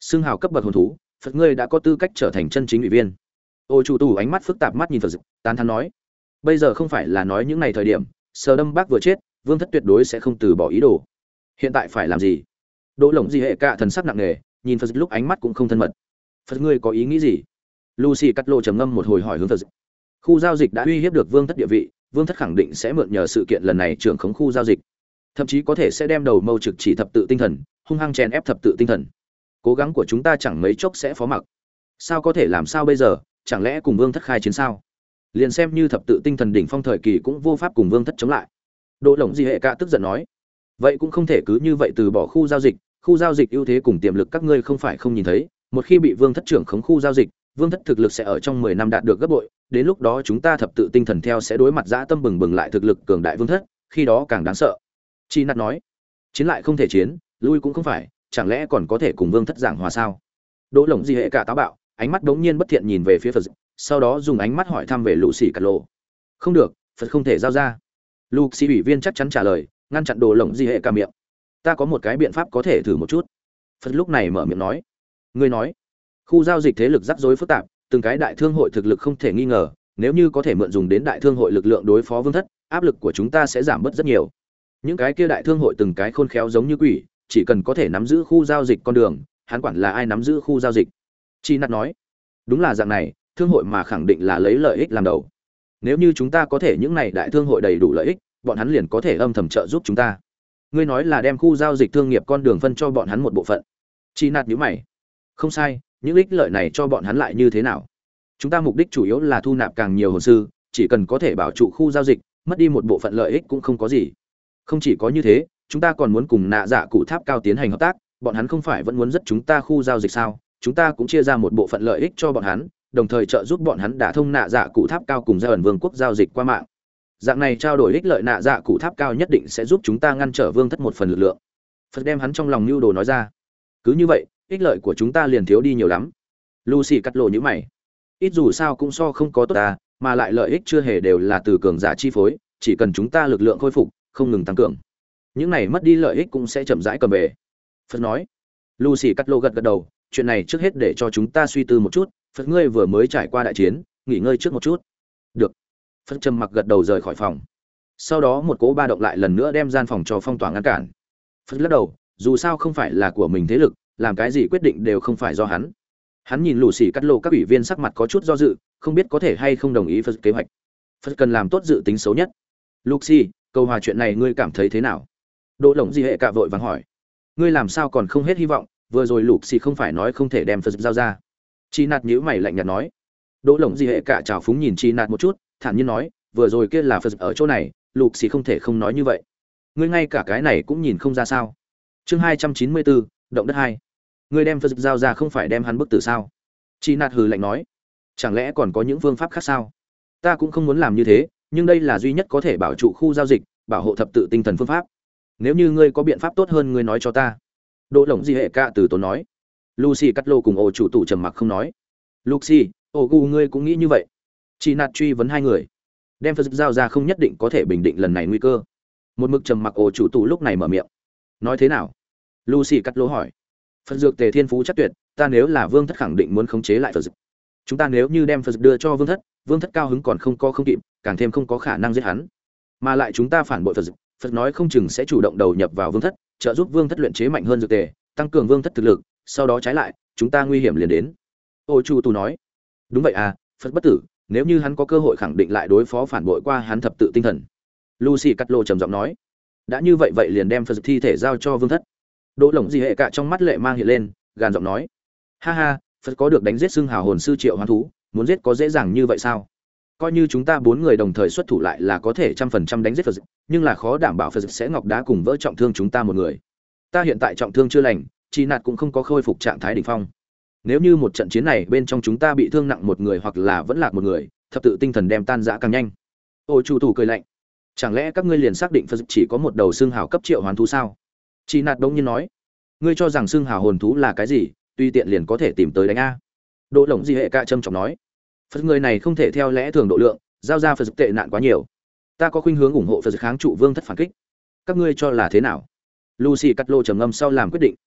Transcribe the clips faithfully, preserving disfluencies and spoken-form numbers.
xưng hào cấp bậc hồn thú, Phật ngươi đã có tư cách trở thành chân chính ủy viên. Ô chủ tù ánh mắt phức tạp mắt nhìn Phật, tán thán nói: bây giờ không phải là nói những ngày thời điểm, Sở Đâm Bác vừa chết, Vương Thất tuyệt đối sẽ không từ bỏ ý đồ. Hiện tại phải làm gì? Đỗ Lộng Di hệ cả thần sắc nặng nề, nhìn Phật lúc ánh mắt cũng không thân mật. Phật ngươi có ý nghĩ gì? Lucy cắt lô trầm ngâm một hồi hỏi hướng Phật. Khu giao dịch đã uy hiếp được Vương Thất địa vị, Vương Thất khẳng định sẽ mượn nhờ sự kiện lần này trưởng khống khu giao dịch, thậm chí có thể sẽ đem đầu mâu trực chỉ thập tự tinh thần, hung hăng chèn ép thập tự tinh thần. Cố gắng của chúng ta chẳng mấy chốc sẽ phó mặc. Sao có thể làm sao bây giờ? Chẳng lẽ cùng Vương Thất khai chiến sao? Liền xem như thập tự tinh thần đỉnh phong thời kỳ cũng vô pháp cùng Vương Thất chống lại. Đỗ Lộng Di hệ cả tức giận nói: vậy cũng không thể cứ như vậy từ bỏ khu giao dịch, khu giao dịch ưu thế cùng tiềm lực các ngươi không phải không nhìn thấy, một khi bị Vương Thất trưởng khống khu giao dịch, Vương Thất thực lực sẽ ở trong mười năm đạt được gấp bội, đến lúc đó chúng ta thập tự tinh thần theo sẽ đối mặt dã tâm bừng bừng lại thực lực cường đại Vương Thất, khi đó càng đáng sợ. Chi Nạt nói: chiến lại không thể chiến, lui cũng không phải, chẳng lẽ còn có thể cùng Vương Thất giảng hòa sao? Đỗ Lộng Di hệ cả táo bạo, ánh mắt đống nhiên bất thiện nhìn về phía Phật, sau đó dùng ánh mắt hỏi thăm về Lũ Xỉ Cật Lộ. Không được, Phật không thể giao ra. Lũ Xỉ ủy viên chắc chắn trả lời, ngăn chặn Đỗ Lộng Di hệ cả miệng. Ta có một cái biện pháp có thể thử một chút. Phật lúc này mở miệng nói: ngươi nói. Khu giao dịch thế lực rắc rối phức tạp, từng cái đại thương hội thực lực không thể nghi ngờ, nếu như có thể mượn dùng đến đại thương hội lực lượng đối phó Vương Thất, áp lực của chúng ta sẽ giảm bớt rất nhiều. Những cái kia đại thương hội từng cái khôn khéo giống như quỷ, chỉ cần có thể nắm giữ khu giao dịch con đường, hắn quản là ai nắm giữ khu giao dịch. Chi Nạt nói: đúng là dạng này, thương hội mà khẳng định là lấy lợi ích làm đầu. Nếu như chúng ta có thể những này đại thương hội đầy đủ lợi ích, bọn hắn liền có thể âm thầm trợ giúp chúng ta. Ngươi nói là đem khu giao dịch thương nghiệp con đường phân cho bọn hắn một bộ phận. Chi Nạt nhíu mày. Không sai, những ích lợi này cho bọn hắn lại như thế nào? Chúng ta mục đích chủ yếu là thu nạp càng nhiều hồn sư, chỉ cần có thể bảo trụ khu giao dịch, mất đi một bộ phận lợi ích cũng không có gì. Không chỉ có như thế, chúng ta còn muốn cùng nạ dạ cụ tháp cao tiến hành hợp tác, bọn hắn không phải vẫn muốn rất chúng ta khu giao dịch sao? Chúng ta cũng chia ra một bộ phận lợi ích cho bọn hắn, đồng thời trợ giúp bọn hắn đả thông nạ dạ cụ tháp cao cùng gia ẩn vương quốc giao dịch qua mạng. Dạng này trao đổi ích lợi nạ dạ cụ tháp cao nhất định sẽ giúp chúng ta ngăn trở Vương Thất một phần lực lượng. Phật đem hắn trong lòng nưu đồ nói ra. Cứ như vậy, ích lợi của chúng ta liền thiếu đi nhiều lắm. Lucy cắt lộ như mày. Ít dù sao cũng so không có tốt ta, mà lại lợi ích chưa hề đều là từ cường giả chi phối, chỉ cần chúng ta lực lượng khôi phục, không ngừng tăng cường, những này mất đi lợi ích cũng sẽ chậm rãi cầm về. Phật nói. Lucy cắt lộ gật gật đầu, chuyện này trước hết để cho chúng ta suy tư một chút, Phật ngươi vừa mới trải qua đại chiến, nghỉ ngơi trước một chút. Được. Phật trầm mặc gật đầu rời khỏi phòng. Sau đó một cỗ ba động lại lần nữa đem gian phòng cho phong tỏa ngăn cản. Phật lắc đầu, dù sao không phải là của mình thế lực, làm cái gì quyết định đều không phải do hắn. Hắn nhìn lũ xỉ cắt lộ các ủy viên sắc mặt có chút do dự, không biết có thể hay không đồng ý Phật kế hoạch. Phật cần làm tốt dự tính xấu nhất. Luxi, câu hòa chuyện này ngươi cảm thấy thế nào? Đỗ Lộng Di hệ cả vội vàng hỏi. Ngươi làm sao còn không hết hy vọng? Vừa rồi Luxi không phải nói không thể đem Phật giao ra? Chi Nạt nhíu mày lạnh nhạt nói. Đỗ Lộng Di hệ cả trào phúng nhìn Chi Nạt một chút, thản nhiên nói, vừa rồi kia là Phật ở chỗ này, Luxi không thể không nói như vậy. Ngươi ngay cả cái này cũng nhìn không ra sao? Chương hai trăm chín mươi bốn, động đất hai. Ngươi đem Phật giao ra không phải đem hắn bức tử sao? Chi Nạt hừ lạnh nói. Chẳng lẽ còn có những phương pháp khác sao? Ta cũng không muốn làm như thế, nhưng đây là duy nhất có thể bảo trụ khu giao dịch, bảo hộ thập tự tinh thần phương pháp. Nếu như ngươi có biện pháp tốt hơn ngươi nói cho ta. Đỗ Lộng Di hệ cả từ tốn nói. Lucy cắt lô cùng ổ chủ tủ trầm mặc không nói. Lucy, ổ gu ngươi cũng nghĩ như vậy? Chi Nạt truy vấn hai người. Đem Phật giao ra không nhất định có thể bình định lần này nguy cơ. Một mực trầm mặc ổ chủ tủ lúc này mở miệng. Nói thế nào? Lucy cắt lô hỏi. Phật dược tề thiên phú chắc tuyệt, ta nếu là Vương Thất khẳng định muốn khống chế lại Phật dược. Chúng ta nếu như đem Phật đưa cho Vương Thất, Vương Thất cao hứng còn không có không kịp, càng thêm không có khả năng giết hắn. Mà lại chúng ta phản bội Phật dược, Phật nói không chừng sẽ chủ động đầu nhập vào Vương Thất, trợ giúp Vương Thất luyện chế mạnh hơn dược tề, tăng cường Vương Thất thực lực, sau đó trái lại, chúng ta nguy hiểm liền đến. Ô Chu Tu nói, đúng vậy à, Phật bất tử, nếu như hắn có cơ hội khẳng định lại đối phó phản bội qua hắn thập tự tinh thần. Lucy cắt lô trầm giọng nói, đã như vậy vậy liền đem Phật thi thể giao cho Vương Thất. Đỗ Lộng Di hệ cả trong mắt lệ mang hiện lên, gàn giọng nói, ha ha, Phật có được đánh giết xưng hào hồn sư triệu hoán thú, muốn giết có dễ dàng như vậy sao? Coi như chúng ta bốn người đồng thời xuất thủ lại là có thể trăm phần trăm đánh giết Phật, nhưng là khó đảm bảo Phật sẽ ngọc đá cùng vỡ trọng thương chúng ta một người. Ta hiện tại trọng thương chưa lành, Chi Nạt cũng không có khôi phục trạng thái đỉnh phong. Nếu như một trận chiến này bên trong chúng ta bị thương nặng một người hoặc là vẫn lạc một người, thập tự tinh thần đem tan rã càng nhanh. Ô chủ thủ cười lạnh, chẳng lẽ các ngươi liền xác định Phật chỉ có một đầu xương hào cấp triệu hoán thú sao? Chi Nạt đông nhiên nói, ngươi cho rằng xương hào hồn thú là cái gì, tùy tiện liền có thể tìm tới đánh a? Đỗ Lộng Di hệ cả trầm trọng nói, Phật người này không thể theo lẽ thường độ lượng, giao ra Phật tệ nạn quá nhiều. Ta có khuynh hướng ủng hộ Phật kháng trụ Vương Thất phản kích. Các ngươi cho là thế nào? Lucy cắt lô trầm ngâm sau làm quyết định.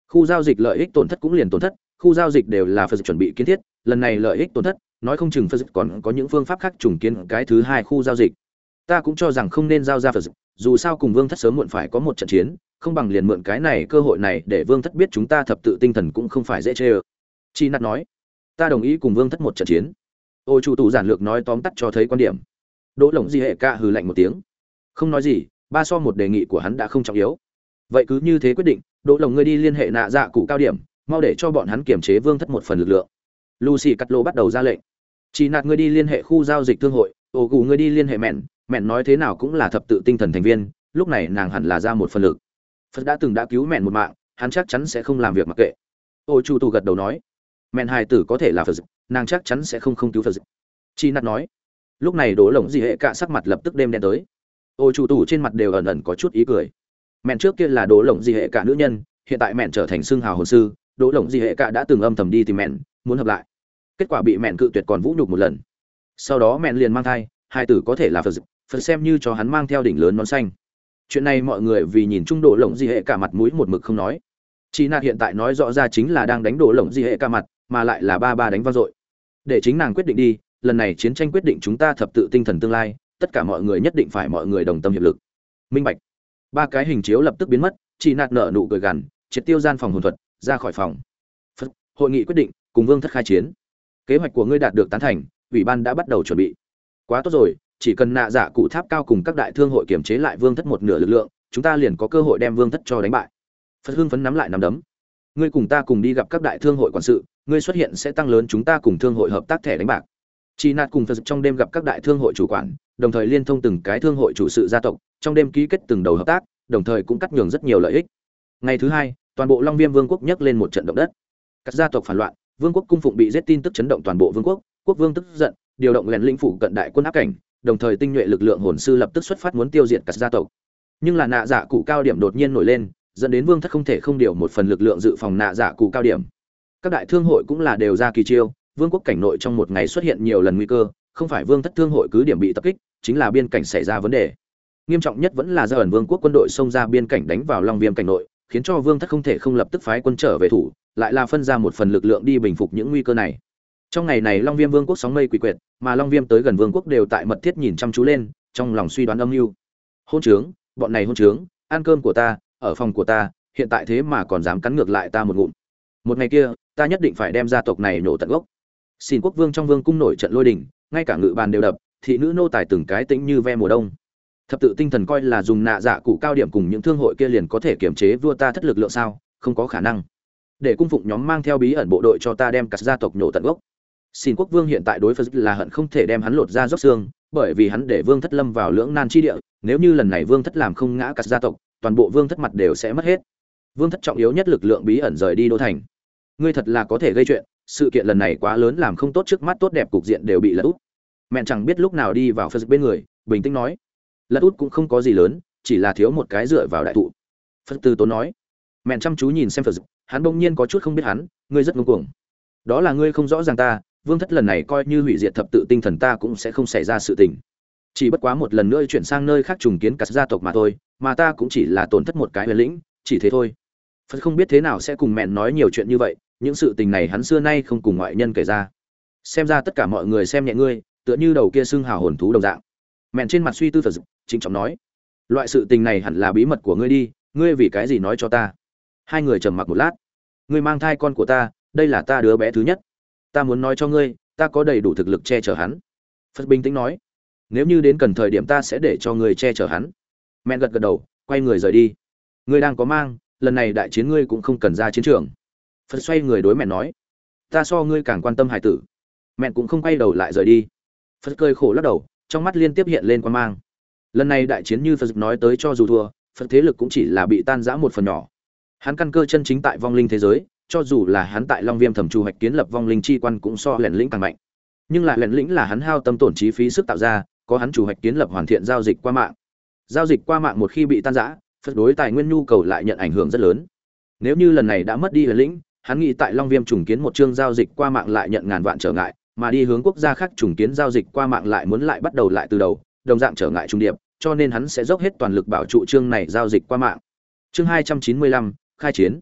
Khu giao dịch lợi ích tổn thất cũng liền tổn thất, khu giao dịch đều là Phật chuẩn bị kiến thiết, lần này lợi ích tổn thất, nói không chừng Phật còn có những phương pháp khác trùng kiến cái thứ hai khu giao dịch. Ta cũng cho rằng không nên giao ra Phật, dù sao cùng Vương Thất sớm muộn phải có một trận chiến, không bằng liền mượn cái này cơ hội này để Vương Thất biết chúng ta thập tự tinh thần cũng không phải dễ chơi. Chi Nạt nói, ta đồng ý cùng Vương Thất một trận chiến. Ô chủ tụ giản lược nói tóm tắt cho thấy quan điểm. Đỗ Lộng Di hệ ca hừ lạnh một tiếng, không nói gì, ba so một đề nghị của hắn đã không trọng yếu. Vậy cứ như thế quyết định, Đỗ Lộng ngươi đi liên hệ nạ dạ cụ cao điểm, mau để cho bọn hắn kiểm chế Vương Thất một phần lực lượng. Lucy Cắt Lô bắt đầu ra lệnh. Chỉ Nạt ngươi đi liên hệ khu giao dịch thương hội, Ô Gù ngươi đi liên hệ mẹn, mẹn nói thế nào cũng là thập tự tinh thần thành viên, lúc này nàng hẳn là ra một phần lực. Phật đã từng đã cứu mẹn một mạng, hắn chắc chắn sẽ không làm việc mặc kệ. Ô Chu Tu gật đầu nói, mẹn hài tử có thể là Phật, nàng chắc chắn sẽ không không cứu Phật. Chỉ Nạt nói. Lúc này Đỗ Lộng Di hệ cả sắc mặt lập tức đêm đen tới. Ô Chu Tu trên mặt đều ẩn ẩn có chút ý cười. Mẹn trước kia là Đỗ Lộng Di hệ cả nữ nhân, hiện tại mẹn trở thành xương hào hồn sư, Đỗ Lộng Di hệ cả đã từng âm thầm đi tìm mẹn, muốn hợp lại. Kết quả bị mẹn cự tuyệt còn vũ nhục một lần. Sau đó mẹn liền mang thai, hai tử có thể là Phật, Phật xem như cho hắn mang theo đỉnh lớn nón xanh. Chuyện này mọi người vì nhìn chung Đỗ Lộng Di hệ cả mặt mũi một mực không nói. Chỉ Nạt hiện tại nói rõ ra chính là đang đánh Đỗ Lộng Di hệ cả mặt, mà lại là ba ba đánh vang dội. Để chính nàng quyết định đi, lần này chiến tranh quyết định chúng ta thập tự tinh thần tương lai, tất cả mọi người nhất định phải mọi người đồng tâm hiệp lực. Minh bạch. Ba cái hình chiếu lập tức biến mất, Chỉ Nạt nở nụ cười gằn, triệt tiêu gian phòng hồn thuật, ra khỏi phòng. Phật, hội nghị quyết định, cùng Vương Thất khai chiến. Kế hoạch của ngươi đạt được tán thành, ủy ban đã bắt đầu chuẩn bị. Quá tốt rồi, chỉ cần nạ dạ cụ tháp cao cùng các đại thương hội kiểm chế lại Vương Thất một nửa lực lượng, chúng ta liền có cơ hội đem Vương Thất cho đánh bại. Phật hưng phấn nắm lại nắm đấm. Ngươi cùng ta cùng đi gặp các đại thương hội quản sự, ngươi xuất hiện sẽ tăng lớn chúng ta cùng thương hội hợp tác thẻ đánh bạc. Chỉ Nạt cùng Phật trong đêm gặp các đại thương hội chủ quản, đồng thời liên thông từng cái thương hội chủ sự gia tộc, trong đêm ký kết từng đầu hợp tác, đồng thời cũng cắt nhường rất nhiều lợi ích. Ngày thứ hai, toàn bộ Long Viêm Vương quốc nhấc lên một trận động đất. Các gia tộc phản loạn, Vương quốc cung phụng bị giết tin tức chấn động toàn bộ vương quốc, quốc vương tức giận, điều động lén lĩnh phủ cận đại quân áp cảnh, đồng thời tinh nhuệ lực lượng hồn sư lập tức xuất phát muốn tiêu diệt các gia tộc. Nhưng là nạ dạ cụ cao điểm đột nhiên nổi lên, dẫn đến Vương Thất không thể không điều một phần lực lượng dự phòng nạ dạ cụ cao điểm. Các đại thương hội cũng là đều ra kỳ chiêu, vương quốc cảnh nội trong một ngày xuất hiện nhiều lần nguy cơ, không phải Vương Thất thương hội cứ điểm bị tập kích, chính là biên cảnh xảy ra vấn đề. Nghiêm trọng nhất vẫn là do ẩn vương quốc quân đội xông ra biên cảnh đánh vào Long Viêm cảnh nội, khiến cho Vương Thất không thể không lập tức phái quân trở về thủ, lại là phân ra một phần lực lượng đi bình phục những nguy cơ này. Trong ngày này Long Viêm Vương quốc sóng mây quỷ quyệt, mà Long Viêm tới gần vương quốc đều tại mật thiết nhìn chăm chú lên, trong lòng suy đoán âm mưu. Hôn trướng, bọn này hôn trướng, ăn cơm của ta, ở phòng của ta, hiện tại thế mà còn dám cắn ngược lại ta một ngụm. Một ngày kia, ta nhất định phải đem gia tộc này nổ tận gốc. Xin quốc vương trong vương cung nổi trận lôi đình, ngay cả ngự bàn đều đập, thị nữ nô tài từng cái tĩnh như ve mùa đông. Thập tự tinh thần coi là dùng nạ dạ cụ cao điểm cùng những thương hội kia liền có thể kiểm chế vua ta thất lực lượng sao? Không có khả năng. Để cung phụng nhóm mang theo bí ẩn bộ đội cho ta đem cả gia tộc nhổ tận gốc. Xin quốc vương hiện tại đối Phật là hận không thể đem hắn lột ra róc xương, bởi vì hắn để vương thất lâm vào lưỡng nan chi địa, nếu như lần này vương thất làm không ngã cả gia tộc, toàn bộ vương thất mặt đều sẽ mất hết. Vương thất trọng yếu nhất lực lượng bí ẩn rời đi đô thành. Ngươi thật là có thể gây chuyện, sự kiện lần này quá lớn làm không tốt trước mắt tốt đẹp cục diện đều bị lật úp. Mẹn chẳng biết lúc nào đi vào Phật bên người, bình tĩnh nói, lật út cũng không có gì lớn, chỉ là thiếu một cái dựa vào đại thụ. Phật từ tốn nói. Mẹn chăm chú nhìn xem Phật, hắn bỗng nhiên có chút không biết hắn, ngươi rất ngông cuồng. Đó là ngươi không rõ ràng ta, vương thất lần này coi như hủy diệt thập tự tinh thần ta cũng sẽ không xảy ra sự tình. Chỉ bất quá một lần nữa chuyển sang nơi khác trùng kiến cả gia tộc mà thôi, mà ta cũng chỉ là tổn thất một cái huyền lĩnh, chỉ thế thôi. Phật không biết thế nào sẽ cùng mẹn nói nhiều chuyện như vậy, những sự tình này hắn xưa nay không cùng ngoại nhân kể ra. Xem ra tất cả mọi người xem nhẹ ngươi, tựa như đầu kia xương hào hồn thú đồng dạng. Mẹn trên mặt suy tư Phật, chính trọng nói, loại sự tình này hẳn là bí mật của ngươi đi, ngươi vì cái gì nói cho ta? Hai người trầm mặc một lát. Ngươi mang thai con của ta, đây là ta đứa bé thứ nhất. Ta muốn nói cho ngươi, ta có đầy đủ thực lực che chở hắn. Phật bình tĩnh nói, nếu như đến cần thời điểm ta sẽ để cho ngươi che chở hắn. Mẹn gật gật đầu, quay người rời đi. Ngươi đang có mang, lần này đại chiến ngươi cũng không cần ra chiến trường. Phật xoay người đối mẹn nói, ta so ngươi càng quan tâm hải tử. Mẹn cũng không quay đầu lại rời đi. Phật cười khổ lắc đầu, trong mắt liên tiếp hiện lên quan mang. Lần này đại chiến như Phật nói tới cho dù thua, Phật thế lực cũng chỉ là bị tan rã một phần nhỏ. Hắn căn cơ chân chính tại vong linh thế giới, cho dù là hắn tại Long Viêm thẩm trù hoạch kiến lập vong linh chi quan cũng so huyền lĩnh càng mạnh. Nhưng là huyền lĩnh là hắn hao tâm tổn trí phí sức tạo ra, có hắn chủ hoạch kiến lập hoàn thiện giao dịch qua mạng. Giao dịch qua mạng một khi bị tan rã, Phật đối tài nguyên nhu cầu lại nhận ảnh hưởng rất lớn. Nếu như lần này đã mất đi huyền lĩnh, hắn nghĩ tại Long Viêm trùng kiến một chương giao dịch qua mạng lại nhận ngàn vạn trở ngại, mà đi hướng quốc gia khác trùng kiến giao dịch qua mạng lại muốn lại bắt đầu lại từ đầu, đồng dạng trở ngại trung điệp, cho nên hắn sẽ dốc hết toàn lực bảo trụ chương này giao dịch qua mạng. Chương hai trăm chín mươi lăm, khai chiến.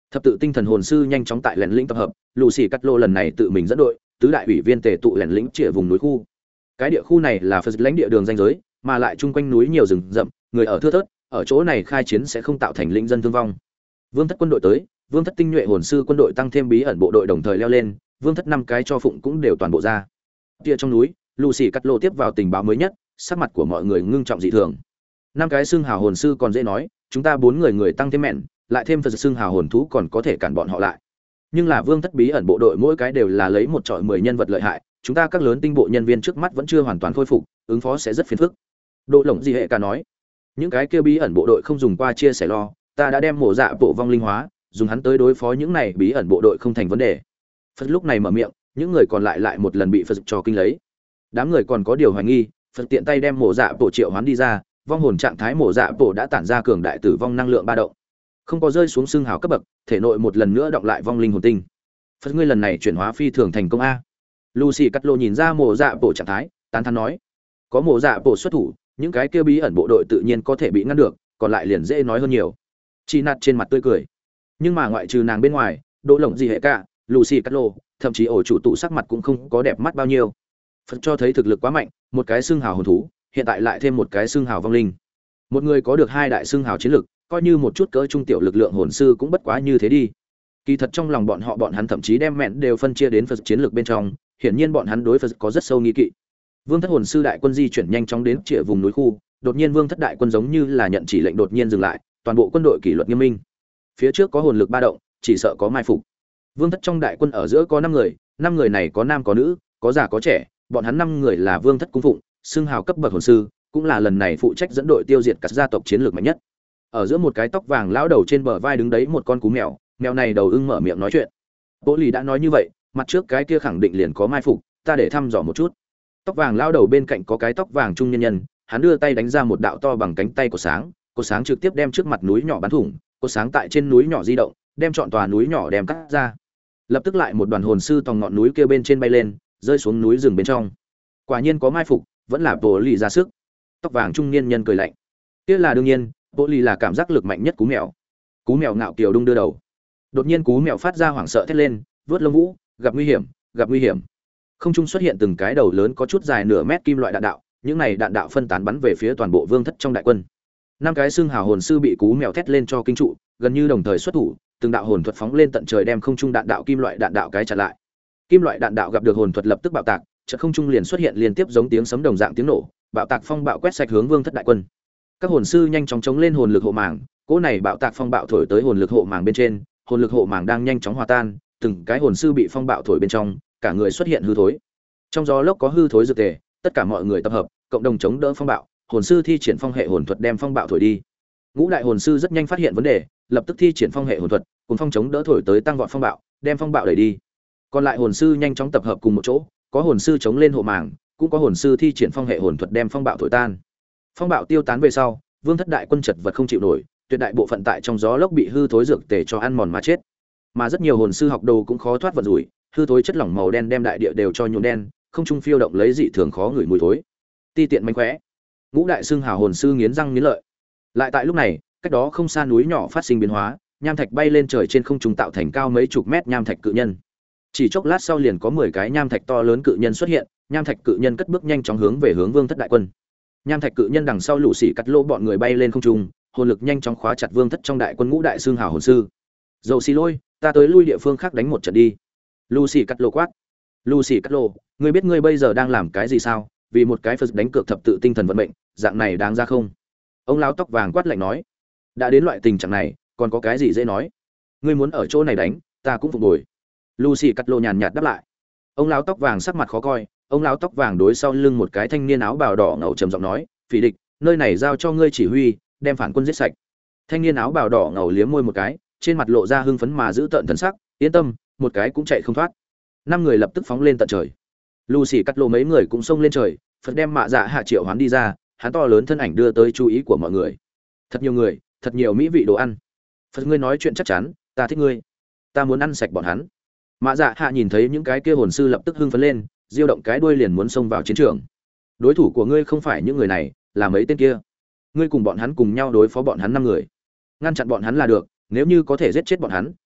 Thập tự tinh thần hồn sư nhanh chóng tại lẻn lĩnh tập hợp, lù xì cắt lô lần này tự mình dẫn đội, tứ đại ủy viên tề tụ lẻn lĩnh trịa vùng núi khu. Cái địa khu này là phật lãnh địa đường danh giới, mà lại chung quanh núi nhiều rừng rậm, người ở thưa thớt, ở chỗ này khai chiến sẽ không tạo thành lĩnh dân thương vong. Vương thất quân đội tới, vương thất tinh nhuệ hồn sư quân đội tăng thêm bí ẩn bộ đội đồng thời leo lên, vương thất năm cái cho phụng cũng đều toàn bộ ra. Kia trong núi, lù xì cắt lô tiếp vào tình báo mới nhất, sắc mặt của mọi người ngưng trọng dị thường. Năm cái xương hào hồn sư còn dễ nói, chúng ta bốn người người tăng thêm mẹn, lại thêm phật xương hào hồn thú còn có thể cản bọn họ lại. Nhưng là vương thất bí ẩn bộ đội mỗi cái đều là lấy một trọi mười nhân vật lợi hại, chúng ta các lớn tinh bộ nhân viên trước mắt vẫn chưa hoàn toàn khôi phục, ứng phó sẽ rất phiền phức. Độ lổng gì hệ cả nói, những cái kia bí ẩn bộ đội không dùng qua chia sẻ lo, ta đã đem mổ dạ bộ vong linh hóa, dùng hắn tới đối phó những này bí ẩn bộ đội không thành vấn đề. Phật lúc này mở miệng, những người còn lại lại một lần bị Phật cho kinh lấy. Đám người còn có điều hoài nghi, Phật tiện tay đem mổ dạ bộ triệu hoán đi ra, vong hồn trạng thái mổ dạ bộ đã tản ra cường đại tử vong năng lượng ba động, không có rơi xuống xương hào cấp bậc, thể nội một lần nữa động lại vong linh hồn tinh. Phật ngươi lần này chuyển hóa phi thường thành công a. Lucy cắt lô nhìn ra mổ dạ bộ trạng thái, tán thán nói, có mổ dạ bộ xuất thủ, những cái kia bí ẩn bộ đội tự nhiên có thể bị ngăn được, còn lại liền dễ nói hơn nhiều. Chi nạt trên mặt tươi cười, nhưng mà ngoại trừ nàng bên ngoài, Đỗ Lộng gì hệ cả, Lucy cắt lô, thậm chí ổ chủ tụ sắc mặt cũng không có đẹp mắt bao nhiêu. Phật cho thấy thực lực quá mạnh, một cái xương hào hồn thú, hiện tại lại thêm một cái xương hào vong linh, một người có được hai đại xương hào chiến lực, coi như một chút cỡ trung tiểu lực lượng hồn sư cũng bất quá như thế đi. Kỳ thật trong lòng bọn họ bọn hắn thậm chí đem mẹn đều phân chia đến Phật chiến lược bên trong, hiển nhiên bọn hắn đối Phật có rất sâu nghi kỵ. Vương thất hồn sư đại quân di chuyển nhanh chóng đến trịa vùng núi khu, đột nhiên Vương thất đại quân giống như là nhận chỉ lệnh đột nhiên dừng lại, toàn bộ quân đội kỷ luật nghiêm minh. Phía trước có hồn lực ba động, chỉ sợ có mai phục. Vương thất trong đại quân ở giữa có năm người, năm người này có nam có nữ, có già có trẻ, bọn hắn năm người là Vương thất cung phụng, xưng hào cấp bậc hồn sư, cũng là lần này phụ trách dẫn đội tiêu diệt các gia tộc chiến lược mạnh nhất. Ở giữa một cái tóc vàng lão đầu trên bờ vai đứng đấy một con cú mèo, mèo này đầu ưng mở miệng nói chuyện. Bố lì đã nói như vậy, mặt trước cái kia khẳng định liền có mai phục, ta để thăm dò một chút. Tóc vàng lão đầu bên cạnh có cái tóc vàng trung nhân nhân, hắn đưa tay đánh ra một đạo to bằng cánh tay của sáng, cột sáng trực tiếp đem trước mặt núi nhỏ bắn thủng, cột sáng tại trên núi nhỏ di động, đem trọn tòa núi nhỏ đem cắt ra. Lập tức lại một đoàn hồn sư tòng ngọn núi kia bên trên bay lên, rơi xuống núi rừng bên trong. Quả nhiên có mai phục, vẫn là Bố lì ra sức. Tóc vàng trung niên nhân cười lạnh. Kia là đương nhiên, Bố lì là cảm giác lực mạnh nhất cú mèo. Cú mèo ngạo kiều đung đưa đầu. Đột nhiên cú mèo phát ra hoảng sợ thét lên, vớt lông vũ, gặp nguy hiểm, gặp nguy hiểm. Không trung xuất hiện từng cái đầu lớn có chút dài nửa mét kim loại đạn đạo, những này đạn đạo phân tán bắn về phía toàn bộ vương thất trong đại quân. Năm cái xương hào hồn sư bị cú mèo thét lên cho kinh trụ, gần như đồng thời xuất thủ, từng đạo hồn thuật phóng lên tận trời đem không trung đạn đạo kim loại đạn đạo cái chặn lại. Kim loại đạn đạo gặp được hồn thuật lập tức bạo tạc, chợt không trung liền xuất hiện liên tiếp giống tiếng sấm đồng dạng tiếng nổ, bạo tạc phong bạo quét sạch hướng vương thất đại quân. Các hồn sư nhanh chóng chống lên hồn lực hộ màng, cỗ này bạo tạc phong bạo thổi tới hồn lực hộ màng bên trên, hồn lực hộ màng đang nhanh chóng hòa tan, từng cái hồn sư bị phong bạo thổi bên trong, cả người xuất hiện hư thối. Trong gió lốc có hư thối dược tề, tất cả mọi người tập hợp, cộng đồng chống đỡ phong bạo, hồn sư thi triển phong hệ hồn thuật đem phong bạo thổi đi. Ngũ đại hồn sư rất nhanh phát hiện vấn đề, lập tức thi triển phong hệ hồn thuật, cùng phong chống đỡ thổi tới tăng vọt phong bạo, đem phong bạo đẩy đi. Còn lại hồn sư nhanh chóng tập hợp cùng một chỗ, có hồn sư chống lên hộ màng, cũng có hồn sư thi triển phong hệ hồn thuật đem phong bạo thổi tan. Phong bạo tiêu tán về sau, vương thất đại quân chật vật không chịu nổi, tuyệt đại bộ phận tại trong gió lốc bị hư thối dược tề cho ăn mòn mà chết. Mà rất nhiều hồn sư học đồ cũng khó thoát vận rủi, hư thối chất lỏng màu đen đem đại địa đều cho nhuộm đen, không trung phiêu động lấy dị thường khó ngửi mùi thối. Ti tiện mánh khóe. Ngũ đại xương hào hồn sư nghiến răng nghiến lợi. Lại tại lúc này, cách đó không xa núi nhỏ phát sinh biến hóa, nham thạch bay lên trời trên không trung tạo thành cao mấy chục mét nham thạch cự nhân. Chỉ chốc lát sau liền có mười cái nham thạch to lớn cự nhân xuất hiện, nham thạch cự nhân cất bước nhanh chóng hướng về hướng vương thất đại quân. Nham thạch cự nhân đằng sau lũ xỉ cắt lỗ bọn người bay lên không trung, hồn lực nhanh chóng khóa chặt vương thất trong đại quân ngũ đại xương hào hồn sư. Dầu xì lôi, ta tới lui địa phương khác đánh một trận đi. Lucy cắt lô quát. Lucy cắt lô, ngươi biết ngươi bây giờ đang làm cái gì sao? Vì một cái Phật đánh cược thập tự tinh thần vận mệnh, dạng này đáng ra không? Ông lão tóc vàng quát lạnh nói. Đã đến loại tình trạng này, còn có cái gì dễ nói? Ngươi muốn ở chỗ này đánh, ta cũng phục hồi. Lucy cắt lô nhàn nhạt đáp lại. Ông lão tóc vàng sắc mặt khó coi, ông lão tóc vàng đối sau lưng một cái thanh niên áo bào đỏ ngầu trầm giọng nói, "Phỉ địch, nơi này giao cho ngươi chỉ huy, đem phản quân giết sạch." Thanh niên áo bào đỏ ngầu liếm môi một cái, trên mặt lộ ra hưng phấn mà giữ tợn thần sắc, "Yên tâm, một cái cũng chạy không thoát." Năm người lập tức phóng lên tận trời. Lucy cắt lô mấy người cũng xông lên trời, Phật đem mạ dạ hạ triệu hoán đi ra, hắn to lớn thân ảnh đưa tới chú ý của mọi người. Thật nhiều người, thật nhiều mỹ vị đồ ăn. Phật ngươi nói chuyện chắc chắn, ta thích ngươi, ta muốn ăn sạch bọn hắn. Mạ dạ hạ nhìn thấy những cái kia hồn sư lập tức hưng phấn lên, diêu động cái đuôi liền muốn xông vào chiến trường. Đối thủ của ngươi không phải những người này, là mấy tên kia. Ngươi cùng bọn hắn cùng nhau đối phó bọn hắn năm người, ngăn chặn bọn hắn là được. Nếu như có thể giết chết bọn hắn,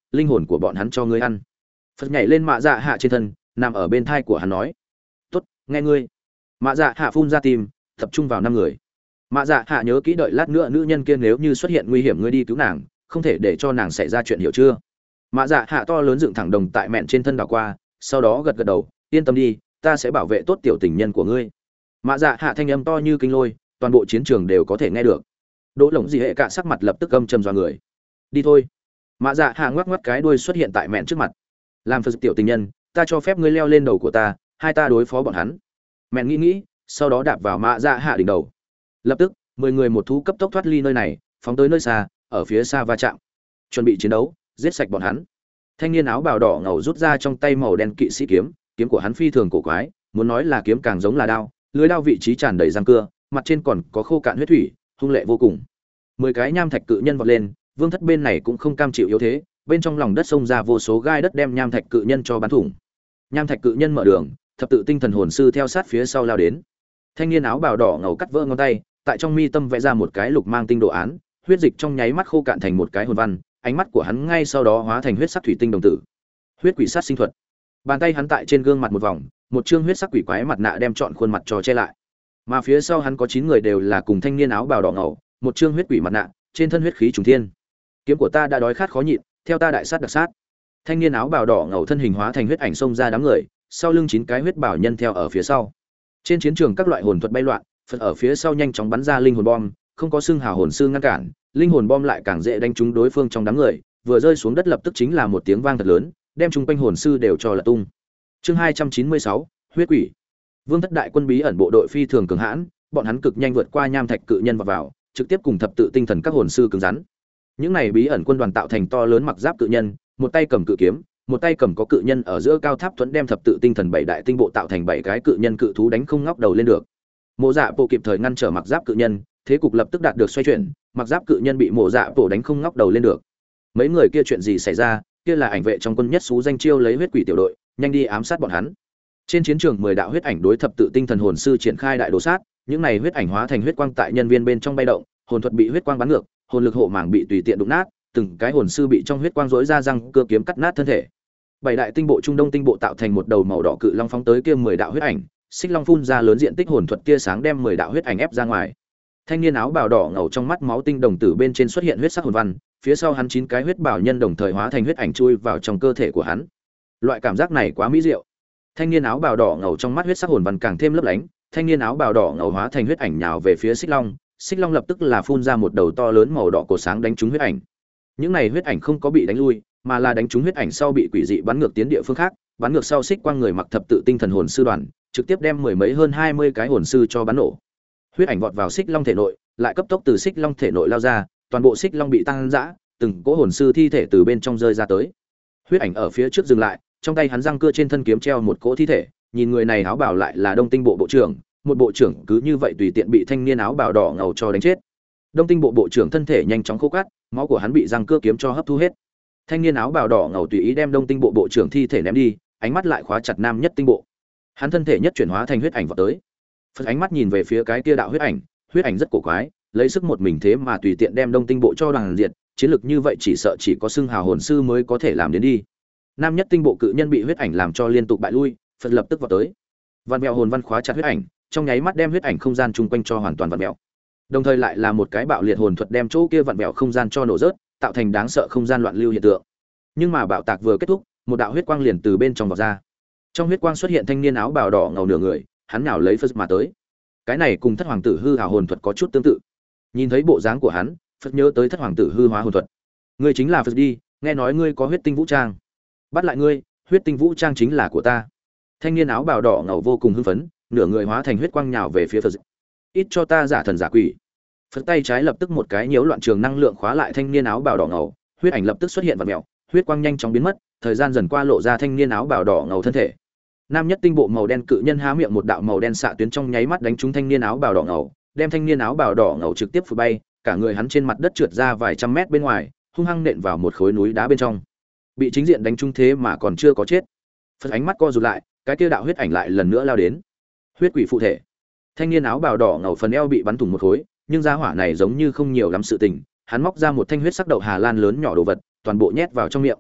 linh hồn của bọn hắn cho ngươi ăn. Phật nhảy lên mạ dạ hạ trên thân, nằm ở bên thai của hắn nói, tốt, nghe ngươi. Mạ dạ hạ phun ra tim, tập trung vào năm người. Mạ dạ hạ nhớ kỹ, đợi lát nữa nữ nhân kia nếu như xuất hiện nguy hiểm ngươi đi cứu nàng, không thể để cho nàng xảy ra chuyện, hiểu chưa? Mạ dạ hạ to lớn dựng thẳng đồng tại mẹn trên thân đảo qua, sau đó gật gật đầu, yên tâm đi, ta sẽ bảo vệ tốt tiểu tình nhân của ngươi. Mạ dạ hạ thanh âm to như kinh lôi, toàn bộ chiến trường đều có thể nghe được. Đỗ Lổng Dị Hệ cả sắc mặt lập tức âm trầm dọa người. Đi thôi. Mạ dạ hạ ngoắc ngoắc cái đuôi xuất hiện tại mẹn trước mặt. Làm Phật tiểu tình nhân, ta cho phép ngươi leo lên đầu của ta, hai ta đối phó bọn hắn. Mẹn nghĩ nghĩ, sau đó đạp vào mạ dạ hạ đỉnh đầu. Lập tức, mười người một thú cấp tốc thoát ly nơi này, phóng tới nơi xa, ở phía xa va chạm. Chuẩn bị chiến đấu, giết sạch bọn hắn. Thanh niên áo bào đỏ ngầu rút ra trong tay màu đen kỵ sĩ kiếm, kiếm của hắn phi thường cổ quái, muốn nói là kiếm càng giống là đao, lưỡi đao vị trí tràn đầy răng cưa, mặt trên còn có khô cạn huyết thủy, hung lệ vô cùng. Mười cái nham thạch cự nhân vọt lên, Vương Thất bên này cũng không cam chịu yếu thế, bên trong lòng đất xông ra vô số gai đất đem nham thạch cự nhân cho bắn thủng. Nham thạch cự nhân mở đường, thập tự tinh thần hồn sư theo sát phía sau lao đến. Thanh niên áo bào đỏ ngầu cắt vỡ ngón tay, tại trong mi tâm vẽ ra một cái lục mang tinh đồ án, huyết dịch trong nháy mắt khô cạn thành một cái hồn văn, ánh mắt của hắn ngay sau đó hóa thành huyết sắc thủy tinh đồng tử. Huyết quỷ sát sinh thuật. Bàn tay hắn tại trên gương mặt một vòng, một trương huyết sắc quỷ quái mặt nạ đem trọn khuôn mặt cho che lại. Mà phía sau hắn có chín người đều là cùng thanh niên áo bào đỏ ngầu, một trương huyết quỷ mặt nạ, trên thân huyết khí trùng thiên. Kiếm của ta đã đói khát khó nhịn, theo ta đại sát đặc sát. Thanh niên áo bào đỏ ngầu thân hình hóa thành huyết ảnh xông ra đám người, sau lưng chín cái huyết bảo nhân theo ở phía sau. Trên chiến trường các loại hồn thuật bay loạn, Phật ở phía sau nhanh chóng bắn ra linh hồn bom, không có xương hào hồn sư ngăn cản, linh hồn bom lại càng dễ đánh trúng đối phương trong đám người, vừa rơi xuống đất lập tức chính là một tiếng vang thật lớn, đem chung quanh hồn sư đều cho lật tung. Chương hai trăm chín mươi sáu, huyết quỷ. Vương Thất đại quân bí ẩn bộ đội phi thường cường hãn, bọn hắn cực nhanh vượt qua nham thạch cự nhân vào vào, trực tiếp cùng thập tự tinh thần các hồn sư cứng rắn. Những này bí ẩn quân đoàn tạo thành to lớn mặc giáp cự nhân, một tay cầm cự kiếm, một tay cầm có cự nhân ở giữa cao tháp thuẫn đem thập tự tinh thần bảy đại tinh bộ tạo thành bảy cái cự nhân cự thú đánh không ngóc đầu lên được. Mộ Dạ Bộ kịp thời ngăn trở mặc giáp cự nhân, thế cục lập tức đạt được xoay chuyển, mặc giáp cự nhân bị Mộ Dạ Bộ đánh không ngóc đầu lên được. Mấy người kia chuyện gì xảy ra? Kia là ảnh vệ trong quân nhất xú danh chiêu lấy huyết quỷ tiểu đội, nhanh đi ám sát bọn hắn. Trên chiến trường mười đạo huyết ảnh đối thập tự tinh thần hồn sư triển khai đại đồ sát, những này huyết ảnh hóa thành huyết quang tại nhân viên bên trong bay động, hồn thuật bị huyết quang bắn ngược, hồn lực hộ màng bị tùy tiện đụng nát, từng cái hồn sư bị trong huyết quang rỗi ra răng cưa kiếm cắt nát thân thể. Bảy đại tinh bộ trung đông tinh bộ tạo thành một đầu màu đỏ cự long phóng tới kia mười đạo huyết ảnh, xích long phun ra lớn diện tích hồn thuật tia sáng đem mười đạo huyết ảnh ép ra ngoài. Thanh niên áo bào đỏ ngầu trong mắt máu tinh đồng tử bên trên xuất hiện huyết sắc hồn văn, phía sau hắn chín cái huyết bảo nhân đồng thời hóa thành huyết ảnh chui vào trong cơ thể của hắn. Loại cảm giác này quá mỹ diệu. Thanh niên áo bào đỏ ngầu trong mắt huyết sắc hồn văn càng thêm lấp lánh, thanh niên áo bào đỏ ngầu hóa thành huyết ảnh nhào về phía xích long, xích long lập tức là phun ra một đầu to lớn màu đỏ cổ sáng đánh trúng huyết ảnh. Những này huyết ảnh không có bị đánh lui, mà là đánh trúng huyết ảnh sau bị quỷ dị bắn ngược tiến địa phương khác, bắn ngược sau xích quang người mặc thập tự tinh thần hồn sư đoàn, trực tiếp đem mười mấy hơn hai mươi cái hồn sư cho bắn nổ. Huyết ảnh vọt vào xích long thể nội, lại cấp tốc từ xích long thể nội lao ra, toàn bộ xích long bị tăng dã, từng cỗ hồn sư thi thể từ bên trong rơi ra tới. Huyết ảnh ở phía trước dừng lại, trong tay hắn răng cưa trên thân kiếm treo một cỗ thi thể, nhìn người này áo bào lại là Đông Tinh bộ bộ trưởng, một bộ trưởng cứ như vậy tùy tiện bị thanh niên áo bào đỏ ngầu cho đánh chết. Đông Tinh bộ bộ trưởng thân thể nhanh chóng khô cát, máu của hắn bị răng cưa kiếm cho hấp thu hết. Thanh niên áo bào đỏ ngầu tùy ý đem Đông Tinh bộ bộ trưởng thi thể ném đi, ánh mắt lại khóa chặt Nam Nhất Tinh bộ. Hắn thân thể nhất chuyển hóa thành huyết ảnh vọt tới. Phật ánh mắt nhìn về phía cái kia đạo huyết ảnh, huyết ảnh rất cổ quái, lấy sức một mình thế mà tùy tiện đem Đông Tinh bộ cho đoàn diệt, chiến lược như vậy chỉ sợ chỉ có xưng hào hồn sư mới có thể làm đến đi. Nam Nhất Tinh bộ cự nhân bị huyết ảnh làm cho liên tục bại lui, Phật lập tức vọt tới. Vạn mèo hồn văn khóa chặt huyết ảnh, trong nháy mắt đem huyết ảnh không gian chung quanh cho hoàn toàn vặn mèo. Đồng thời lại là một cái bạo liệt hồn thuật đem chỗ kia vặn mèo không gian cho nổ rớt, tạo thành đáng sợ không gian loạn lưu hiện tượng. Nhưng mà bạo tạc vừa kết thúc, một đạo huyết quang liền từ bên trong vọt ra. Trong huyết quang xuất hiện thanh niên áo bào đỏ ngầu nửa người, hắn nhào lấy Phật mà tới. Cái này cùng thất hoàng tử hư hào hồn thuật có chút tương tự. Nhìn thấy bộ dáng của hắn, Phật nhớ tới thất hoàng tử hư hóa hồn thuật. Ngươi chính là Phật đi, nghe nói ngươi có huyết tinh vũ trang. Bắt lại ngươi, huyết tinh vũ trang chính là của ta. Thanh niên áo bào đỏ ngầu vô cùng hưng phấn, nửa người hóa thành huyết quang nhào về phía Phật. Ít cho ta giả thần giả quỷ. Phật tay trái lập tức một cái nhiễu loạn trường năng lượng khóa lại thanh niên áo bào đỏ ngầu, huyết ảnh lập tức xuất hiện vặn mèo, huyết quang nhanh chóng biến mất, thời gian dần qua lộ ra thanh niên áo bào đỏ ngầu thân thể. Nam Nhất Tinh bộ màu đen cự nhân há miệng một đạo màu đen xạ tuyến trong nháy mắt đánh trúng thanh niên áo bào đỏ ngầu, đem thanh niên áo bào đỏ ngầu trực tiếp phù bay, cả người hắn trên mặt đất trượt ra vài trăm mét bên ngoài, hung hăng nện vào một khối núi đá bên trong. Bị chính diện đánh trúng thế mà còn chưa có chết. Phật ánh mắt co rụt lại, cái kia đạo huyết ảnh lại lần nữa lao đến. Huyết quỷ phụ thể. Thanh niên áo bào đỏ ngầu phần eo bị bắn thủng một khối, nhưng gia hỏa này giống như không nhiều lắm sự tình, hắn móc ra một thanh huyết sắc đậu Hà Lan lớn nhỏ đồ vật, toàn bộ nhét vào trong miệng.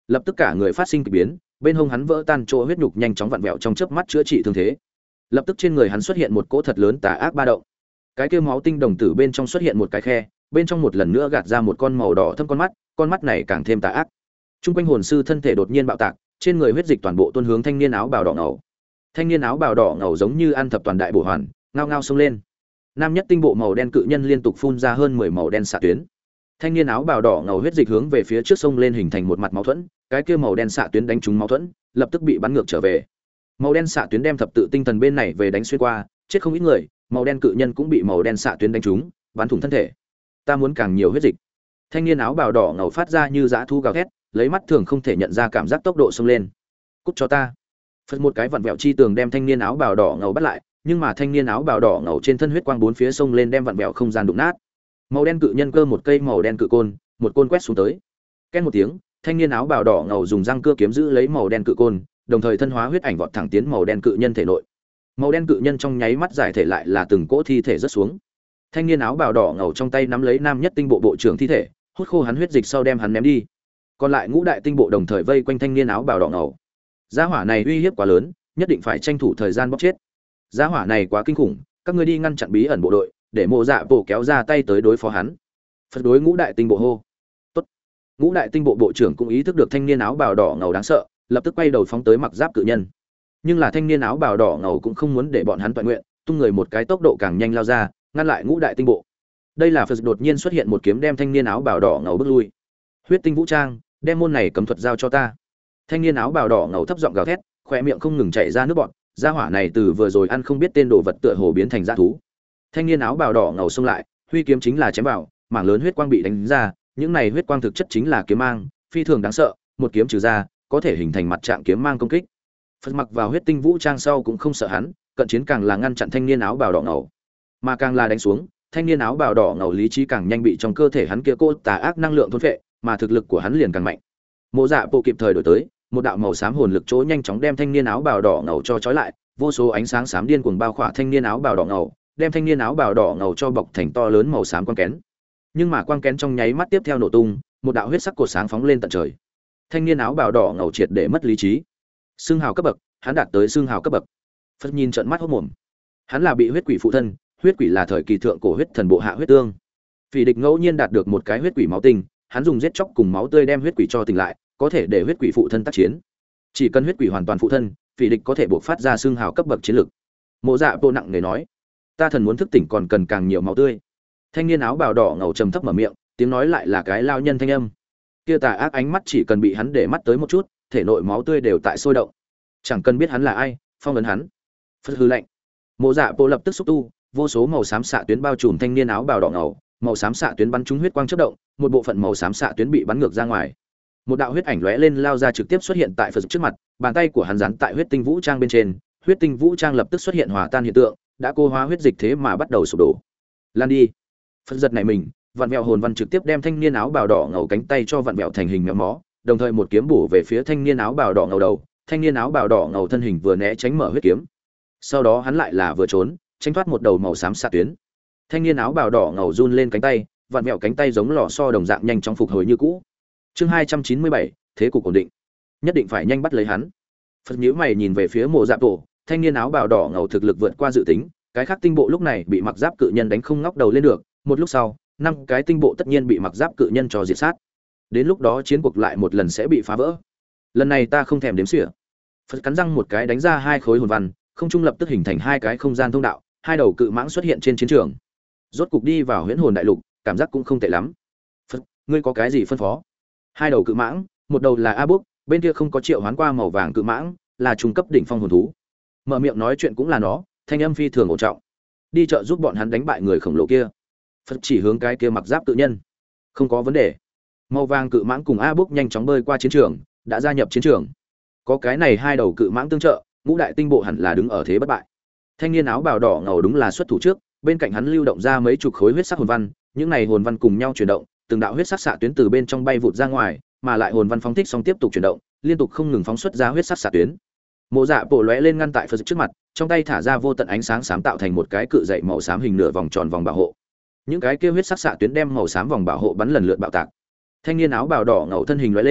Lập tức cả người phát sinh kỳ biến, bên hông hắn vỡ tan chỗ huyết nhục nhanh chóng vặn vẹo trong chớp mắt chữa trị thương thế. Lập tức trên người hắn xuất hiện một cỗ thật lớn tà ác ba động. Cái kia máu tinh đồng tử bên trong xuất hiện một cái khe, bên trong một lần nữa gạt ra một con màu đỏ thâm con mắt, con mắt này càng thêm tà ác. Trung quanh hồn sư thân thể đột nhiên bạo tạc, trên người huyết dịch toàn bộ tuôn hướng thanh niên áo bào đỏ ngầu. Thanh niên áo bào đỏ ngầu giống như ăn thập toàn đại bổ hoàn, ngao ngao xông lên. Nam nhất tinh bộ màu đen cự nhân liên tục phun ra hơn mười màu đen xạ tuyến. Thanh niên áo bào đỏ ngầu huyết dịch hướng về phía trước sông lên hình thành một mặt máu thuẫn, cái kia màu đen xạ tuyến đánh trúng máu thuẫn, lập tức bị bắn ngược trở về. Màu đen xạ tuyến đem thập tự tinh thần bên này về đánh xuyên qua, chết không ít người, màu đen cự nhân cũng bị màu đen xạ tuyến đánh trúng, bắn thủng thân thể. Ta muốn càng nhiều huyết dịch. Thanh niên áo bào đỏ ngầu phát ra như dã thú gào thét, lấy mắt thường không thể nhận ra cảm giác tốc độ xông lên. Cút cho ta. Phật một cái vặn vẹo chi tường đem thanh niên áo bào đỏ ngầu bắt lại, nhưng mà thanh niên áo bào đỏ ngầu trên thân huyết quang bốn phía sông lên đem vặn vẹo không gian đụng nát. Màu đen cự nhân cơ một cây màu đen cự côn, một côn quét xuống tới. Két một tiếng, thanh niên áo bào đỏ ngầu dùng răng cưa kiếm giữ lấy màu đen cự côn, đồng thời thân hóa huyết ảnh vọt thẳng tiến màu đen cự nhân thể nội. Màu đen cự nhân trong nháy mắt giải thể lại là từng cỗ thi thể rớt xuống. Thanh niên áo bào đỏ ngầu trong tay nắm lấy nam nhất tinh bộ bộ trưởng thi thể, hút khô hắn huyết dịch sau đem hắn ném đi. Còn lại ngũ đại tinh bộ đồng thời vây quanh thanh niên áo bào đỏ ngầu. Gia hỏa này uy hiếp quá lớn, nhất định phải tranh thủ thời gian bóc chết. Gia hỏa này quá kinh khủng, các ngươi đi ngăn chặn bí ẩn bộ đội, để Mộ Dạ Bộ kéo ra tay tới đối phó hắn. Phật đối ngũ đại tinh bộ hô. Tốt. Ngũ đại tinh bộ bộ trưởng cũng ý thức được thanh niên áo bào đỏ ngầu đáng sợ, lập tức quay đầu phóng tới mặc giáp cự nhân. Nhưng là thanh niên áo bào đỏ ngầu cũng không muốn để bọn hắn toàn nguyện, tung người một cái tốc độ càng nhanh lao ra, ngăn lại ngũ đại tinh bộ. Đây là Phật đột nhiên xuất hiện một kiếm đem thanh niên áo bào đỏ ngầu bước lui. Huyết tinh vũ trang, đem môn này cấm thuật giao cho ta. Thanh niên áo bào đỏ ngầu thấp giọng gào thét, khóe miệng không ngừng chảy ra nước bọt, gia hỏa này từ vừa rồi ăn không biết tên đồ vật tựa hồ biến thành dã thú. Thanh niên áo bào đỏ ngầu xông lại, huy kiếm chính là chém vào, mảng lớn huyết quang bị đánh ra, những này huyết quang thực chất chính là kiếm mang, phi thường đáng sợ, một kiếm trừ ra, có thể hình thành mặt trạng kiếm mang công kích. Phật mặc vào huyết tinh vũ trang sau cũng không sợ hắn, cận chiến càng là ngăn chặn thanh niên áo bào đỏ ngầu, mà càng là đánh xuống, thanh niên áo bào đỏ ngầu lý trí càng nhanh bị trong cơ thể hắn kia cô tà ác năng lượng thôn phệ, mà thực lực của hắn liền càng mạnh. Mộ Dạ Bộ kịp thời đổi tới, một đạo màu xám hồn lực chỗ nhanh chóng đem thanh niên áo bào đỏ ngầu cho trói lại, vô số ánh sáng xám điên cuồng bao khỏa thanh niên áo bào đỏ ngầu, đem thanh niên áo bào đỏ ngầu cho bọc thành to lớn màu xám quang kén. Nhưng mà quang kén trong nháy mắt tiếp theo nổ tung, một đạo huyết sắc cột sáng phóng lên tận trời. Thanh niên áo bào đỏ ngầu triệt để mất lý trí. Xương hào cấp bậc, hắn đạt tới xương hào cấp bậc. Phật nhìn trợn mắt hốt mồm. Hắn là bị huyết quỷ phụ thân, huyết quỷ là thời kỳ thượng cổ huyết thần bộ hạ huyết tương. Phỉ địch ngẫu nhiên đạt được một cái huyết quỷ máu tinh, hắn dùng giết chóc cùng máu tươi đem huyết quỷ cho tỉnh lại, có thể để huyết quỷ phụ thân tác chiến. Chỉ cần huyết quỷ hoàn toàn phụ thân, phỉ địch có thể buộc phát ra xương hào cấp bậc chiến lực. Mộ Dạ Bộ nặng nề nói, ta thần muốn thức tỉnh còn cần càng nhiều máu tươi. Thanh niên áo bào đỏ ngầu trầm thấp mở miệng, tiếng nói lại là cái lao nhân thanh âm. Kia tà ác ánh mắt chỉ cần bị hắn để mắt tới một chút, thể nội máu tươi đều tại sôi động. Chẳng cần biết hắn là ai, phong ấn hắn. Phật hư lệnh. Mộ Dạ Bộ lập tức xúc tu, vô số màu xám xạ tuyến bao trùm thanh niên áo bào đỏ ngầu, màu xám xạ tuyến bắn trúng huyết quang chớp động, một bộ phận màu xám xạ tuyến bị bắn ngược ra ngoài. Một đạo huyết ảnh lóe lên lao ra trực tiếp xuất hiện tại Phật trước mặt, bàn tay của hắn dán tại huyết tinh vũ trang bên trên, huyết tinh vũ trang lập tức xuất hiện hòa tan hiện tượng, đã cô hóa huyết dịch thế mà bắt đầu sụp đổ. Lan đi. Phật giật này mình, vặn vẹo hồn văn trực tiếp đem thanh niên áo bào đỏ ngầu cánh tay cho vặn vẹo thành hình méo mó, đồng thời một kiếm bổ về phía thanh niên áo bào đỏ ngầu đầu, thanh niên áo bào đỏ ngầu thân hình vừa né tránh mở huyết kiếm. Sau đó hắn lại là vừa trốn, tránh thoát một đầu màu xám xạ tuyến. Thanh niên áo bào đỏ ngầu run lên cánh tay, vặn vẹo cánh tay giống lò xo đồng dạng nhanh chóng phục hồi như cũ. Chương hai trăm chín mươi bảy, thế cục ổn định. Nhất định phải nhanh bắt lấy hắn. Phật nhíu mày nhìn về phía Mộ Dạ Bộ, thanh niên áo bào đỏ ngầu thực lực vượt qua dự tính, cái khác tinh bộ lúc này bị mặc giáp cự nhân đánh không ngóc đầu lên được, một lúc sau, năm cái tinh bộ tất nhiên bị mặc giáp cự nhân cho diệt sát. Đến lúc đó chiến cuộc lại một lần sẽ bị phá vỡ. Lần này ta không thèm đếm xỉa. Phật cắn răng một cái đánh ra hai khối hồn văn, không trung lập tức hình thành hai cái không gian thông đạo, hai đầu cự mãng xuất hiện trên chiến trường. Rốt cục đi vào Huyễn Hồn Đại Lục, cảm giác cũng không tệ lắm. Phật, ngươi có cái gì phân phó? Hai đầu cự mãng, một đầu là A Búc, bên kia không có triệu hoán qua màu vàng cự mãng, là trung cấp đỉnh phong hồn thú. Mở miệng nói chuyện cũng là nó, thanh âm phi thường ổn trọng. Đi chợ giúp bọn hắn đánh bại người khổng lồ kia. Phật chỉ hướng cái kia mặc giáp cự nhân. Không có vấn đề. Màu vàng cự mãng cùng A Búc nhanh chóng bơi qua chiến trường, đã gia nhập chiến trường. Có cái này hai đầu cự mãng tương trợ, ngũ đại tinh bộ hẳn là đứng ở thế bất bại. Thanh niên áo bào đỏ ngầu đúng là xuất thủ trước, bên cạnh hắn lưu động ra mấy chục khối huyết sắc hồn văn, những này hồn văn cùng nhau chuyển động, từng đạo huyết sắc xạ tuyến từ bên trong bay vụt ra ngoài, mà lại hồn văn phóng thích xong tiếp tục chuyển động, liên tục không ngừng phóng xuất ra huyết sắc xạ tuyến. Mộ Dạ Bộ lóe lên ngăn tại Phật trước mặt, trong tay thả ra vô tận ánh sáng xám tạo thành một cái cự dậy màu xám hình nửa vòng tròn vòng bảo hộ. Những cái kia huyết sắc xạ tuyến đem màu xám vòng bảo hộ bắn lần lượt bạo tạc. Thanh niên áo bào đỏ ngầu thân hình lóe lên,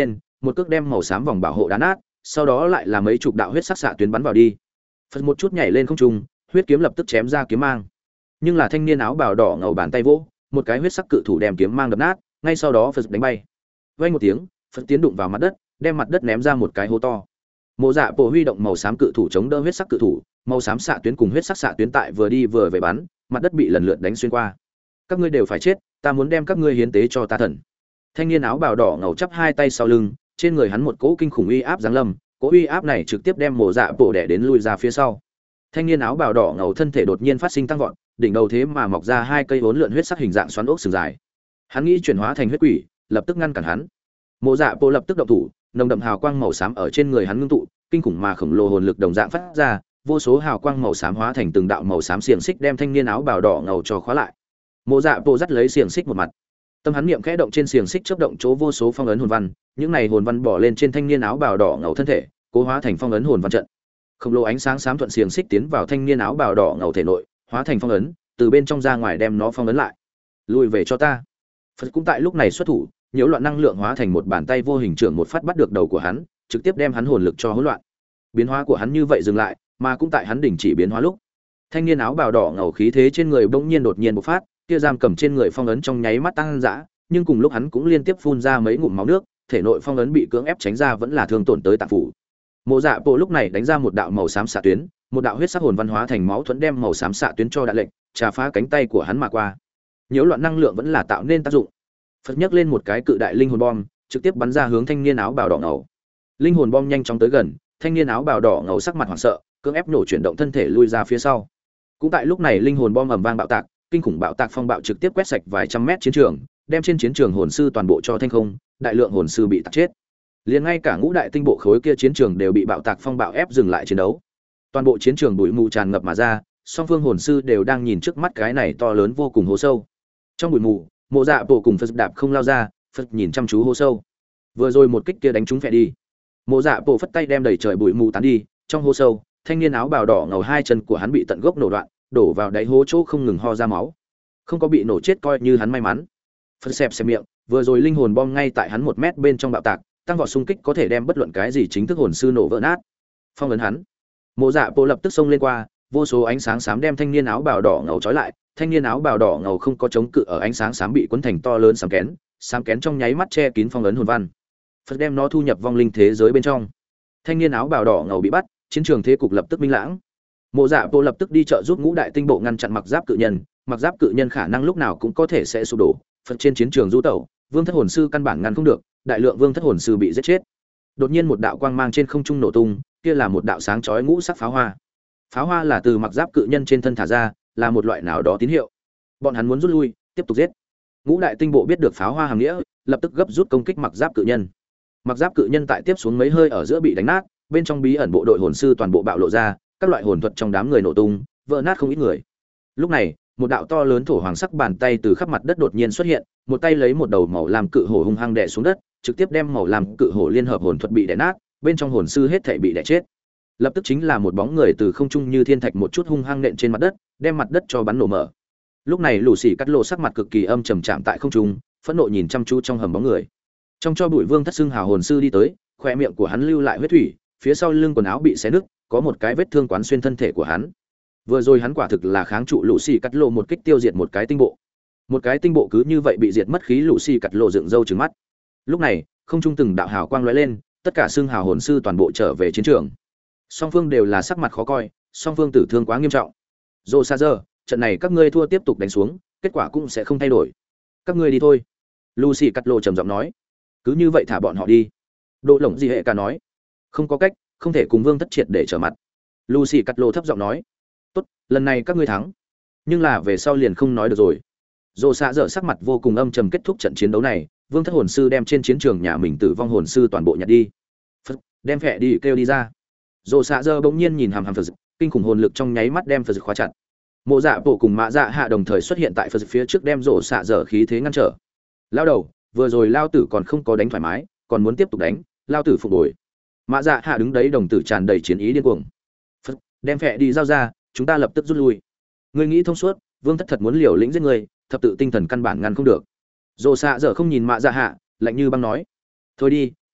một cước đem màu xám vòng bảo hộ đá nát, sau đó lại là mấy chục đạo huyết sắc xạ tuyến bắn vào đi. Phật một chút nhảy lên không trung, huyết kiếm lập tức chém ra kiếm mang. Nhưng là thanh niên áo bào đỏ ngầu bàn tay vỗ, một cái huyết sắc cự thủ đem kiếm mang đập nát, ngay sau đó Phật đánh bay. Vang một tiếng, Phật tiến đụng vào mặt đất, đem mặt đất ném ra một cái hố to. Mộ Dạ Bộ huy động màu xám cự thủ chống đỡ huyết sắc cự thủ, màu xám xạ tuyến cùng huyết sắc xạ tuyến tại vừa đi vừa về bắn, mặt đất bị lần lượt đánh xuyên qua. Các ngươi đều phải chết, ta muốn đem các ngươi hiến tế cho ta thần. Thanh niên áo bào đỏ ngầu chắp hai tay sau lưng, trên người hắn một cỗ kinh khủng uy áp giáng lâm, cỗ uy áp này trực tiếp đem Mộ Dạ Bộ đè đến lui ra phía sau. Thanh niên áo bào đỏ ngầu thân thể đột nhiên phát sinh tăng vọt, đỉnh đầu thế mà mọc ra hai cây vốn lượn huyết sắc hình dạng xoắn ốc sừng dài. Hắn nghĩ chuyển hóa thành huyết quỷ, lập tức ngăn cản hắn. Mộ Dạ Bộ lập tức động thủ, nồng đậm hào quang màu xám ở trên người hắn ngưng tụ, kinh khủng mà khổng lồ hồn lực đồng dạng phát ra, vô số hào quang màu xám hóa thành từng đạo màu xám xiềng xích đem thanh niên áo bào đỏ ngầu cho khóa lại. Mộ Dạ Bộ dắt lấy xiềng xích một mặt, tâm hắn niệm khẽ động trên xiềng xích chớp động chỗ vô số phong ấn hồn văn, những này hồn văn bỏ lên trên thanh niên áo bào đỏ ngầu thân thể, cố hóa thành phong ấn hồn văn trận. Khổng lồ ánh sáng xám thuận xiềng xích tiến vào thanh niên áo bào đỏ ngầu thể nội, hóa thành phong ấn, từ bên trong ra ngoài đem nó phong ấn lại. Lùi về cho ta. Phật cũng tại lúc này xuất thủ, nhiễu loạn năng lượng hóa thành một bàn tay vô hình trưởng một phát bắt được đầu của hắn, trực tiếp đem hắn hồn lực cho hỗn loạn. Biến hóa của hắn như vậy dừng lại, mà cũng tại hắn đình chỉ biến hóa lúc, thanh niên áo bào đỏ ngầu khí thế trên người bỗng nhiên đột nhiên bộc phát, kia giam cầm trên người phong ấn trong nháy mắt tăng dã, nhưng cùng lúc hắn cũng liên tiếp phun ra mấy ngụm máu nước, thể nội phong ấn bị cưỡng ép tránh ra vẫn là thương tổn tới tạng phủ. Mộ Dạ Bộ lúc này đánh ra một đạo màu xám xạ tuyến, một đạo huyết sắc hồn văn hóa thành máu thuẫn đem màu xám xạ tuyến cho đạn lệnh, trà phá cánh tay của hắn mà qua. Nhiễu loạn năng lượng vẫn là tạo nên tác dụng. Phật nhấc lên một cái cự đại linh hồn bom, trực tiếp bắn ra hướng thanh niên áo bào đỏ ngầu. Linh hồn bom nhanh chóng tới gần, thanh niên áo bào đỏ ngầu sắc mặt hoảng sợ, cưỡng ép nổ chuyển động thân thể lui ra phía sau. Cũng tại lúc này linh hồn bom ầm vang bạo tạc, kinh khủng bạo tạc phong bạo trực tiếp quét sạch vài trăm mét chiến trường, đem trên chiến trường hồn sư toàn bộ cho thanh không, đại lượng hồn sư bị tạc chết. Liền ngay cả ngũ đại tinh bộ khối kia chiến trường đều bị bạo tạc phong bạo ép dừng lại chiến đấu. Toàn bộ chiến trường bụi mù tràn ngập mà ra, song phương hồn sư đều đang nhìn trước mắt cái này to lớn vô cùng hố sâu. Trong bụi mù, Mộ Dạ Bộ cùng Phật đạp không lao ra, Phật nhìn chăm chú hố sâu. Vừa rồi một kích kia đánh trúng phệ đi. Mộ Dạ Bộ phất tay đem đầy trời bụi mù tán đi, trong hố sâu, thanh niên áo bào đỏ ngầu hai chân của hắn bị tận gốc nổ đoạn, đổ vào đáy hố chỗ không ngừng ho ra máu. Không có bị nổ chết coi như hắn may mắn. Phật xẹp xẹp miệng, vừa rồi linh hồn bom ngay tại hắn một mét bên trong bạo tạc, tăng vọt xung kích có thể đem bất luận cái gì chính thức hồn sư nổ vỡ nát. Phong ấn hắn. Mộ Dạ Bộ lập tức xông lên qua, vô số ánh sáng xám đem thanh niên áo bào đỏ ngầu trói lại, thanh niên áo bào đỏ ngầu không có chống cự ở ánh sáng xám bị cuốn thành to lớn sám kén, sám kén trong nháy mắt che kín phong ấn hồn văn. Phật đem nó thu nhập vong linh thế giới bên trong. Thanh niên áo bào đỏ ngầu bị bắt, chiến trường thế cục lập tức minh lãng. Mộ Dạ Bộ lập tức đi trợ giúp ngũ đại tinh bộ ngăn chặn mặc giáp cự nhân, mặc giáp cự nhân khả năng lúc nào cũng có thể sẽ sụp đổ. Phật trên chiến trường du tẩu, vương thất hồn sư căn bản ngăn không được, đại lượng vương thất hồn sư bị giết chết. Đột nhiên một đạo quang mang trên không trung nổ tung, kia là một đạo sáng chói ngũ sắc pháo hoa. Pháo hoa là từ mặc giáp cự nhân trên thân thả ra, là một loại nào đó tín hiệu. Bọn hắn muốn rút lui, tiếp tục giết. Ngũ đại tinh bộ biết được pháo hoa hàm nghĩa, lập tức gấp rút công kích mặc giáp cự nhân. Mặc giáp cự nhân tại tiếp xuống mấy hơi ở giữa bị đánh nát, bên trong bí ẩn bộ đội hồn sư toàn bộ bạo lộ ra, các loại hồn thuật trong đám người nổ tung, vỡ nát không ít người. Lúc này, một đạo to lớn thổ hoàng sắc bàn tay từ khắp mặt đất đột nhiên xuất hiện, một tay lấy một đầu màu lam cự hổ hung hăng đè xuống đất, trực tiếp đem màu lam cự hổ liên hợp hồn thuật bị đè nát, bên trong hồn sư hết thảy bị đè chết. Lập tức chính là một bóng người từ không trung như thiên thạch một chút hung hăng nện trên mặt đất, đem mặt đất cho bắn nổ mở. Lúc này Lũ Xỉ Cắt Lộ sắc mặt cực kỳ âm trầm chạm tại không trung, phẫn nộ nhìn chăm chú trong hầm bóng người. Trong cho bụi vương thất xưng hào hồn sư đi tới, khoe miệng của hắn lưu lại huyết thủy, phía sau lưng quần áo bị xé nứt, có một cái vết thương quán xuyên thân thể của hắn. Vừa rồi hắn quả thực là kháng trụ Lũ Xỉ Cắt Lộ một kích tiêu diệt một cái tinh bộ. Một cái tinh bộ cứ như vậy bị diệt mất khí, Lũ Xỉ Cắt Lộ dựng râu trừng mắt. Lúc này, không trung từng đạo hào quang lóe lên, tất cả xưng hào hồn sư toàn bộ trở về chiến trường. Song phương đều là sắc mặt khó coi, song phương tử thương quá nghiêm trọng. Dô Sa Dơ, trận này các ngươi thua tiếp tục đánh xuống, kết quả cũng sẽ không thay đổi. Các ngươi đi thôi. Lucy Cắt Lộ trầm giọng nói. Cứ như vậy thả bọn họ đi. Độ Lổng Di Hệ Cả nói. Không có cách, không thể cùng Vương thất triệt để trở mặt. Lucy Cắt Lộ thấp giọng nói. Tốt, lần này các ngươi thắng, nhưng là về sau liền không nói được rồi. Dô Sa Dơ sắc mặt vô cùng âm trầm kết thúc trận chiến đấu này. Vương thất hồn sư đem trên chiến trường nhà mình tử vong hồn sư toàn bộ nhặt đi. Phật, đem phệ đi kêu đi ra. Dô Sa Dơ bỗng nhiên nhìn hàm hàm Phật, kinh khủng hồn lực trong nháy mắt đem Phật khóa chặt. Mộ Dạ Bộ cùng Mã Dạ Hạ đồng thời xuất hiện tại Phật phía trước đem Dô Sa Dơ khí thế ngăn trở. Lao đầu, vừa rồi lao tử còn không có đánh thoải mái, còn muốn tiếp tục đánh, lao tử phục hồi. Mã Dạ Hạ đứng đấy đồng tử tràn đầy chiến ý điên cuồng. Phật, đem phệ đi giao ra, chúng ta lập tức rút lui. Ngươi nghĩ thông suốt, Vương thất thật muốn liều lĩnh giết ngươi, thập tự tinh thần căn bản ngăn không được. Dô Sa Dơ không nhìn Mã Dạ Hạ, lạnh như băng nói: "Thôi đi,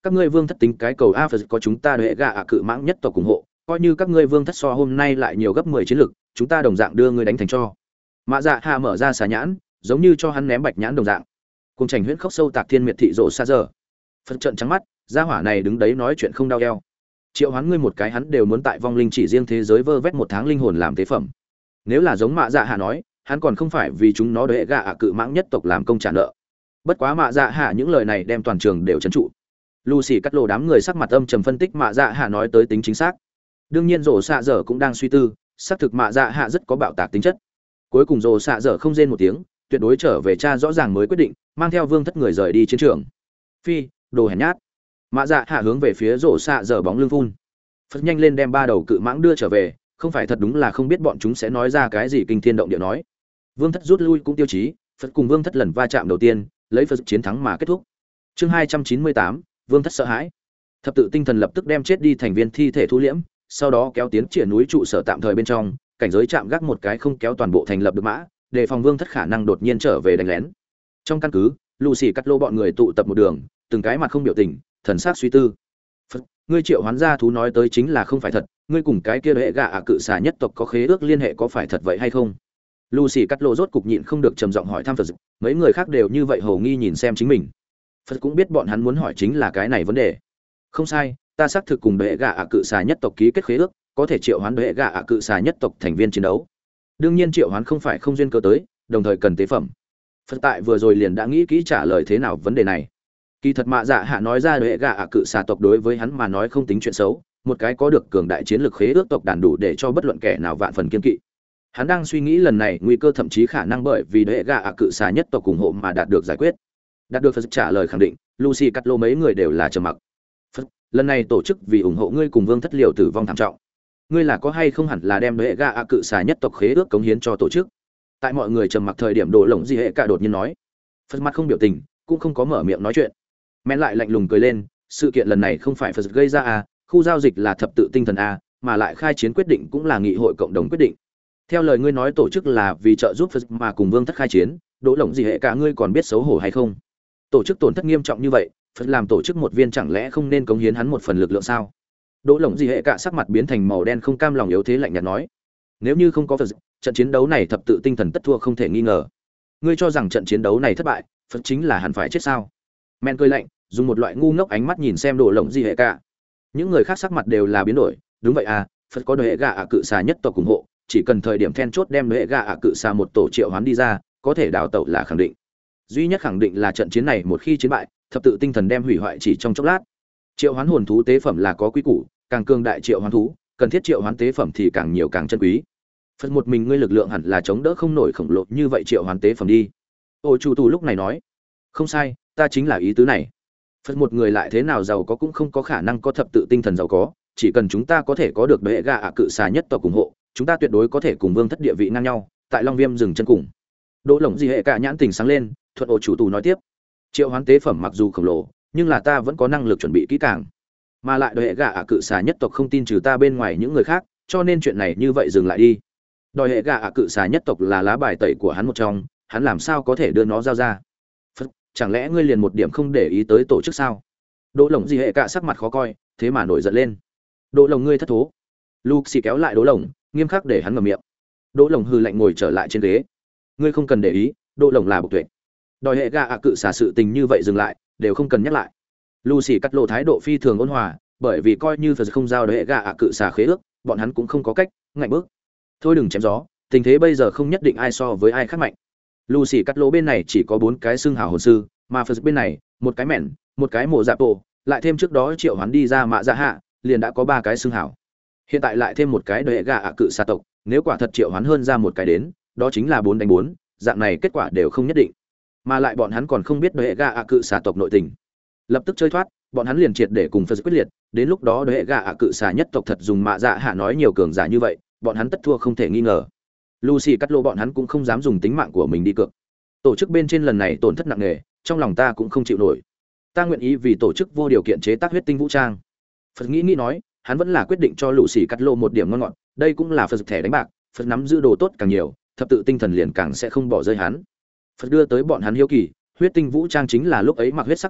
các ngươi vương thất tính cái cầu a Phật có chúng ta đệ gạ ạ cự mãng nhất tộc ủng hộ, coi như các ngươi vương thất so hôm nay lại nhiều gấp mười chiến lực, chúng ta đồng dạng đưa ngươi đánh thành cho. Mạ Dạ Hạ mở ra xà nhãn, giống như cho hắn ném bạch nhãn đồng dạng. Cùng Trành Huyễn khốc sâu tạc thiên miệt thị rộ xa giờ. Phật trợn trắng mắt, gia hỏa này đứng đấy nói chuyện không đau eo. Triệu Hoán ngươi một cái hắn đều muốn tại vong linh chỉ riêng thế giới vơ vét một tháng linh hồn làm tế phẩm. Nếu là giống Mạ Dạ Hạ nói, hắn còn không phải vì chúng nó đệ gạ ạ cự mãng nhất tộc làm công trả nợ. Bất quá Mạ Dạ Hạ những lời này đem toàn trường đều trấn trụ. Lucy cắt lộ đám người sắc mặt âm trầm phân tích Mạ Dạ Hạ nói tới tính chính xác. Đương nhiên rồ xạ dở cũng đang suy tư, xác thực Mạ Dạ Hạ rất có bạo tạc tính chất. Cuối cùng rồ xạ dở không rên một tiếng, tuyệt đối trở về cha rõ ràng mới quyết định, mang theo vương thất người rời đi chiến trường. Phi, đồ hèn nhát. Mạ Dạ Hạ hướng về phía rồ xạ dở bóng lưng phun. Phất nhanh lên đem ba đầu cự mãng đưa trở về, không phải thật đúng là không biết bọn chúng sẽ nói ra cái gì kinh thiên động địa nói. Vương thất rút lui cũng tiêu chí, Phật cùng vương thất lần va chạm đầu tiên, lấy Phật chiến thắng mà kết thúc. Chương hai trăm chín mươi tám, vương thất sợ hãi. Thập tự tinh thần lập tức đem chết đi thành viên thi thể thu liễm, sau đó kéo tiến triển núi trụ sở tạm thời bên trong, cảnh giới chạm gác một cái không kéo toàn bộ thành lập được mã, để phòng vương thất khả năng đột nhiên trở về đánh lén. Trong căn cứ, Lucy cắt lô bọn người tụ tập một đường, từng cái mặt không biểu tình, thần sắc suy tư. Phật, ngươi triệu hoán gia thú nói tới chính là không phải thật, ngươi cùng cái kia hệ gạ ạ cự xà nhất tộc có khế ước liên hệ có phải thật vậy hay không? Lucy cắt lô rốt cục nhịn không được trầm giọng hỏi thăm Phật, mấy người khác đều như vậy hầu nghi nhìn xem chính mình. Phật cũng biết bọn hắn muốn hỏi chính là cái này vấn đề. Không sai, ta xác thực cùng hệ gạ ạ cự xà nhất tộc ký kết khế ước, có thể triệu hoán hệ gạ ạ cự xà nhất tộc thành viên chiến đấu. Đương nhiên triệu hoán không phải không duyên cơ tới, đồng thời cần tế phẩm. Phật tại vừa rồi liền đã nghĩ kỹ trả lời thế nào vấn đề này. Kỳ thật Mạ Dạ Hạ nói ra hệ gạ ạ cự xà tộc đối với hắn mà nói không tính chuyện xấu, một cái có được cường đại chiến lược khế ước tộc đàn đủ để cho bất luận kẻ nào vạn phần kiên kỵ. Hắn đang suy nghĩ lần này nguy cơ thậm chí khả năng bởi vì hệ gạ ạ cự xà nhất tộc ủng hộ mà đạt được giải quyết. Đạt được Phật trả lời khẳng định, Lucy cắt lô mấy người đều là trầm mặc. Phật, lần này tổ chức vì ủng hộ ngươi cùng vương thất liều tử vong thảm trọng, ngươi là có hay không hẳn là đem hệ gạ ạ cự xà nhất tộc khế ước cống hiến cho tổ chức? Tại mọi người trầm mặc thời điểm đổ lỏng gì hệ cả đột nhiên nói. Phật mặt không biểu tình, cũng không có mở miệng nói chuyện. Men lại lạnh lùng cười lên, sự kiện lần này không phải Phật gây ra à, khu giao dịch là thập tự tinh thần a, mà lại khai chiến quyết định cũng là nghị hội cộng đồng quyết định. Theo lời ngươi nói tổ chức là vì trợ giúp Phật mà cùng vương thất khai chiến, đỗ lỏng gì hệ cả ngươi còn biết xấu hổ hay không? Tổ chức tổn thất nghiêm trọng như vậy, Phật làm tổ chức một viên chẳng lẽ không nên cống hiến hắn một phần lực lượng sao? Đỗ lỏng gì hệ cả sắc mặt biến thành màu đen không cam lòng yếu thế lạnh nhạt nói, nếu như không có Phật, trận chiến đấu này thập tự tinh thần tất thua không thể nghi ngờ. Ngươi cho rằng trận chiến đấu này thất bại, Phật chính là hẳn phải chết sao? Men cười lạnh, dùng một loại ngu ngốc ánh mắt nhìn xem Đỗ lỏng gì hệ cả. Những người khác sắc mặt đều là biến đổi, đúng vậy à, Phật có hệ gạ ạ cự xà nhất tộc ủng hộ, chỉ cần thời điểm then chốt đem hệ gạ ạ cự xà một tổ triệu hoán đi ra, có thể đào tẩu là khẳng định. Duy nhất khẳng định là trận chiến này một khi chiến bại, thập tự tinh thần đem hủy hoại chỉ trong chốc lát. Triệu hoán hồn thú tế phẩm là có quý củ, càng cường đại triệu hoán thú, cần thiết triệu hoán tế phẩm thì càng nhiều càng chân quý. Phật một mình ngươi lực lượng hẳn là chống đỡ không nổi khổng lồ như vậy triệu hoán tế phẩm đi. Ôi chủ tù lúc này nói, không sai, ta chính là ý tứ này. Phật một người lại thế nào giàu có cũng không có khả năng có thập tự tinh thần giàu có, chỉ cần chúng ta có thể có được hệ gạ ạ cự xà nhất tộc ủng hộ, chúng ta tuyệt đối có thể cùng vương thất địa vị ngang nhau, tại Long Viêm dừng chân cùng. Đỗ lỏng gì hệ cả nhãn tình sáng lên, thuận ổ chủ tù nói tiếp, triệu hoán tế phẩm mặc dù khổng lồ, nhưng là ta vẫn có năng lực chuẩn bị kỹ càng, mà lại hệ gạ ạ cự xà nhất tộc không tin trừ ta bên ngoài những người khác, cho nên chuyện này như vậy dừng lại đi. Đòi hệ gạ ạ cự xà nhất tộc là lá bài tẩy của hắn một trong, hắn làm sao có thể đưa nó giao ra? Phật, chẳng lẽ ngươi liền một điểm không để ý tới tổ chức sao? Đỗ lỏng gì hệ cả sắc mặt khó coi, thế mà nổi giận lên. Đỗ lỏng ngươi thất thố. Lucy kéo lại Đỗ lỏng, nghiêm khắc để hắn ngậm miệng. Đỗ lỏng hừ lạnh ngồi trở lại trên ghế. Ngươi không cần để ý, Đỗ lỏng là bộc tuệ. Đòi hệ gạ ạ cự xà sự tình như vậy dừng lại, đều không cần nhắc lại. Lucy cắt lộ thái độ phi thường ôn hòa, bởi vì coi như Phật không giao hệ gạ ạ cự xà khế ước, bọn hắn cũng không có cách ngạnh bước. Thôi đừng chém gió, tình thế bây giờ không nhất định ai so với ai khác mạnh. Lucy cắt lỗ bên này chỉ có bốn cái xương hào hồn sư, mà Phật bên này một cái mẹn, một cái mộ dạ tổ, lại thêm trước đó triệu hoán đi ra Mạ Dạ Hạ, liền đã có ba cái xương hào. Hiện tại lại thêm một cái hệ gạ ạ cự xà tộc, nếu quả thật triệu hoán hơn ra một cái đến, đó chính là bốn đánh bốn, dạng này kết quả đều không nhất định. Mà lại bọn hắn còn không biết hệ gạ ạ cự xà tộc nội tình. Lập tức chơi thoát, bọn hắn liền triệt để cùng Phật quyết liệt, đến lúc đó hệ gạ ạ cự xà nhất tộc thật dùng Mạ Dạ Hạ nói nhiều cường giả như vậy, bọn hắn tất thua không thể nghi ngờ. Lucy cắt lô bọn hắn cũng không dám dùng tính mạng của mình đi cược. Tổ chức bên trên lần này tổn thất nặng nề, trong lòng ta cũng không chịu nổi. Ta nguyện ý vì tổ chức vô điều kiện chế tác huyết tinh vũ trang. Phật nghĩ nghĩ nói, hắn vẫn là quyết định cho Lucy cắt lô một điểm ngon ngọt, đây cũng là Phật thẻ đánh bạc, Phật nắm giữ đồ tốt càng nhiều, thập tự tinh thần liền càng sẽ không bỏ rơi hắn. Phật đưa tới bọn hắn hiếu kỳ, huyết tinh vũ trang chính là lúc ấy mặc huyết sắc giáp trụ,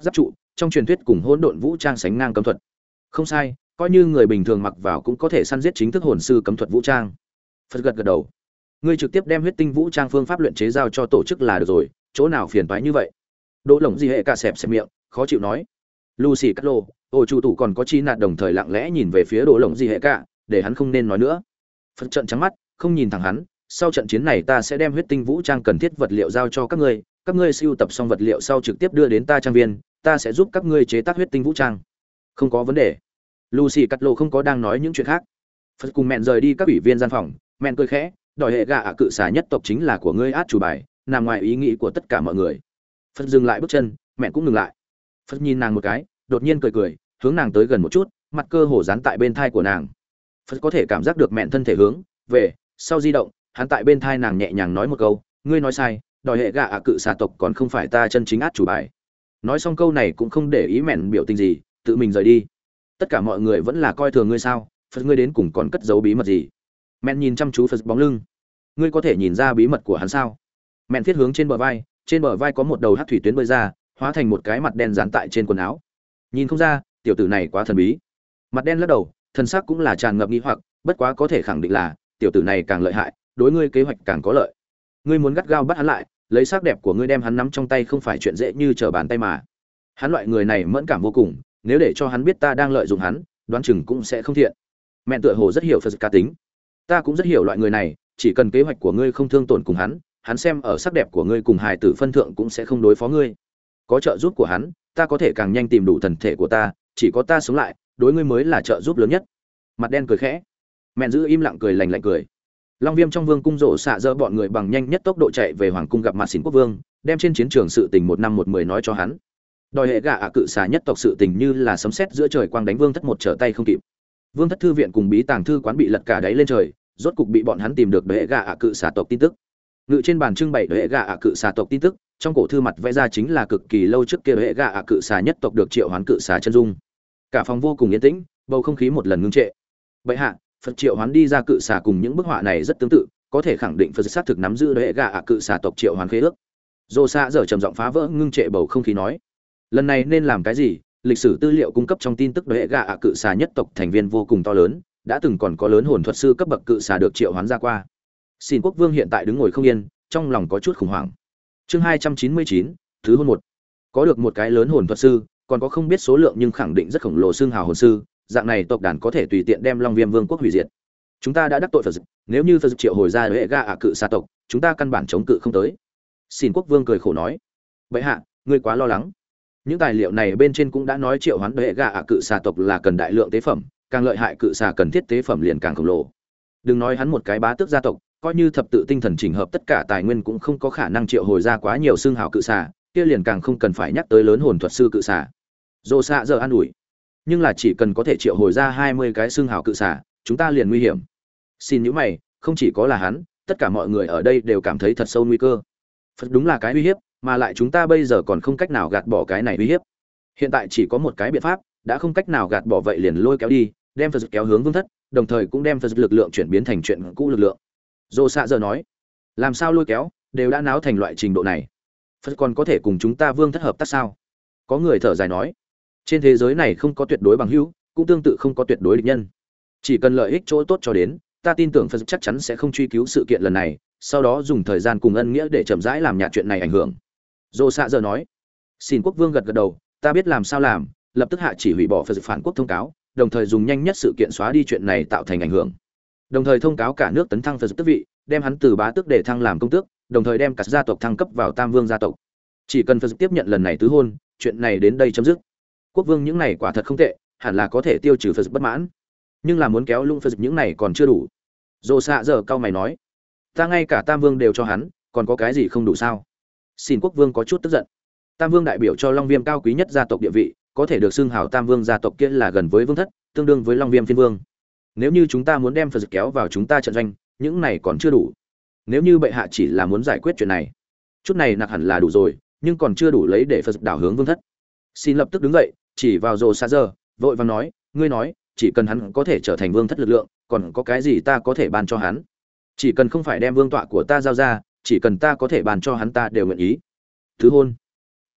trong truyền thuyết cùng hỗn độn vũ trang sánh ngang cấm thuật. Không sai, coi như người bình thường mặc vào cũng có thể săn giết chính thức hồn sư cấm thuật vũ trang. Phật gật gật đầu. Ngươi trực tiếp đem huyết tinh vũ trang phương pháp luyện chế giao cho tổ chức là được rồi, chỗ nào phiền toái như vậy. Đỗ Lồng Di hệ cả xẹp xẹp miệng, khó chịu nói. Lucy cắt lô, ô chủ tủ còn có chi nạt đồng thời lặng lẽ nhìn về phía Đỗ Lồng Di hệ cả, để hắn không nên nói nữa. Phật trợn trắng mắt, không nhìn thẳng hắn, sau trận chiến này ta sẽ đem huyết tinh vũ trang cần thiết vật liệu giao cho các ngươi, các ngươi sưu tập xong vật liệu sau trực tiếp đưa đến ta trang viên, ta sẽ giúp các ngươi chế tác huyết tinh vũ trang. Không có vấn đề. Lucy cắt lô không có đang nói những chuyện khác. Phật cùng mẹn rời đi các ủy viên gian phòng, mẹn cười khẽ, đòi hệ gạ ạ cự xà nhất tộc chính là của ngươi át chủ bài, nằm ngoài ý nghĩ của tất cả mọi người. Phật dừng lại bước chân, mẹn cũng ngừng lại. Phật nhìn nàng một cái, đột nhiên cười cười, hướng nàng tới gần một chút, mặt cơ hồ dán tại bên thai của nàng. Phật có thể cảm giác được mẹn thân thể hướng về sau di động, hắn tại bên thai nàng nhẹ nhàng nói một câu, ngươi nói sai, đòi hệ gạ ạ cự xà tộc còn không phải ta chân chính át chủ bài. Nói xong câu này cũng không để ý mẹn biểu tình gì, tự mình rời đi. Tất cả mọi người vẫn là coi thường ngươi sao? Phật ngươi đến cùng còn cất giấu bí mật gì? Mẹn nhìn chăm chú Phật bóng lưng, ngươi có thể nhìn ra bí mật của hắn sao? Mẹn viết hướng trên bờ vai, trên bờ vai có một đầu hắc thủy tuyến bơi ra, hóa thành một cái mặt đen dán tại trên quần áo. Nhìn không ra, tiểu tử này quá thần bí. Mặt đen lắc đầu, thân xác cũng là tràn ngập nghi hoặc, bất quá có thể khẳng định là tiểu tử này càng lợi hại, đối ngươi kế hoạch càng có lợi. Ngươi muốn gắt gao bắt hắn lại, lấy sắc đẹp của ngươi đem hắn nắm trong tay không phải chuyện dễ như trở bàn tay mà. Hắn loại người này mẫn cảm vô cùng, nếu để cho hắn biết ta đang lợi dụng hắn, đoán chừng cũng sẽ không thiện. Mẹ tựa hồ rất hiểu Phật cá tính, ta cũng rất hiểu loại người này, chỉ cần kế hoạch của ngươi không thương tổn cùng hắn, hắn xem ở sắc đẹp của ngươi cùng hài tử phân thượng cũng sẽ không đối phó ngươi. Có trợ giúp của hắn, ta có thể càng nhanh tìm đủ thần thể của ta, chỉ có ta sống lại, đối ngươi mới là trợ giúp lớn nhất. Mặt đen cười khẽ, mẹ giữ im lặng cười lạnh lạnh cười. Long Viêm trong vương cung rộ xạ dỡ bọn người bằng nhanh nhất tốc độ chạy về hoàng cung gặp mặt Xỉn quốc vương, đem trên chiến trường sự tình một năm một mười nói cho hắn. Đòi hệ gạ ạ cự xà nhất tộc sự tình như là sấm sét giữa trời quang đánh vương thất một trở tay không kịp. Vương thất thư viện cùng bí tàng thư quán bị lật cả đáy lên trời, rốt cục bị bọn hắn tìm được hệ gạ ạ cự xà tộc tin tức. Ngự trên bàn trưng bày hệ gạ ạ cự xà tộc tin tức, trong cổ thư mặt vẽ ra chính là cực kỳ lâu trước kia hệ gạ ạ cự xà nhất tộc được triệu hoán cự xà chân dung. Cả phòng vô cùng yên tĩnh, bầu không khí một lần ngưng trệ. Bệ hạ, Phật triệu hoán đi ra cự xà cùng những bức họa này rất tương tự, có thể khẳng định Phật xác thực nắm giữ hệ gạ ạ cự xà tộc triệu hoán khế ước. Dô xạ giờ trầm giọng phá vỡ ngưng trệ bầu không khí nói, lần này nên làm cái gì? Lịch sử tư liệu cung cấp trong tin tức hệ gạ ạ cự xà nhất tộc thành viên vô cùng to lớn, đã từng còn có lớn hồn thuật sư cấp bậc cự xà được triệu hoán ra qua. Xin quốc vương hiện tại đứng ngồi không yên, trong lòng có chút khủng hoảng. Chương hai trăm chín mươi chín, thứ hôn một. Có được một cái lớn hồn thuật sư, còn có không biết số lượng nhưng khẳng định rất khổng lồ xương hào hồn sư, dạng này tộc đàn có thể tùy tiện đem Long Viêm vương quốc hủy diệt. Chúng ta đã đắc tội Phật, nếu như Phật triệu hồi ra hệ gạ ạ cự xà tộc, chúng ta căn bản chống cự không tới. Xin quốc vương cười khổ nói, bệ hạ, ngươi quá lo lắng. Những tài liệu này bên trên cũng đã nói triệu hoán hệ gạ ạ cự xà tộc là cần đại lượng tế phẩm, càng lợi hại cự xà cần thiết tế phẩm liền càng khổng lồ. Đừng nói hắn một cái bá tước gia tộc, coi như thập tự tinh thần chỉnh hợp tất cả tài nguyên cũng không có khả năng triệu hồi ra quá nhiều xương hào cự xà, kia liền càng không cần phải nhắc tới lớn hồn thuật sư cự xà. Dô xạ giờ an ủi, nhưng là chỉ cần có thể triệu hồi ra hai mươi cái xương hào cự xà, chúng ta liền nguy hiểm. Xin những mày, không chỉ có là hắn, tất cả mọi người ở đây đều cảm thấy thật sâu nguy cơ. Phật đúng là cái uy hiếp, mà lại chúng ta bây giờ còn không cách nào gạt bỏ cái này uy hiếp. Hiện tại chỉ có một cái biện pháp, đã không cách nào gạt bỏ vậy liền lôi kéo đi, đem Phật kéo hướng vương thất, đồng thời cũng đem Phật lực lượng chuyển biến thành chuyện cũ lực lượng. Dô xạ giờ nói, làm sao lôi kéo, đều đã náo thành loại trình độ này. Phật còn có thể cùng chúng ta vương thất hợp tác sao? Có người thở dài nói, trên thế giới này không có tuyệt đối bằng hữu, cũng tương tự không có tuyệt đối địch nhân. Chỉ cần lợi ích chỗ tốt cho đến, ta tin tưởng Phật chắc chắn sẽ không truy cứu sự kiện lần này, sau đó dùng thời gian cùng ân nghĩa để chậm rãi làm nhạt chuyện này ảnh hưởng. Dô xạ giờ nói, xin quốc vương gật gật đầu, ta biết làm sao làm, lập tức hạ chỉ hủy bỏ Phật phản quốc thông cáo, đồng thời dùng nhanh nhất sự kiện xóa đi chuyện này tạo thành ảnh hưởng. Đồng thời thông cáo cả nước tấn thăng Phật tước vị, đem hắn từ bá tước để thăng làm công tước, đồng thời đem cả gia tộc thăng cấp vào Tam Vương gia tộc. Chỉ cần Phật tiếp nhận lần này tứ hôn, chuyện này đến đây chấm dứt. Quốc vương những này quả thật không tệ, hẳn là có thể tiêu trừ Phật bất mãn. Nhưng là muốn kéo lung Phật những này còn chưa đủ. Dô xạ giờ cao mày nói, ta ngay cả Tam Vương đều cho hắn, còn có cái gì không đủ sao? Xin quốc vương có chút tức giận. Tam Vương đại biểu cho Long Viêm cao quý nhất gia tộc địa vị, có thể được xưng hào Tam Vương gia tộc kia là gần với vương thất, tương đương với Long Viêm phiên vương. Nếu như chúng ta muốn đem Phật kéo vào chúng ta trận doanh, những này còn chưa đủ. Nếu như bệ hạ chỉ là muốn giải quyết chuyện này, chút này nặc hẳn là đủ rồi, nhưng còn chưa đủ lấy để Phật đảo hướng vương thất. Xin lập tức đứng dậy, chỉ vào Dô xạ giờ, vội vàng nói, ngươi nói, chỉ cần hắn có thể trở thành vương thất lực lượng, còn có cái gì ta có thể ban cho hắn? Chỉ cần không phải đem vương tọa của ta giao ra, chỉ cần ta có thể ban cho hắn ta đều nguyện ý. Thứ hôn.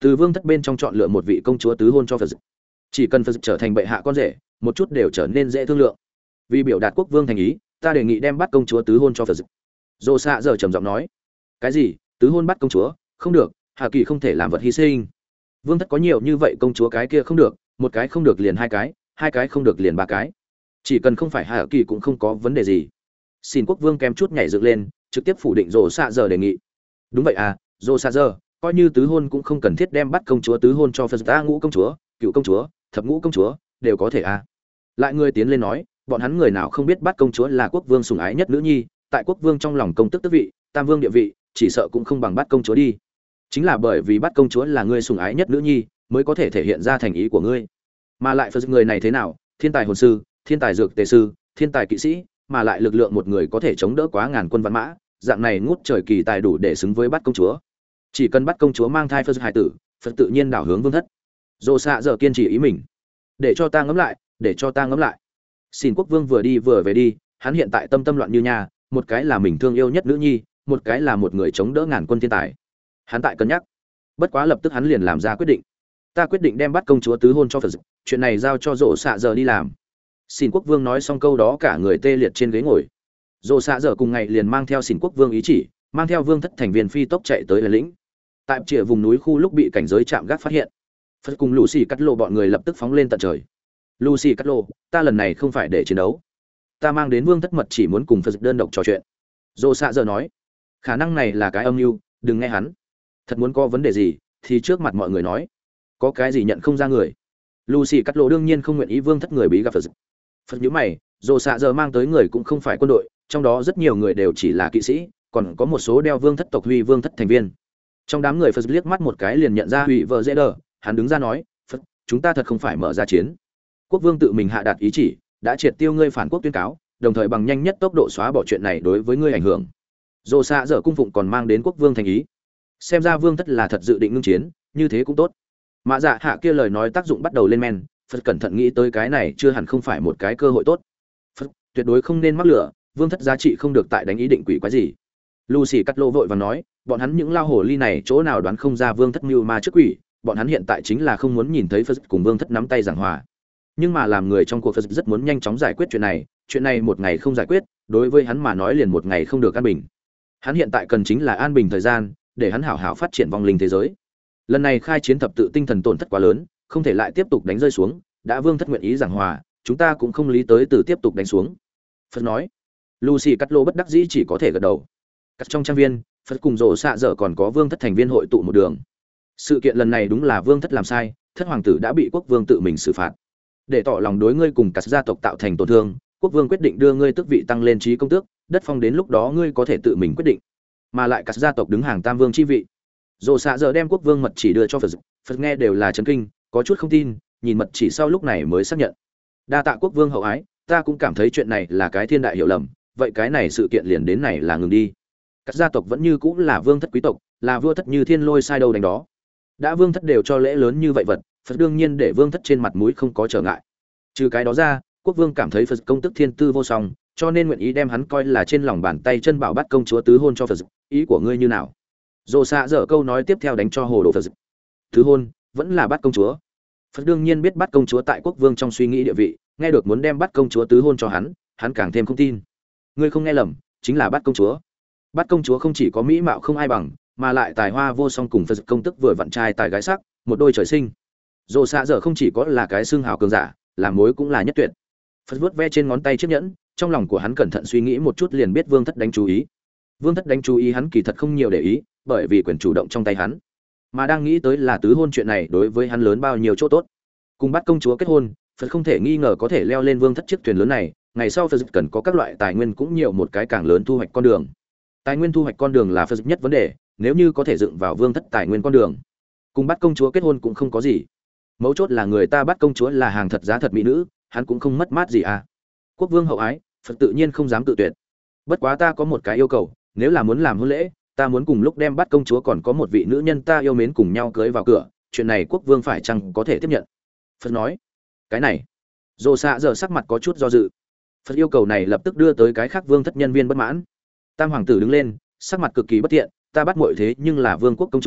từ vương thất bên trong chọn lựa một vị công chúa tứ hôn cho Phật. Chỉ cần Phật trở thành bệ hạ con rể, một chút đều trở nên dễ thương lượng. Vì biểu đạt quốc vương thành ý, ta đề nghị đem bắt công chúa tứ hôn cho Phật. Dô xạ giờ trầm giọng nói. Cái gì? Tứ hôn bắt công chúa? Không được, Hà Kỳ không thể làm vật hy sinh. Vương thất có nhiều như vậy công chúa, cái kia không được, một cái không được liền hai cái, hai cái không được liền ba cái. Chỉ cần không phải Hà Kỳ cũng không có vấn đề gì. Xin quốc vương kém chút nhảy dựng lên, trực tiếp phủ định Dô xạ giờ đề nghị. Đúng vậy à, Dô xạ giờ, coi như tứ hôn cũng không cần thiết đem bắt công chúa tứ hôn cho Phật, ta ngũ công chúa, cựu công chúa, thập ngũ công chúa đều có thể à. Lại người tiến lên nói, bọn hắn người nào không biết bắt công chúa là quốc vương sủng ái nhất nữ nhi, tại quốc vương trong lòng công tức tước vị, tam vương địa vị, chỉ sợ cũng không bằng bắt công chúa đi. Chính là bởi vì bắt công chúa là ngươi sủng ái nhất nữ nhi, mới có thể thể hiện ra thành ý của ngươi. Mà lại Phật người này thế nào, thiên tài hồn sư, thiên tài dược tề sư, thiên tài kỵ sĩ, mà lại lực lượng một người có thể chống đỡ quá ngàn quân văn mã, dạng này ngút trời kỳ tài đủ để xứng với bắt công chúa. Chỉ cần bắt công chúa mang thai Phật hải tử, Phật tự nhiên đảo hướng vương thất. Dô xạ giờ kiên trì ý mình. Để cho ta ngẫm lại, để cho ta ngẫm lại. Xin quốc vương vừa đi vừa về đi, hắn hiện tại tâm tâm loạn như nhà, một cái là mình thương yêu nhất nữ nhi, một cái là một người chống đỡ ngàn quân thiên tài. Hắn tại cân nhắc. Bất quá lập tức hắn liền làm ra quyết định. Ta quyết định đem bắt công chúa tứ hôn cho Phật, chuyện này giao cho Dô xạ giờ đi làm. Xin quốc vương nói xong câu đó, cả người tê liệt trên ghế ngồi. Dô xạ giờ cùng ngày liền mang theo Xin quốc vương ý chỉ, mang theo vương thất thành viên phi tốc chạy tới là lĩnh. Tại chìa vùng núi khu lúc bị cảnh giới chạm gác phát hiện, Phật cùng Lucy cắt lộ bọn người lập tức phóng lên tận trời. Lucy cắt lộ, ta lần này không phải để chiến đấu, ta mang đến vương thất mật chỉ muốn cùng Phật đơn độc trò chuyện. Dô xạ giờ nói, khả năng này là cái âm mưu, đừng nghe hắn. Thật muốn có vấn đề gì thì trước mặt mọi người nói, có cái gì nhận không ra người. Lucy cắt lộ đương nhiên không nguyện ý vương thất người bí gặp Phật. Phật nhíu mày, Dô xạ giờ mang tới người cũng không phải quân đội, trong đó rất nhiều người đều chỉ là kỵ sĩ, còn có một số đeo vương thất tộc huy vương thất thành viên. Trong đám người Phật liếc mắt một cái liền nhận ra Hủy Vợ Dễ Đờ, hắn đứng ra nói, Phật, chúng ta thật không phải mở ra chiến. Quốc vương tự mình hạ đạt ý chỉ, đã triệt tiêu ngươi phản quốc tuyên cáo, đồng thời bằng nhanh nhất tốc độ xóa bỏ chuyện này đối với ngươi ảnh hưởng. Dô xạ dở cung phụng còn mang đến quốc vương thành ý, xem ra vương thất là thật dự định ngưng chiến, như thế cũng tốt. Mã Dạ hạ kia lời nói tác dụng bắt đầu lên men, Phật cẩn thận nghĩ tới cái này chưa hẳn không phải một cái cơ hội tốt. Phật tuyệt đối không nên mắc lửa, vương thất giá trị không được tại đánh ý định quỷ quái gì. Lucy cắt lô vội vàng nói, bọn hắn những lao hồ ly này chỗ nào đoán không ra vương thất mưu ma trước quỷ, bọn hắn hiện tại chính là không muốn nhìn thấy Phật cùng vương thất nắm tay giảng hòa. Nhưng mà làm người trong cuộc Phật rất muốn nhanh chóng giải quyết chuyện này, chuyện này một ngày không giải quyết, đối với hắn mà nói liền một ngày không được an bình. Hắn hiện tại cần chính là an bình thời gian, để hắn hảo hảo phát triển vong linh thế giới. Lần này khai chiến thập tự tinh thần tổn thất quá lớn, không thể lại tiếp tục đánh rơi xuống, đã vương thất nguyện ý giảng hòa, chúng ta cũng không lý tới từ tiếp tục đánh xuống. Phật nói. Lucy cắt lô bất đắc dĩ chỉ có thể gật đầu. Cắt trong trang viên, Phật cùng rổ xạ dở còn có vương thất thành viên hội tụ một đường. Sự kiện lần này đúng là vương thất làm sai, thất hoàng tử đã bị quốc vương tự mình xử phạt. Để tỏ lòng đối ngươi cùng các gia tộc tạo thành tổn thương, quốc vương quyết định đưa ngươi tước vị tăng lên trí công tước, đất phong đến lúc đó ngươi có thể tự mình quyết định. Mà lại các gia tộc đứng hàng tam vương chi vị. Rổ xạ dở đem quốc vương mật chỉ đưa cho Phật, Phật nghe đều là chấn kinh, có chút không tin, nhìn mật chỉ sau lúc này mới xác nhận. Đa tạ quốc vương hậu ái, ta cũng cảm thấy chuyện này là cái thiên đại hiểu lầm, vậy cái này sự kiện liền đến này là ngừng đi. Các gia tộc vẫn như cũ là vương thất quý tộc, là vua thất như thiên lôi sai đâu đánh đó. Đã vương thất đều cho lễ lớn như vậy vật, Phật đương nhiên để vương thất trên mặt mũi không có trở ngại. Trừ cái đó ra, quốc vương cảm thấy Phật công tức thiên tư vô song, cho nên nguyện ý đem hắn coi là trên lòng bàn tay chân bảo bắt công chúa tứ hôn cho Phật. Ý của ngươi như nào? Dồ xạ dở câu nói tiếp theo đánh cho hồ đồ Phật. Tứ hôn vẫn là bắt công chúa. Phật đương nhiên biết bắt công chúa tại quốc vương trong suy nghĩ địa vị, nghe được muốn đem bắt công chúa tứ hôn cho hắn, hắn càng thêm không tin. Ngươi không nghe lầm, chính là bắt công chúa. Bắt công chúa không chỉ có mỹ mạo không ai bằng, mà lại tài hoa vô song, cùng Phật công tức vừa vặn trai tài gái sắc, một đôi trời sinh. Dồ xạ dở không chỉ có là cái xương hào cường giả, làm mối cũng là nhất tuyệt. Phật vuốt ve trên ngón tay chiếc nhẫn, trong lòng của hắn cẩn thận suy nghĩ một chút liền biết vương thất đánh chú ý. Vương thất đánh chú ý hắn kỳ thật không nhiều để ý, bởi vì quyền chủ động trong tay hắn. Mà đang nghĩ tới là tứ hôn chuyện này đối với hắn lớn bao nhiêu chỗ tốt. Cùng bắt công chúa kết hôn, Phật không thể nghi ngờ có thể leo lên vương thất chiếc thuyền lớn này, ngày sau Phật cần có các loại tài nguyên cũng nhiều một cái càng lớn thu hoạch con đường. Tài nguyên thu hoạch con đường là Phật nhất vấn đề, nếu như có thể dựng vào vương thất tài nguyên con đường, cùng bắt công chúa kết hôn cũng không có gì. Mấu chốt là người ta bắt công chúa là hàng thật giá thật mỹ nữ, hắn cũng không mất mát gì à. Quốc vương hậu ái, Phật tự nhiên không dám tự tuyệt. Bất quá ta có một cái yêu cầu, nếu là muốn làm hôn lễ, ta muốn cùng lúc đem bắt công chúa còn có một vị nữ nhân ta yêu mến cùng nhau cưới vào cửa, chuyện này quốc vương phải chăng có thể tiếp nhận? Phật nói. Cái này, Dồ xạ giờ sắc mặt có chút do dự. Phật yêu cầu này lập tức đưa tới cái khác vương thất nhân viên bất mãn. Tam hoàng tử đứng lên, sắc mặt cực kỳ bất tiện, ta bắt muội thế nhưng là vương quốc công chúa,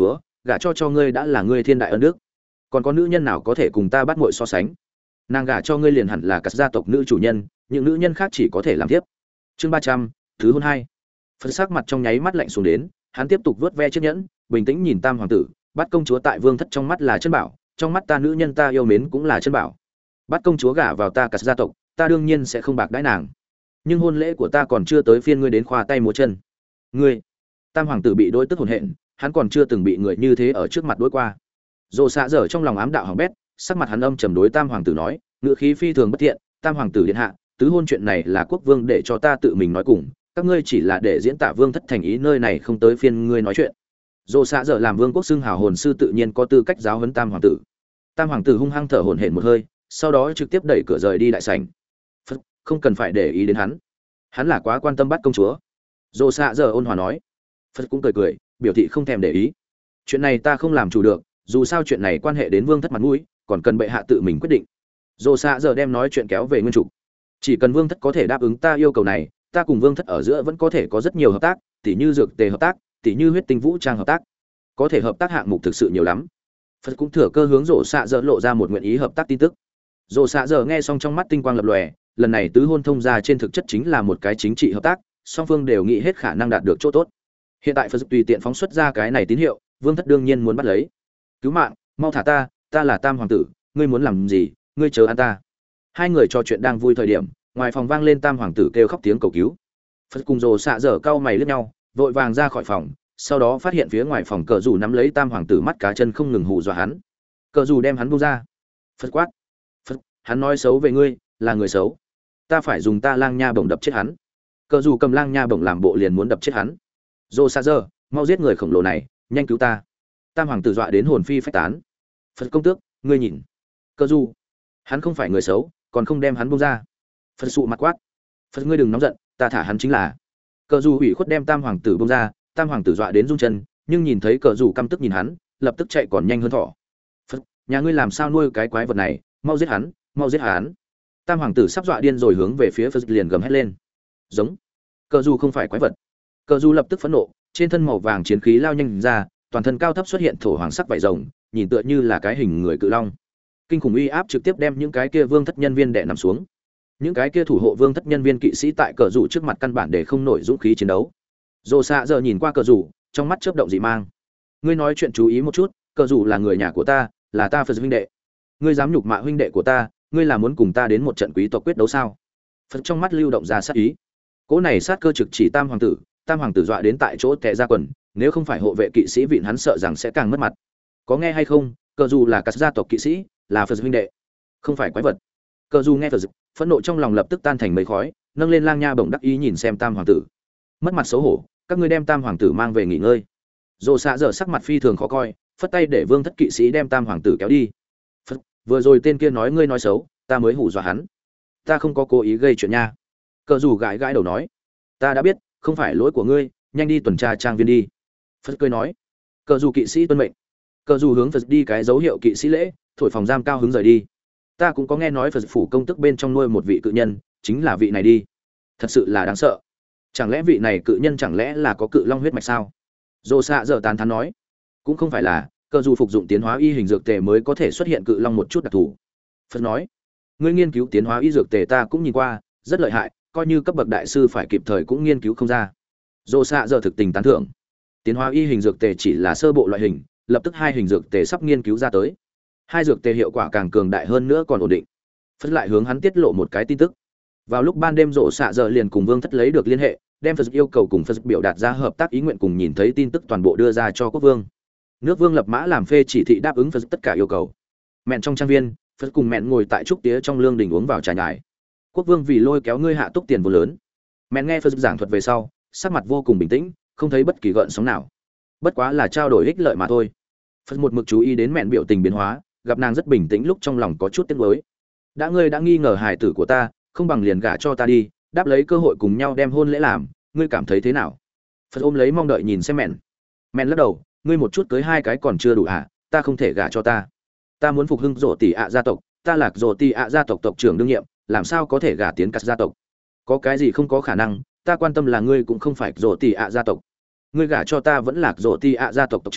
gả cho cho ngươi đã là ngươi thiên đại ân đức, còn có nữ nhân nào có thể cùng ta bắt muội so sánh. Nàng gả cho ngươi liền hẳn là cả gia tộc nữ chủ nhân, những nữ nhân khác chỉ có thể làm tiếp. Chương ba trăm, thứ hôn hai. Phật sắc mặt trong nháy mắt lạnh xuống đến, hắn tiếp tục vuốt ve chiếc nhẫn, bình tĩnh nhìn Tam hoàng tử, bắt công chúa tại vương thất trong mắt là chân bảo, trong mắt ta nữ nhân ta yêu mến cũng là chân bảo. Bắt công chúa gả vào ta cả gia tộc, ta đương nhiên sẽ không bạc đãi nàng. Nhưng hôn lễ của ta còn chưa tới phiên ngươi đến khoa tay múa chân. Ngươi? Tam hoàng tử bị đối tức hồn hện, hắn còn chưa từng bị người như thế ở trước mặt đối qua. Dỗ xạ dở trong lòng ám đạo hỏng bét, sắc mặt hắn âm trầm đối Tam hoàng tử nói, ngữ khí phi thường bất thiện, Tam hoàng tử điện hạ, tứ hôn chuyện này là quốc vương để cho ta tự mình nói cùng, các ngươi chỉ là để diễn tả vương thất thành ý, nơi này không tới phiên ngươi nói chuyện. Dỗ xạ dở làm vương quốc xưng hào hồn sư tự nhiên có tư cách giáo huấn Tam hoàng tử. Tam hoàng tử hung hăng thở hổn hển một hơi, sau đó trực tiếp đẩy cửa rời đi đại sảnh. Phật, không cần phải để ý đến hắn, hắn là quá quan tâm bắt công chúa. Dỗ xạ dở ôn hòa nói. Phật cũng cười cười, biểu thị không thèm để ý. Chuyện này ta không làm chủ được, dù sao chuyện này quan hệ đến vương thất mặt mũi, còn cần bệ hạ tự mình quyết định. Dỗ xạ dở đem nói chuyện kéo về nguyên trục. Chỉ cần vương thất có thể đáp ứng ta yêu cầu này, ta cùng vương thất ở giữa vẫn có thể có rất nhiều hợp tác, tỉ như dược tề hợp tác, tỉ như huyết tinh vũ trang hợp tác, có thể hợp tác hạng mục thực sự nhiều lắm. Phật cũng thừa cơ hướng Dỗ xạ dở lộ ra một nguyện ý hợp tác tin tức. Dỗ xạ dở nghe xong trong mắt tinh quang lập lòe, lần này tứ hôn thông ra trên thực chất chính là một cái chính trị hợp tác, song phương đều nghĩ hết khả năng đạt được chỗ tốt. Hiện tại Phật tùy tiện phóng xuất ra cái này tín hiệu, vương thất đương nhiên muốn bắt lấy. Cứu mạng, mau thả ta, ta là Tam hoàng tử, ngươi muốn làm gì, ngươi chờ ăn ta. Hai người trò chuyện đang vui thời điểm, ngoài phòng vang lên Tam hoàng tử kêu khóc tiếng cầu cứu. Phật cùng Dỗ xạ dở cau mày liếc nhau, vội vàng ra khỏi phòng, sau đó phát hiện phía ngoài phòng cờ dù nắm lấy Tam hoàng tử mắt cá chân không ngừng hù dọa hắn. Cờ dù đem hắn buông ra. Phật quát, Phật, hắn nói xấu về ngươi, là người xấu, ta phải dùng ta lang nha bổng đập chết hắn. Cờ dù cầm lang nha bổng làm bộ liền muốn đập chết hắn. Dỗ xạ dở, mau giết người khổng lồ này, nhanh cứu ta. Tam hoàng tử dọa đến hồn phi phách tán. Phật công tước, ngươi nhìn, Cờ dù, hắn không phải người xấu, còn không đem hắn buông ra. Phật sụ mặt quát, Phật ngươi đừng nóng giận, ta thả hắn chính là. Cờ dù ủy khuất đem Tam hoàng tử buông ra, Tam hoàng tử dọa đến run chân, nhưng nhìn thấy Cờ dù căm tức nhìn hắn, lập tức chạy còn nhanh hơn thỏ. Phật, nhà ngươi làm sao nuôi cái quái vật này, mau giết hắn, mau giết hắn. Tam hoàng tử sắp dọa điên rồi hướng về phía Phật liền gầm hét lên. Giống. Cờ dù không phải quái vật. Cờ dù lập tức phẫn nộ, trên thân màu vàng chiến khí lao nhanh ra, toàn thân cao thấp xuất hiện thổ hoàng sắc vảy rồng, nhìn tựa như là cái hình người cự long. Kinh khủng uy áp trực tiếp đem những cái kia vương thất nhân viên đè nằm xuống. Những cái kia thủ hộ vương thất nhân viên kỵ sĩ tại cờ dù trước mặt căn bản để không nổi dũng khí chiến đấu. Dỗ xạ giờ nhìn qua cờ dù, trong mắt chớp động dị mang. Ngươi nói chuyện chú ý một chút, cờ dù là người nhà của ta, là ta Phật huynh đệ. Ngươi dám nhục mạ huynh đệ của ta, ngươi là muốn cùng ta đến một trận quý tộc quyết đấu sao? Phật trong mắt lưu động ra sát ý. Cỗ này sát cơ trực chỉ Tam hoàng tử, Tam hoàng tử dọa đến tại chỗ tè ra quần, nếu không phải hộ vệ kỵ sĩ vịn hắn sợ rằng sẽ càng mất mặt. Có nghe hay không, cờ dù là các gia tộc kỵ sĩ, là Phật huynh đệ, không phải quái vật. Cờ dù nghe Phật, phẫn nộ trong lòng lập tức tan thành mây khói, nâng lên lang nha bổng đắc ý nhìn xem Tam hoàng tử. Mất mặt xấu hổ, các ngươi đem Tam hoàng tử mang về nghỉ ngơi. Dỗ xạ dở sắc mặt phi thường khó coi, phất tay để vương thất kỵ sĩ đem Tam hoàng tử kéo đi. Phật, vừa rồi tên kia nói ngươi nói xấu, ta mới hù dọa hắn, ta không có cố ý gây chuyện nha. Cờ dù gãi gãi đầu nói, ta đã biết, không phải lỗi của ngươi, nhanh đi tuần tra trang viên đi. Phật cười nói, cờ dù kỵ sĩ tuân mệnh. Cờ dù hướng Phật đi cái dấu hiệu kỵ sĩ lễ, thổi phòng giam cao hứng rời đi. Ta cũng có nghe nói Phật phủ công tức bên trong nuôi một vị cự nhân, chính là vị này đi. Thật sự là đáng sợ. Chẳng lẽ vị này cự nhân chẳng lẽ là có cự long huyết mạch sao? Dỗ xạ dở tán thán nói, cũng không phải là, cờ dù phục dụng tiến hóa y hình dược tề mới có thể xuất hiện cự long một chút đặc thù. Phật nói, ngươi nghiên cứu tiến hóa y dược tề ta cũng nhìn qua, rất lợi hại, coi như cấp bậc đại sư phải kịp thời cũng nghiên cứu không ra. Dỗ xạ dở thực tình tán thưởng. Tiến hóa y hình dược tề chỉ là sơ bộ loại hình, lập tức hai hình dược tề sắp nghiên cứu ra tới. Hai dược tề hiệu quả càng cường đại hơn nữa còn ổn định. Phật lại hướng hắn tiết lộ một cái tin tức. Vào lúc ban đêm Dỗ xạ dở liền cùng vương thất lấy được liên hệ, đem Phật yêu cầu cùng Phật biểu đạt ra hợp tác ý nguyện cùng nhìn thấy tin tức toàn bộ đưa ra cho quốc vương. Nước vương lập mã làm phê chỉ thị đáp ứng Phật tất cả yêu cầu. Mẹn trong trang viên, Phật cùng mẹn ngồi tại trúc tía trong lương đình uống vào trà nhài. Quốc vương vì lôi kéo ngươi hạ túc tiền vô lớn. Mẹn nghe Phật giảng thuật về sau, sắc mặt vô cùng bình tĩnh, không thấy bất kỳ gợn sóng nào. Bất quá là trao đổi ích lợi mà thôi. Phật một mực chú ý đến mẹn biểu tình biến hóa, gặp nàng rất bình tĩnh lúc trong lòng có chút tiếc nuối. Đã ngươi đã nghi ngờ hài tử của ta, không bằng liền gả cho ta đi, đáp lấy cơ hội cùng nhau đem hôn lễ làm, ngươi cảm thấy thế nào? Phật ôm lấy mong đợi nhìn xem mẹn. Mẹn lắc đầu, ngươi một chút cưới hai cái còn chưa đủ hả? Ta không thể gả cho ta. Ta muốn phục hưng rổ tỷ ạ gia tộc, ta là rổ tỷ ạ gia tộc tộc trưởng đương nhiệm, làm sao có thể gả tiến cắt gia tộc? Có cái gì không có khả năng, ta quan tâm là ngươi cũng không phải rổ tỷ ạ gia tộc. Ngươi gả cho ta vẫn là rổ tỷ ạ gia tộc tộc trưởng,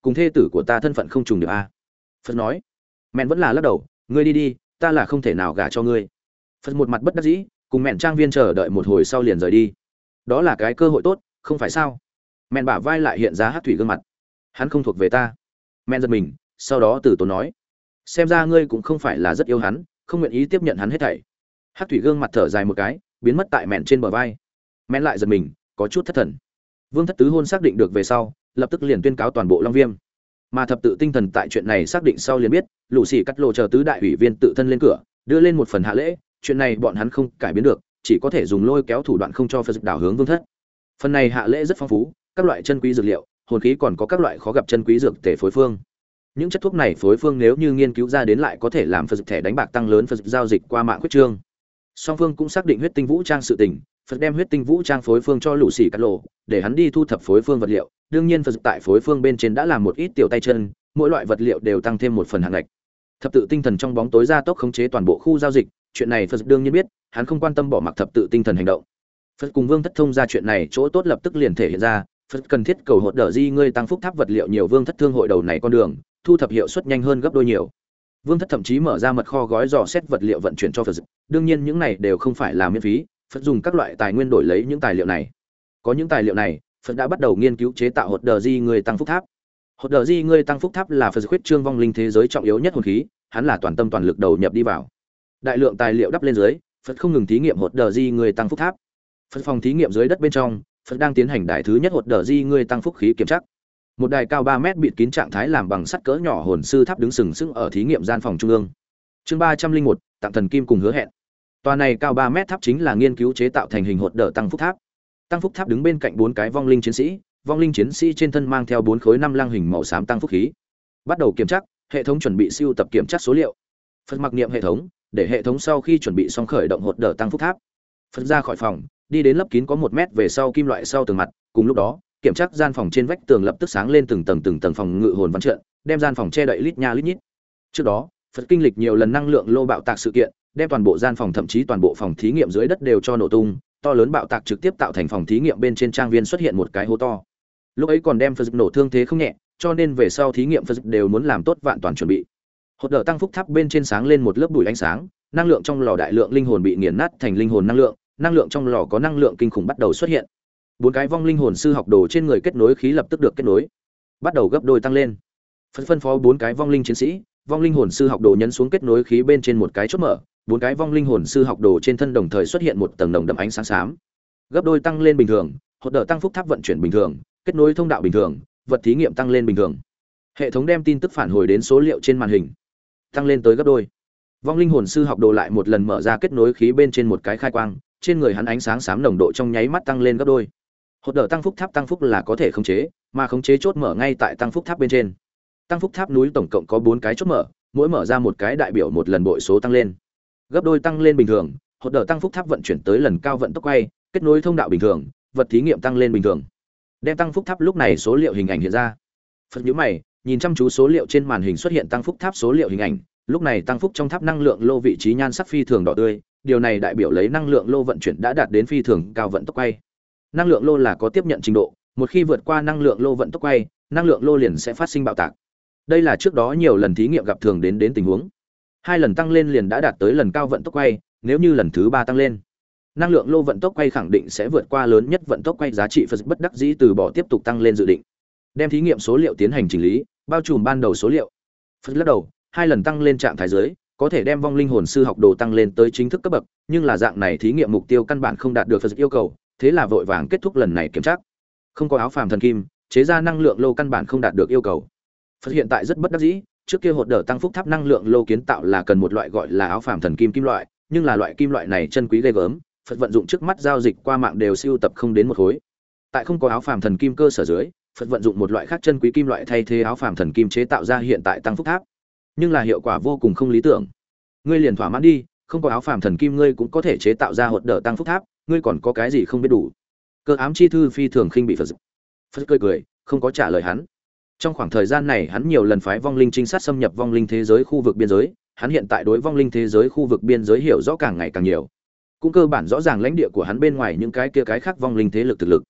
cùng thê tử của ta thân phận không trùng được a. Phật nói. Mẹn vẫn là lắc đầu, ngươi đi đi, ta là không thể nào gả cho ngươi. Phật một mặt bất đắc dĩ, cùng mẹn trang viên chờ đợi một hồi sau liền rời đi. Đó là cái cơ hội tốt, không phải sao? Mẹn bả vai lại hiện ra hát thủy gương mặt. Hắn không thuộc về ta. Mẹn giật mình, sau đó từ tốn nói, xem ra ngươi cũng không phải là rất yêu hắn, không nguyện ý tiếp nhận hắn hết thảy. Hát thủy gương mặt thở dài một cái, biến mất tại mẹn trên bờ vai. Mẹn lại giật mình, có chút thất thần. Vương thất tứ hôn xác định được về sau, lập tức liền tuyên cáo toàn bộ Long Viêm. Mà thập tự tinh thần tại chuyện này xác định sau liền biết, lũ xì cắt lộ chờ tứ đại ủy viên tự thân lên cửa, đưa lên một phần hạ lễ, chuyện này bọn hắn không cải biến được, chỉ có thể dùng lôi kéo thủ đoạn không cho Phật đảo hướng Vương thất. Phần này hạ lễ rất phong phú, các loại chân quý dược liệu, hồn khí còn có các loại khó gặp chân quý dược tể phối phương. Những chất thuốc này phối phương nếu như nghiên cứu ra đến lại có thể làm Phật thẻ đánh bạc tăng lớn Phật giao dịch qua mạng quyết trương. Song phương cũng xác định huyết tinh vũ trang sự tình, Phật đem huyết tinh vũ trang phối phương cho lũ xì cắt lộ, để hắn đi thu thập phối phương vật liệu. Đương nhiên Phật tại phối phương bên trên đã làm một ít tiểu tay chân, mỗi loại vật liệu đều tăng thêm một phần hạng ngạch. Thập tự tinh thần trong bóng tối gia tốc khống chế toàn bộ khu giao dịch, chuyện này Phật đương nhiên biết, hắn không quan tâm bỏ mặc thập tự tinh thần hành động. Phật cùng Vương thất thông ra chuyện này, chỗ tốt lập tức liền thể hiện ra, Phật cần thiết cầu hột đỡ di ngươi tăng phúc tháp vật liệu nhiều Vương thất thương hội đầu này con đường, thu thập hiệu suất nhanh hơn gấp đôi nhiều. Vương thất thậm chí mở ra mật kho gói dò xét vật liệu vận chuyển cho Phật. Đương nhiên những này đều không phải là miễn phí, Phật dùng các loại tài nguyên đổi lấy những tài liệu này. Có những tài liệu này, Phật đã bắt đầu nghiên cứu chế tạo hột đờ di người tăng phúc tháp. Hột đờ di người tăng phúc tháp là Phật khuyết trương vong linh thế giới trọng yếu nhất hồn khí, hắn là toàn tâm toàn lực đầu nhập đi vào. Đại lượng tài liệu đắp lên dưới, Phật không ngừng thí nghiệm hột đờ di người tăng phúc tháp. Phật phòng thí nghiệm dưới đất bên trong, Phật đang tiến hành đài thứ nhất hột đờ di người tăng phúc khí kiểm tra. Một đài cao ba mét bịt kín trạng thái làm bằng sắt cỡ nhỏ hồn sư tháp đứng sừng sững ở thí nghiệm gian phòng trung ương. Chương ba trăm linh một, tặng thần kim cùng hứa hẹn. Tòa này cao ba mét tháp chính là nghiên cứu chế tạo thành hình hột đờ tăng phúc tháp. Tăng phúc tháp đứng bên cạnh bốn cái vong linh chiến sĩ, vong linh chiến sĩ trên thân mang theo bốn khối năm lăng hình màu xám tăng phúc khí. Bắt đầu kiểm tra, hệ thống chuẩn bị siêu tập kiểm tra số liệu. Phật mặc niệm hệ thống, để hệ thống sau khi chuẩn bị xong khởi động hột đờ tăng phúc tháp. Phật ra khỏi phòng, đi đến lấp kín có một mét về sau kim loại sau tường mặt, cùng lúc đó, kiểm tra gian phòng trên vách tường lập tức sáng lên từng tầng từng tầng phòng ngự hồn văn trận, đem gian phòng che đậy lít nha lít nhít. Trước đó, Phật kinh lịch nhiều lần năng lượng lô bạo tạc sự kiện, đem toàn bộ gian phòng thậm chí toàn bộ phòng thí nghiệm dưới đất đều cho nổ tung, to lớn bạo tạc trực tiếp tạo thành phòng thí nghiệm bên trên trang viên xuất hiện một cái hố to. Lúc ấy còn đem Phật nổ thương thế không nhẹ, cho nên về sau thí nghiệm Phật đều muốn làm tốt vạn toàn chuẩn bị. Hột đờ tăng phúc tháp bên trên sáng lên một lớp bụi ánh sáng, năng lượng trong lò đại lượng linh hồn bị nghiền nát thành linh hồn năng lượng, năng lượng trong lò có năng lượng kinh khủng bắt đầu xuất hiện. Bốn cái vong linh hồn sư học đồ trên người kết nối khí lập tức được kết nối, bắt đầu gấp đôi tăng lên. Phân phân phó bốn cái vong linh chiến sĩ, vong linh hồn sư học đồ nhấn xuống kết nối khí bên trên một cái chốt mở, bốn cái vong linh hồn sư học đồ trên thân đồng thời xuất hiện một tầng nồng đậm ánh sáng xám. Gấp đôi tăng lên bình thường, hột đờ tăng phúc tháp vận chuyển bình thường, kết nối thông đạo bình thường, vật thí nghiệm tăng lên bình thường. Hệ thống đem tin tức phản hồi đến số liệu trên màn hình, tăng lên tới gấp đôi. Vong linh hồn sư học đồ lại một lần mở ra kết nối khí bên trên một cái khai quang, trên người hắn ánh sáng xám nồng độ trong nháy mắt tăng lên gấp đôi. Hột đờ tăng phúc tháp tăng phúc là có thể khống chế, mà khống chế chốt mở ngay tại tăng phúc tháp bên trên. Tăng phúc tháp núi tổng cộng có bốn cái chốt mở, mỗi mở ra một cái đại biểu một lần bội số tăng lên. Gấp đôi tăng lên bình thường, hột đờ tăng phúc tháp vận chuyển tới lần cao vận tốc quay, kết nối thông đạo bình thường, vật thí nghiệm tăng lên bình thường. Đem tăng phúc tháp lúc này số liệu hình ảnh hiện ra. Phật nhíu mày, nhìn chăm chú số liệu trên màn hình xuất hiện tăng phúc tháp số liệu hình ảnh, lúc này tăng phúc trong tháp năng lượng lô vị trí nhan sắc phi thường đỏ tươi, điều này đại biểu lấy năng lượng lô vận chuyển đã đạt đến phi thường cao vận tốc quay. Năng lượng lô là có tiếp nhận trình độ, một khi vượt qua năng lượng lô vận tốc quay, năng lượng lô liền sẽ phát sinh bạo tạc. Đây là trước đó nhiều lần thí nghiệm gặp thường đến đến tình huống. Hai lần tăng lên liền đã đạt tới lần cao vận tốc quay, nếu như lần thứ ba tăng lên, năng lượng lô vận tốc quay khẳng định sẽ vượt qua lớn nhất vận tốc quay giá trị, Phật bất đắc dĩ từ bỏ tiếp tục tăng lên dự định. Đem thí nghiệm số liệu tiến hành chỉnh lý, bao trùm ban đầu số liệu. Phật lắc đầu, hai lần tăng lên trạng thái dưới, có thể đem vong linh hồn sư học đồ tăng lên tới chính thức cấp bậc, nhưng là dạng này thí nghiệm mục tiêu căn bản không đạt được Phật yêu cầu, thế là vội vàng kết thúc lần này kiểm tra. Không có áo phàm thần kim, chế ra năng lượng lô căn bản không đạt được yêu cầu. Phật hiện tại rất bất đắc dĩ, trước kia hột đờ tăng phúc tháp năng lượng lô kiến tạo là cần một loại gọi là áo phàm thần kim kim loại, nhưng là loại kim loại này chân quý ghê gớm, Phật vận dụng trước mắt giao dịch qua mạng đều siêu tập không đến một khối. Tại không có áo phàm thần kim cơ sở dưới, Phật vận dụng một loại khác chân quý kim loại thay thế áo phàm thần kim chế tạo ra hiện tại tăng phúc tháp, nhưng là hiệu quả vô cùng không lý tưởng. Ngươi liền thỏa mãn đi, không có áo phàm thần kim ngươi cũng có thể chế tạo ra hột đờ tăng phúc tháp, ngươi còn có cái gì không biết đủ? Cơ ám chi thư phi thường khinh bị Phật. Phật cười cười, không có trả lời hắn. Trong khoảng thời gian này hắn nhiều lần phái vong linh trinh sát xâm nhập vong linh thế giới khu vực biên giới, hắn hiện tại đối vong linh thế giới khu vực biên giới hiểu rõ càng ngày càng nhiều, cũng cơ bản rõ ràng lãnh địa của hắn bên ngoài những cái kia cái khác vong linh thế lực thực lực.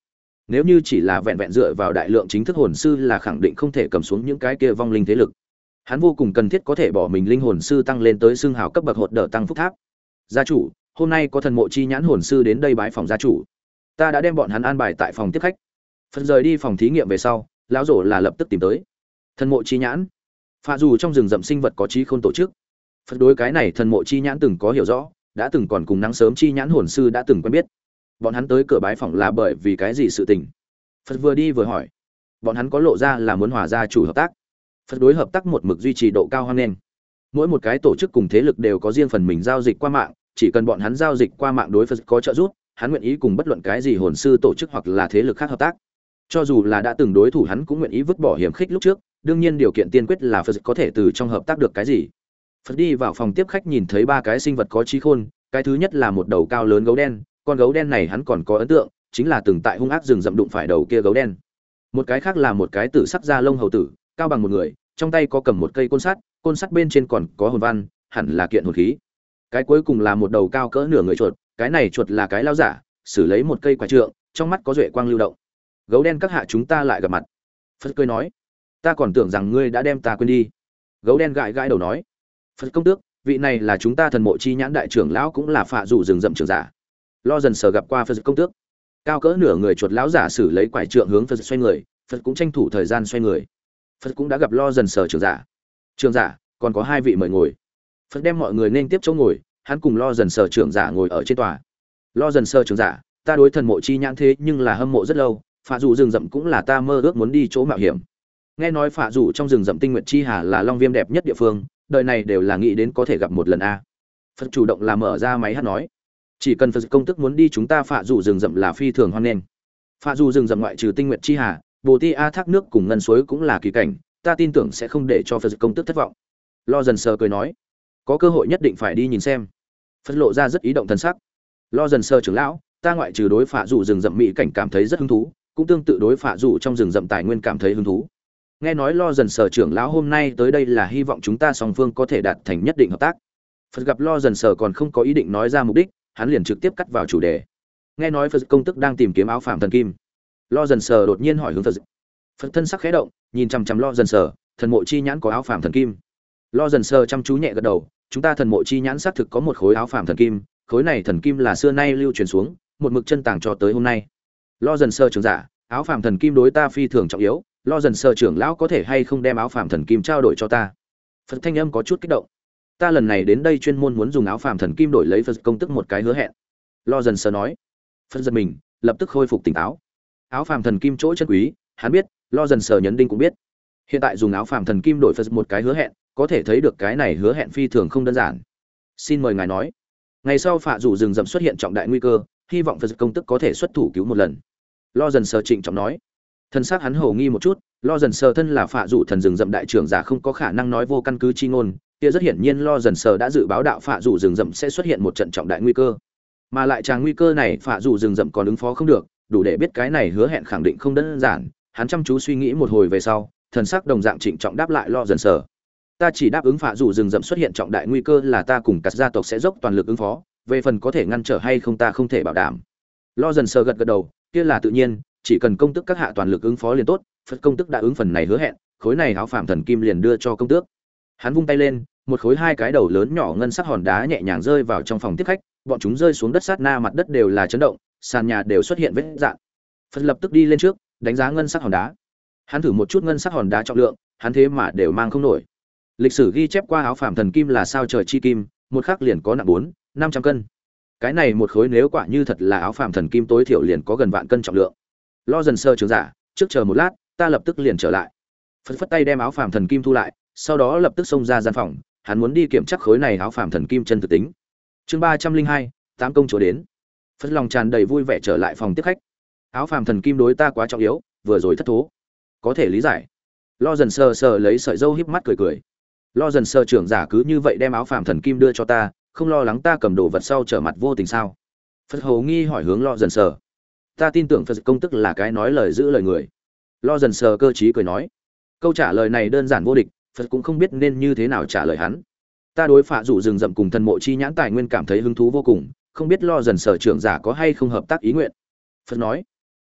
Nếu như chỉ là vẹn vẹn dựa vào đại lượng chính thức hồn sư là khẳng định không thể cầm xuống những cái kia vong linh thế lực. Hắn vô cùng cần thiết có thể bỏ mình linh hồn sư tăng lên tới xương hào cấp bậc hột đỡ tăng phúc tháp. Gia chủ, hôm nay có thần mộ chi nhãn hồn sư đến đây bái phòng gia chủ. Ta đã đem bọn hắn an bài tại phòng tiếp khách. Phần rời đi phòng thí nghiệm về sau, lão rổ là lập tức tìm tới. Thần mộ chi nhãn. Phạ dù trong rừng rậm sinh vật có trí khôn tổ chức. Phật đối cái này thần mộ chi nhãn từng có hiểu rõ, đã từng còn cùng nắng sớm chi nhãn hồn sư đã từng quen biết. Bọn hắn tới cửa bái phòng là bởi vì cái gì sự tình? Phật vừa đi vừa hỏi. Bọn hắn có lộ ra là muốn hòa gia chủ hợp tác. Phật đối hợp tác một mực duy trì độ cao hoan nghênh. Mỗi một cái tổ chức cùng thế lực đều có riêng phần mình giao dịch qua mạng, chỉ cần bọn hắn giao dịch qua mạng đối Phật có trợ giúp, hắn nguyện ý cùng bất luận cái gì hồn sư tổ chức hoặc là thế lực khác hợp tác. Cho dù là đã từng đối thủ hắn cũng nguyện ý vứt bỏ hiểm khích lúc trước, đương nhiên điều kiện tiên quyết là Phật có thể từ trong hợp tác được cái gì. Phật đi vào phòng tiếp khách nhìn thấy ba cái sinh vật có trí khôn, cái thứ nhất là một đầu cao lớn gấu đen, con gấu đen này hắn còn có ấn tượng, chính là từng tại hung ác rừng rậm đụng phải đầu kia gấu đen. Một cái khác là một cái tử sắc da lông hầu tử, cao bằng một người, trong tay có cầm một cây côn sắt, côn sắt bên trên còn có hồn văn, hẳn là kiện hồn khí. Cái cuối cùng là một đầu cao cỡ nửa người chuột, cái này chuột là cái lao giả, xử lấy một cây quả trượng, trong mắt có duệ quang lưu động. Gấu đen các hạ chúng ta lại gặp mặt. Phật cười nói, ta còn tưởng rằng ngươi đã đem ta quên đi. Gấu đen gãi gãi đầu nói, Phật công tước, vị này là chúng ta thần mộ chi nhãn đại trưởng lão cũng là phạ dụ rừng rậm trưởng giả. Lo dần sờ gặp qua Phật công tước. Cao cỡ nửa người chuột lão giả xử lấy quải trượng hướng Phật xoay người, Phật cũng tranh thủ thời gian xoay người. Phật cũng đã gặp lo dần sờ trưởng giả. Trưởng giả, còn có hai vị mời ngồi. Phật đem mọi người nên tiếp chỗ ngồi, hắn cùng lo dần sờ trưởng giả ngồi ở trên tòa. Lo dần sờ trưởng giả, ta đối thần mộ chi nhãn thế nhưng là hâm mộ rất lâu, phạ dụ rừng rậm cũng là ta mơ ước muốn đi chỗ mạo hiểm. Nghe nói phạ dụ trong rừng rậm tinh nguyệt chi hà là long viêm đẹp nhất địa phương, đời này đều là nghĩ đến có thể gặp một lần a. Phật chủ động làm mở ra máy hát nói, chỉ cần Phật công tức muốn đi chúng ta phạ dụ rừng rậm là phi thường hoan nghênh. Phạ dụ rừng rậm ngoại trừ tinh nguyệt chi hà, bồ ti a thác nước cùng ngân suối cũng là kỳ cảnh, ta tin tưởng sẽ không để cho Phật công tức thất vọng. Lo dần sờ cười nói, có cơ hội nhất định phải đi nhìn xem. Phật lộ ra rất ý động thần sắc. Lo dần sờ trưởng lão, ta ngoại trừ đối phạ dụ rừng rậm mỹ cảnh cảm thấy rất hứng thú, cũng tương tự đối phạ dụ trong rừng rậm tài nguyên cảm thấy hứng thú. Nghe nói lo dần sờ trưởng lão hôm nay tới đây là hy vọng chúng ta song phương có thể đạt thành nhất định hợp tác. Phật gặp lo dần sờ còn không có ý định nói ra mục đích, hắn liền trực tiếp cắt vào chủ đề. Nghe nói Phật công tức đang tìm kiếm áo phàm thần kim. Lo dần sờ đột nhiên hỏi hướng Phật. Phật thân sắc khẽ động, nhìn chằm chằm lo dần sờ, thần mộ chi nhãn có áo phàm thần kim. Lo dần sờ chăm chú nhẹ gật đầu, chúng ta thần mộ chi nhãn xác thực có một khối áo phàm thần kim, khối này thần kim là xưa nay lưu truyền xuống, một mực chân tàng cho tới hôm nay. Lo dần sờ trưởng giả, áo phàm thần kim đối ta phi thường trọng yếu, lo dần sờ trưởng lão có thể hay không đem áo phàm thần kim trao đổi cho ta. Phật thanh âm có chút kích động, ta lần này đến đây chuyên môn muốn dùng áo phàm thần kim đổi lấy Phật công tức một cái hứa hẹn. Lo dần sờ nói. Phật giật mình, lập tức khôi phục tỉnh táo. Áo phàm thần kim chỗ chân quý, hắn biết, lo dần sờ nhấn đinh cũng biết. Hiện tại dùng áo phàm thần kim đổi Phật một cái hứa hẹn, có thể thấy được cái này hứa hẹn phi thường không đơn giản. Xin mời ngài nói. Ngày sau phạ rủ rừng rậm xuất hiện trọng đại nguy cơ, hy vọng Phật công tức có thể xuất thủ cứu một lần. Lo dần sờ trịnh trọng nói. Thân xác hắn hầu nghi một chút, lo dần sờ thân là phạ rủ thần rừng rậm đại trưởng giả không có khả năng nói vô căn cứ chi ngôn, kia rất hiển nhiên lo dần sờ đã dự báo đạo phạ rủ rừng rậm sẽ xuất hiện một trận trọng đại nguy cơ. Mà lại tràng nguy cơ này phạ rủ rừng rậm còn ứng phó không được, đủ để biết cái này hứa hẹn khẳng định không đơn giản. Hắn chăm chú suy nghĩ một hồi về sau, thần sắc đồng dạng trịnh trọng đáp lại lo dần sờ. Ta chỉ đáp ứng phạ rủ rừng rậm xuất hiện trọng đại nguy cơ là ta cùng các gia tộc sẽ dốc toàn lực ứng phó, về phần có thể ngăn trở hay không ta không thể bảo đảm. Lo dần sờ gật gật đầu, kia là tự nhiên, chỉ cần công tước các hạ toàn lực ứng phó liền tốt. Phật công tước đã ứng phần này hứa hẹn, khối này áo phàm thần kim liền đưa cho công tước. Hắn vung tay lên, một khối hai cái đầu lớn nhỏ ngân sắc hòn đá nhẹ nhàng rơi vào trong phòng tiếp khách, bọn chúng rơi xuống đất sát na mặt đất đều là chấn động, sàn nhà đều xuất hiện vết rạn. Phật lập tức đi lên trước, đánh giá ngân sắc hòn đá. Hắn thử một chút ngân sắc hòn đá trọng lượng, hắn thế mà đều mang không nổi. Lịch sử ghi chép qua áo phàm thần kim là sao trời chi kim, một khắc liền có nặng bốn, năm trăm cân. Cái này một khối nếu quả như thật là áo phàm thần kim tối thiểu liền có gần vạn cân trọng lượng. Lo dần sơ trưởng giả, trước chờ một lát, ta lập tức liền trở lại. Phật phất tay đem áo phàm thần kim thu lại, sau đó lập tức xông ra gian phòng, hắn muốn đi kiểm tra khối này áo phàm thần kim chân thực tính. Chương ba trăm linh hai, tám công chúa đến. Phật lòng tràn đầy vui vẻ trở lại phòng tiếp khách. Áo phàm thần kim đối ta quá trọng yếu, vừa rồi thất thố. Có thể lý giải. Lo dần sờ sờ lấy sợi râu híp mắt cười cười. Lo dần sờ trưởng giả cứ như vậy đem áo phàm thần kim đưa cho ta, không lo lắng ta cầm đồ vật sau trở mặt vô tình sao? Phật hầu nghi hỏi hướng lo dần sờ. Ta tin tưởng Phật công tức là cái nói lời giữ lời người. Lo dần sờ cơ trí cười nói. Câu trả lời này đơn giản vô địch, Phật cũng không biết nên như thế nào trả lời hắn. Ta đối phạ rủ rừng rậm cùng thần mộ chi nhãn tài nguyên cảm thấy hứng thú vô cùng, không biết lo dần sở trưởng giả có hay không hợp tác ý nguyện. Phật nói.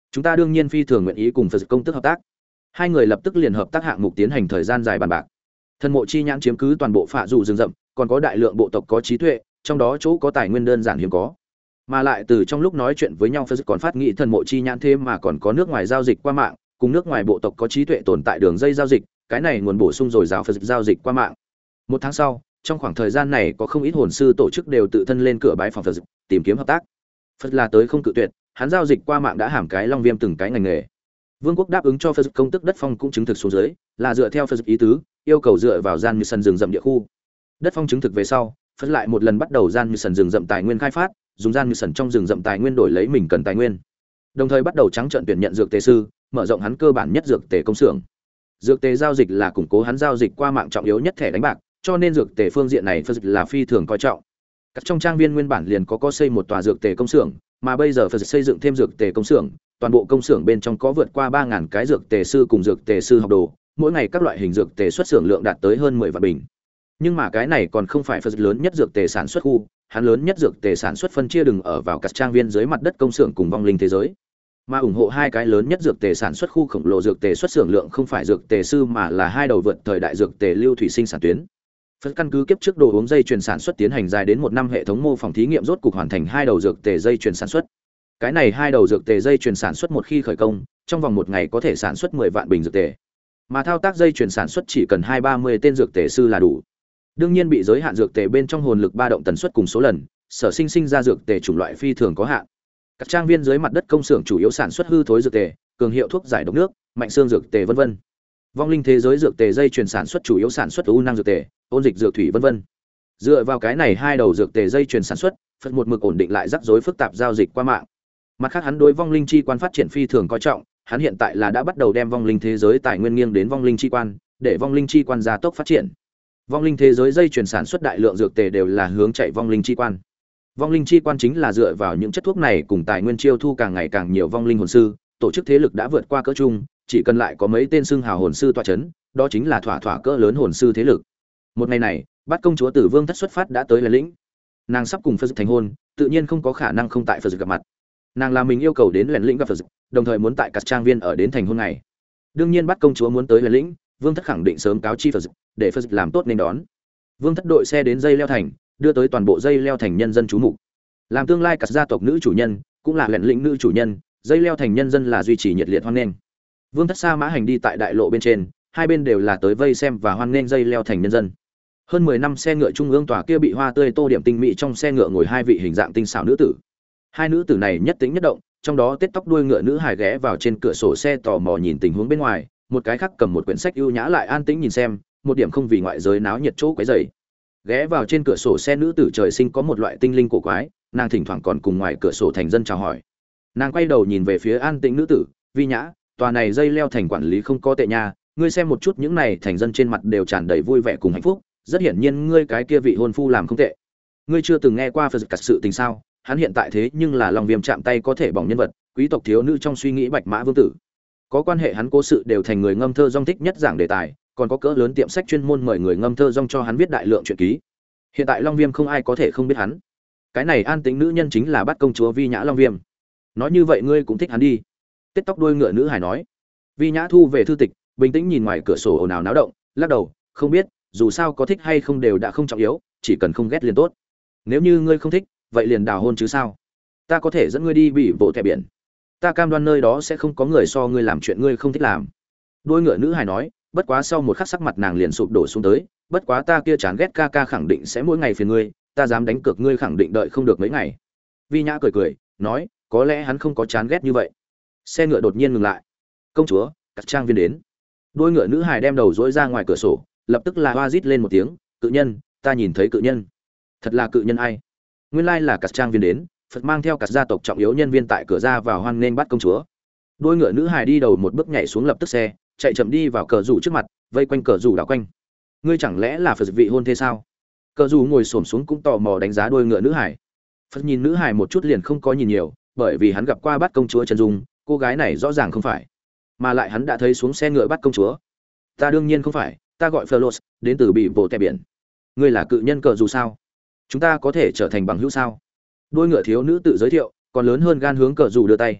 Chúng ta đương nhiên phi thường nguyện ý cùng Phật công tức hợp tác. Hai người lập tức liền hợp tác hạng mục tiến hành thời gian dài bàn bạc. Thần mộ chi nhãn chiếm cứ toàn bộ phạ dù rừng rậm, còn có đại lượng bộ tộc có trí tuệ, trong đó chỗ có tài nguyên đơn giản hiếm có. Mà lại từ trong lúc nói chuyện với nhau Phật còn phát nghĩ thần mộ chi nhãn thêm mà còn có nước ngoài giao dịch qua mạng, cùng nước ngoài bộ tộc có trí tuệ tồn tại đường dây giao dịch, cái này nguồn bổ sung rồi giáo Phật giao dịch qua mạng. Một tháng sau, trong khoảng thời gian này có không ít hồn sư tổ chức đều tự thân lên cửa bái phòng Phật tìm kiếm hợp tác. Phật là tới không cự tuyệt, hắn giao dịch qua mạng đã hàm cái long viêm từng cái ngành nghề. Vương quốc đáp ứng cho Phật công tức đất phong cũng chứng thực xuống dưới, là dựa theo Phật ý tứ, yêu cầu dựa vào gian như sân rừng rậm địa khu. Đất phong chứng thực về sau, Phật lại một lần bắt đầu gian như sân rừng rậm tài nguyên khai phát, dùng gian như sân trong rừng rậm tài nguyên đổi lấy mình cần tài nguyên. Đồng thời bắt đầu trắng trợn tuyển nhận dược tề sư, mở rộng hắn cơ bản nhất dược tề công xưởng. Dược tề giao dịch là củng cố hắn giao dịch qua mạng trọng yếu nhất thẻ đánh bạc, cho nên dược tề phương diện này Phật là phi thường coi trọng. Các trong trang viên nguyên bản liền có có xây một tòa dược tề công xưởng, mà bây giờ Phật xây dựng thêm dược tề công xưởng, toàn bộ công xưởng bên trong có vượt qua ba nghìn cái dược tề sư cùng dược tề sư học đồ, mỗi ngày các loại hình dược tề xuất xưởng lượng đạt tới hơn mười vạn bình. Nhưng mà cái này còn không phải Phật lớn nhất dược tề sản xuất khu, hắn lớn nhất dược tề sản xuất phân chia đừng ở vào các trang viên dưới mặt đất công xưởng cùng vong linh thế giới. Mà ủng hộ hai cái lớn nhất dược tề sản xuất khu khổng lồ dược tề xuất xưởng lượng không phải dược tề sư mà là hai đầu vượt thời đại dược tề lưu thủy sinh sản tuyến. Phật căn cứ kiếp trước đồ uống dây chuyền sản xuất tiến hành dài đến một năm hệ thống mô phỏng thí nghiệm rốt cục hoàn thành hai đầu dược tề dây chuyền sản xuất. Cái này hai đầu dược tề dây chuyền sản xuất một khi khởi công, trong vòng một ngày có thể sản xuất mười vạn bình dược tề. Mà thao tác dây chuyền sản xuất chỉ cần hai ba mươi tên dược tề sư là đủ. Đương nhiên bị giới hạn dược tề bên trong hồn lực ba động tần suất cùng số lần, sở sinh sinh ra dược tề chủng loại phi thường có hạn. Các trang viên dưới mặt đất công xưởng chủ yếu sản xuất hư thối dược tề, cường hiệu thuốc giải độc nước, mạnh xương dược tề vân vân. Vong linh thế giới dược tề dây chuyền sản xuất chủ yếu sản xuất u năng dược tề, ôn dịch dược thủy vân vân. Dựa vào cái này hai đầu dược tề dây chuyền sản xuất, Phật một mực ổn định lại rắc rối phức tạp giao dịch qua mạng. Mặt khác hắn đối vong linh chi quan phát triển phi thường coi trọng, hắn hiện tại là đã bắt đầu đem vong linh thế giới tài nguyên nghiêng đến vong linh chi quan, để vong linh chi quan gia tốc phát triển. Vong linh thế giới dây chuyển sản xuất đại lượng dược tề đều là hướng chạy vong linh chi quan. Vong linh chi quan chính là dựa vào những chất thuốc này cùng tài nguyên chiêu thu càng ngày càng nhiều vong linh hồn sư, tổ chức thế lực đã vượt qua cỡ trung, chỉ cần lại có mấy tên xưng hào hồn sư tọa chấn, đó chính là thỏa thỏa cỡ lớn hồn sư thế lực. Một ngày này, Bát công chúa Tử Vương thất xuất phát đã tới Luyện Lĩnh. Nàng sắp cùng Phật thành hôn, tự nhiên không có khả năng không tại Phật gặp mặt. Nàng là mình yêu cầu đến Luyện Lĩnh gặp Phật, đồng thời muốn tại các trang viên ở đến thành hôn ngày. Đương nhiên Bát công chúa muốn tới Luyện Lĩnh, Vương thất khẳng định sớm cáo chi Phật, để Phật làm tốt nên đón. Vương thất đội xe đến dây leo thành, đưa tới toàn bộ dây leo thành nhân dân chú mục. Làm tương lai các gia tộc nữ chủ nhân, cũng là Luyện Lĩnh nữ chủ nhân, dây leo thành nhân dân là duy trì nhiệt liệt hoan nghênh. Vương thất xa mã hành đi tại đại lộ bên trên, hai bên đều là tới vây xem và hoan nghênh dây leo thành nhân dân. Hơn mười năm xe ngựa trung ương tòa kia bị hoa tươi tô điểm tinh mỹ trong xe ngựa ngồi hai vị hình dạng tinh xảo nữ tử. Hai nữ tử này nhất tính nhất động, trong đó tết tóc đuôi ngựa nữ hài ghé vào trên cửa sổ xe tò mò nhìn tình huống bên ngoài, một cái khác cầm một quyển sách ưu nhã lại an tĩnh nhìn xem, một điểm không vì ngoại giới náo nhiệt chỗ quấy rầy. Ghé vào trên cửa sổ xe nữ tử trời sinh có một loại tinh linh cổ quái, nàng thỉnh thoảng còn cùng ngoài cửa sổ thành dân chào hỏi. Nàng quay đầu nhìn về phía an tĩnh nữ tử, Vi Nhã, tòa này dây leo thành quản lý không có tệ nha, ngươi xem một chút những này thành dân trên mặt đều tràn đầy vui vẻ cùng hạnh phúc, rất hiển nhiên ngươi cái kia vị hôn phu làm không tệ. Ngươi chưa từng nghe qua Phật cật sự tình sao? Hắn hiện tại thế nhưng là Long Viêm chạm tay có thể bỏng nhân vật, quý tộc thiếu nữ trong suy nghĩ Bạch Mã vương tử. Có quan hệ hắn cố sự đều thành người ngâm thơ dong thích nhất giảng đề tài, còn có cỡ lớn tiệm sách chuyên môn mời người ngâm thơ dong cho hắn viết đại lượng truyện ký. Hiện tại Long Viêm không ai có thể không biết hắn. Cái này an tĩnh nữ nhân chính là Bát công chúa Vi Nhã Long Viêm. Nói như vậy ngươi cũng thích hắn đi. Tết tóc đuôi ngựa nữ hài nói. Vi Nhã thu về thư tịch, bình tĩnh nhìn ngoài cửa sổ ồn ào náo động, lắc đầu, không biết, dù sao có thích hay không đều đã không trọng yếu, chỉ cần không ghét liền tốt. Nếu như ngươi không thích, vậy liền đào hôn chứ sao? Ta có thể dẫn ngươi đi bị bộ thẻ biển. Ta cam đoan nơi đó sẽ không có người so ngươi làm chuyện ngươi không thích làm. Đuôi ngựa nữ hài nói, bất quá sau một khắc sắc mặt nàng liền sụp đổ xuống tới, bất quá ta kia chán ghét ca ca khẳng định sẽ mỗi ngày phiền ngươi, ta dám đánh cược ngươi khẳng định đợi không được mấy ngày. Vi Nhã cười cười, nói, có lẽ hắn không có chán ghét như vậy. Xe ngựa đột nhiên ngừng lại. Công chúa, các trang viên đến. Đuôi ngựa nữ hài đem đầu dỗi ra ngoài cửa sổ, lập tức là hoa rít lên một tiếng, cự nhân, ta nhìn thấy cự nhân. Thật là cự nhân ai? Nguyên lai là các trang viên đến, Phật mang theo các gia tộc trọng yếu nhân viên tại cửa ra vào hoan nghênh Bát công chúa. Đuôi ngựa nữ hài đi đầu một bước nhảy xuống lập tức xe, chạy chậm đi vào cờ rủ trước mặt, vây quanh cờ rủ đảo quanh. Ngươi chẳng lẽ là Phật vị hôn thế sao? Cờ rủ ngồi xổm xuống cũng tò mò đánh giá đuôi ngựa nữ hài. Phật nhìn nữ hài một chút liền không có nhìn nhiều, bởi vì hắn gặp qua Bát công chúa chân dung, cô gái này rõ ràng không phải. Mà lại hắn đã thấy xuống xe ngựa Bát công chúa. Ta đương nhiên không phải, ta gọi Phlos, đến từ bị bộ tè biển. Ngươi là cự nhân cờ rủ sao? Chúng ta có thể trở thành bằng hữu sao? Đuôi ngựa thiếu nữ tự giới thiệu, còn lớn hơn gan hướng cờ rủ đưa tay.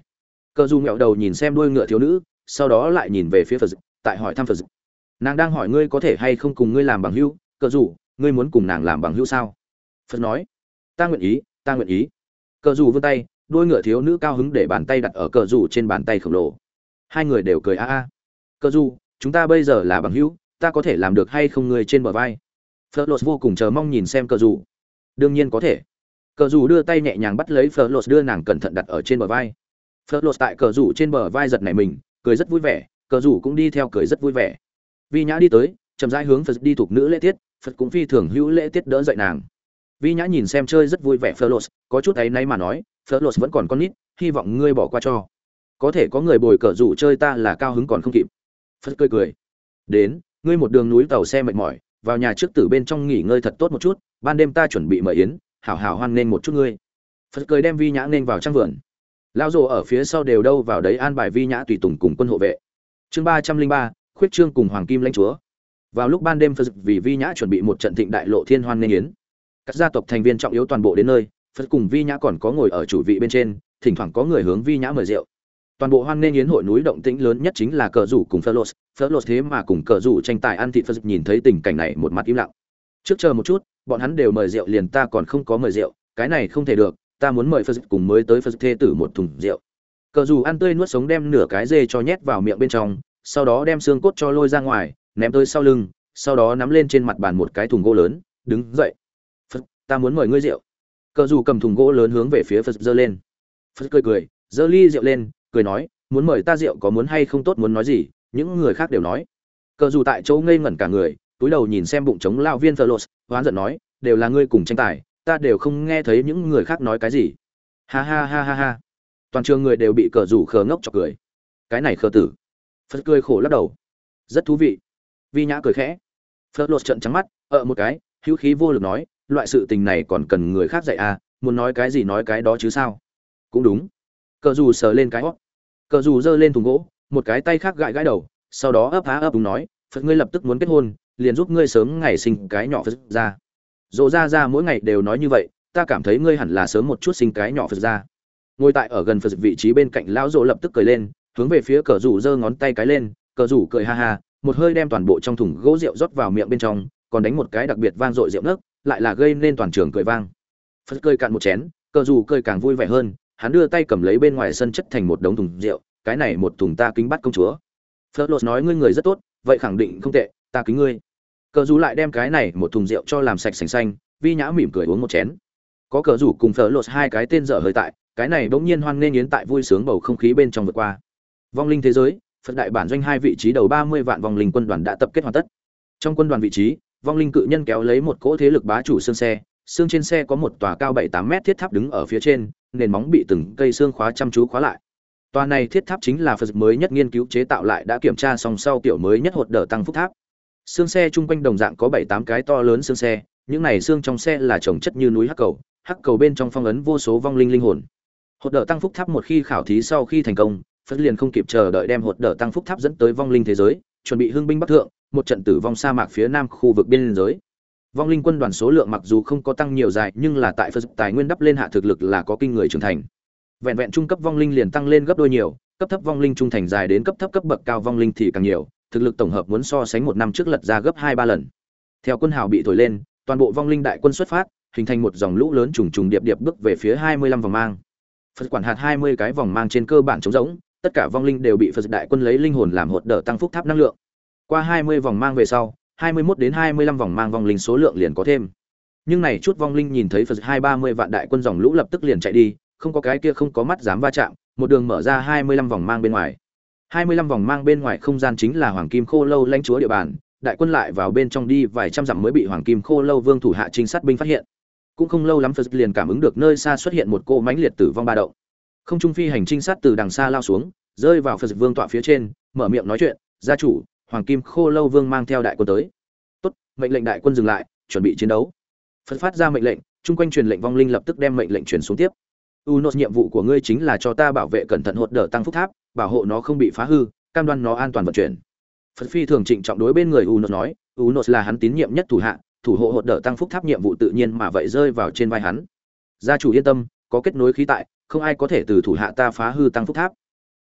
Cờ dù ngẹo đầu nhìn xem đuôi ngựa thiếu nữ, sau đó lại nhìn về phía Phật, tại hỏi thăm Phật. Nàng đang hỏi ngươi có thể hay không cùng ngươi làm bằng hữu, cờ dù, ngươi muốn cùng nàng làm bằng hữu sao? Phật nói, ta nguyện ý, ta nguyện ý. Cờ dù vươn tay, đuôi ngựa thiếu nữ cao hứng để bàn tay đặt ở cờ dù trên bàn tay khổng lồ. Hai người đều cười a a. Cờ dù, chúng ta bây giờ là bằng hữu, ta có thể làm được hay không ngươi trên bờ vai? Phật vô cùng chờ mong nhìn xem cờ dù. Đương nhiên có thể. Cờ dù đưa tay nhẹ nhàng bắt lấy Phật đưa nàng cẩn thận đặt ở trên bờ vai. Phật tại cờ dù trên bờ vai giật nảy mình, cười rất vui vẻ, cờ dù cũng đi theo cười rất vui vẻ. Vi Nhã đi tới, chậm rãi hướng Phật đi thuộc nữ lễ tiết, Phật cũng phi thường hữu lễ tiết đỡ dậy nàng. Vi Nhã nhìn xem chơi rất vui vẻ Phật, có chút áy náy mà nói, Phật vẫn còn con nít, hy vọng ngươi bỏ qua cho. Có thể có người bồi cờ dù chơi ta là cao hứng còn không kịp. Phật cười cười. Đến, ngươi một đường núi tàu xe mệt mỏi, vào nhà trước tử bên trong nghỉ ngơi thật tốt một chút, ban đêm ta chuẩn bị mời yến, hảo hảo hoan nghênh một chút ngươi. Phật cười đem Vi Nhã nên vào trang vườn. Lao rồ ở phía sau đều đâu vào đấy an bài Vi Nhã tùy tùng cùng quân hộ vệ. Chương ba trăm linh ba, khuyết trương cùng hoàng kim lãnh chúa. Vào lúc ban đêm Phật vì Vi Nhã chuẩn bị một trận thịnh đại lộ thiên hoan nghênh yến. Các gia tộc thành viên trọng yếu toàn bộ đến nơi, Phật cùng Vi Nhã còn có ngồi ở chủ vị bên trên, thỉnh thoảng có người hướng Vi Nhã mời rượu. Toàn bộ hoan nghênh yến hội núi động tĩnh lớn nhất chính là cờ rủ cùng Phật, Phật thế mà cùng cờ rủ tranh tài ăn thịt Phật nhìn thấy tình cảnh này một mặt im lặng. Trước chờ một chút, bọn hắn đều mời rượu liền ta còn không có mời rượu, cái này không thể được, ta muốn mời Phật cùng mới tới Phật thê tử một thùng rượu. Cờ dù ăn tươi nuốt sống đem nửa cái dê cho nhét vào miệng bên trong, sau đó đem xương cốt cho lôi ra ngoài, ném tới sau lưng, sau đó nắm lên trên mặt bàn một cái thùng gỗ lớn, đứng dậy. Phật, ta muốn mời ngươi rượu. Cờ dù cầm thùng gỗ lớn hướng về phía Phật giơ lên. Phật cười cười, giơ ly rượu lên, cười nói, muốn mời ta rượu có muốn hay không tốt muốn nói gì, những người khác đều nói. Cờ dù tại chỗ ngây ngẩn cả người, túi đầu nhìn xem bụng trống lao viên Phật, hoán giận nói, đều là ngươi cùng tranh tài, ta đều không nghe thấy những người khác nói cái gì. Ha ha ha ha ha. Toàn trường người đều bị cờ rủ khờ ngốc chọc cười. Cái này khờ tử. Phật cười khổ lắc đầu. Rất thú vị. Vi Nhã cười khẽ. Phật lột trận trắng mắt, ở một cái, hữu khí vô lực nói, loại sự tình này còn cần người khác dạy à, muốn nói cái gì nói cái đó chứ sao. Cũng đúng. Cờ rủ sờ lên cái hót. Cờ rủ giơ lên thùng gỗ, một cái tay khác gãi gãi đầu, sau đó ấp há ấp đúng nói, Phật ngươi lập tức muốn kết hôn, liền giúp ngươi sớm ngày sinh cái nhỏ Phật ra. Dỗ ra ra mỗi ngày đều nói như vậy, ta cảm thấy ngươi hẳn là sớm một chút sinh cái nhỏ Phật ra. Ngồi tại ở gần Phật vị trí bên cạnh lão Dỗ lập tức cười lên, hướng về phía cờ rủ giơ ngón tay cái lên, cờ rủ cười ha ha, một hơi đem toàn bộ trong thùng gỗ rượu rót vào miệng bên trong, còn đánh một cái đặc biệt vang dội rượu nấc, lại là gây nên toàn trường cười vang. Phật cười cạn một chén, cờ rủ cười càng vui vẻ hơn, hắn đưa tay cầm lấy bên ngoài sân chất thành một đống thùng rượu, cái này một thùng ta kính bắt công chúa. Phật lột nói ngươi người rất tốt, vậy khẳng định không tệ, ta kính ngươi. Cờ rủ lại đem cái này một thùng rượu cho làm sạch sành xanh, Vi Nhã mỉm cười uống một chén. Có cờ rủ cùng Phật lột hai cái tên dở hơi tại, cái này bỗng nhiên hoan nghênh yến tại vui sướng bầu không khí bên trong vượt qua. Vong linh thế giới, Phật đại bản doanh hai vị trí đầu ba mươi vạn vong linh quân đoàn đã tập kết hoàn tất. Trong quân đoàn vị trí, vong linh cự nhân kéo lấy một cỗ thế lực bá chủ xương xe, xương trên xe có một tòa cao bảy tám mét thiết tháp đứng ở phía trên, nền móng bị từng cây xương khóa chăm chú khóa lại. Tòa này thiết tháp chính là Phật mới nhất nghiên cứu chế tạo lại đã kiểm tra xong sau kiểu mới nhất hột đỡ tăng phúc tháp. Xương xe chung quanh đồng dạng có bảy tám cái to lớn xương xe, những này xương trong xe là chồng chất như núi hắc cầu, hắc cầu bên trong phong ấn vô số vong linh linh hồn. Hột đỡ tăng phúc tháp một khi khảo thí sau khi thành công, Phật liền không kịp chờ đợi đem hột đỡ tăng phúc tháp dẫn tới vong linh thế giới, chuẩn bị hưng binh bắc thượng, một trận tử vong sa mạc phía nam khu vực biên giới. Vong linh quân đoàn số lượng mặc dù không có tăng nhiều dài, nhưng là tại Phật tài nguyên đắp lên hạ thực lực là có kinh người trưởng thành. Vẹn vẹn trung cấp vong linh liền tăng lên gấp đôi nhiều, cấp thấp vong linh trung thành dài đến cấp thấp cấp bậc cao vong linh thì càng nhiều, thực lực tổng hợp muốn so sánh một năm trước lật ra gấp hai ba lần. Theo quân hào bị thổi lên, toàn bộ vong linh đại quân xuất phát, hình thành một dòng lũ lớn trùng trùng điệp điệp bước về phía hai mươi lăm vòng mang. Phật quản hạt hai mươi cái vòng mang trên cơ bản trống rỗng, tất cả vong linh đều bị Phật đại quân lấy linh hồn làm hột đỡ tăng phúc tháp năng lượng. Qua hai mươi vòng mang về sau, hai mươi mốt đến hai mươi lăm vòng mang vong linh số lượng liền có thêm. Nhưng này chút vong linh nhìn thấy Phật hai ba mươi vạn đại quân dòng lũ lập tức liền chạy đi, không có cái kia không có mắt dám va chạm, một đường mở ra hai mươi lăm vòng mang bên ngoài. hai mươi lăm vòng mang bên ngoài không gian chính là Hoàng Kim Khô Lâu lãnh chúa địa bàn, đại quân lại vào bên trong đi vài trăm dặm mới bị Hoàng Kim Khô Lâu vương thủ hạ trinh sát binh phát hiện. Cũng không lâu lắm Phật liền cảm ứng được nơi xa xuất hiện một cô mãnh liệt tử vong ba động. Không trung phi hành trinh sát từ đằng xa lao xuống, rơi vào Phật vương tọa phía trên, mở miệng nói chuyện, "Gia chủ, Hoàng Kim Khô Lâu vương mang theo đại quân tới." "Tốt, mệnh lệnh đại quân dừng lại, chuẩn bị chiến đấu." Phật phát ra mệnh lệnh, chung quanh truyền lệnh vong linh lập tức đem mệnh lệnh truyền xuống tiếp. "Unos, nhiệm vụ của ngươi chính là cho ta bảo vệ cẩn thận hột đỡ tăng phúc tháp, bảo hộ nó không bị phá hư, cam đoan nó an toàn vận chuyển." Phật phi thường trịnh trọng đối bên người Unos nói, Unos là hắn tín nhiệm nhất thủ hạ, thủ hộ hột đỡ tăng phúc tháp nhiệm vụ tự nhiên mà vậy rơi vào trên vai hắn. "Gia chủ yên tâm, có kết nối khí tại, không ai có thể từ thủ hạ ta phá hư tăng phúc tháp."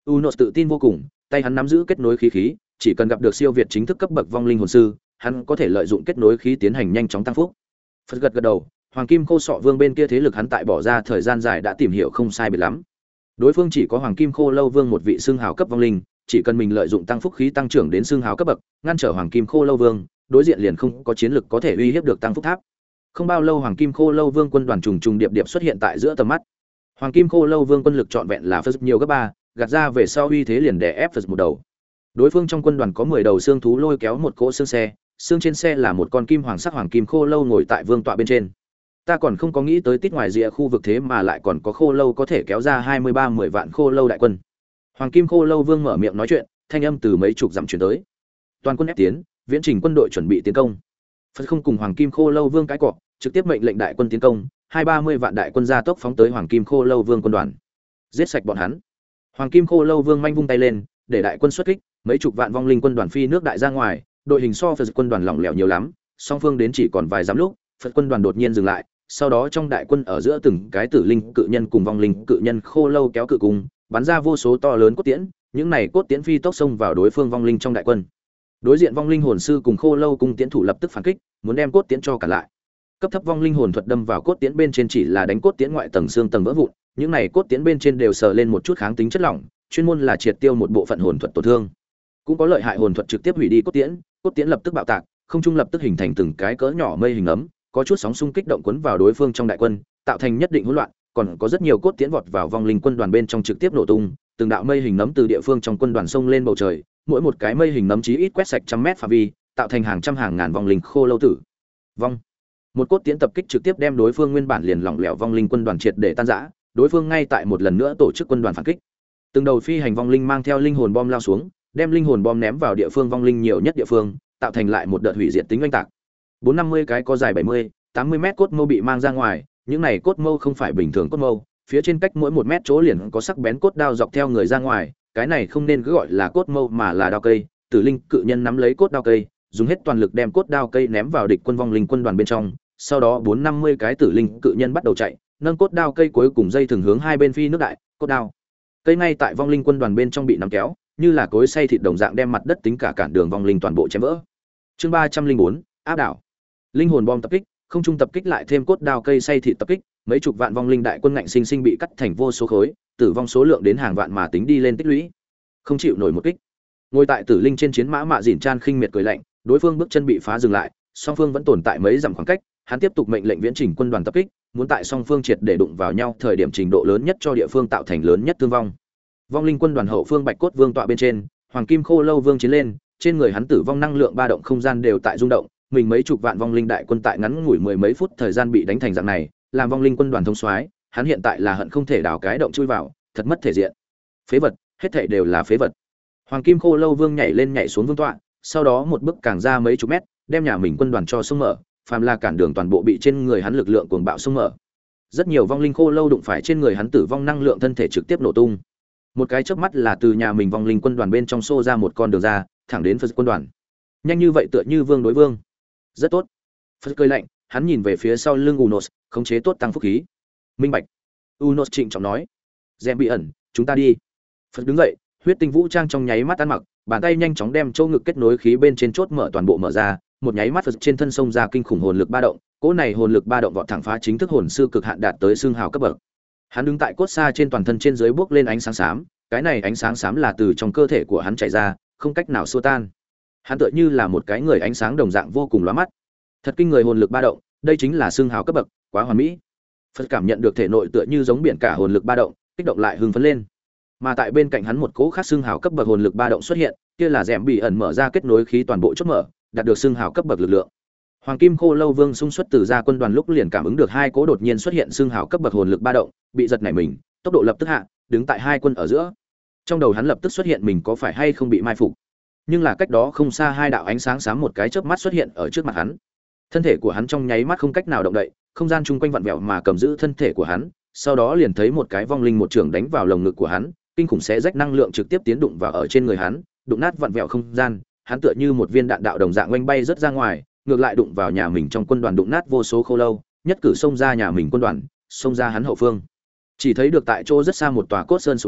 Unos tự tin vô cùng, tay hắn nắm giữ kết nối khí khí, chỉ cần gặp được siêu việt chính thức cấp bậc vong linh hồn sư, hắn có thể lợi dụng kết nối khí tiến hành nhanh chóng tăng phúc. Phật gật gật đầu, Hoàng Kim Khô Sọ Vương bên kia thế lực hắn tại bỏ ra thời gian dài đã tìm hiểu không sai biệt lắm. Đối phương chỉ có Hoàng Kim Khô Lâu Vương một vị xương hào cấp vong linh, chỉ cần mình lợi dụng tăng phúc khí tăng trưởng đến xương hào cấp bậc, ngăn trở Hoàng Kim Khô Lâu Vương, đối diện liền không có chiến lực có thể uy hiếp được tăng phúc tháp. Không bao lâu Hoàng Kim Khô Lâu Vương quân đoàn trùng trùng điệp điệp xuất hiện tại giữa tầm mắt. Hoàng Kim Khô Lâu Vương quân lực trọn vẹn là Phật nhiều gấp ba, gạt ra về sau uy thế liền đè ép Phật một đầu. Đối phương trong quân đoàn có mười đầu xương thú lôi kéo một cỗ xương xe, xương trên xe là một con kim hoàng sắc hoàng kim khô lâu ngồi tại vương tọa bên trên. Ta còn không có nghĩ tới tít ngoài rìa khu vực thế mà lại còn có khô lâu có thể kéo ra hai mươi ba mười vạn khô lâu đại quân. Hoàng kim khô lâu vương mở miệng nói chuyện, thanh âm từ mấy chục dặm truyền tới. Toàn quân ép tiến, viễn trình quân đội chuẩn bị tiến công. Phật không cùng Hoàng kim khô lâu vương cái cọ, trực tiếp mệnh lệnh đại quân tiến công, hai ba mươi vạn đại quân gia tốc phóng tới Hoàng kim khô lâu vương quân đoàn. Giết sạch bọn hắn. Hoàng kim khô lâu vương manh vung tay lên, để đại quân xuất kích, mấy chục vạn vong linh quân đoàn phi nước đại ra ngoài, đội hình so Phật quân đoàn lỏng lẻo nhiều lắm, song phương đến chỉ còn vài dặm lúc, Phật quân đoàn đột nhiên dừng lại, sau đó trong đại quân ở giữa từng cái tử linh cự nhân cùng vong linh cự nhân khô lâu kéo cự cùng, bắn ra vô số to lớn cốt tiễn, những này cốt tiễn phi tốc xông vào đối phương vong linh trong đại quân. Đối diện vong linh hồn sư cùng khô lâu cung tiễn thủ lập tức phản kích, muốn đem cốt tiễn cho cả lại. Cấp thấp vong linh hồn thuật đâm vào cốt tiễn bên trên chỉ là đánh cốt tiễn ngoại tầng xương tầng vỡ vụn, những này cốt tiễn bên trên đều sờ lên một chút kháng tính chất lỏng, chuyên môn là triệt tiêu một bộ phận hồn thuật tổn thương. Cũng có lợi hại hồn thuật trực tiếp hủy đi cốt tiễn, cốt tiễn lập tức bạo tạc, không trung lập tức hình thành từng cái cỡ nhỏ mây hình ấm, có chút sóng xung kích động cuốn vào đối phương trong đại quân, tạo thành nhất định hỗn loạn, còn có rất nhiều cốt tiễn vọt vào vong linh quân đoàn bên trong trực tiếp nổ tung, từng đạo mây hình nấm từ địa phương trong quân đoàn xông lên bầu trời, mỗi một cái mây hình nấm chí ít quét sạch trăm mét phạm vi, tạo thành hàng trăm hàng ngàn vong linh khô lâu tử vong. Một cốt tiễn tập kích trực tiếp đem đối phương nguyên bản liền lỏng lẻo vong linh quân đoàn triệt để tan rã, đối phương ngay tại một lần nữa tổ chức quân đoàn phản kích. Từng đầu phi hành vong linh mang theo linh hồn bom lao xuống, đem linh hồn bom ném vào địa phương vong linh nhiều nhất địa phương, tạo thành lại một đợt hủy diệt tính oanh tạc. Bốn năm mươi cái có dài bảy mươi, tám mươi mét cốt mâu bị mang ra ngoài, những này cốt mâu không phải bình thường cốt mâu, phía trên cách mỗi một mét chỗ liền có sắc bén cốt đao dọc theo người ra ngoài, cái này không nên cứ gọi là cốt mâu mà là đao cây. Tử linh cự nhân nắm lấy cốt đao cây, dùng hết toàn lực đem cốt đao cây ném vào địch quân vong linh quân đoàn bên trong, sau đó bốn năm mươi cái tử linh cự nhân bắt đầu chạy, nâng cốt đao cây cuối cùng dây thường hướng hai bên phi nước đại, cốt đao cây ngay tại vong linh quân đoàn bên trong bị nắm kéo, như là cối xay thịt đồng dạng đem mặt đất tính cả cản đường vong linh toàn bộ chém vỡ. Chương ba trăm linh bốn, áp đảo. Linh hồn bom tập kích, không trung tập kích lại thêm cốt đao cây xay thịt tập kích, mấy chục vạn vong linh đại quân ngạnh sinh sinh bị cắt thành vô số khối, tử vong số lượng đến hàng vạn mà tính đi lên tích lũy. Không chịu nổi một kích. Ngồi tại tử linh trên chiến mã Mạ Dĩn Chan khinh miệt cười lạnh, đối phương bước chân bị phá dừng lại, song phương vẫn tồn tại mấy dặm khoảng cách, hắn tiếp tục mệnh lệnh viễn trình quân đoàn tập kích, muốn tại song phương triệt để đụng vào nhau thời điểm trình độ lớn nhất cho địa phương tạo thành lớn nhất thương vong. Vong linh quân đoàn hậu phương Bạch Cốt Vương tọa bên trên, Hoàng Kim Khô Lâu Vương chiến lên, trên người hắn tử vong năng lượng ba động không gian đều tại rung động, mình mấy chục vạn vong linh đại quân tại ngắn ngủi mười mấy phút thời gian bị đánh thành dạng này, làm vong linh quân đoàn thông soái, hắn hiện tại là hận không thể đào cái động chui vào, thật mất thể diện. Phế vật, hết thảy đều là phế vật. Hoàng Kim Khô Lâu Vương nhảy lên nhảy xuống vương tọa, sau đó một bước càng ra mấy chục mét, đem nhà mình quân đoàn cho xông mở, phàm là cản đường toàn bộ bị trên người hắn lực lượng cuồng bạo xông mở. Rất nhiều vong linh khô lâu đụng phải trên người hắn tử vong năng lượng thân thể trực tiếp nổ tung. Một cái chớp mắt là từ nhà mình vong linh quân đoàn bên trong xô ra một con đường ra, thẳng đến Phật quân đoàn. Nhanh như vậy tựa như vương đối vương. Rất tốt. Phật cười lạnh, hắn nhìn về phía sau lưng Unos, khống chế tốt tăng phúc khí. Minh bạch. Unos trịnh trọng nói. Dèm bị ẩn, chúng ta đi. Phật đứng dậy, huyết tinh vũ trang trong nháy mắt ăn mặc, bàn tay nhanh chóng đem chỗ ngực kết nối khí bên trên chốt mở toàn bộ mở ra, một nháy mắt Phật trên thân sông ra kinh khủng hồn lực ba động, cỗ này hồn lực ba động vọt thẳng phá chính thức hồn sư cực hạn đạt tới xương hào cấp bậc. Hắn đứng tại cốt xa trên toàn thân trên dưới bước lên ánh sáng xám, cái này ánh sáng xám là từ trong cơ thể của hắn chảy ra, không cách nào xua tan. Hắn tựa như là một cái người ánh sáng đồng dạng vô cùng lóa mắt. Thật kinh người hồn lực ba động, đây chính là xương hào cấp bậc, quá hoàn mỹ. Phật cảm nhận được thể nội tựa như giống biển cả hồn lực ba động, kích động lại hưng phấn lên. Mà tại bên cạnh hắn một cỗ khác xương hào cấp bậc hồn lực ba động xuất hiện, kia là Dẻm Bị ẩn mở ra kết nối khí toàn bộ chốt mở, đạt được xương hào cấp bậc lực lượng. Hoàng Kim Khô Lâu Vương xung xuất từ ra quân đoàn lúc liền cảm ứng được hai cỗ đột nhiên xuất hiện xương hào cấp bậc hồn lực ba động, bị giật nảy mình, tốc độ lập tức hạ, đứng tại hai quân ở giữa. Trong đầu hắn lập tức xuất hiện mình có phải hay không bị mai phục. Nhưng là cách đó không xa hai đạo ánh sáng sáng một cái chớp mắt xuất hiện ở trước mặt hắn. Thân thể của hắn trong nháy mắt không cách nào động đậy, không gian chung quanh vặn vẹo mà cầm giữ thân thể của hắn, sau đó liền thấy một cái vong linh một trường đánh vào lồng ngực của hắn, kinh khủng xé rách năng lượng trực tiếp tiến đụng vào ở trên người hắn, đụng nát vặn vẹo không gian, hắn tựa như một viên đạn đạo đồng dạng oanh bay rất ra ngoài, ngược lại đụng vào nhà mình trong quân đoàn, đụng nát vô số khô lâu, nhất cử xông ra nhà mình quân đoàn, xông ra hắn hậu phương. Chỉ thấy được tại chỗ rất xa một tòa cốt sơn sụp đổ,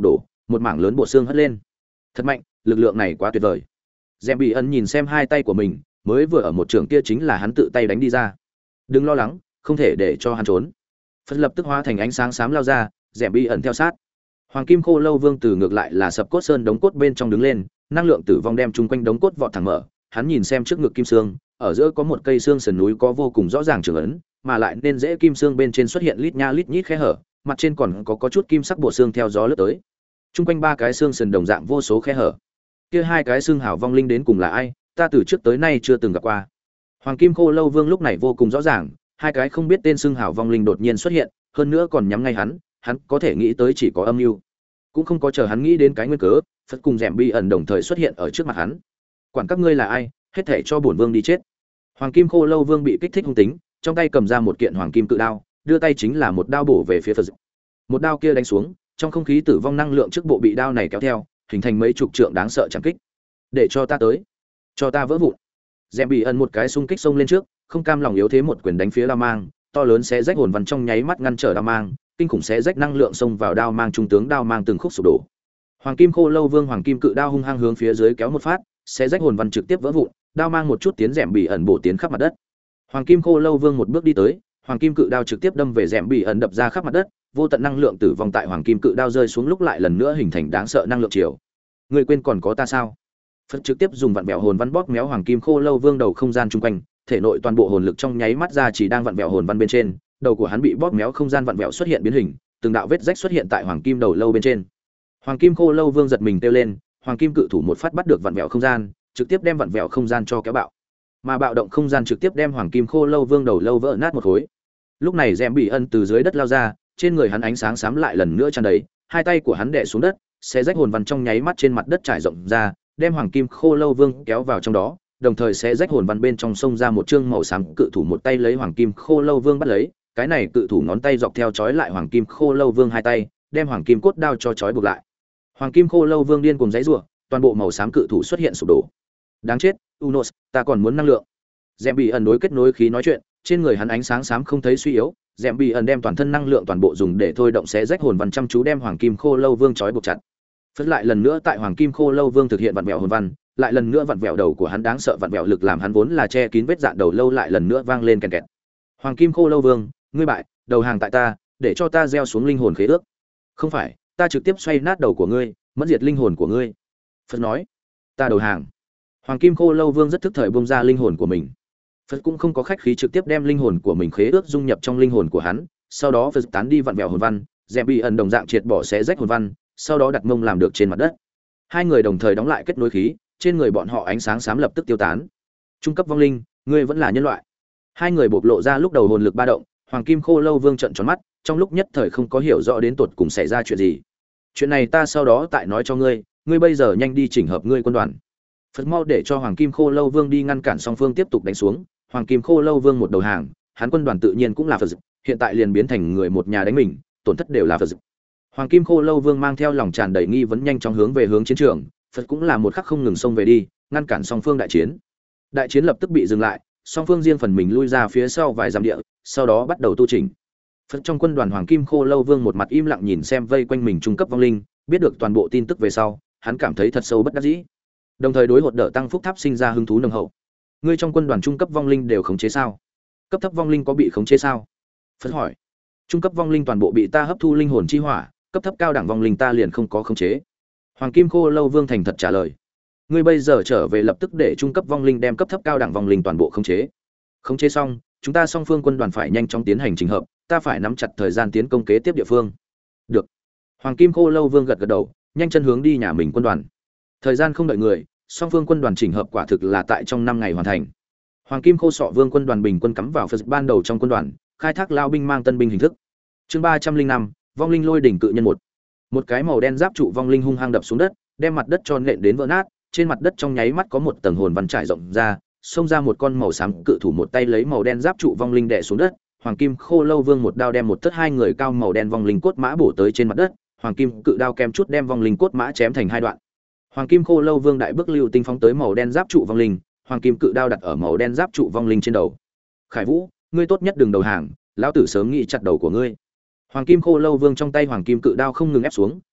một mảng lớn bộ xương hất lên. Thật mạnh, lực lượng này quá tuyệt vời. Dẹm bị ẩn nhìn xem hai tay của mình, mới vừa ở một trường kia chính là hắn tự tay đánh đi ra. Đừng lo lắng, không thể để cho hắn trốn. Phật lập tức hóa thành ánh sáng xám lao ra, Dẹm bị ẩn theo sát. Hoàng kim khô lâu vương từ ngược lại là sập cốt sơn đống cốt bên trong đứng lên, năng lượng tử vong đem chung quanh đống cốt vọt thẳng mở. Hắn nhìn xem trước ngực kim xương, ở giữa có một cây xương sườn núi có vô cùng rõ ràng trường ấn, mà lại nên dễ kim xương bên trên xuất hiện lít nha lít nhít khe hở, mặt trên còn có có chút kim sắc bộ xương theo gió lướt tới. Chung quanh ba cái xương sườn đồng dạng vô số khe hở. Kia hai cái xương hào vong linh đến cùng là ai, ta từ trước tới nay chưa từng gặp qua. Hoàng kim khô lâu vương lúc này vô cùng rõ ràng, hai cái không biết tên xương hào vong linh đột nhiên xuất hiện, hơn nữa còn nhắm ngay hắn, hắn có thể nghĩ tới chỉ có âm mưu. Cũng không có chờ hắn nghĩ đến cái nguyên cớ, Phật cùng Dẹm Bi ẩn đồng thời xuất hiện ở trước mặt hắn. Quản các ngươi là ai, hết thảy cho bổn vương đi chết. Hoàng kim khô lâu vương bị kích thích hung tính, trong tay cầm ra một kiện hoàng kim cự đao, đưa tay chính là một đao bổ về phía Phật. Một đao kia đánh xuống, trong không khí tử vong năng lượng trước bộ bị đao này kéo theo, hình thành mấy chục trượng đáng sợ chẳng kích. Để cho ta tới, cho ta vỡ vụn. Dẹm Bị ẩn một cái xung kích xông lên trước, không cam lòng yếu thế một quyền đánh phía đao mang, to lớn xé rách hồn văn trong nháy mắt ngăn trở đao mang, kinh khủng xé rách năng lượng xông vào đao mang trung tướng đao mang từng khúc sụp đổ. Hoàng kim khô lâu vương hoàng kim cự đao hung hăng hướng phía dưới kéo một phát, xé rách hồn văn trực tiếp vỡ vụn, đao mang một chút tiến Dẹm Bị ẩn bổ tiến khắp mặt đất. Hoàng kim khô lâu vương một bước đi tới, hoàng kim cự đao trực tiếp đâm về Dẹm Bị ẩn đập ra khắp mặt đất, vô tận năng lượng tử vong tại hoàng kim cự đao rơi xuống lúc lại lần nữa hình thành đáng sợ năng lượng chiều. Người quên còn có ta sao? Phật trực tiếp dùng vặn vẹo hồn văn bóp méo hoàng kim khô lâu vương đầu không gian chung quanh, thể nội toàn bộ hồn lực trong nháy mắt ra chỉ đang vặn vẹo hồn văn bên trên, đầu của hắn bị bóp méo không gian vặn vẹo xuất hiện biến hình, từng đạo vết rách xuất hiện tại hoàng kim đầu lâu bên trên. Hoàng kim khô lâu vương giật mình kêu lên, hoàng kim cự thủ một phát bắt được vặn vẹo không gian, trực tiếp đem vặn vẹo không gian cho kéo bạo. Mà bạo động không gian trực tiếp đem hoàng kim khô lâu vương đầu lâu vỡ nát một khối. Lúc này Dẹm Bị ẩn từ dưới đất lao ra, trên người hắn ánh sáng xám lại lần nữa tràn đầy, hai tay của hắn đè xuống đất, xé rách hồn văn trong nháy mắt trên mặt đất trải rộng ra, đem hoàng kim khô lâu vương kéo vào trong đó, đồng thời xé rách hồn văn bên trong sông ra một chương màu xám cự thủ một tay lấy hoàng kim khô lâu vương bắt lấy, cái này cự thủ ngón tay dọc theo trói lại hoàng kim khô lâu vương hai tay, đem hoàng kim cốt đao cho trói buộc lại. Hoàng kim khô lâu vương điên cuồng giãy giụa, toàn bộ màu xám cự thủ xuất hiện sụp đổ. Đáng chết, Unos, ta còn muốn năng lượng. Dẹm Bị ẩn đối kết nối khí nói chuyện, trên người hắn ánh sáng xám không thấy suy yếu, Dẹm Bị ẩn đem toàn thân năng lượng toàn bộ dùng để thôi động xé rách hồn văn chăm chú đem hoàng kim khô lâu vương trói buộc chặt. Phất lại lần nữa tại hoàng kim khô lâu vương thực hiện vặn vẹo hồn văn, lại lần nữa vặn vẹo đầu của hắn đáng sợ vặn vẹo lực làm hắn vốn là che kín vết dạn đầu lâu lại lần nữa vang lên kèn kẹt. Hoàng kim khô lâu vương, ngươi bại, đầu hàng tại ta, để cho ta gieo xuống linh hồn khế ước. Không phải, ta trực tiếp xoay nát đầu của ngươi, mất diệt linh hồn của ngươi. Phật nói, ta đầu hàng. Hoàng kim khô lâu vương rất thức thời bung ra linh hồn của mình. Phật cũng không có khách khí trực tiếp đem linh hồn của mình khế ước dung nhập trong linh hồn của hắn, sau đó Phật tán đi vặn vẹo hồn văn, Dẹm Bị ẩn đồng dạng triệt bỏ xé rách hồn văn, sau đó đặt mông làm được trên mặt đất. Hai người đồng thời đóng lại kết nối khí, trên người bọn họ ánh sáng xám lập tức tiêu tán. Trung cấp vong linh, ngươi vẫn là nhân loại. Hai người bộc lộ ra lúc đầu hồn lực ba động, hoàng kim khô lâu vương trợn tròn mắt, trong lúc nhất thời không có hiểu rõ đến tột cùng xảy ra chuyện gì. Chuyện này ta sau đó tại nói cho ngươi, ngươi bây giờ nhanh đi chỉnh hợp ngươi quân đoàn. Phật mau để cho hoàng kim khô lâu vương đi ngăn cản song phương tiếp tục đánh xuống. Hoàng kim khô lâu vương một đầu hàng, hắn quân đoàn tự nhiên cũng là Phật, hiện tại liền biến thành người một nhà đánh mình, tổn thất đều là Phật. Hoàng kim khô lâu vương mang theo lòng tràn đầy nghi vấn nhanh chóng hướng về hướng chiến trường, Phật cũng là một khắc không ngừng xông về đi, ngăn cản song phương đại chiến. Đại chiến lập tức bị dừng lại, song phương riêng phần mình lui ra phía sau vài dặm địa, sau đó bắt đầu tu chỉnh. Phật trong quân đoàn hoàng kim khô lâu vương một mặt im lặng nhìn xem vây quanh mình trung cấp vong linh, biết được toàn bộ tin tức về sau, hắn cảm thấy thật sâu bất đắc dĩ. Đồng thời đối hột đỡ tăng phúc tháp sinh ra hứng thú nồng hậu. Ngươi trong quân đoàn trung cấp vong linh đều khống chế sao? Cấp thấp vong linh có bị khống chế sao? Phật hỏi. Trung cấp vong linh toàn bộ bị ta hấp thu linh hồn chi hỏa, cấp thấp cao đẳng vong linh ta liền không có khống chế. Hoàng kim khô lâu vương thành thật trả lời. Ngươi bây giờ trở về lập tức để trung cấp vong linh đem cấp thấp cao đẳng vong linh toàn bộ khống chế. Khống chế xong, chúng ta song phương quân đoàn phải nhanh chóng tiến hành chỉnh hợp, ta phải nắm chặt thời gian tiến công kế tiếp địa phương. Được. Hoàng kim khô lâu vương gật gật đầu, nhanh chân hướng đi nhà mình quân đoàn. Thời gian không đợi người, song phương quân đoàn chỉnh hợp quả thực là tại trong năm ngày hoàn thành. Hoàng kim khô sọ vương quân đoàn bình quân cắm vào phật ban đầu trong quân đoàn, khai thác lao binh mang tân binh hình thức. Chương ba trăm linh năm, vong linh lôi đỉnh cự nhân một. Một cái màu đen giáp trụ vong linh hung hăng đập xuống đất, đem mặt đất cho nện đến vỡ nát, trên mặt đất trong nháy mắt có một tầng hồn văn trải rộng ra, xông ra một con màu xám cự thủ một tay lấy màu đen giáp trụ vong linh đè xuống đất. Hoàng kim khô lâu vương một đao đem một tất hai người cao màu đen vong linh cốt mã bổ tới trên mặt đất, hoàng kim cự đao kem chút đem vong linh cốt mã chém thành hai đoạn. Hoàng kim khô lâu vương đại bước lưu tinh phóng tới màu đen giáp trụ vong linh, hoàng kim cự đao đặt ở màu đen giáp trụ vong linh trên đầu. Khải Vũ, ngươi tốt nhất đừng đầu hàng, lão tử sớm nghĩ chặt đầu của ngươi. Hoàng kim khô lâu vương trong tay hoàng kim cự đao không ngừng ép xuống,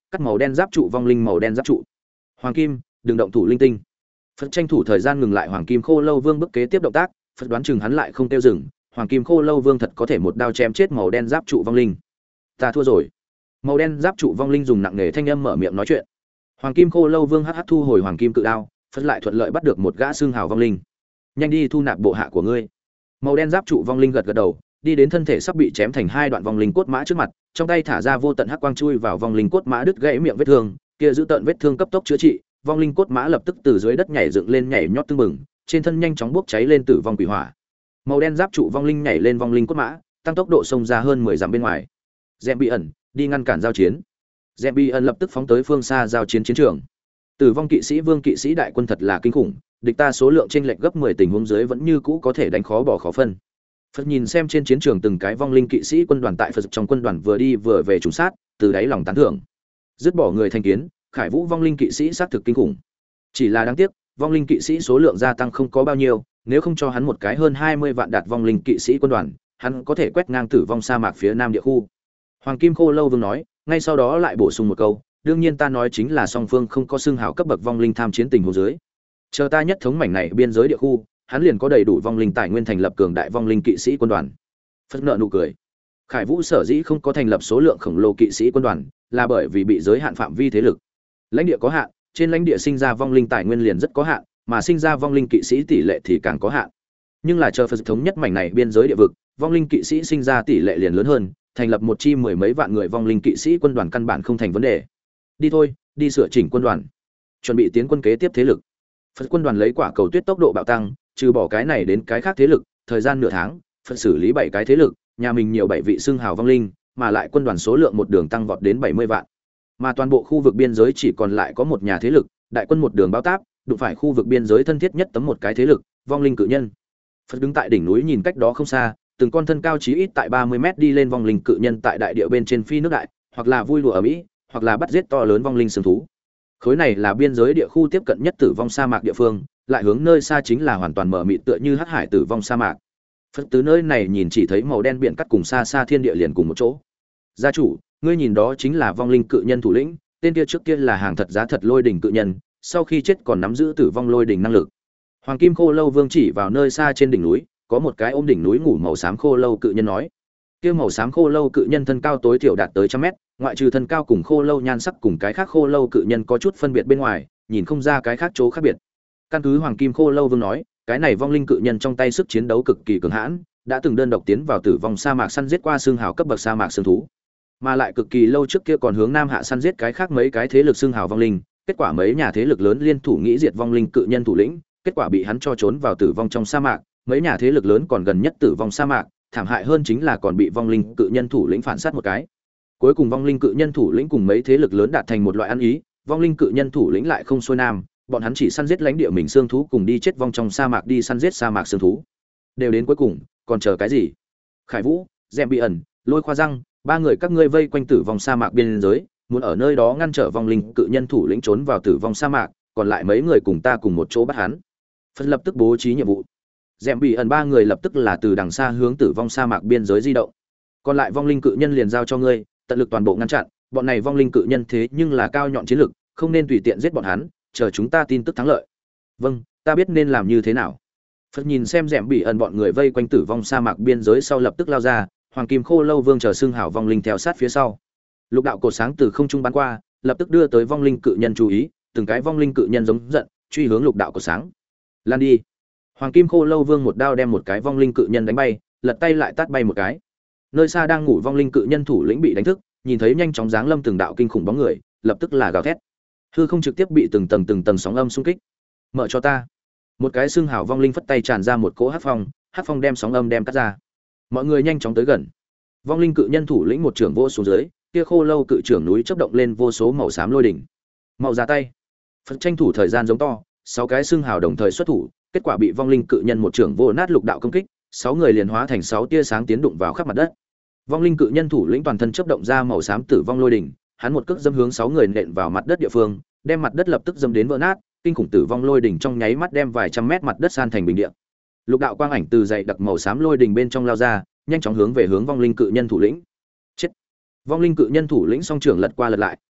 cắt màu đen giáp trụ vong linh màu đen giáp trụ. Hoàng kim, đừng động thủ linh tinh. Phật tranh thủ thời gian ngừng lại Hoàng Kim Khô Lâu Vương bước kế tiếp động tác, Phật đoán chừng hắn lại không tiêu dừng, Hoàng Kim Khô Lâu Vương thật có thể một đao chém chết màu đen giáp trụ vong linh. Ta thua rồi. Màu đen giáp trụ vong linh dùng nặng nề thanh âm mở miệng nói chuyện. Hoàng Kim Khô Lâu Vương hắc hắc thu hồi Hoàng Kim Cự Đao, Phật lại thuận lợi bắt được một gã xương hào vong linh. Nhanh đi thu nạp bộ hạ của ngươi. Màu đen giáp trụ vong linh gật gật đầu, đi đến thân thể sắp bị chém thành hai đoạn vong linh cốt mã trước mặt, trong tay thả ra vô tận hắc quang chui vào vong linh cốt mã đứt gãy miệng vết thương, kia giữ tận vết thương cấp tốc chữa trị, vong linh cốt mã lập tức từ dưới đất nhảy dựng lên nhảy nhót tưng bừng, trên thân nhanh chóng bốc cháy lên tử vong quỷ hỏa. Màu đen giáp trụ vong linh nhảy lên vong linh cốt mã, tăng tốc độ xông ra hơn mười dặm bên ngoài. Dẹm bị ẩn, đi ngăn cản giao chiến. Dẹm bị ẩn lập tức phóng tới phương xa giao chiến chiến trường. Tử vong kỵ sĩ vương kỵ sĩ đại quân thật là kinh khủng, địch ta số lượng chênh lệch gấp mười tình huống dưới vẫn như cũ có thể đánh khó bỏ khó phân. Phật nhìn xem trên chiến trường từng cái vong linh kỵ sĩ quân đoàn tại Phật trong quân đoàn vừa đi vừa về trùng sát, từ đáy lòng tán thưởng. Dứt bỏ người thành kiến, Khải Vũ vong linh kỵ sĩ xác thực kinh khủng. Chỉ là đáng tiếc, vong linh kỵ sĩ số lượng gia tăng không có bao nhiêu, nếu không cho hắn một cái hơn hai mươi vạn đạt vong linh kỵ sĩ quân đoàn, hắn có thể quét ngang tử vong sa mạc phía nam địa khu. Hoàng Kim Khô Lâu Vương nói, ngay sau đó lại bổ sung một câu, đương nhiên ta nói chính là song phương không có xương hào cấp bậc vong linh tham chiến tình huống dưới. Chờ ta nhất thống mảnh này biên giới địa khu, hắn liền có đầy đủ vong linh tài nguyên thành lập cường đại vong linh kỵ sĩ quân đoàn. Phất nợ nụ cười. Khải Vũ sở dĩ không có thành lập số lượng khổng lồ kỵ sĩ quân đoàn, là bởi vì bị giới hạn phạm vi thế lực. Lãnh địa có hạn, trên lãnh địa sinh ra vong linh tài nguyên liền rất có hạn, mà sinh ra vong linh kỵ sĩ tỷ lệ thì càng có hạn. Nhưng là chờ Phật thống nhất mảnh này biên giới địa vực, vong linh kỵ sĩ sinh ra tỷ lệ liền lớn hơn, thành lập một chi mười mấy vạn người vong linh kỵ sĩ quân đoàn căn bản không thành vấn đề. Đi thôi, đi sửa chỉnh quân đoàn, chuẩn bị tiến quân kế tiếp thế lực. Phật quân đoàn lấy quả cầu tuyết tốc độ bạo tăng, trừ bỏ cái này đến cái khác thế lực, thời gian nửa tháng, Phật xử lý bảy cái thế lực, nhà mình nhiều bảy vị xưng hào vong linh, mà lại quân đoàn số lượng một đường tăng vọt đến bảy mươi vạn. Mà toàn bộ khu vực biên giới chỉ còn lại có một nhà thế lực, đại quân một đường bao táp, đụng phải khu vực biên giới thân thiết nhất tấm một cái thế lực, vong linh cự nhân. Phật đứng tại đỉnh núi nhìn cách đó không xa, từng con thân cao chí ít tại ba mươi mét đi lên vong linh cự nhân tại đại địa bên trên phi nước đại, hoặc là vui đùa ở mỹ, hoặc là bắt giết to lớn vong linh sừng thú. Khối này là biên giới địa khu tiếp cận nhất tử vong sa mạc địa phương, lại hướng nơi xa chính là hoàn toàn mở mịt tựa như hắc hải tử vong sa mạc. Phật từ nơi này nhìn chỉ thấy màu đen biển cắt cùng xa xa thiên địa liền cùng một chỗ. Gia chủ, ngươi nhìn đó chính là vong linh cự nhân thủ lĩnh, tên kia trước kia là hàng thật giá thật lôi đỉnh cự nhân, sau khi chết còn nắm giữ tử vong lôi đỉnh năng lực. Hoàng Kim Khô Lâu Vương chỉ vào nơi xa trên đỉnh núi, có một cái ôm đỉnh núi ngủ màu xám khô lâu cự nhân nói. Kia màu xám khô lâu cự nhân thân cao tối thiểu đạt tới trăm mét, ngoại trừ thân cao cùng khô lâu nhan sắc cùng cái khác khô lâu cự nhân có chút phân biệt bên ngoài, nhìn không ra cái khác chỗ khác biệt. Căn cứ Hoàng Kim Khô Lâu Vương nói, cái này vong linh cự nhân trong tay sức chiến đấu cực kỳ cường hãn, đã từng đơn độc tiến vào tử vong sa mạc săn giết qua xương hào cấp bậc sa mạc xương thú, mà lại cực kỳ lâu trước kia còn hướng nam hạ săn giết cái khác mấy cái thế lực xương hào vong linh, kết quả mấy nhà thế lực lớn liên thủ nghĩ diệt vong linh cự nhân thủ lĩnh, kết quả bị hắn cho trốn vào tử vong trong sa mạc, mấy nhà thế lực lớn còn gần nhất tử vong sa mạc, thảm hại hơn chính là còn bị vong linh cự nhân thủ lĩnh phản sát một cái. Cuối cùng vong linh cự nhân thủ lĩnh cùng mấy thế lực lớn đạt thành một loại ăn ý, vong linh cự nhân thủ lĩnh lại không xuôi nam, bọn hắn chỉ săn giết lãnh địa mình xương thú cùng đi chết vong trong sa mạc đi săn giết sa mạc xương thú. Đều đến cuối cùng, còn chờ cái gì? Khải Vũ, Dẹm Bị ẩn, Lôi Khoa Răng, ba người các ngươi vây quanh tử vong sa mạc biên giới, muốn ở nơi đó ngăn trở vong linh cự nhân thủ lĩnh trốn vào tử vong sa mạc, còn lại mấy người cùng ta cùng một chỗ bắt hắn. Phật lập tức bố trí nhiệm vụ. Dẹm Bị ẩn ba người lập tức là từ đằng xa hướng tử vong sa mạc biên giới di động. Còn lại vong linh cự nhân liền giao cho ngươi, tận lực toàn bộ ngăn chặn, bọn này vong linh cự nhân thế nhưng là cao nhọn chiến lực, không nên tùy tiện giết bọn hắn, chờ chúng ta tin tức thắng lợi. Vâng, ta biết nên làm như thế nào. Phật nhìn xem Dẹm Bị ẩn bọn người vây quanh tử vong sa mạc biên giới sau lập tức lao ra, Hoàng Kim Khô Lâu Vương chờ xương hảo vong linh theo sát phía sau. Lục đạo cột sáng từ không trung bắn qua, lập tức đưa tới vong linh cự nhân chú ý, từng cái vong linh cự nhân giống giận, truy hướng lục đạo cột sáng. Lan đi. Hoàng Kim Khô Lâu Vương một đao đem một cái vong linh cự nhân đánh bay, lật tay lại tát bay một cái. Nơi xa đang ngủ vong linh cự nhân thủ lĩnh bị đánh thức, nhìn thấy nhanh chóng giáng lâm từng đạo kinh khủng bóng người, lập tức là gào thét. Hư không trực tiếp bị từng tầng từng tầng sóng âm xung kích. Mở cho ta. Một cái xương hào vong linh phất tay tràn ra một cỗ hắc phong, hắc phong đem sóng âm đem cắt ra. Mọi người nhanh chóng tới gần. Vong linh cự nhân thủ lĩnh một trưởng vỗ xuống dưới, kia khô lâu cự trưởng núi chớp động lên vô số màu xám lôi đỉnh. Màu ra tay. Phật tranh thủ thời gian giống to, sáu cái xương hào đồng thời xuất thủ, kết quả bị vong linh cự nhân một trưởng vô nát lục đạo công kích, sáu người liền hóa thành sáu tia sáng tiến đụng vào khắp mặt đất. Vong linh cự nhân thủ lĩnh toàn thân chớp động ra màu xám tử vong lôi đỉnh, hắn một cước dâm hướng sáu người nện vào mặt đất địa phương, đem mặt đất lập tức dâm đến vỡ nát, kinh khủng tử vong lôi đỉnh trong nháy mắt đem vài trăm mét mặt đất san thành bình địa. Lục đạo quang ảnh từ dày đặc màu xám lôi đỉnh bên trong lao ra, nhanh chóng hướng về hướng vong linh cự nhân thủ lĩnh. Chết. Vong linh cự nhân thủ lĩnh song trưởng lật qua lật lại,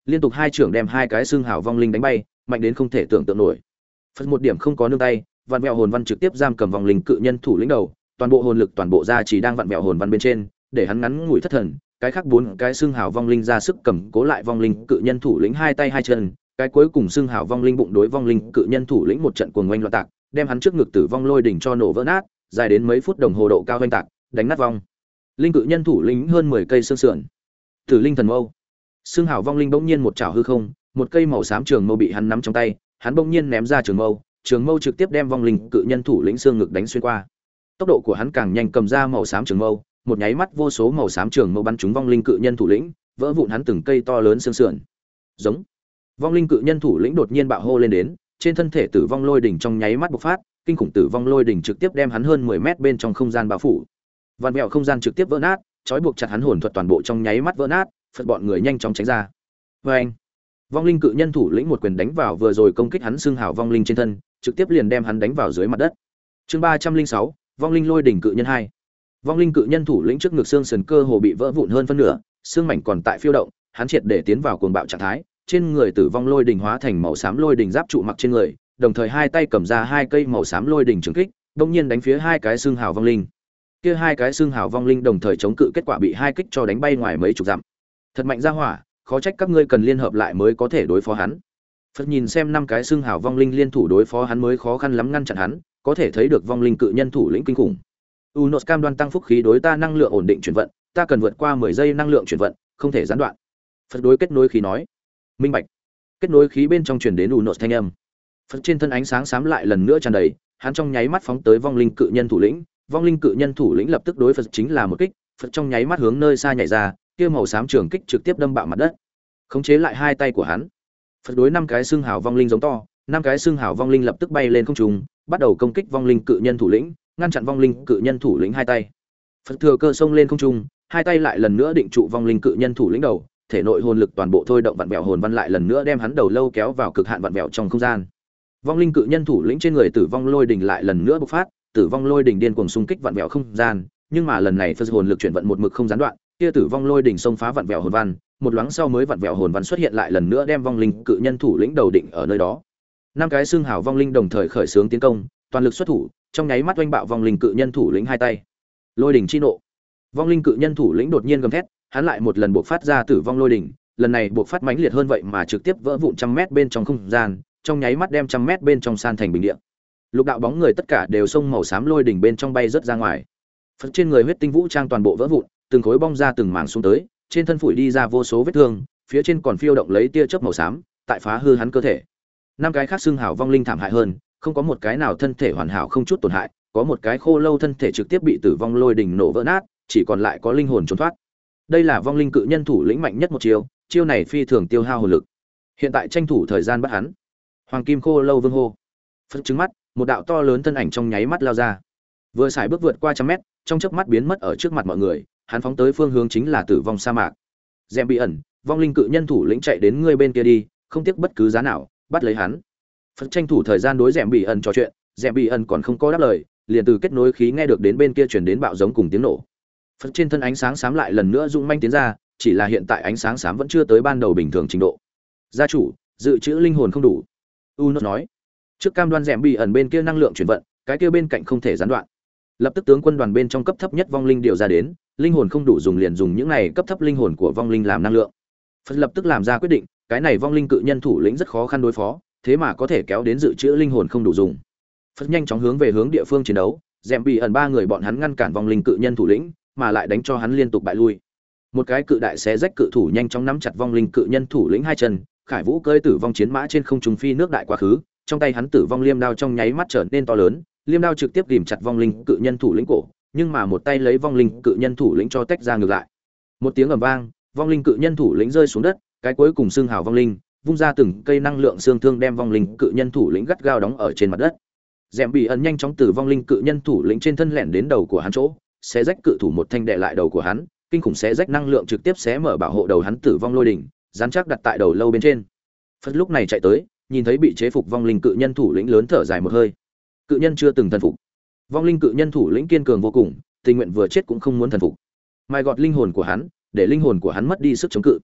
liên tục hai trưởng đem hai cái xương hào vong linh đánh bay, mạnh đến không thể tưởng tượng nổi. Phật một điểm không có nương tay, vặn vẹo hồn văn trực tiếp giam cầm vong linh cự nhân thủ lĩnh đầu, toàn bộ hồn lực toàn bộ ra chỉ đang vặn vẹo hồn văn bên trên, để hắn ngắn ngủi thất thần. Cái khác bốn cái xương hào vong linh ra sức cầm cố lại vong linh cự nhân thủ lĩnh hai tay hai chân, cái cuối cùng xương hào vong linh bụng đối vong linh cự nhân thủ lĩnh một trận cuồng oanh loạn tạc, đem hắn trước ngực tử vong lôi đỉnh cho nổ vỡ nát, dài đến mấy phút đồng hồ độ cao oanh tạc, đánh nát vong linh cự nhân thủ lĩnh hơn mười cây xương sườn. Tử linh thần mâu, xương hào vong linh bỗng nhiên một chảo hư không, một cây màu xám trường mâu bị hắn nắm trong tay, hắn bỗng nhiên ném ra trường mâu, trường mâu trực tiếp đem vong linh cự nhân thủ lĩnh xương ngực đánh xuyên qua. Tốc độ của hắn càng nhanh, cầm ra màu xám trường mâu, một nháy mắt vô số màu xám trường mâu bắn trúng vong linh cự nhân thủ lĩnh, vỡ vụn hắn từng cây to lớn xương sườn. Giống. Vong linh cự nhân thủ lĩnh đột nhiên bạo hô lên đến, trên thân thể tử vong lôi đỉnh trong nháy mắt bộc phát, kinh khủng tử vong lôi đỉnh trực tiếp đem hắn hơn mười mét bên trong không gian bao phủ. Vạn mèo không gian trực tiếp vỡ nát, trói buộc chặt hắn hồn thuật toàn bộ trong nháy mắt vỡ nát, Phật bọn người nhanh chóng tránh ra. Oeng! Vong linh cự nhân thủ lĩnh một quyền đánh vào vừa rồi công kích hắn xương hào vong linh trên thân, trực tiếp liền đem hắn đánh vào dưới mặt đất. Chương ba trăm linh sáu, vong linh lôi đỉnh cự nhân hai. Vong linh cự nhân thủ lĩnh trước ngực xương sườn cơ hồ bị vỡ vụn hơn phân nửa, xương mảnh còn tại phiêu động, hắn triệt để tiến vào cuồng bạo trạng thái, trên người tử vong lôi đỉnh hóa thành màu xám lôi đỉnh giáp trụ mặc trên người, đồng thời hai tay cầm ra hai cây màu xám lôi đỉnh trường kích, đột nhiên đánh phía hai cái xương hào vong linh. Kia hai cái xương hào vong linh đồng thời chống cự, kết quả bị hai kích cho đánh bay ngoài mấy chục dặm. Thật mạnh ra hỏa, khó trách các ngươi cần liên hợp lại mới có thể đối phó hắn. Phật nhìn xem năm cái xương hào vong linh liên thủ đối phó hắn mới khó khăn lắm ngăn chặn hắn, có thể thấy được vong linh cự nhân thủ lĩnh kinh khủng. Unos cam đoan tăng phúc khí đối ta năng lượng ổn định chuyển vận, ta cần vượt qua mười giây năng lượng chuyển vận, không thể gián đoạn. Phật đối kết nối khí nói. Minh bạch. Kết nối khí bên trong truyền đến Unos thanh âm. Phật trên thân ánh sáng xám lại lần nữa tràn đầy, hắn trong nháy mắt phóng tới vong linh cự nhân thủ lĩnh, vong linh cự nhân thủ lĩnh lập tức đối Phật chính là một kích, Phật trong nháy mắt hướng nơi xa nhảy ra, kia màu xám trường kích trực tiếp đâm bạo mặt đất. Khống chế lại hai tay của hắn. Phật đối năm cái xương hào vong linh giống to, năm cái xương hào vong linh lập tức bay lên không trung, bắt đầu công kích vong linh cự nhân thủ lĩnh, ngăn chặn vong linh cự nhân thủ lĩnh hai tay. Phật thừa cơ xông lên không trung, hai tay lại lần nữa định trụ vong linh cự nhân thủ lĩnh đầu, thể nội hồn lực toàn bộ thôi động vặn vẹo hồn văn lại lần nữa đem hắn đầu lâu kéo vào cực hạn vặn vẹo trong không gian. Vong linh cự nhân thủ lĩnh trên người tử vong lôi đỉnh lại lần nữa bộc phát, tử vong lôi đỉnh điên cuồng xung kích vặn vẹo không gian, nhưng mà lần này Phật hồn lực chuyển vận một mực không gián đoạn, kia tử vong lôi đỉnh xông phá vặn vẹo hồn văn, một loáng sau mới vặn vẹo hồn văn xuất hiện lại lần nữa đem vong linh cự nhân thủ lĩnh đầu định ở nơi đó. Năm cái xương hào vong linh đồng thời khởi xướng tiến công, toàn lực xuất thủ, trong nháy mắt oanh bạo vong linh cự nhân thủ lĩnh hai tay. Lôi đỉnh chi nộ. Vong linh cự nhân thủ lĩnh đột nhiên gầm thét, hắn lại một lần buộc phát ra tử vong lôi đỉnh, lần này buộc phát mãnh liệt hơn vậy mà trực tiếp vỡ vụn trăm mét bên trong không gian, trong nháy mắt đem trăm mét bên trong san thành bình địa. Lục đạo bóng người tất cả đều xông màu xám lôi đỉnh bên trong bay rất ra ngoài. Phật trên người huyết tinh vũ trang toàn bộ vỡ vụn, từng khối bong ra từng mảng xuống tới, trên thân phủi đi ra vô số vết thương, phía trên còn phiêu động lấy tia chớp màu xám, tại phá hư hắn cơ thể. Năm cái khác xương hào vong linh thảm hại hơn, không có một cái nào thân thể hoàn hảo không chút tổn hại, có một cái khô lâu thân thể trực tiếp bị tử vong lôi đỉnh nổ vỡ nát, chỉ còn lại có linh hồn trốn thoát. Đây là vong linh cự nhân thủ lĩnh mạnh nhất một chiêu, chiêu này phi thường tiêu hao hồn lực. Hiện tại tranh thủ thời gian bắt hắn. Hoàng kim khô lâu vương hô. Phật trừng mắt, một đạo to lớn thân ảnh trong nháy mắt lao ra. Vừa xài bước vượt qua trăm mét, trong chớp mắt biến mất ở trước mặt mọi người, hắn phóng tới phương hướng chính là tử vong sa mạc. Dèm bị ẩn, vong linh cự nhân thủ lĩnh chạy đến ngươi bên kia đi, không tiếc bất cứ giá nào, bắt lấy hắn. Phật tranh thủ thời gian đối Dèm bị ẩn trò chuyện, Dèm bị ẩn còn không có đáp lời, liền từ kết nối khí nghe được đến bên kia truyền đến bạo giống cùng tiếng nổ. Phật trên thân ánh sáng xám lại lần nữa rung manh tiến ra, chỉ là hiện tại ánh sáng xám vẫn chưa tới ban đầu bình thường trình độ. Gia chủ, dự trữ linh hồn không đủ. Unos nói. Trước cam đoan Dèm bị ẩn bên kia năng lượng chuyển vận, cái kia bên cạnh không thể gián đoạn. Lập tức tướng quân đoàn bên trong cấp thấp nhất vong linh điều ra đến, linh hồn không đủ dùng liền dùng những này cấp thấp linh hồn của vong linh làm năng lượng. Phật lập tức làm ra quyết định, cái này vong linh cự nhân thủ lĩnh rất khó khăn đối phó, thế mà có thể kéo đến dự trữ linh hồn không đủ dùng. Phật nhanh chóng hướng về hướng địa phương chiến đấu, Dèm bị ẩn ba người bọn hắn ngăn cản vong linh cự nhân thủ lĩnh, mà lại đánh cho hắn liên tục bại lui. Một cái cự đại xé rách cự thủ nhanh chóng nắm chặt vong linh cự nhân thủ lĩnh hai chân, Khải Vũ cơi tử vong chiến mã trên không trung phi nước đại quá khứ, trong tay hắn tử vong liêm đao trong nháy mắt trở nên to lớn, liêm đao trực tiếp ghìm chặt vong linh cự nhân thủ lĩnh cổ, nhưng mà một tay lấy vong linh cự nhân thủ lĩnh cho tách ra ngược lại. Một tiếng ầm vang, vong linh cự nhân thủ lĩnh rơi xuống đất, cái cuối cùng xương hào vong linh, vung ra từng cây năng lượng xương thương đem vong linh cự nhân thủ lĩnh gắt gao đóng ở trên mặt đất. Dèm bị ẩn nhanh chóng từ vong linh cự nhân thủ lĩnh trên thân lẻn đến đầu của hắn chỗ, xé rách cự thủ một thanh đè lại đầu của hắn, kinh khủng xé rách năng lượng trực tiếp xé mở bảo hộ đầu hắn tử vong lôi đỉnh, dán chắc đặt tại đầu lâu bên trên. Phật lúc này chạy tới, nhìn thấy bị chế phục vong linh cự nhân thủ lĩnh lớn thở dài một hơi. Cự nhân chưa từng thần phục. Vong linh cự nhân thủ lĩnh kiên cường vô cùng, tình nguyện vừa chết cũng không muốn thần phục. Mai gọt linh hồn của hắn, để linh hồn của hắn mất đi sức chống cự.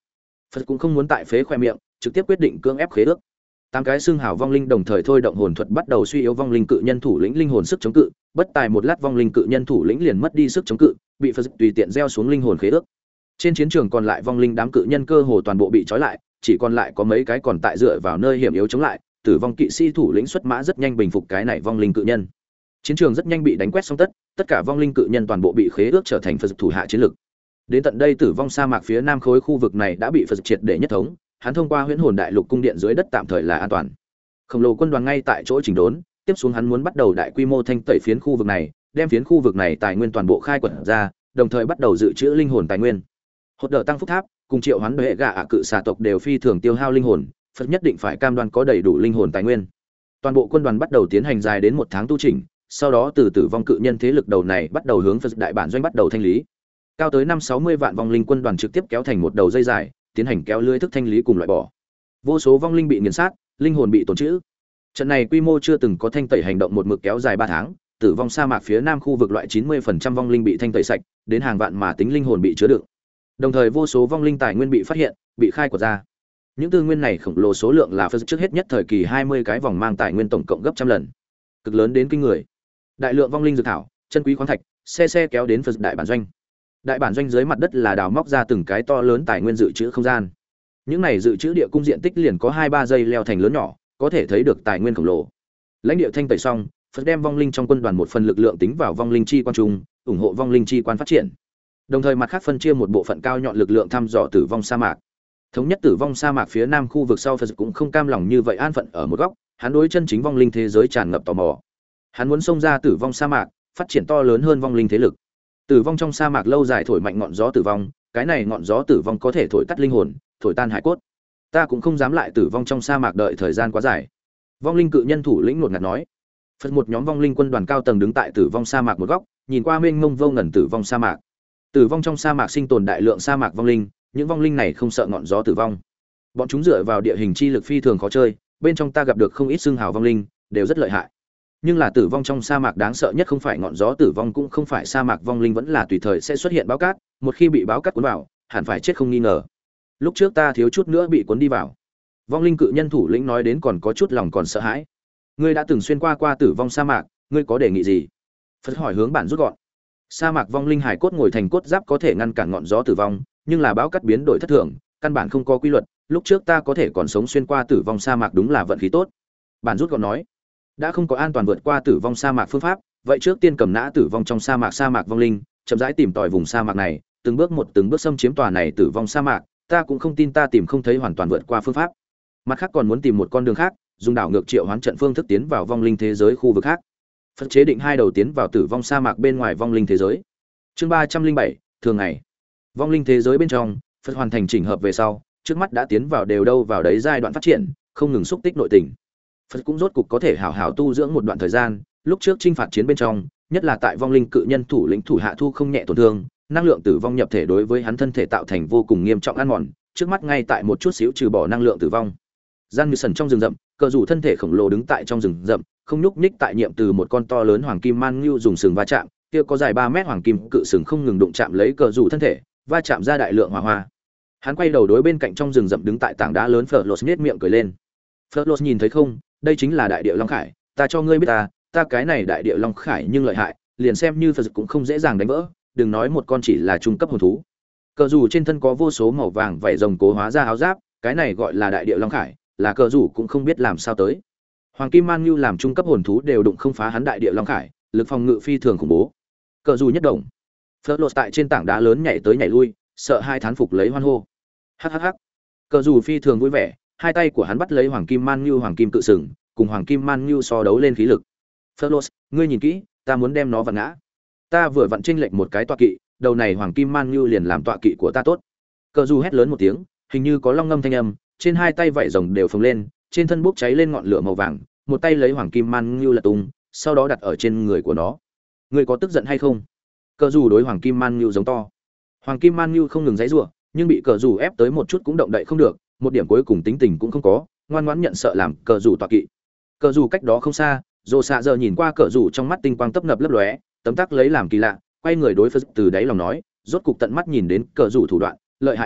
Phật cũng không muốn tại phế khoe miệng, trực tiếp quyết định cưỡng ép khế ước. Tám cái xương hào vong linh đồng thời thôi động hồn thuật bắt đầu suy yếu vong linh cự nhân thủ lĩnh linh hồn sức chống cự, bất tài một lát vong linh cự nhân thủ lĩnh liền mất đi sức chống cự, bị Phật tùy tiện gieo xuống linh hồn khế ước. Trên chiến trường còn lại vong linh đám cự nhân cơ hồ toàn bộ bị trói lại, chỉ còn lại có mấy cái còn tại dựa vào nơi hiểm yếu chống lại, tử vong kỵ sĩ thủ lĩnh xuất mã rất nhanh bình phục cái này vong linh cự nhân. Chiến trường rất nhanh bị đánh quét xong tất, tất cả vong linh cự nhân toàn bộ bị khế ước trở thành Phật thủ hạ chiến lực. Đến tận đây tử vong sa mạc phía nam khối khu vực này đã bị Phật triệt để nhất thống, hắn thông qua huyễn hồn đại lục cung điện dưới đất tạm thời là an toàn. Khổng lồ quân đoàn ngay tại chỗ chỉnh đốn, tiếp xuống hắn muốn bắt đầu đại quy mô thanh tẩy phiến khu vực này, đem phiến khu vực này tài nguyên toàn bộ khai quật ra, đồng thời bắt đầu dự trữ linh hồn tài nguyên. Hột đỡ tăng phúc tháp, cùng triệu hoán hệ gạ ạ cự xà tộc đều phi thường tiêu hao linh hồn, Phật nhất định phải cam đoan có đầy đủ linh hồn tài nguyên. Toàn bộ quân đoàn bắt đầu tiến hành dài đến một tháng tu chỉnh, sau đó từ tử vong cự nhân thế lực đầu này bắt đầu hướng Phật đại bản doanh bắt đầu thanh lý. Cao tới năm sáu mươi vạn vong linh quân đoàn trực tiếp kéo thành một đầu dây dài, tiến hành kéo lưới thức thanh lý cùng loại bỏ. Vô số vong linh bị nghiền sát, linh hồn bị tổn trữ. Trận này quy mô chưa từng có thanh tẩy hành động một mực kéo dài ba tháng, tử vong sa mạc phía nam khu vực loại chín mươi phần trăm vong linh bị thanh tẩy sạch, đến hàng vạn mà tính linh hồn bị chứa đựng. Đồng thời vô số vong linh tài nguyên bị phát hiện, bị khai quật ra. Những tư nguyên này khổng lồ số lượng là Phật trước hết nhất thời kỳ hai mươi cái vòng mang tài nguyên tổng cộng gấp trăm lần. Cực lớn đến kinh người. Đại lượng vong linh dược thảo, chân quý khoáng thạch, xe xe kéo đến Phật đại bản doanh. Đại bản doanh dưới mặt đất là đào móc ra từng cái to lớn tài nguyên dự trữ không gian. Những này dự trữ địa cung diện tích liền có hai ba giây leo thành lớn nhỏ, có thể thấy được tài nguyên khổng lồ. Lãnh địa thanh tẩy xong, Phật đem vong linh trong quân đoàn một phần lực lượng tính vào vong linh chi quan trung, ủng hộ vong linh chi quan phát triển. Đồng thời mặt khác phân chia một bộ phận cao nhọn lực lượng thăm dò tử vong sa mạc. Thống nhất tử vong sa mạc phía nam khu vực sau, Phật cũng không cam lòng như vậy an phận ở một góc, hắn đối chân chính vong linh thế giới tràn ngập tò mò. Hắn muốn xông ra tử vong sa mạc, phát triển to lớn hơn vong linh thế lực. Tử vong trong sa mạc lâu dài thổi mạnh ngọn gió tử vong, cái này ngọn gió tử vong có thể thổi tắt linh hồn, thổi tan hải cốt. Ta cũng không dám lại tử vong trong sa mạc đợi thời gian quá dài. Vong linh cự nhân thủ lĩnh ngột ngạt nói. Phật một nhóm vong linh quân đoàn cao tầng đứng tại tử vong sa mạc một góc, nhìn qua mênh mông vô ngần tử vong sa mạc. Tử vong trong sa mạc sinh tồn đại lượng sa mạc vong linh, những vong linh này không sợ ngọn gió tử vong. Bọn chúng dựa vào địa hình chi lực phi thường khó chơi, bên trong ta gặp được không ít xương hào vong linh, đều rất lợi hại. Nhưng là tử vong trong sa mạc đáng sợ nhất không phải ngọn gió tử vong, cũng không phải sa mạc vong linh vẫn là tùy thời sẽ xuất hiện báo cát, một khi bị báo cát cuốn vào, hẳn phải chết không nghi ngờ. Lúc trước ta thiếu chút nữa bị cuốn đi vào. Vong linh cự nhân thủ lĩnh nói đến còn có chút lòng còn sợ hãi. Ngươi đã từng xuyên qua qua tử vong sa mạc, ngươi có đề nghị gì? Phật hỏi hướng bản rút gọn. Sa mạc vong linh hải cốt ngồi thành cốt giáp có thể ngăn cản ngọn gió tử vong, nhưng là báo cát biến đổi thất thường, căn bản không có quy luật, lúc trước ta có thể còn sống xuyên qua tử vong sa mạc đúng là vận khí tốt. Bản rút gọn nói, đã không có an toàn vượt qua tử vong sa mạc phương pháp, vậy trước tiên cầm nã tử vong trong sa mạc sa mạc vong linh, chậm rãi tìm tòi vùng sa mạc này, từng bước một từng bước xâm chiếm tòa này tử vong sa mạc, ta cũng không tin ta tìm không thấy hoàn toàn vượt qua phương pháp. Mặt khác còn muốn tìm một con đường khác, dùng đảo ngược triệu hoán trận phương thức tiến vào vong linh thế giới khu vực khác. Phật chế định hai đầu tiến vào tử vong sa mạc bên ngoài vong linh thế giới. Chương ba trăm linh bảy, thường ngày. Vong linh thế giới bên trong, Phật hoàn thành chỉnh hợp về sau, trước mắt đã tiến vào đều đâu vào đấy giai đoạn phát triển, không ngừng xúc tích nội tình. Phật cũng rốt cục có thể hảo hảo tu dưỡng một đoạn thời gian, lúc trước chinh phạt chiến bên trong, nhất là tại vong linh cự nhân thủ lĩnh thủ hạ thu không nhẹ tổn thương, năng lượng tử vong nhập thể đối với hắn thân thể tạo thành vô cùng nghiêm trọng ăn mòn, trước mắt ngay tại một chút xíu trừ bỏ năng lượng tử vong. Gian Như Sần trong rừng rậm, cờ rủ thân thể khổng lồ đứng tại trong rừng rậm, không nhúc nhích tại nhiệm từ một con to lớn hoàng kim man ngưu dùng sừng va chạm, kia có dài ba mét hoàng kim cự sừng không ngừng đụng chạm lấy cờ rủ thân thể, va chạm ra đại lượng hỏa hoa. Hắn quay đầu đối bên cạnh trong rừng rậm đứng tại tảng đá lớn Phlos nhếch miệng cười lên. Phlos nhìn thấy không, đây chính là đại địa long khải, ta cho ngươi biết ta, ta cái này đại địa long khải nhưng lợi hại, liền xem như Phật cũng không dễ dàng đánh vỡ, đừng nói một con chỉ là trung cấp hồn thú. Cờ rủ trên thân có vô số màu vàng vảy rồng cố hóa ra áo giáp, cái này gọi là đại địa long khải, là cờ rủ cũng không biết làm sao tới. Hoàng kim man như làm trung cấp hồn thú đều đụng không phá hắn đại địa long khải, lực phòng ngự phi thường khủng bố. Cờ rủ nhất động, Phlos tại trên tảng đá lớn nhảy tới nhảy lui, sợ hai thán phục lấy hoan hô. Hắc hắc hắc. Cờ rủ phi thường vui vẻ, hai tay của hắn bắt lấy hoàng kim man như hoàng kim cự sừng, cùng hoàng kim man như so đấu lên khí lực. Phlos, ngươi nhìn kỹ, ta muốn đem nó vặn ngã. Ta vừa vặn chênh lệch một cái tọa kỵ, đầu này hoàng kim man như liền làm tọa kỵ của ta tốt. Cờ rủ hét lớn một tiếng, hình như có long ngâm thanh âm, trên hai tay vảy rồng đều phồng lên, trên thân bốc cháy lên ngọn lửa màu vàng, một tay lấy hoàng kim man như lật tung, sau đó đặt ở trên người của nó. Ngươi có tức giận hay không? Cờ rủ đối hoàng kim man như giống to. Hoàng kim man như không ngừng giãy giụa, nhưng bị cờ rủ ép tới một chút cũng động đậy không được, một điểm cuối cùng tính tình cũng không có, ngoan ngoãn nhận sợ làm cờ rủ tọa kỵ. Cờ rủ cách đó không xa, Dỗ Xạ giờ nhìn qua cờ rủ trong mắt tinh quang tấp nập lấp lóe, tấm tắc lấy làm kỳ lạ, quay người đối Phật từ đáy lòng nói, rốt cục tận mắt nhìn đến cờ rủ thủ đoạn, lợi hại à,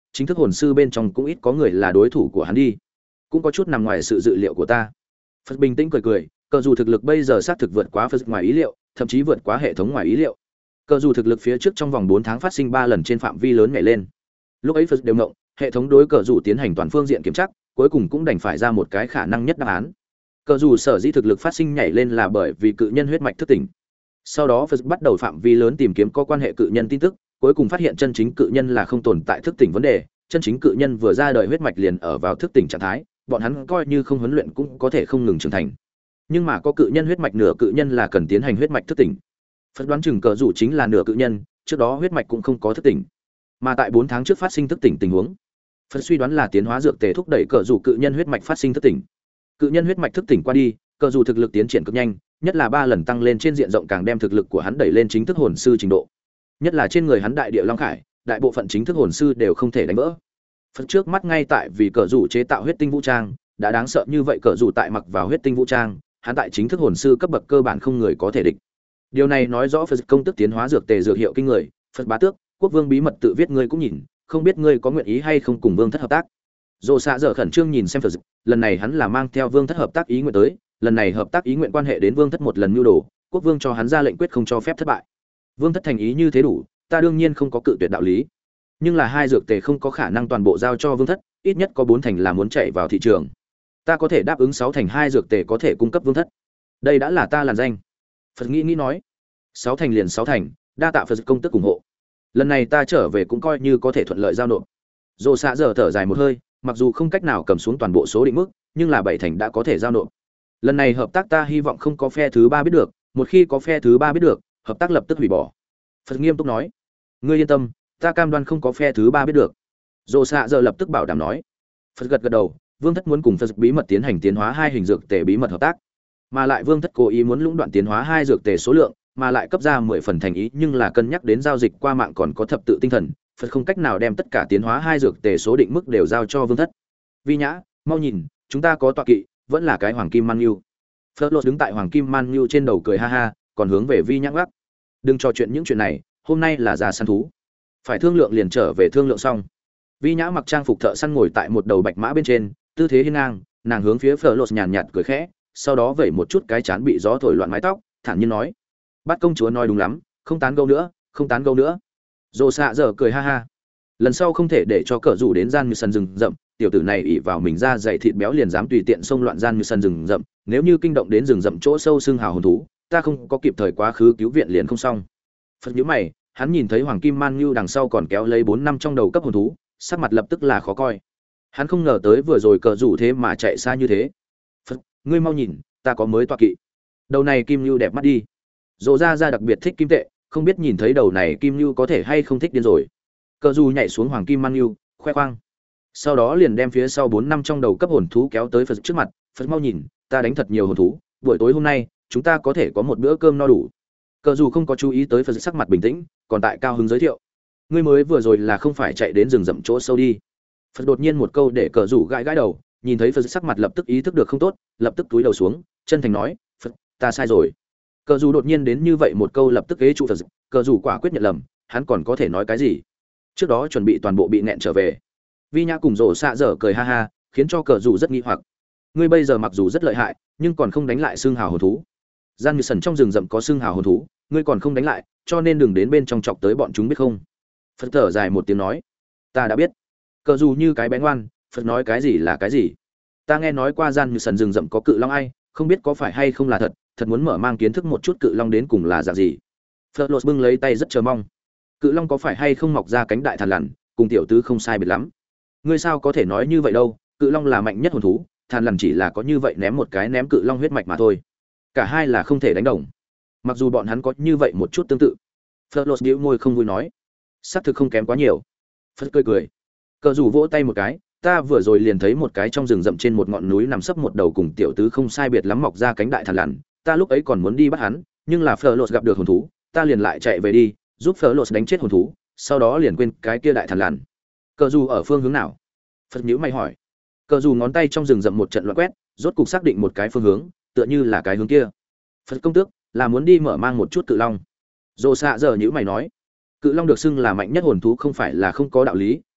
chính thức hồn sư bên trong cũng ít có người là đối thủ của hắn đi, cũng có chút nằm ngoài sự dự liệu của ta. Phật bình tĩnh cười cười, cờ dù thực lực bây giờ xác thực vượt quá Phật ngoài ý liệu, thậm chí vượt quá hệ thống ngoài ý liệu. Cờ dù thực lực phía trước trong vòng bốn tháng phát sinh ba lần trên phạm vi lớn nhảy lên. Lúc ấy Phật đều ngộng, hệ thống đối cờ dù tiến hành toàn phương diện kiểm tra, cuối cùng cũng đành phải ra một cái khả năng nhất đáp án. Cờ dù sở dĩ thực lực phát sinh nhảy lên là bởi vì cự nhân huyết mạch thức tỉnh. Sau đó Phật bắt đầu phạm vi lớn tìm kiếm có quan hệ cự nhân tin tức, cuối cùng phát hiện chân chính cự nhân là không tồn tại thức tỉnh vấn đề, chân chính cự nhân vừa ra đời huyết mạch liền ở vào thức tỉnh trạng thái, bọn hắn coi như không huấn luyện cũng có thể không ngừng trưởng thành. Nhưng mà có cự nhân huyết mạch nửa cự nhân là cần tiến hành huyết mạch thức tỉnh. Phật đoán chừng cờ dù chính là nửa cự nhân, trước đó huyết mạch cũng không có thức tỉnh. Mà tại bốn tháng trước phát sinh thức tỉnh tình huống, Phật suy đoán là tiến hóa dược tề thúc đẩy cờ dù cự nhân huyết mạch phát sinh thức tỉnh. Cự nhân huyết mạch thức tỉnh qua đi, cờ dù thực lực tiến triển cực nhanh, nhất là ba lần tăng lên trên diện rộng càng đem thực lực của hắn đẩy lên chính thức hồn sư trình độ. Nhất là trên người hắn đại địa long khải, đại bộ phận chính thức hồn sư đều không thể đánh vỡ. Phật trước mắt ngay tại vì cờ dù chế tạo huyết tinh vũ trang, đã đáng sợ như vậy cờ dù tại mặc vào huyết tinh vũ trang, hắn tại chính thức hồn sư cấp bậc cơ bản không người có thể địch. Điều này nói rõ Phật công tức tiến hóa dược tề dược hiệu kinh người, Phật bá tước, quốc vương bí mật tự viết ngươi cũng nhìn, không biết ngươi có nguyện ý hay không cùng vương thất hợp tác. Dỗ xạ dở khẩn trương nhìn xem Phật, lần này hắn là mang theo vương thất hợp tác ý nguyện tới, lần này hợp tác ý nguyện quan hệ đến vương thất một lần mưu đồ, quốc vương cho hắn ra lệnh quyết không cho phép thất bại. Vương thất thành ý như thế đủ, ta đương nhiên không có cự tuyệt đạo lý. Nhưng là hai dược tề không có khả năng toàn bộ giao cho vương thất, ít nhất có bốn thành là muốn chạy vào thị trường. Ta có thể đáp ứng sáu thành hai dược tề có thể cung cấp vương thất. Đây đã là ta làn danh. Phật nghĩ nghĩ nói, sáu thành liền sáu thành, đa tạ Phật công tức ủng hộ. Lần này ta trở về cũng coi như có thể thuận lợi giao nộp. Dỗ xạ dở thở dài một hơi, mặc dù không cách nào cầm xuống toàn bộ số định mức, nhưng là bảy thành đã có thể giao nộp. Lần này hợp tác ta hy vọng không có phe thứ ba biết được, một khi có phe thứ ba biết được, hợp tác lập tức hủy bỏ. Phật nghiêm túc nói, ngươi yên tâm, ta cam đoan không có phe thứ ba biết được. Dỗ xạ dở lập tức bảo đảm nói. Phật gật gật đầu, vương thất muốn cùng Phật bí mật tiến hành tiến hóa hai hình dược tề bí mật hợp tác, mà lại vương thất cố ý muốn lũng đoạn tiến hóa hai dược tề số lượng, mà lại cấp ra mười phần thành ý, nhưng là cân nhắc đến giao dịch qua mạng còn có thập tự tinh thần, Phật không cách nào đem tất cả tiến hóa hai dược tề số định mức đều giao cho vương thất. Vi nhã, mau nhìn, chúng ta có tọa kỵ, vẫn là cái hoàng kim man nhu. Phật lột đứng tại hoàng kim man nhu trên đầu cười ha ha, còn hướng về Vi nhã gác. Đừng trò chuyện những chuyện này, hôm nay là ra săn thú, phải thương lượng liền trở về thương lượng xong. Vi nhã mặc trang phục thợ săn ngồi tại một đầu bạch mã bên trên, tư thế hiên ngang, nàng hướng phía Phật lột nhàn nhạt cười khẽ, sau đó vẩy một chút cái chán bị gió thổi loạn mái tóc, thản nhiên nói: "Bát công chúa nói đúng lắm, không tán gẫu nữa, không tán gẫu nữa." Dỗ xạ dở cười ha ha. Lần sau không thể để cho cờ rủ đến gian như sân rừng rậm, tiểu tử này ỷ vào mình ra dày thịt béo liền dám tùy tiện xông loạn gian như sân rừng rậm, nếu như kinh động đến rừng rậm chỗ sâu xương hào hồn thú, ta không có kịp thời quá khứ cứu viện liền không xong. Phật nhíu mày, hắn nhìn thấy hoàng kim man nhu đằng sau còn kéo lấy bốn năm trong đầu cấp hồn thú, sắc mặt lập tức là khó coi. Hắn không ngờ tới vừa rồi cờ rủ thế mà chạy xa như thế. Phật, ngươi mau nhìn, ta có mới tọa kỵ. Đầu này kim nhu đẹp mắt đi. Dỗ ra ra đặc biệt thích kim tệ, không biết nhìn thấy đầu này kim nhu có thể hay không thích điên rồi. Cờ dù nhảy xuống hoàng kim man nhu, khoe khoang. Sau đó liền đem phía sau bốn năm trong đầu cấp hồn thú kéo tới Phật trước mặt. Phật mau nhìn, ta đánh thật nhiều hồn thú, buổi tối hôm nay chúng ta có thể có một bữa cơm no đủ. Cờ dù không có chú ý tới Phật sắc mặt bình tĩnh, còn tại cao hứng giới thiệu: ngươi mới vừa rồi là không phải chạy đến rừng rậm chỗ sâu đi. Phật đột nhiên một câu để cờ dù gãi gãi đầu, nhìn thấy Phật sắc mặt lập tức ý thức được không tốt, lập tức túi đầu xuống, chân thành nói: Phật, ta sai rồi. Cờ dù đột nhiên đến như vậy một câu lập tức ghế trụ Phật, cờ dù quả quyết nhận lầm, hắn còn có thể nói cái gì? Trước đó chuẩn bị toàn bộ bị nẹn trở về. Vi nhã cùng rổ xạ dở cười ha ha, khiến cho cờ dù rất nghi hoặc. Ngươi bây giờ mặc dù rất lợi hại, nhưng còn không đánh lại xương hào hồn thú. Gian như sần trong rừng rậm có xương hào hồn thú, ngươi còn không đánh lại, cho nên đừng đến bên trong chọc tới bọn chúng biết không? Phật thở dài một tiếng nói: ta đã biết. Cờ dù như cái bé ngoan, Phật nói cái gì là cái gì. Ta nghe nói qua gian như sần rừng rậm có cự long ai, không biết có phải hay không là thật, thật muốn mở mang kiến thức một chút cự long đến cùng là dạng gì. Phật lột bưng lấy tay rất chờ mong. Cự long có phải hay không mọc ra cánh đại thằn lằn, cùng tiểu tứ không sai biệt lắm. Ngươi sao có thể nói như vậy đâu, cự long là mạnh nhất hồn thú, thằn lằn chỉ là có như vậy ném một cái ném cự long huyết mạch mà thôi. Cả hai là không thể đánh đồng. Mặc dù bọn hắn có như vậy một chút tương tự. Phật lột bĩu môi không vui nói: xác thực không kém quá nhiều. Phật cười cười. Cờ rủ vỗ tay một cái, ta vừa rồi liền thấy một cái trong rừng rậm trên một ngọn núi nằm sấp một đầu cùng tiểu tứ không sai biệt lắm mọc ra cánh đại thằn lằn, ta lúc ấy còn muốn đi bắt hắn, nhưng là Phở Lột gặp được hồn thú, ta liền lại chạy về đi, giúp Phở Lột đánh chết hồn thú, sau đó liền quên cái kia đại thằn lằn. Cờ dù ở phương hướng nào? Phật nhíu mày hỏi. Cờ dù ngón tay trong rừng rậm một trận loạn quét, rốt cục xác định một cái phương hướng, tựa như là cái hướng kia. Phật công tước, là muốn đi mở mang một chút cự long. Dỗ xạ giờ nhíu mày nói. Cự long được xưng là mạnh nhất hồn thú không phải là không có đạo lý,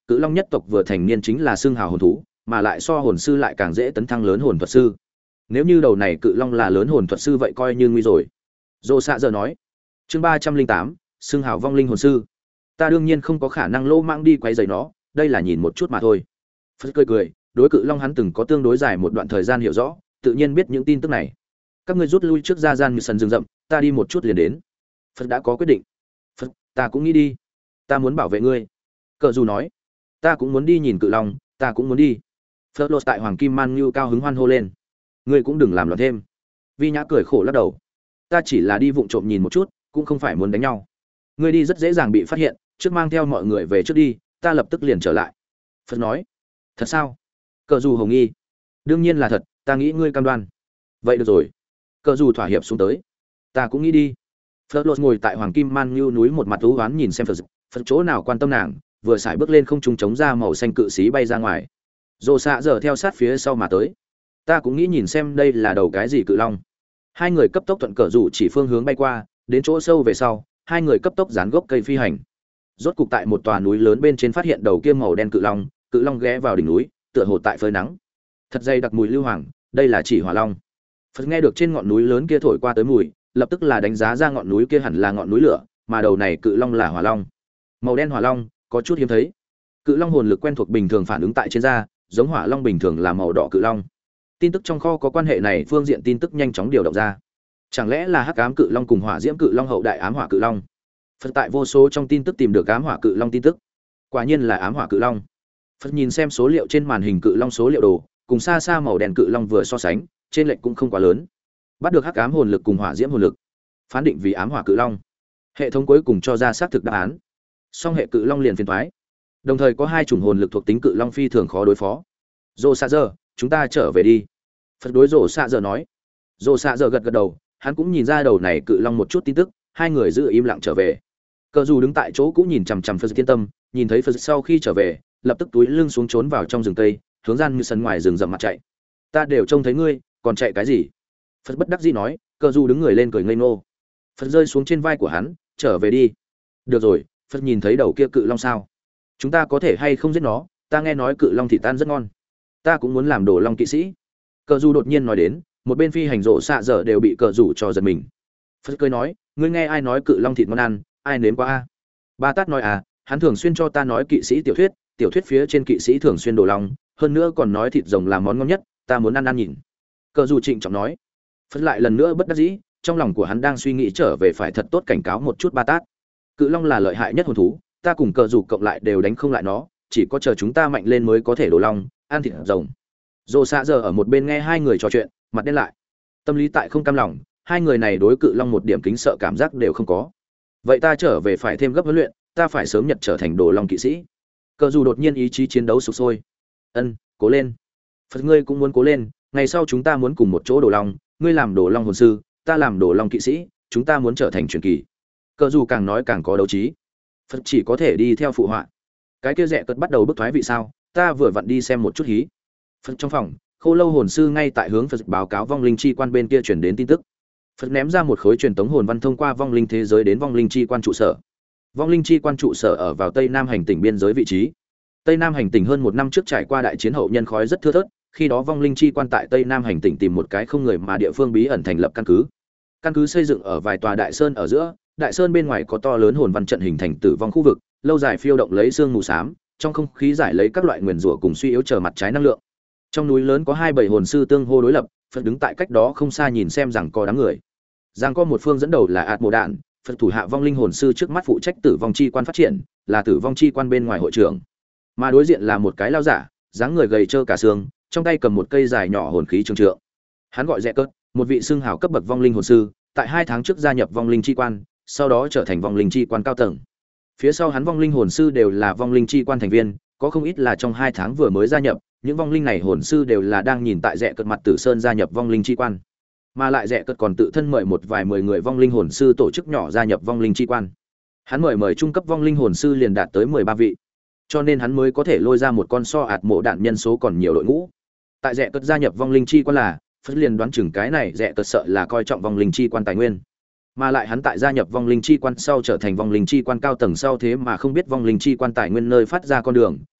cự long nhất tộc vừa thành niên chính là xương hào hồn thú, mà lại so hồn sư lại càng dễ tấn thăng lớn hồn thuật sư. Nếu như đầu này cự long là lớn hồn thuật sư vậy coi như nguy rồi. Dô xạ giờ nói. Chương ba trăm linh tám, xương hào vong linh hồn sư. Ta đương nhiên không có khả năng lỗ mãng đi quấy rầy nó, đây là nhìn một chút mà thôi. Phật cười cười, đối cự long hắn từng có tương đối dài một đoạn thời gian hiểu rõ, tự nhiên biết những tin tức này. Các ngươi rút lui trước ra gian như sân rừng rậm, ta đi một chút liền đến. Phật đã có quyết định. Phật, ta cũng nghĩ đi. Ta muốn bảo vệ ngươi. Cờ dù nói. Ta cũng muốn đi nhìn cự long, ta cũng muốn đi. Phật lột tại Hoàng Kim Man Như cao hứng hoan hô lên. Ngươi cũng đừng làm loạn thêm. Vi Nhã cười khổ lắc đầu. Ta chỉ là đi vụng trộm nhìn một chút, cũng không phải muốn đánh nhau. Ngươi đi rất dễ dàng bị phát hiện, trước mang theo mọi người về trước đi, ta lập tức liền trở lại. Phật nói. Thật sao? Cờ dù hồng nghi. Đương nhiên là thật, ta nghĩ ngươi cam đoan. Vậy được rồi. Cờ dù thỏa hiệp xuống tới. Ta cũng nghĩ đi. Phật lột ngồi tại Hoàng Kim Man Như núi một mặt thú oán nhìn xem Phật, Phật chỗ nào quan tâm nàng, vừa xài bước lên không trung chống ra màu xanh cự xí bay ra ngoài. Dồ xạ giờ theo sát phía sau mà tới. Ta cũng nghĩ nhìn xem đây là đầu cái gì cự long. Hai người cấp tốc thuận cờ rủ chỉ phương hướng bay qua, đến chỗ sâu về sau, hai người cấp tốc dán gốc cây phi hành. Rốt cục tại một tòa núi lớn bên trên phát hiện đầu kia màu đen cự long, cự long ghé vào đỉnh núi, tựa hồ tại phơi nắng. Thật dày đặc mùi lưu hoàng, đây là chỉ hỏa long. Phật nghe được trên ngọn núi lớn kia thổi qua tới mùi, lập tức là đánh giá ra ngọn núi kia hẳn là ngọn núi lửa, mà đầu này cự long là hỏa long. Màu đen hỏa long, có chút hiếm thấy. Cự long hồn lực quen thuộc bình thường phản ứng tại trên da, giống hỏa long bình thường là màu đỏ cự long. Tin tức trong kho có quan hệ này, phương diện tin tức nhanh chóng điều động ra. Chẳng lẽ là hắc ám cự long cùng hỏa diễm cự long hậu đại ám hỏa cự long? Phật tại vô số trong tin tức tìm được ám hỏa cự long tin tức. Quả nhiên là ám hỏa cự long. Phật nhìn xem số liệu trên màn hình cự long số liệu đồ, cùng xa xa màu đen cự long vừa so sánh, trên lệch cũng không quá lớn. Bắt được hắc ám hồn lực cùng hỏa diễm hồn lực, phán định vì ám hỏa cự long. Hệ thống cuối cùng cho ra xác thực đáp án. Song hệ cự long liền phiền toái. Đồng thời có hai chủng hồn lực thuộc tính cự long phi thường khó đối phó. Dô xạ giờ, chúng ta trở về đi. Phật đối Dô xạ giờ nói. Dô xạ giờ gật gật đầu, hắn cũng nhìn ra đầu này cự long một chút tin tức, hai người giữ im lặng trở về. Cờ dù đứng tại chỗ cũng nhìn chằm chằm Phật yên tâm, nhìn thấy Phật sau khi trở về, lập tức túi lưng xuống trốn vào trong rừng cây, hướng gian như sân ngoài rừng rậm mặt chạy. Ta đều trông thấy ngươi, còn chạy cái gì? Phật bất đắc dĩ nói, cờ dù đứng người lên cười ngây ngô. Phật rơi xuống trên vai của hắn, trở về đi. Được rồi, Phật nhìn thấy đầu kia cự long sao? Chúng ta có thể hay không giết nó? Ta nghe nói cự long thịt tan rất ngon. Ta cũng muốn làm đồ long kỵ sĩ. Cờ dù đột nhiên nói đến, một bên phi hành rộ xạ dở đều bị cờ rủ cho giật mình. Phật cười nói, ngươi nghe ai nói cự long thịt ngon ăn, ai nếm qua a? Ba Tát nói à, hắn thường xuyên cho ta nói kỵ sĩ tiểu thuyết, tiểu thuyết phía trên kỵ sĩ thường xuyên đồ long, hơn nữa còn nói thịt rồng là món ngon nhất, ta muốn ăn ăn nhìn. Cờ dù trịnh trọng nói. Phật lại lần nữa bất đắc dĩ, trong lòng của hắn đang suy nghĩ trở về phải thật tốt cảnh cáo một chút Ba Tát. Cự long là lợi hại nhất hồn thú, ta cùng cờ dù cộng lại đều đánh không lại nó, chỉ có chờ chúng ta mạnh lên mới có thể đồ long, ăn thịt rồng. Dô xạ giờ ở một bên nghe hai người trò chuyện, mặt đen lại. Tâm lý tại không cam lòng, hai người này đối cự long một điểm kính sợ cảm giác đều không có. Vậy ta trở về phải thêm gấp huấn luyện, ta phải sớm nhật trở thành đồ long kỵ sĩ. Cờ dù đột nhiên ý chí chiến đấu sục sôi. Ân, cố lên. Phật ngươi cũng muốn cố lên, ngày sau chúng ta muốn cùng một chỗ đồ long, ngươi làm đồ long hồn sư, ta làm đồ long kỵ sĩ, chúng ta muốn trở thành truyền kỳ. Cờ dù càng nói càng có đấu trí. Phật chỉ có thể đi theo phụ họa. Cái kia rẻ cất bắt đầu bức thoái vị sao, ta vừa vặn đi xem một chút hí. Phật trong phòng, Khô Lâu hồn sư ngay tại hướng Phật báo cáo vong linh chi quan bên kia truyền đến tin tức. Phật ném ra một khối truyền tống hồn văn thông qua vong linh thế giới đến vong linh chi quan trụ sở. Vong linh chi quan trụ sở ở vào Tây Nam hành tinh biên giới vị trí. Tây Nam hành tinh hơn một năm trước trải qua đại chiến hậu nhân khói rất thưa thớt, khi đó vong linh chi quan tại Tây Nam hành tinh tìm một cái không người mà địa phương bí ẩn thành lập căn cứ. Căn cứ xây dựng ở vài tòa đại sơn ở giữa, đại sơn bên ngoài có to lớn hồn văn trận hình thành tử vong khu vực, lâu dài phiêu động lấy sương mù xám, trong không khí giải lấy các loại nguyền rủa cùng suy yếu trở mặt trái năng lượng. Trong núi lớn có hai bầy hồn sư tương hô đối lập, Phật đứng tại cách đó không xa nhìn xem rằng có đám người. Giang có một phương dẫn đầu là ạt mộ đạn, Phật thủ hạ vong linh hồn sư trước mắt phụ trách tử vong chi quan phát triển, là tử vong chi quan bên ngoài hội trưởng. Mà đối diện là một cái lao giả, dáng người gầy trơ cả xương, trong tay cầm một cây dài nhỏ hồn khí trường trượng. Hắn gọi Rẽ Cớt, một vị xưng hào cấp bậc vong linh hồn sư, tại hai tháng trước gia nhập vong linh chi quan, sau đó trở thành vong linh chi quan cao tầng. Phía sau hắn vong linh hồn sư đều là vong linh chi quan thành viên, có không ít là trong hai tháng vừa mới gia nhập, những vong linh này hồn sư đều là đang nhìn tại Rẽ Cớt mặt Tử Sơn gia nhập vong linh chi quan. Mà lại Rẽ Cớt còn tự thân mời một vài mười người vong linh hồn sư tổ chức nhỏ gia nhập vong linh chi quan. Hắn mời mời trung cấp vong linh hồn sư liền đạt tới mười ba vị, cho nên hắn mới có thể lôi ra một con so ạt mộ đạn nhân số còn nhiều đội ngũ. Tại Rẽ Cớt gia nhập vong linh chi quan là, Phật liền đoán chừng cái này Rẽ Cớt sợ là coi trọng vong linh chi quan tài nguyên. Mà lại hắn tại gia nhập vong linh chi quan sau trở thành vong linh chi quan cao tầng sau thế mà không biết vong linh chi quan tài nguyên nơi phát ra con đường,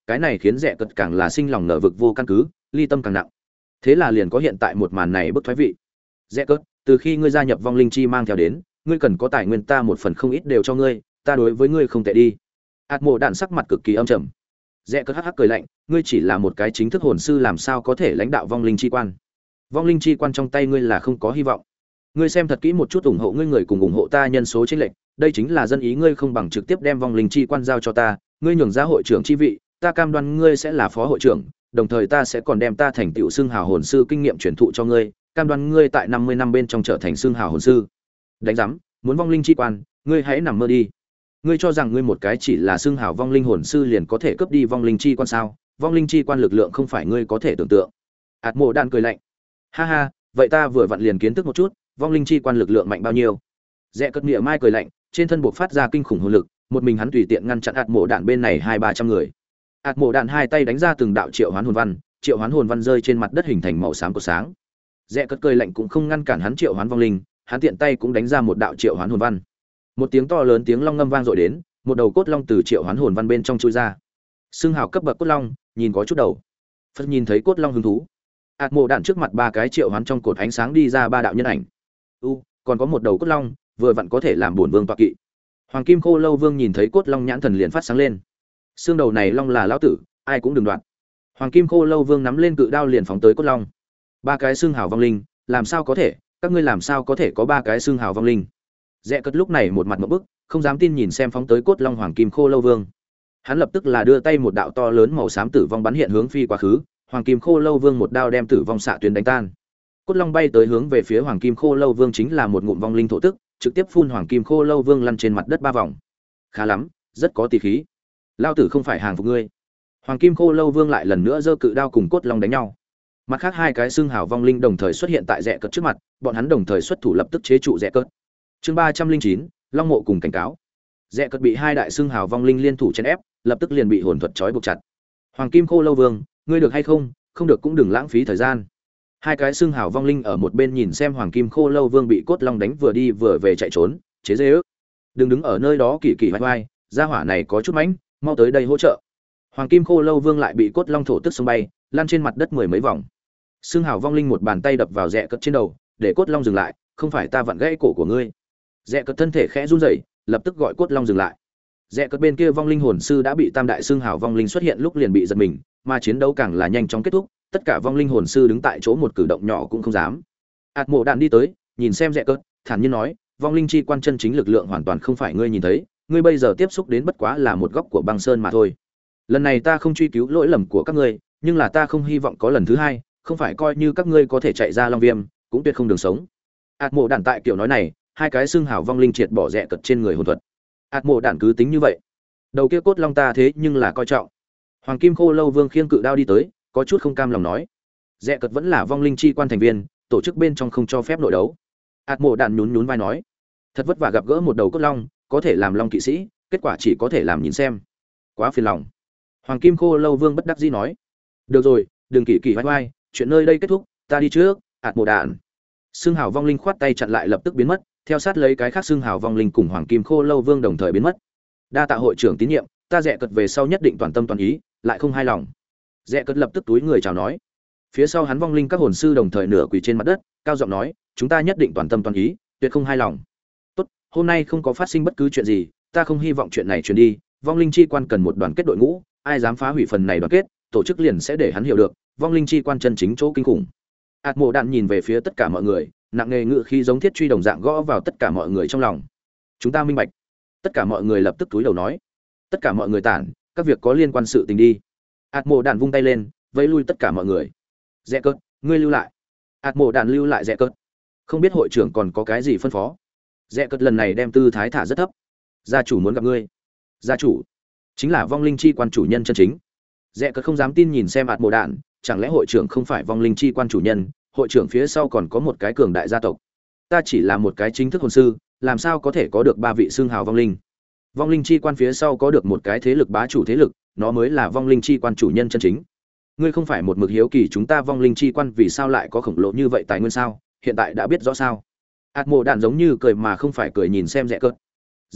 cái này khiến rẻ cật càng là sinh lòng ngờ vực vô căn cứ, ly tâm càng nặng. Thế là liền có hiện tại một màn này bức thoái vị. Rẽ cớt, từ khi ngươi gia nhập vong linh chi mang theo đến, ngươi cần có tài nguyên ta một phần không ít đều cho ngươi, ta đối với ngươi không tệ đi. Át Mộ Đạn sắc mặt cực kỳ âm trầm. Rẽ cớt hắc hắc cười lạnh, ngươi chỉ là một cái chính thức hồn sư làm sao có thể lãnh đạo vong linh chi quan? Vong linh chi quan trong tay ngươi là không có hy vọng. Ngươi xem thật kỹ một chút, ủng hộ ngươi người cùng ủng hộ ta nhân số chênh lệch, đây chính là dân ý, ngươi không bằng trực tiếp đem vong linh chi quan giao cho ta, ngươi nhường ra hội trưởng chi vị, ta cam đoan ngươi sẽ là phó hội trưởng, đồng thời ta sẽ còn đem ta thành tựu xương hào hồn sư kinh nghiệm truyền thụ cho ngươi, cam đoan ngươi tại năm mươi năm bên trong trở thành xương hào hồn sư. Đánh giám, muốn vong linh chi quan, ngươi hãy nằm mơ đi. Ngươi cho rằng ngươi một cái chỉ là xương hào vong linh hồn sư liền có thể cướp đi vong linh chi quan sao? Vong linh chi quan lực lượng không phải ngươi có thể tưởng tượng. Ạt Mộ Đan cười lạnh. Ha ha, vậy ta vừa vặn liền kiến thức một chút, vong linh chi quan lực lượng mạnh bao nhiêu. Rẽ cất nghĩa mai cười lạnh, trên thân buộc phát ra kinh khủng hồn lực, một mình hắn tùy tiện ngăn chặn Ạt Mộ Đan bên này hai ba trăm người. Ạt Mộ Đan hai tay đánh ra từng đạo triệu hoán hồn văn, triệu hoán hồn văn rơi trên mặt đất hình thành màu xám của sáng. Rẽ cất cười lạnh cũng không ngăn cản hắn triệu hoán vong linh, hắn tiện tay cũng đánh ra một đạo triệu hoán hồn văn. Một tiếng to lớn tiếng long ngâm vang dội đến, một đầu cốt long từ triệu hoán hồn văn bên trong chui ra. Xương hào cấp bậc cốt long, nhìn có chút đầu. Phật nhìn thấy cốt long hứng thú. Ạt Mộ Đạn trước mặt ba cái triệu hoán trong cột ánh sáng đi ra ba đạo nhân ảnh. U, còn có một đầu cốt long, vừa vặn có thể làm bổn vương tọa kỵ. Hoàng Kim Khô Lâu Vương nhìn thấy cốt long nhãn thần liền phát sáng lên. Xương đầu này long là lão tử, ai cũng đừng đoạt. Hoàng Kim Khô Lâu Vương nắm lên cự đao liền phóng tới cốt long. Ba cái xương hào vong linh, làm sao có thể, các ngươi làm sao có thể có ba cái xương hào vong linh? Rẽ cất lúc này một mặt ngộp bức, không dám tin nhìn xem phóng tới cốt long Hoàng Kim Khô Lâu Vương. Hắn lập tức là đưa tay một đạo to lớn màu xám tử vong bắn hiện hướng phi quá khứ, Hoàng Kim Khô Lâu Vương một đao đem tử vong xạ tuyến đánh tan. Cốt long bay tới hướng về phía Hoàng Kim Khô Lâu Vương chính là một ngụm vong linh thổ tức, trực tiếp phun Hoàng Kim Khô Lâu Vương lăn trên mặt đất ba vòng. Khá lắm, rất có tỷ khí. Lao tử không phải hàng phục ngươi. Hoàng Kim Khô Lâu Vương lại lần nữa giơ cự đao cùng cốt long đánh nhau. Mặt khác hai cái xương hào vong linh đồng thời xuất hiện tại rẽ cất trước mặt, bọn hắn đồng thời xuất thủ lập tức chế trụ rẽ cất. Chương ba trăm linh chín, Long Mộ cùng cảnh cáo. Rẽ cất bị hai đại xương hào vong linh liên thủ chèn ép, lập tức liền bị hồn thuật trói buộc chặt. Hoàng Kim Khô Lâu Vương, ngươi được hay không? Không được cũng đừng lãng phí thời gian. Hai cái xương hào vong linh ở một bên nhìn xem Hoàng Kim Khô Lâu Vương bị cốt long đánh vừa đi vừa về chạy trốn, chế giễu. Đừng đứng ở nơi đó kỳ kỳ vai vai, gia hỏa này có chút mánh, mau tới đây hỗ trợ. Hoàng Kim Khô Lâu Vương lại bị cốt long thổ tức xông bay, lăn trên mặt đất mười mấy vòng. Xương hào vong linh một bàn tay đập vào rẽ cất trên đầu, để cốt long dừng lại, không phải ta vặn gãy cổ của ngươi. Rẽ cất thân thể khẽ run rẩy, lập tức gọi cốt long dừng lại. Rẽ cất bên kia vong linh hồn sư đã bị tam đại xương hào vong linh xuất hiện lúc liền bị giật mình, mà chiến đấu càng là nhanh chóng kết thúc, tất cả vong linh hồn sư đứng tại chỗ một cử động nhỏ cũng không dám. Ạt Mộ Đạn đi tới, nhìn xem rẽ cất, thản nhiên nói, vong linh chi quan chân chính lực lượng hoàn toàn không phải ngươi nhìn thấy, ngươi bây giờ tiếp xúc đến bất quá là một góc của băng sơn mà thôi. Lần này ta không truy cứu lỗi lầm của các ngươi, nhưng là ta không hy vọng có lần thứ hai, không phải coi như các ngươi có thể chạy ra long viêm, cũng tuyệt không đường sống. Ạt Mộ Đạn tại kiểu nói này, hai cái xương hào vong linh triệt bỏ rẽ cất trên người hồn thuật. Ạt Mộ Đạn cứ tính như vậy, đầu kia cốt long ta thế nhưng là coi trọng. Hoàng Kim Khô Lâu Vương khiêng cự đao đi tới, có chút không cam lòng nói, rẽ cất vẫn là vong linh chi quan thành viên, tổ chức bên trong không cho phép nội đấu. Ạt Mộ Đạn nhún nhún vai nói, thật vất vả gặp gỡ một đầu cốt long, có thể làm long kỵ sĩ, kết quả chỉ có thể làm nhìn xem, quá phiền lòng. Hoàng Kim Khô Lâu Vương bất đắc dĩ nói, được rồi, đừng kỳ kỳ vai vai, chuyện nơi đây kết thúc, ta đi trước. Ạt Mộ Đạn. Xương hào vong linh khoát tay chặn lại lập tức biến mất, theo sát lấy cái khác xương hào vong linh cùng Hoàng Kim Khô Lâu Vương đồng thời biến mất. Đa tạ hội trưởng tín nhiệm, ta rẽ cất về sau nhất định toàn tâm toàn ý, lại không hài lòng. Rẽ cất lập tức túi người chào nói. Phía sau hắn vong linh các hồn sư đồng thời nửa quỳ trên mặt đất, cao giọng nói, chúng ta nhất định toàn tâm toàn ý, tuyệt không hài lòng. Tốt, hôm nay không có phát sinh bất cứ chuyện gì, ta không hy vọng chuyện này truyền đi, vong linh chi quan cần một đoàn kết đội ngũ, ai dám phá hủy phần này đoàn kết, tổ chức liền sẽ để hắn hiểu được, vong linh chi quan chân chính chỗ kinh khủng. Ạt Mộ Đạn nhìn về phía tất cả mọi người, nặng nề ngự khí giống thiết truy đồng dạng gõ vào tất cả mọi người trong lòng. Chúng ta minh bạch. Tất cả mọi người lập tức túi đầu nói. Tất cả mọi người tản, các việc có liên quan sự tình đi. Ạt Mộ Đạn vung tay lên, vẫy lui tất cả mọi người. Rẽ cất, ngươi lưu lại. Ạt Mộ Đạn lưu lại rẽ cất. Không biết hội trưởng còn có cái gì phân phó. Rẽ cất lần này đem tư thái thả rất thấp. Gia chủ muốn gặp ngươi. Gia chủ chính là vong linh chi quan chủ nhân chân chính. Rẽ cất không dám tin nhìn xem Ạt Mộ Đạn, chẳng lẽ hội trưởng không phải vong linh chi quan chủ nhân, hội trưởng phía sau còn có một cái cường đại gia tộc. Ta chỉ là một cái chính thức hồn sư, làm sao có thể có được ba vị xương hào vong linh? Vong linh chi quan phía sau có được một cái thế lực bá chủ thế lực, nó mới là vong linh chi quan chủ nhân chân chính. Ngươi không phải một mực hiếu kỳ chúng ta vong linh chi quan vì sao lại có khổng lồ như vậy tài nguyên sao? Hiện tại đã biết rõ sao? Ạt Mộ Đạn giống như cười mà không phải cười nhìn xem Rẽ Cớt. Rẽ Cớt,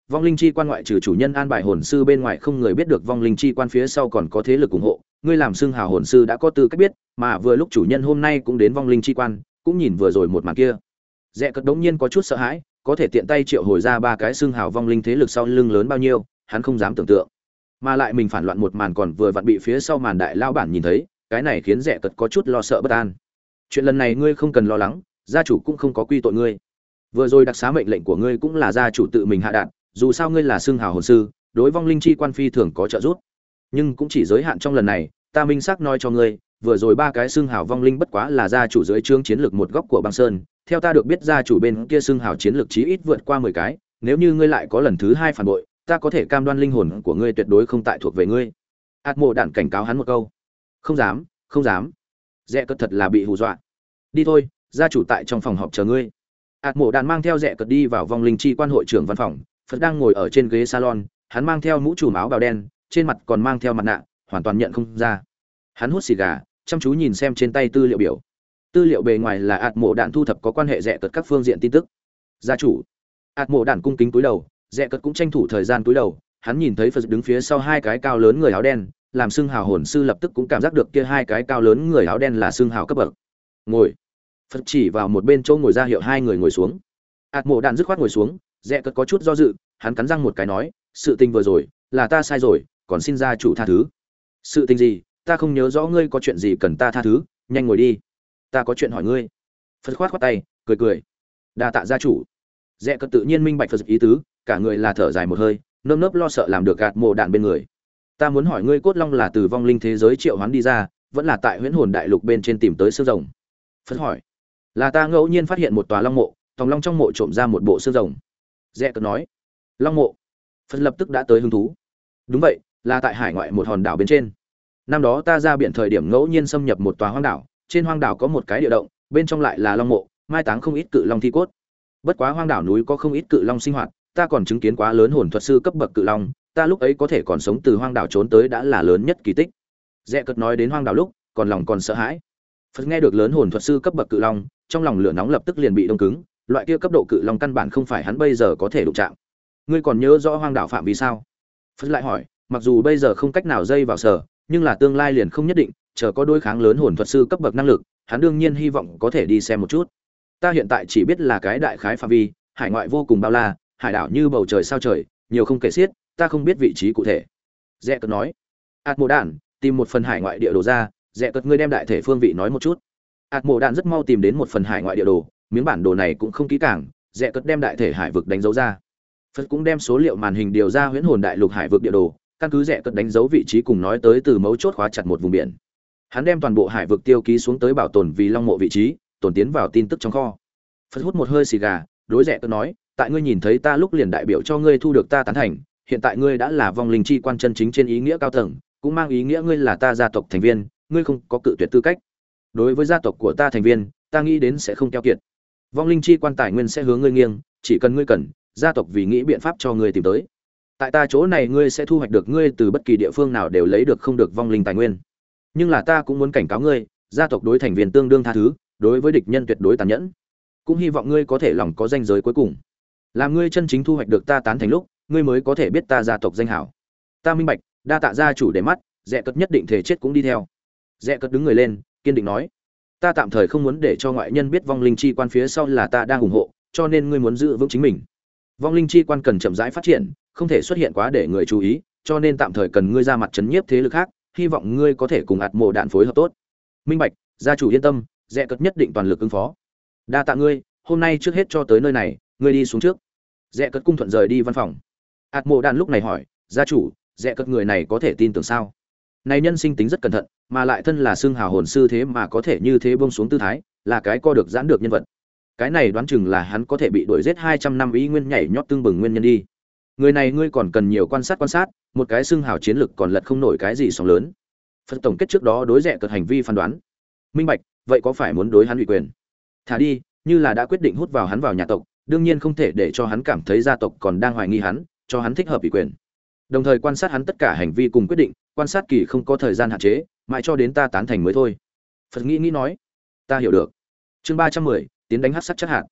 vong linh chi quan ngoại trừ chủ nhân an bài hồn sư bên ngoài không người biết được vong linh chi quan phía sau còn có thế lực ủng hộ, ngươi làm xưng hào hồn sư đã có tư cách biết, mà vừa lúc chủ nhân hôm nay cũng đến vong linh chi quan, cũng nhìn vừa rồi một màn kia. Rẽ cất đống nhiên có chút sợ hãi, có thể tiện tay triệu hồi ra ba cái xưng hào vong linh thế lực sau lưng lớn bao nhiêu, hắn không dám tưởng tượng. Mà lại mình phản loạn một màn còn vừa vặn bị phía sau màn đại lao bản nhìn thấy, cái này khiến Rẽ cất có chút lo sợ bất an. Chuyện lần này ngươi không cần lo lắng, gia chủ cũng không có quy tội ngươi. Vừa rồi đặc xá mệnh lệnh của ngươi cũng là gia chủ tự mình hạ đạt, dù sao ngươi là xưng hào hồn sư, đối vong linh chi quan phi thường có trợ giúp, nhưng cũng chỉ giới hạn trong lần này. Ta minh xác nói cho ngươi, vừa rồi ba cái xưng hào vong linh bất quá là gia chủ dưới trướng chiến lược một góc của băng sơn, theo ta được biết gia chủ bên kia xưng hào chiến lược chí ít vượt qua mười cái, nếu như ngươi lại có lần thứ hai phản bội, ta có thể cam đoan linh hồn của ngươi tuyệt đối không tại thuộc về ngươi. Át Mộ Đản cảnh cáo hắn một câu. Không dám, không dám. Rẽ cất thật là bị hù dọa. Đi thôi, gia chủ tại trong phòng họp chờ ngươi. Át Mộ Đản mang theo Rẽ cất đi vào vong linh chi quan hội trưởng văn phòng, Phật đang ngồi ở trên ghế salon, hắn mang theo mũ trùm áo bào đen, trên mặt còn mang theo mặt nạ, hoàn toàn nhận không ra. Hắn hút xì gà, chăm chú nhìn xem trên tay tư liệu biểu. Tư liệu bề ngoài là Át Mộ Đản thu thập có quan hệ Rẽ cất các phương diện tin tức. Gia chủ. Át Mộ Đản cung kính cúi đầu, Rẽ cất cũng tranh thủ thời gian cúi đầu, hắn nhìn thấy Phật đứng phía sau hai cái cao lớn người áo đen, làm xưng hào hồn sư lập tức cũng cảm giác được kia hai cái cao lớn người áo đen là xưng hào cấp bậc. Ngồi. Phật chỉ vào một bên chỗ ngồi ra hiệu hai người ngồi xuống. Át Mộ Đản dứt khoát ngồi xuống, Rẽ cất có chút do dự, hắn cắn răng một cái nói, sự tình vừa rồi là ta sai rồi, còn xin gia chủ tha thứ. Sự tình gì? Ta không nhớ rõ, ngươi có chuyện gì cần ta tha thứ, nhanh ngồi đi, ta có chuyện hỏi ngươi. Phật khoát khoát tay, cười cười. Đa tạ gia chủ. Rẽ cất tự nhiên minh bạch Phật ý tứ, cả người là thở dài một hơi, nơm nớp lo sợ làm được gạt Mộ Đản bên người. Ta muốn hỏi ngươi, cốt long là từ vong linh thế giới triệu hoán đi ra, vẫn là tại huyễn hồn đại lục bên trên tìm tới xương rồng? Phật hỏi. Là ta ngẫu nhiên phát hiện một tòa long mộ, tòng long trong mộ trộm ra một bộ xương rồng. Rẽ cất nói. Long mộ? Phật lập tức đã tới hứng thú. Đúng vậy, là tại hải ngoại một hòn đảo bên trên. Năm đó ta ra biển thời điểm ngẫu nhiên xâm nhập một tòa hoang đảo, trên hoang đảo có một cái địa động, bên trong lại là long mộ, mai táng không ít cự long thi cốt. Bất quá hoang đảo núi có không ít cự long sinh hoạt, ta còn chứng kiến quá lớn hồn thuật sư cấp bậc cự long, ta lúc ấy có thể còn sống từ hoang đảo trốn tới đã là lớn nhất kỳ tích. Rẽ cất nói đến hoang đảo lúc, còn lòng còn sợ hãi. Phật nghe được lớn hồn thuật sư cấp bậc cự long, trong lòng lửa nóng lập tức liền bị đông cứng, loại kia cấp độ cự long căn bản không phải hắn bây giờ có thể đụng chạm. Ngươi còn nhớ rõ hoang đảo phạm vi sao? Phật lại hỏi, mặc dù bây giờ không cách nào dây vào sở, nhưng là tương lai liền không nhất định, chờ có đối kháng lớn hồn thuật sư cấp bậc năng lực, hắn đương nhiên hy vọng có thể đi xem một chút. Ta hiện tại chỉ biết là cái đại khái phạm vi, hải ngoại vô cùng bao la, hải đảo như bầu trời sao trời, nhiều không kể xiết, ta không biết vị trí cụ thể. Rẽ cất nói. Át Mộ Đản, tìm một phần hải ngoại địa đồ ra, Rẽ cất ngươi đem đại thể phương vị nói một chút. Át Mộ Đản rất mau tìm đến một phần hải ngoại địa đồ, miếng bản đồ này cũng không kỹ càng, Rẽ cất đem đại thể hải vực đánh dấu ra. Phật cũng đem số liệu màn hình điều ra huyễn hồn đại lục hải vực địa đồ, căn cứ Rẽ cất đánh dấu vị trí cùng nói tới từ mấu chốt khóa chặt một vùng biển. Hắn đem toàn bộ hải vực tiêu ký xuống tới bảo tồn vì long mộ vị trí, tồn tiến vào tin tức trong kho. Phật hút một hơi xì gà, đối Rẽ cất nói, tại ngươi nhìn thấy ta lúc liền đại biểu cho ngươi thu được ta tán thành, hiện tại ngươi đã là vong linh chi quan chân chính trên ý nghĩa cao tầng, cũng mang ý nghĩa ngươi là ta gia tộc thành viên, ngươi không có cự tuyệt tư cách. Đối với gia tộc của ta thành viên, ta nghĩ đến sẽ không keo kiệt. Vong linh chi quan tài nguyên sẽ hướng ngươi nghiêng, chỉ cần ngươi cần, gia tộc vì nghĩ biện pháp cho ngươi tìm tới. Tại ta chỗ này ngươi sẽ thu hoạch được ngươi từ bất kỳ địa phương nào đều lấy được không được vong linh tài nguyên. Nhưng là ta cũng muốn cảnh cáo ngươi, gia tộc đối thành viên tương đương tha thứ, đối với địch nhân tuyệt đối tàn nhẫn. Cũng hy vọng ngươi có thể lòng có danh giới cuối cùng. Làm ngươi chân chính thu hoạch được ta tán thành lúc, ngươi mới có thể biết ta gia tộc danh hảo. Ta minh bạch, đa tạ gia chủ để mắt, Rẽ cất nhất định thể chết cũng đi theo. Rẽ cất đứng người lên, kiên định nói, ta tạm thời không muốn để cho ngoại nhân biết vong linh chi quan phía sau là ta đang ủng hộ, cho nên ngươi muốn giữ vững chính mình. Vong linh chi quan cần chậm rãi phát triển, không thể xuất hiện quá để người chú ý, cho nên tạm thời cần ngươi ra mặt trấn nhiếp thế lực khác, hy vọng ngươi có thể cùng Át Mộ Đản phối hợp tốt. Minh bạch, gia chủ yên tâm, Rẽ cất nhất định toàn lực ứng phó. Đa tạ ngươi, hôm nay trước hết cho tới nơi này, ngươi đi xuống trước. Rẽ cất cung thuận rời đi văn phòng. Át Mộ Đản lúc này hỏi, gia chủ, Rẽ cất người này có thể tin tưởng sao? Này nhân sinh tính rất cẩn thận, mà lại thân là xương hào hồn sư thế mà có thể như thế buông xuống tư thái, là cái co được giãn được nhân vật. Cái này đoán chừng là hắn có thể bị đuổi giết hai trăm năm ý nguyên nhảy nhót tương bừng nguyên nhân đi. Người này ngươi còn cần nhiều quan sát quan sát, một cái xương hào chiến lực còn lật không nổi cái gì sóng lớn. Phật tổng kết trước đó đối Rẽ cất hành vi phán đoán. Minh bạch, vậy có phải muốn đối hắn ủy quyền? Thả đi, như là đã quyết định hút vào hắn vào nhà tộc, đương nhiên không thể để cho hắn cảm thấy gia tộc còn đang hoài nghi hắn, cho hắn thích hợp ủy quyền. Đồng thời quan sát hắn tất cả hành vi cùng quyết định, quan sát kỳ không có thời gian hạn chế, mãi cho đến ta tán thành mới thôi. Phật nghĩ nghĩ nói, ta hiểu được. Chương ba trăm mười, tiến đánh hắc sắc chắc hạt.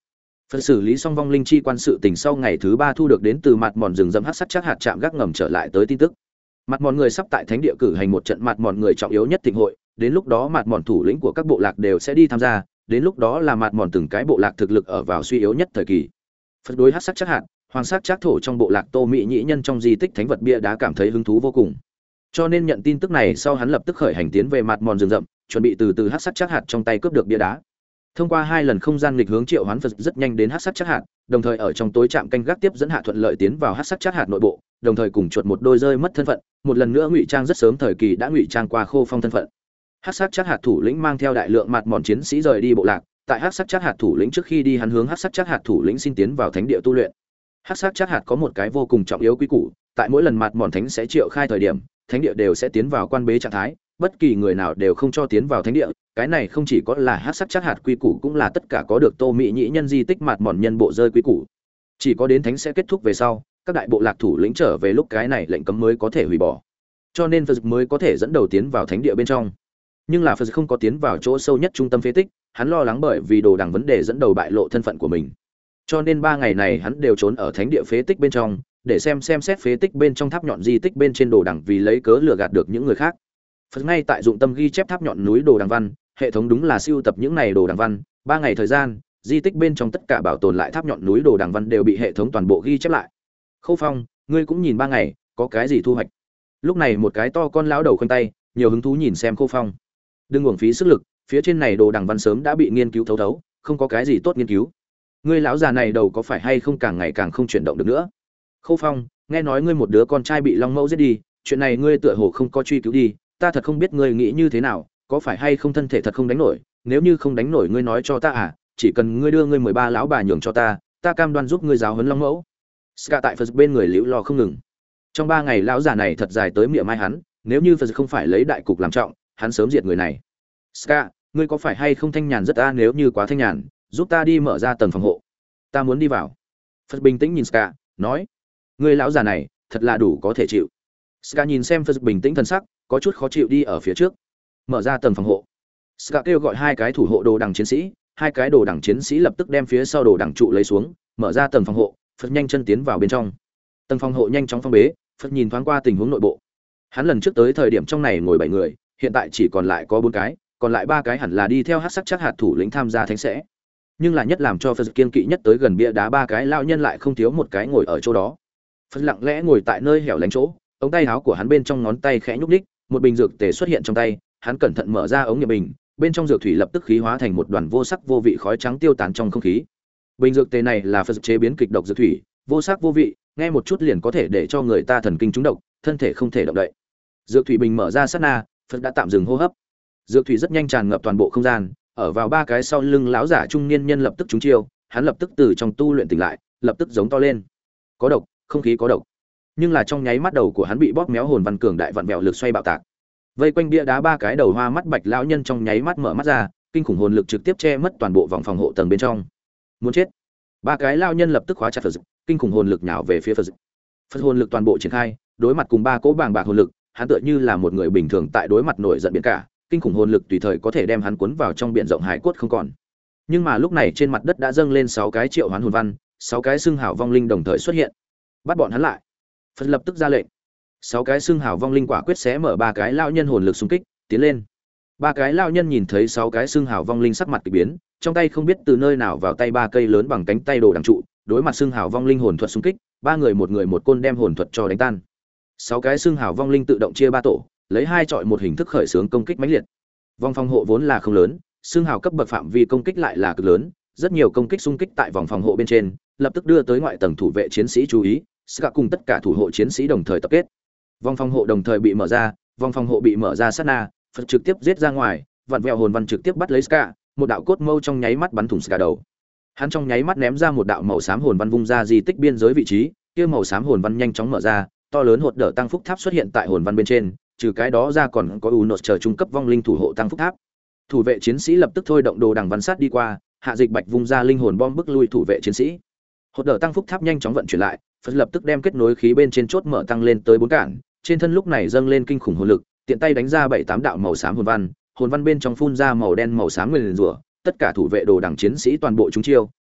Phần xử lý xong vong linh chi quan sự tình sau ngày thứ ba thu được đến từ mặt mòn rừng rậm hắc sắc chắc hạt chạm gác ngầm trở lại tới tin tức. Mặt mòn người sắp tại thánh địa cử hành một trận mặt mòn người trọng yếu nhất thịnh hội, đến lúc đó mặt mòn thủ lĩnh của các bộ lạc đều sẽ đi tham gia, đến lúc đó là mặt mòn từng cái bộ lạc thực lực ở vào suy yếu nhất thời kỳ. Phần đối hắc sắc chắc hạt, hoàng sắc chắc thổ trong bộ lạc Tô Mỹ nhĩ nhân trong di tích thánh vật bia đá cảm thấy hứng thú vô cùng. Cho nên nhận tin tức này sau hắn lập tức khởi hành tiến về mặt mòn rừng rậm, chuẩn bị từ từ hắc sắc chắc hạt trong tay cướp được bia đá. Thông qua hai lần không gian nghịch hướng triệu hoán Phật rất nhanh đến hắc sắc chắc hạt, đồng thời ở trong tối trạm canh gác tiếp dẫn hạ thuận lợi tiến vào hắc sắc chắc hạt nội bộ, đồng thời cùng chuột một đôi rơi mất thân phận, một lần nữa ngụy trang rất sớm thời kỳ đã ngụy trang qua khô phong thân phận. Hắc sắc chắc hạt thủ lĩnh mang theo đại lượng mặt mòn chiến sĩ rời đi bộ lạc, tại hắc sắc chắc hạt thủ lĩnh trước khi đi hắn hướng hắc sắc chắc hạt thủ lĩnh xin tiến vào thánh địa tu luyện. Hắc sắc chắc hạt có một cái vô cùng trọng yếu quy củ, tại mỗi lần mặt mòn thánh sẽ triệu khai thời điểm, thánh địa đều sẽ tiến vào quan bế trạng thái, bất kỳ người nào đều không cho tiến vào thánh địa. Cái này không chỉ có là hắc sắc chắc hạt quy củ, cũng là tất cả có được Tô Mỹ nhĩ nhân di tích mặt mòn nhân bộ rơi quy củ. Chỉ có đến thánh sẽ kết thúc về sau, các đại bộ lạc thủ lĩnh trở về lúc cái này lệnh cấm mới có thể hủy bỏ. Cho nên Phật mới có thể dẫn đầu tiến vào thánh địa bên trong. Nhưng là Phật không có tiến vào chỗ sâu nhất trung tâm phế tích, hắn lo lắng bởi vì đồ đằng vấn đề dẫn đầu bại lộ thân phận của mình. Cho nên ba ngày này hắn đều trốn ở thánh địa phế tích bên trong, để xem xem xét phế tích bên trong tháp nhọn di tích bên trên đồ đằng, vì lấy cớ lừa gạt được những người khác. Phật ngay tại dụng tâm ghi chép tháp nhọn núi đồ đằng văn, hệ thống đúng là siêu tập những này đồ đằng văn, ba ngày thời gian, di tích bên trong tất cả bảo tồn lại tháp nhọn núi đồ đằng văn đều bị hệ thống toàn bộ ghi chép lại. Khâu Phong, ngươi cũng nhìn ba ngày, có cái gì thu hoạch? Lúc này một cái to con lão đầu khoanh tay, nhiều hứng thú nhìn xem Khâu Phong. Đừng uổng phí sức lực, phía trên này đồ đằng văn sớm đã bị nghiên cứu thấu thấu, không có cái gì tốt nghiên cứu. Ngươi lão già này đầu có phải hay không càng ngày càng không chuyển động được nữa? Khâu Phong, nghe nói ngươi một đứa con trai bị Long Mẫu giết đi, chuyện này ngươi tựa hồ không có truy cứu đi, ta thật không biết ngươi nghĩ như thế nào, có phải hay không thân thể thật không đánh nổi, nếu như không đánh nổi ngươi nói cho ta à, chỉ cần ngươi đưa ngươi mười ba lão bà nhường cho ta, ta cam đoan giúp ngươi giáo huấn Long Mẫu. Ska tại Phật bên người liễu lo không ngừng. Trong ba ngày lão già này thật dài tới miệng mai hắn, nếu như Phật không phải lấy đại cục làm trọng, hắn sớm diệt người này. Ska, ngươi có phải hay không thanh nhàn rất ta, nếu như quá thanh nhàn, giúp ta đi mở ra tầng phòng hộ. Ta muốn đi vào. Phật bình tĩnh nhìn Ska, nói, ngươi lão già này, thật là đủ có thể chịu. Ska nhìn xem Phật bình tĩnh thần sắc, có chút khó chịu đi ở phía trước. Mở ra tầng phòng hộ. Ska kêu gọi hai cái thủ hộ đồ đằng chiến sĩ, hai cái đồ đằng chiến sĩ lập tức đem phía sau đồ đằng trụ lấy xuống, mở ra tầng phòng hộ, Phật nhanh chân tiến vào bên trong. Tầng phòng hộ nhanh chóng phong bế, Phật nhìn thoáng qua tình huống nội bộ. Hắn lần trước tới thời điểm trong này ngồi bảy người, hiện tại chỉ còn lại có bốn cái, còn lại ba cái hẳn là đi theo hắc sắc chắc hạt thủ lĩnh tham gia thánh sẽ. Nhưng là nhất làm cho Phật kiên kỵ nhất tới gần bia đá ba cái lão nhân lại không thiếu một cái ngồi ở chỗ đó. Phật lặng lẽ ngồi tại nơi hẻo lánh chỗ, ống tay áo của hắn bên trong ngón tay khẽ nhúc nhích, một bình dược tề xuất hiện trong tay, hắn cẩn thận mở ra ống nghiệm bình, bên trong dược thủy lập tức khí hóa thành một đoàn vô sắc vô vị khói trắng tiêu tán trong không khí. Bình dược tề này là Phật chế biến kịch độc dược thủy, vô sắc vô vị, nghe một chút liền có thể để cho người ta thần kinh trúng độc, thân thể không thể động đậy. Dược thủy bình mở ra sát na, Phật đã tạm dừng hô hấp. Dược thủy rất nhanh tràn ngập toàn bộ không gian, ở vào ba cái sau lưng lão giả trung niên nhân lập tức trúng chiêu, hắn lập tức từ trong tu luyện tỉnh lại, lập tức giống to lên. Có độc, không khí có độc. Nhưng là trong nháy mắt đầu của hắn bị bóp méo, hồn văn cường đại vặn vẹo lực xoay bạo tạc. Vây quanh bia đá ba cái đầu hoa mắt bạch lão nhân trong nháy mắt mở mắt ra, kinh khủng hồn lực trực tiếp che mất toàn bộ vòng phòng hộ tầng bên trong. Muốn chết. Ba cái lão nhân lập tức khóa chặt Phật, kinh khủng hồn lực nhào về phía Phật. Phật hồn lực toàn bộ triển khai, đối mặt cùng ba cỗ bàng bạc hồn lực, hắn tựa như là một người bình thường tại đối mặt nổi giận biển cả, kinh khủng hồn lực tùy thời có thể đem hắn cuốn vào trong biển rộng hải cốt không còn. Nhưng mà lúc này trên mặt đất đã dâng lên sáu cái triệu hoán hồn văn, sáu cái xương hảo vong linh đồng thời xuất hiện. Bắt bọn hắn lại. Phật lập tức ra lệnh. Sáu cái xương hảo vong linh quả quyết xé mở ba cái lão nhân hồn lực xung kích, tiến lên. Ba cái lão nhân nhìn thấy sáu cái xương hảo vong linh sắc mặt kỳ biến, trong tay không biết từ nơi nào vào tay ba cây lớn bằng cánh tay đồ đằng trụ, đối mặt xương hảo vong linh hồn thuật xung kích, ba người một người một côn đem hồn thuật cho đánh tan. Sáu cái xương hảo vong linh tự động chia ba tổ, lấy hai chọi một hình thức khởi xướng công kích mãnh liệt. Vòng phòng hộ vốn là không lớn, xương hào cấp bậc phạm vi công kích lại là cực lớn, rất nhiều công kích xung kích tại vòng phòng hộ bên trên, lập tức đưa tới ngoại tầng thủ vệ chiến sĩ chú ý, Ska cùng tất cả thủ hộ chiến sĩ đồng thời tập kết. Vòng phòng hộ đồng thời bị mở ra, vòng phòng hộ bị mở ra sát na, Phật trực tiếp giết ra ngoài, vặn vẹo hồn văn trực tiếp bắt lấy Ska, một đạo cốt mâu trong nháy mắt bắn thủng Ska đầu. Hắn trong nháy mắt ném ra một đạo màu xám hồn văn vung ra di tích biên giới vị trí, kia màu xám hồn văn nhanh chóng mở ra, to lớn hột đỡ tăng phúc tháp xuất hiện tại hồn văn bên trên, trừ cái đó ra còn có Unos chờ trung cấp vong linh thủ hộ tăng phúc tháp. Thủ vệ chiến sĩ lập tức thôi động đồ đằng văn sát đi qua, hạ dịch bạch vung ra linh hồn bom bức lui thủ vệ chiến sĩ. Hột đỡ tăng phúc tháp nhanh chóng vận chuyển lại, Phật lập tức đem kết nối khí bên trên chốt mở tăng lên tới bốn cản, trên thân lúc này dâng lên kinh khủng hồn lực, tiện tay đánh ra bảy tám đạo màu xám hồn văn, hồn văn bên trong phun ra màu đen màu xám nguyên rủa, tất cả thủ vệ đồ đằng chiến sĩ toàn bộ chúng chiêu,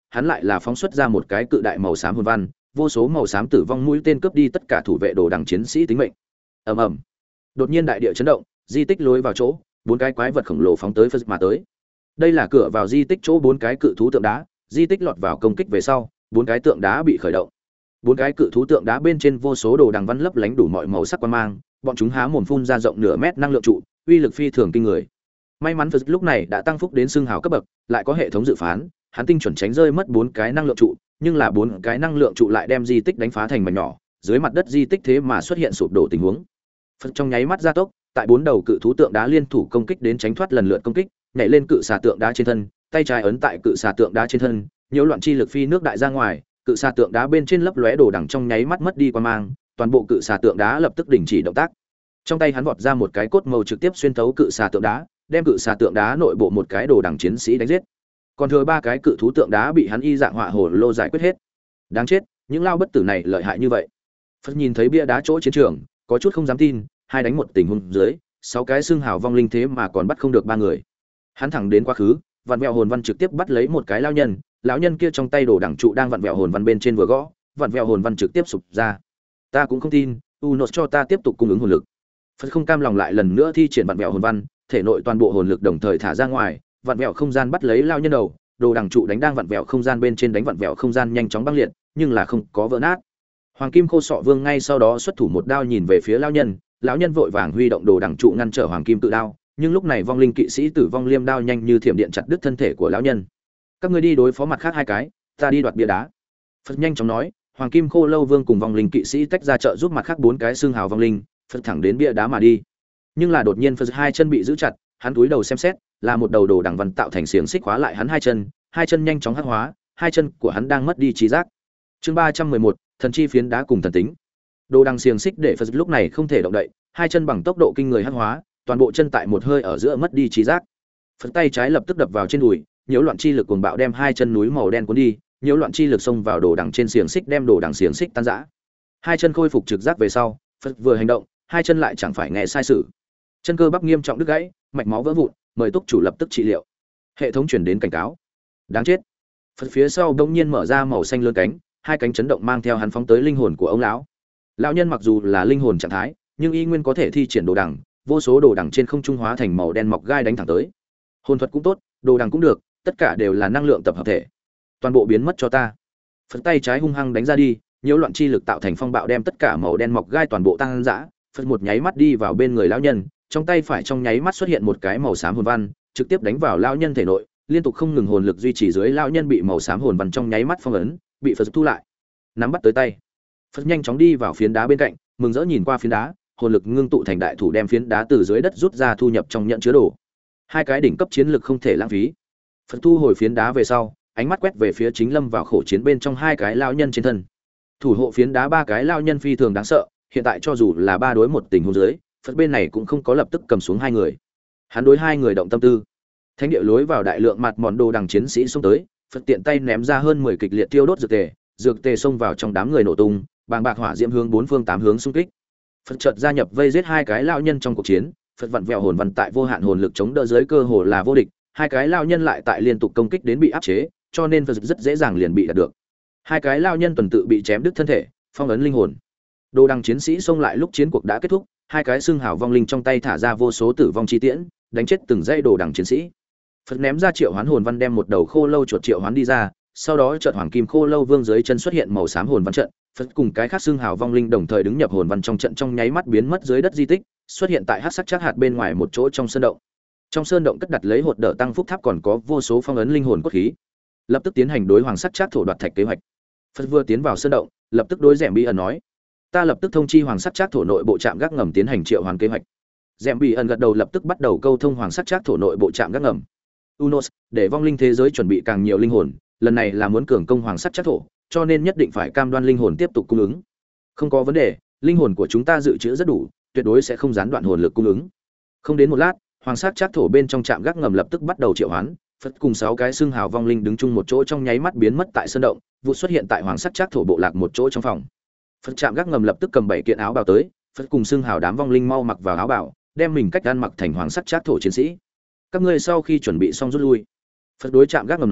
hắn lại là phóng xuất ra một cái cự đại màu xám hồn văn, vô số màu xám tử vong mũi tên cướp đi tất cả thủ vệ đồ đằng chiến sĩ tính mệnh. Ầm ầm. Đột nhiên đại địa chấn động, di tích lối vào chỗ, bốn cái quái vật khổng lồ phóng tới Phật mà tới. Đây là cửa vào di tích chỗ bốn cái cự thú tượng đá, di tích lọt vào công kích về sau, bốn cái tượng đá bị khởi động. Bốn cái cự thú tượng đá bên trên vô số đồ đằng văn lấp lánh đủ mọi màu sắc quang mang, bọn chúng há mồm phun ra rộng nửa mét năng lượng trụ, uy lực phi thường kinh người. May mắn Phật lúc này đã tăng phúc đến xương hào cấp bậc, lại có hệ thống dự phán, hắn tinh chuẩn tránh rơi mất bốn cái năng lượng trụ, nhưng là bốn cái năng lượng trụ lại đem di tích đánh phá thành mảnh nhỏ, dưới mặt đất di tích thế mà xuất hiện sụp đổ tình huống. Phật trong nháy mắt gia tốc, tại bốn đầu cự thú tượng đá liên thủ công kích đến tránh thoát lần lượt công kích, nhảy lên cự xà tượng đá trên thân, tay trái ấn tại cự xà tượng đá trên thân, nhiễu loạn chi lực phi nước đại ra ngoài, cự xà tượng đá bên trên lấp lóe đồ đằng trong nháy mắt mất đi quan mang, toàn bộ cự xà tượng đá lập tức đình chỉ động tác. Trong tay hắn vọt ra một cái cốt màu trực tiếp xuyên thấu cự xà tượng đá, đem cự xà tượng đá nội bộ một cái đồ đằng chiến sĩ đánh giết. Còn thừa ba cái cự thú tượng đá bị hắn y dạng họa hồ lô giải quyết hết. Đáng chết, những lao bất tử này lợi hại như vậy. Phật nhìn thấy bia đá chỗ chiến trường, có chút không dám tin, hai đánh một tình huống dưới, sáu cái xương hào vong linh thế mà còn bắt không được ba người. Hắn thẳng đến quá khứ, vặn vẹo hồn văn trực tiếp bắt lấy một cái lao nhân, lão nhân kia trong tay đồ đằng trụ đang vặn vẹo hồn văn bên trên vừa gõ, vặn vẹo hồn văn trực tiếp sụp ra. Ta cũng không tin, Unos cho ta tiếp tục cung ứng hồn lực. Phật không cam lòng lại lần nữa thi triển vặn vẹo hồn văn, thể nội toàn bộ hồn lực đồng thời thả ra ngoài, vặn vẹo không gian bắt lấy lao nhân đầu, đồ đằng trụ đánh đang vặn vẹo không gian bên trên đánh vặn vẹo không gian nhanh chóng băng liệt, nhưng là không có vỡ nát. Hoàng Kim Khô Sọ Vương ngay sau đó xuất thủ một đao nhìn về phía lão nhân, lão nhân vội vàng huy động đồ đằng trụ ngăn trở Hoàng Kim Tự Đao, nhưng lúc này vong linh kỵ sĩ Tử Vong Liêm đao nhanh như thiểm điện chặt đứt thân thể của lão nhân. Các ngươi đi đối phó mặt khác hai cái, ta đi đoạt bia đá. Phật nhanh chóng nói, Hoàng Kim Khô Lâu Vương cùng vong linh kỵ sĩ tách ra trợ giúp mặt khác bốn cái xương hào vong linh, Phật thẳng đến bia đá mà đi. Nhưng là đột nhiên Phật hai chân bị giữ chặt, hắn cúi đầu xem xét, là một đầu đồ đằng văn tạo thành xiềng xích khóa lại hắn hai chân, hai chân nhanh chóng hắc hóa, hai chân của hắn đang mất đi trí giác. Chương ba trăm mười một, thần chi phiến đá cùng thần tính. Đồ đằng xiềng xích để Phật lúc này không thể động đậy, hai chân bằng tốc độ kinh người hắc hóa, toàn bộ chân tại một hơi ở giữa mất đi trí giác. Phật tay trái lập tức đập vào trên đùi, nhiễu loạn chi lực cuồng bạo đem hai chân núi màu đen cuốn đi, nhiễu loạn chi lực xông vào đồ đằng trên xiềng xích đem đồ đằng xiềng xích tan rã. Hai chân khôi phục trực giác về sau, Phật vừa hành động, hai chân lại chẳng phải nghe sai sự. Chân cơ bắp nghiêm trọng đứt gãy, mạch máu vỡ vụn, mời túc chủ lập tức trị liệu. Hệ thống truyền đến cảnh cáo. Đáng chết. Phật phía sau đột nhiên mở ra màu xanh lươn cánh, hai cánh chấn động mang theo hắn phóng tới linh hồn của ông lão. Lão nhân mặc dù là linh hồn trạng thái, nhưng y nguyên có thể thi triển đồ đằng, vô số đồ đằng trên không trung hóa thành màu đen mọc gai đánh thẳng tới. Hồn thuật cũng tốt, đồ đằng cũng được, tất cả đều là năng lượng tập hợp thể. Toàn bộ biến mất cho ta. Phật tay trái hung hăng đánh ra đi, nhiễu loạn chi lực tạo thành phong bạo đem tất cả màu đen mọc gai toàn bộ tăng dã. Phật một nháy mắt đi vào bên người lão nhân, trong tay phải trong nháy mắt xuất hiện một cái màu xám hồn văn, trực tiếp đánh vào lão nhân thể nội, liên tục không ngừng hồn lực duy trì dưới lão nhân bị màu xám hồn văn trong nháy mắt phong ấn, bị Phật thu lại. Nắm bắt tới tay. Phật nhanh chóng đi vào phiến đá bên cạnh, mừng rỡ nhìn qua phiến đá, hồn lực ngưng tụ thành đại thủ đem phiến đá từ dưới đất rút ra thu nhập trong nhận chứa đồ. Hai cái đỉnh cấp chiến lực không thể lãng phí. Phật thu hồi phiến đá về sau, ánh mắt quét về phía chính lâm vào khổ chiến bên trong hai cái lão nhân trên thân. Thủ hộ phiến đá ba cái lão nhân phi thường đáng sợ, hiện tại cho dù là ba đối một tình huống dưới, Phật bên này cũng không có lập tức cầm xuống hai người. Hắn đối hai người động tâm tư. Thánh địa lối vào đại lượng mặt mòn đồ đằng chiến sĩ xông tới, Phật tiện tay ném ra hơn mười kịch liệt tiêu đốt dược tề, dược tề xông vào trong đám người nổ tung, bàng bạc hỏa diễm hướng bốn phương tám hướng xung kích. Phật chợt gia nhập vây giết hai cái lão nhân trong cuộc chiến, Phật vặn vẹo hồn văn tại vô hạn hồn lực chống đỡ dưới cơ hồ là vô địch, hai cái lão nhân lại tại liên tục công kích đến bị áp chế, cho nên Phật rất dễ dàng liền bị đạt được. Hai cái lão nhân tuần tự bị chém đứt thân thể, phong ấn linh hồn. Đồ đằng chiến sĩ xông lại lúc chiến cuộc đã kết thúc, hai cái xương hào vong linh trong tay thả ra vô số tử vong chi tiễn, đánh chết từng dãy đồ đằng chiến sĩ. Phật ném ra triệu hoán hồn văn đem một đầu khô lâu chuột triệu hoán đi ra, sau đó chợt hoàng kim khô lâu vương dưới chân xuất hiện màu xám hồn văn trận, Phật cùng cái khác xương hào vong linh đồng thời đứng nhập hồn văn trong trận trong nháy mắt biến mất dưới đất di tích, xuất hiện tại hắc sắc chắc hạt bên ngoài một chỗ trong sơn động. Trong sơn động cất đặt lấy hột đỡ tăng phúc tháp còn có vô số phong ấn linh hồn cốt khí. Lập tức tiến hành đối hoàng sắc chắc thổ đoạt thạch kế hoạch. Phật vừa tiến vào sơn động, lập tức đối Dẻm Bí ẩn nói: "Ta lập tức thông chi hoàng sắc chắc thổ nội bộ trạm gác ngầm tiến hành triệu hoàn kế hoạch." Dẻm Bí ẩn gật đầu lập tức bắt đầu câu thông hoàng sắc chắc thổ nội bộ trạm gác ngầm. Unos, để vong linh thế giới chuẩn bị càng nhiều linh hồn, lần này là muốn cường công hoàng sắc chắc thổ, cho nên nhất định phải cam đoan linh hồn tiếp tục cung ứng. Không có vấn đề, linh hồn của chúng ta dự trữ rất đủ, tuyệt đối sẽ không gián đoạn hồn lực cung ứng. Không đến một lát, hoàng sắc chắc thổ bên trong trạm gác ngầm lập tức bắt đầu triệu hoán, Phật cùng sáu cái xương hào vong linh đứng chung một chỗ trong nháy mắt biến mất tại sơn động, vụ xuất hiện tại hoàng sắc chắc thổ bộ lạc một chỗ trong phòng. Phật trạm gác ngầm lập tức cầm bảy kiện áo bào tới, Phật cùng xương hào đám vong linh mau mặc vào áo bào, đem mình cách ăn mặc thành hoàng sắc chắc thổ chiến sĩ. Các ngươi sau khi chuẩn bị xong rút lui. Phật đối trạm gác ngầm nói,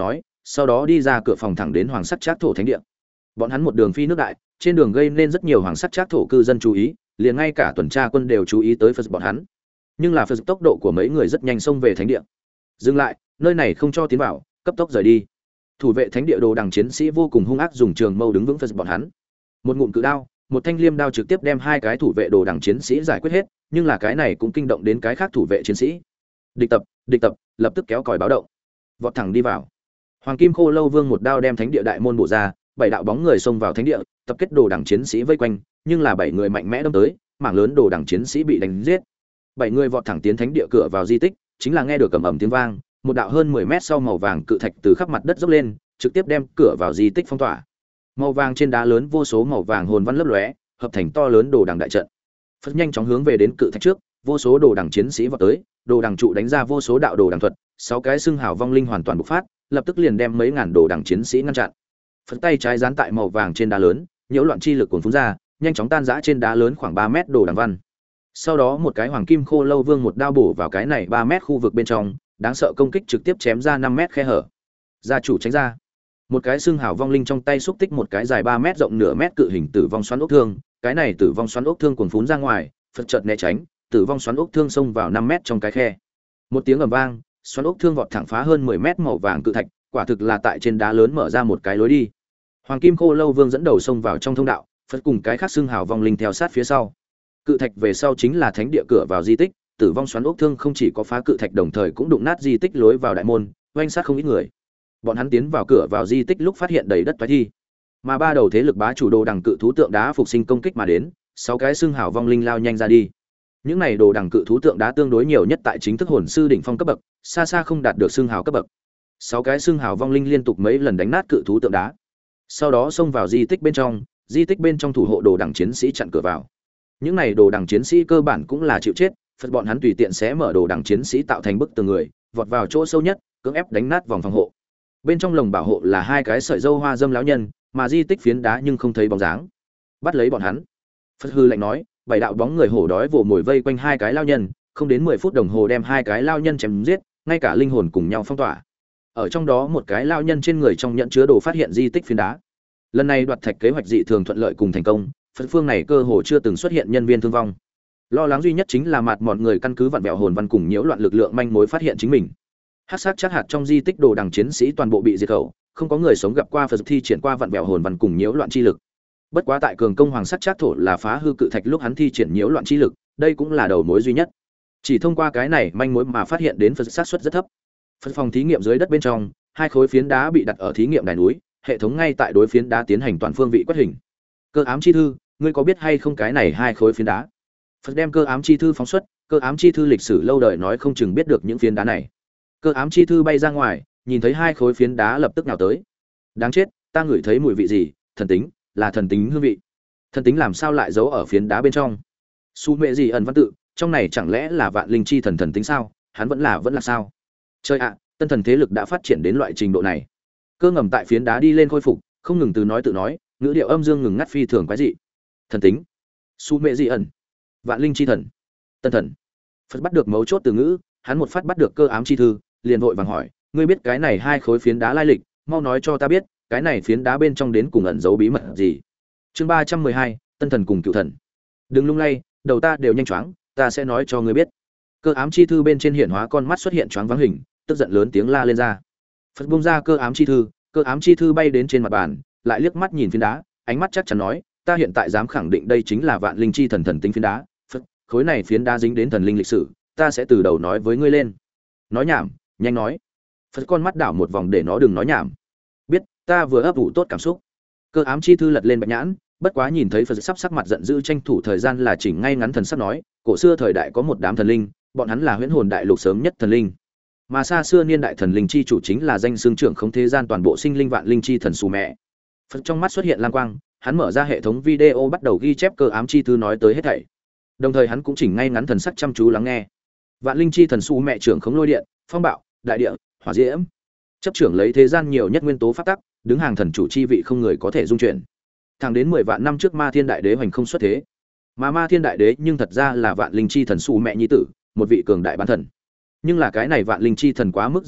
sau đó đi ra cửa phòng thẳng đến hoàng sắc trác thổ thánh địa. Bọn hắn một đường phi nước đại, trên đường gây nên rất nhiều hoàng sắc trác thổ cư dân chú ý, liền ngay cả tuần tra quân đều chú ý tới Phật bọn hắn. Nhưng là Phật tốc độ của mấy người rất nhanh xông về thánh địa. Dừng lại, nơi này không cho tiến vào, cấp tốc rời đi. Thủ vệ thánh địa đồ đằng chiến sĩ vô cùng hung ác dùng trường mâu đứng vững Phật bọn hắn. Một ngụm cự đao, một thanh liêm đao trực tiếp đem hai cái thủ vệ đồ đằng chiến sĩ giải quyết hết, nhưng là cái này cũng kinh động đến cái khác thủ vệ chiến sĩ. Địch tập, địch tập, lập tức kéo còi báo động. Vọt thẳng đi vào. Hoàng Kim Khô Lâu Vương một đao đem thánh địa đại môn bổ ra, bảy đạo bóng người xông vào thánh địa, tập kết đồ đằng chiến sĩ vây quanh, nhưng là bảy người mạnh mẽ đâm tới, mảng lớn đồ đằng chiến sĩ bị đánh giết. Bảy người vọt thẳng tiến thánh địa cửa vào di tích, chính là nghe được cầm ầm tiếng vang, một đạo hơn mười mét sau màu vàng cự thạch từ khắp mặt đất dốc lên, trực tiếp đem cửa vào di tích phong tỏa. Màu vàng trên đá lớn vô số màu vàng hồn văn lấp lóe, hợp thành to lớn đồ đằng đại trận. Phất nhanh chóng hướng về đến cự thạch trước, vô số đồ đằng chiến sĩ vọt tới, đồ đằng trụ đánh ra vô số đạo đồ đằng thuật, sáu cái xương hào vong linh hoàn toàn bộc phát, lập tức liền đem mấy ngàn đồ đằng chiến sĩ ngăn chặn. Phất tay trái dán tại màu vàng trên đá lớn, nhiễu loạn chi lực cuồn phun ra, nhanh chóng tan rã trên đá lớn khoảng ba mét đồ đằng văn. Sau đó một cái Hoàng Kim Khô Lâu Vương một đao bổ vào cái này ba mét khu vực bên trong, đáng sợ công kích trực tiếp chém ra năm mét khe hở. Gia chủ tránh ra. Một cái xương hào vong linh trong tay xúc tích một cái dài ba mét rộng nửa mét cự hình tử vong xoắn ốc thương, cái này tử vong xoắn ốc thương cuồn phún ra ngoài, Phật chợt né tránh, tử vong xoắn ốc thương xông vào năm mét trong cái khe. Một tiếng ầm vang, xoắn ốc thương vọt thẳng phá hơn mười mét màu vàng cự thạch, quả thực là tại trên đá lớn mở ra một cái lối đi. Hoàng Kim Khô Lâu Vương dẫn đầu xông vào trong thông đạo, Phật cùng cái khác xương hào vong linh theo sát phía sau. Cự thạch về sau chính là thánh địa cửa vào di tích, tử vong xoắn ốc thương không chỉ có phá cự thạch đồng thời cũng đụng nát di tích lối vào đại môn, oanh sát không ít người. Bọn hắn tiến vào cửa vào di tích lúc phát hiện đầy đất toái thi. Mà ba đầu thế lực bá chủ đồ đằng cự thú tượng đá phục sinh công kích mà đến, sáu cái xương hào vong linh lao nhanh ra đi. Những này đồ đằng cự thú tượng đá tương đối nhiều nhất tại chính thức hồn sư đỉnh phong cấp bậc, xa xa không đạt được xương hào cấp bậc. Sáu cái xương hào vong linh liên tục mấy lần đánh nát cự thú tượng đá. Sau đó xông vào di tích bên trong, di tích bên trong thủ hộ đồ đằng chiến sĩ chặn cửa vào. Những này đồ đằng chiến sĩ cơ bản cũng là chịu chết, Phật bọn hắn tùy tiện sẽ mở đồ đằng chiến sĩ tạo thành bức tường người, vọt vào chỗ sâu nhất, cưỡng ép đánh nát vòng phòng hộ. Bên trong lồng bảo hộ là hai cái sợi dâu hoa dâm lão nhân, mà di tích phiến đá nhưng không thấy bóng dáng. Bắt lấy bọn hắn. Phật hư lạnh nói, bảy đạo bóng người hổ đói vồ mồi vây quanh hai cái lao nhân, không đến mười phút đồng hồ đem hai cái lao nhân chém giết, ngay cả linh hồn cùng nhau phong tỏa. Ở trong đó một cái lao nhân trên người trong nhẫn chứa đồ phát hiện di tích phiến đá. Lần này đoạt thạch kế hoạch dị thường thuận lợi cùng thành công, Phật phương này cơ hồ chưa từng xuất hiện nhân viên thương vong. Lo lắng duy nhất chính là mặt mọi người căn cứ vặn vẹo hồn văn cùng nhiễu loạn lực lượng manh mối phát hiện chính mình. Hắc sắc chắc hạt trong di tích đồ đằng chiến sĩ toàn bộ bị diệt khẩu, không có người sống gặp qua Phật thi triển qua vặn vẹo hồn văn cùng nhiễu loạn chi lực. Bất quá tại cường công hoàng sắc chắc thổ là phá hư cự thạch lúc hắn thi triển nhiễu loạn chi lực, đây cũng là đầu mối duy nhất. Chỉ thông qua cái này manh mối mà phát hiện đến Phật sát suất rất thấp. Phật phòng thí nghiệm dưới đất bên trong, hai khối phiến đá bị đặt ở thí nghiệm đài núi, hệ thống ngay tại đối phiến đá tiến hành toàn phương vị quét hình. Cơ ám chi thư, ngươi có biết hay không cái này hai khối phiến đá? Phật đem cơ ám chi thư phóng xuất, cơ ám chi thư lịch sử lâu đời nói không chừng biết được những phiến đá này. Cơ ám chi thư bay ra ngoài, nhìn thấy hai khối phiến đá lập tức nào tới. Đáng chết, ta ngửi thấy mùi vị gì? Thần tính, là thần tính hương vị. Thần tính làm sao lại giấu ở phiến đá bên trong? Su mẹ gì ẩn văn tự, trong này chẳng lẽ là vạn linh chi thần thần tính sao? Hắn vẫn là vẫn là sao? Chơi ạ, tân thần thế lực đã phát triển đến loại trình độ này. Cơ ngầm tại phiến đá đi lên khôi phục, không ngừng từ nói tự nói, ngữ điệu âm dương ngừng ngắt phi thường quái dị. Thần tính, su mẹ gì ẩn, vạn linh chi thần, tân thần. Phật bắt được mấu chốt từ ngữ, hắn một phát bắt được cơ ám chi thư, liền vội vàng hỏi, ngươi biết cái này hai khối phiến đá lai lịch, mau nói cho ta biết, cái này phiến đá bên trong đến cùng ẩn giấu bí mật gì. Chương ba trăm mười hai, tân thần cùng cựu thần. Đừng lung lay, đầu ta đều nhanh choáng, ta sẽ nói cho ngươi biết. Cơ ám chi thư bên trên hiển hóa con mắt xuất hiện choáng váng hình, tức giận lớn tiếng la lên ra. Phật bung ra cơ ám chi thư, cơ ám chi thư bay đến trên mặt bàn, lại liếc mắt nhìn phiến đá, ánh mắt chắc chắn nói, ta hiện tại dám khẳng định đây chính là vạn linh chi thần thần tính phiến đá. Phật, khối này phiến đá dính đến thần linh lịch sử, ta sẽ từ đầu nói với ngươi lên. Nói nhảm, nhanh nói. Phật con mắt đảo một vòng để nó đừng nói nhảm. Biết, ta vừa ấp ủ tốt cảm xúc. Cơ ám chi thư lật lên bạch nhãn, bất quá nhìn thấy Phật sắp sắc mặt giận dữ tranh thủ thời gian là chỉnh ngay ngắn thần sắp nói, cổ xưa thời đại có một đám thần linh, bọn hắn là huyễn hồn đại lục sớm nhất thần linh. Mà xa xưa niên đại thần linh chi chủ chính là danh xương trưởng không thế gian toàn bộ sinh linh vạn linh chi thần Sù Mẹ. Phật trong mắt xuất hiện lang quang, hắn mở ra hệ thống video bắt đầu ghi chép cơ ám chi thư nói tới hết thảy. Đồng thời hắn cũng chỉnh ngay ngắn thần sắc chăm chú lắng nghe. Vạn linh chi thần Sù Mẹ trưởng không lôi điện, phong bạo, đại địa, hỏa diễm, chấp trưởng lấy thế gian nhiều nhất nguyên tố pháp tắc, đứng hàng thần chủ chi vị không người có thể dung chuyển. Thẳng đến mười vạn năm trước Ma Thiên Đại Đế hoành không xuất thế. Mà Ma Thiên Đại Đế nhưng thật ra là vạn linh chi thần Sù Mẹ nhi tử, một vị cường đại bán thần. Nhưng là cái này vạn linh chi thần quá mức dâm loạn,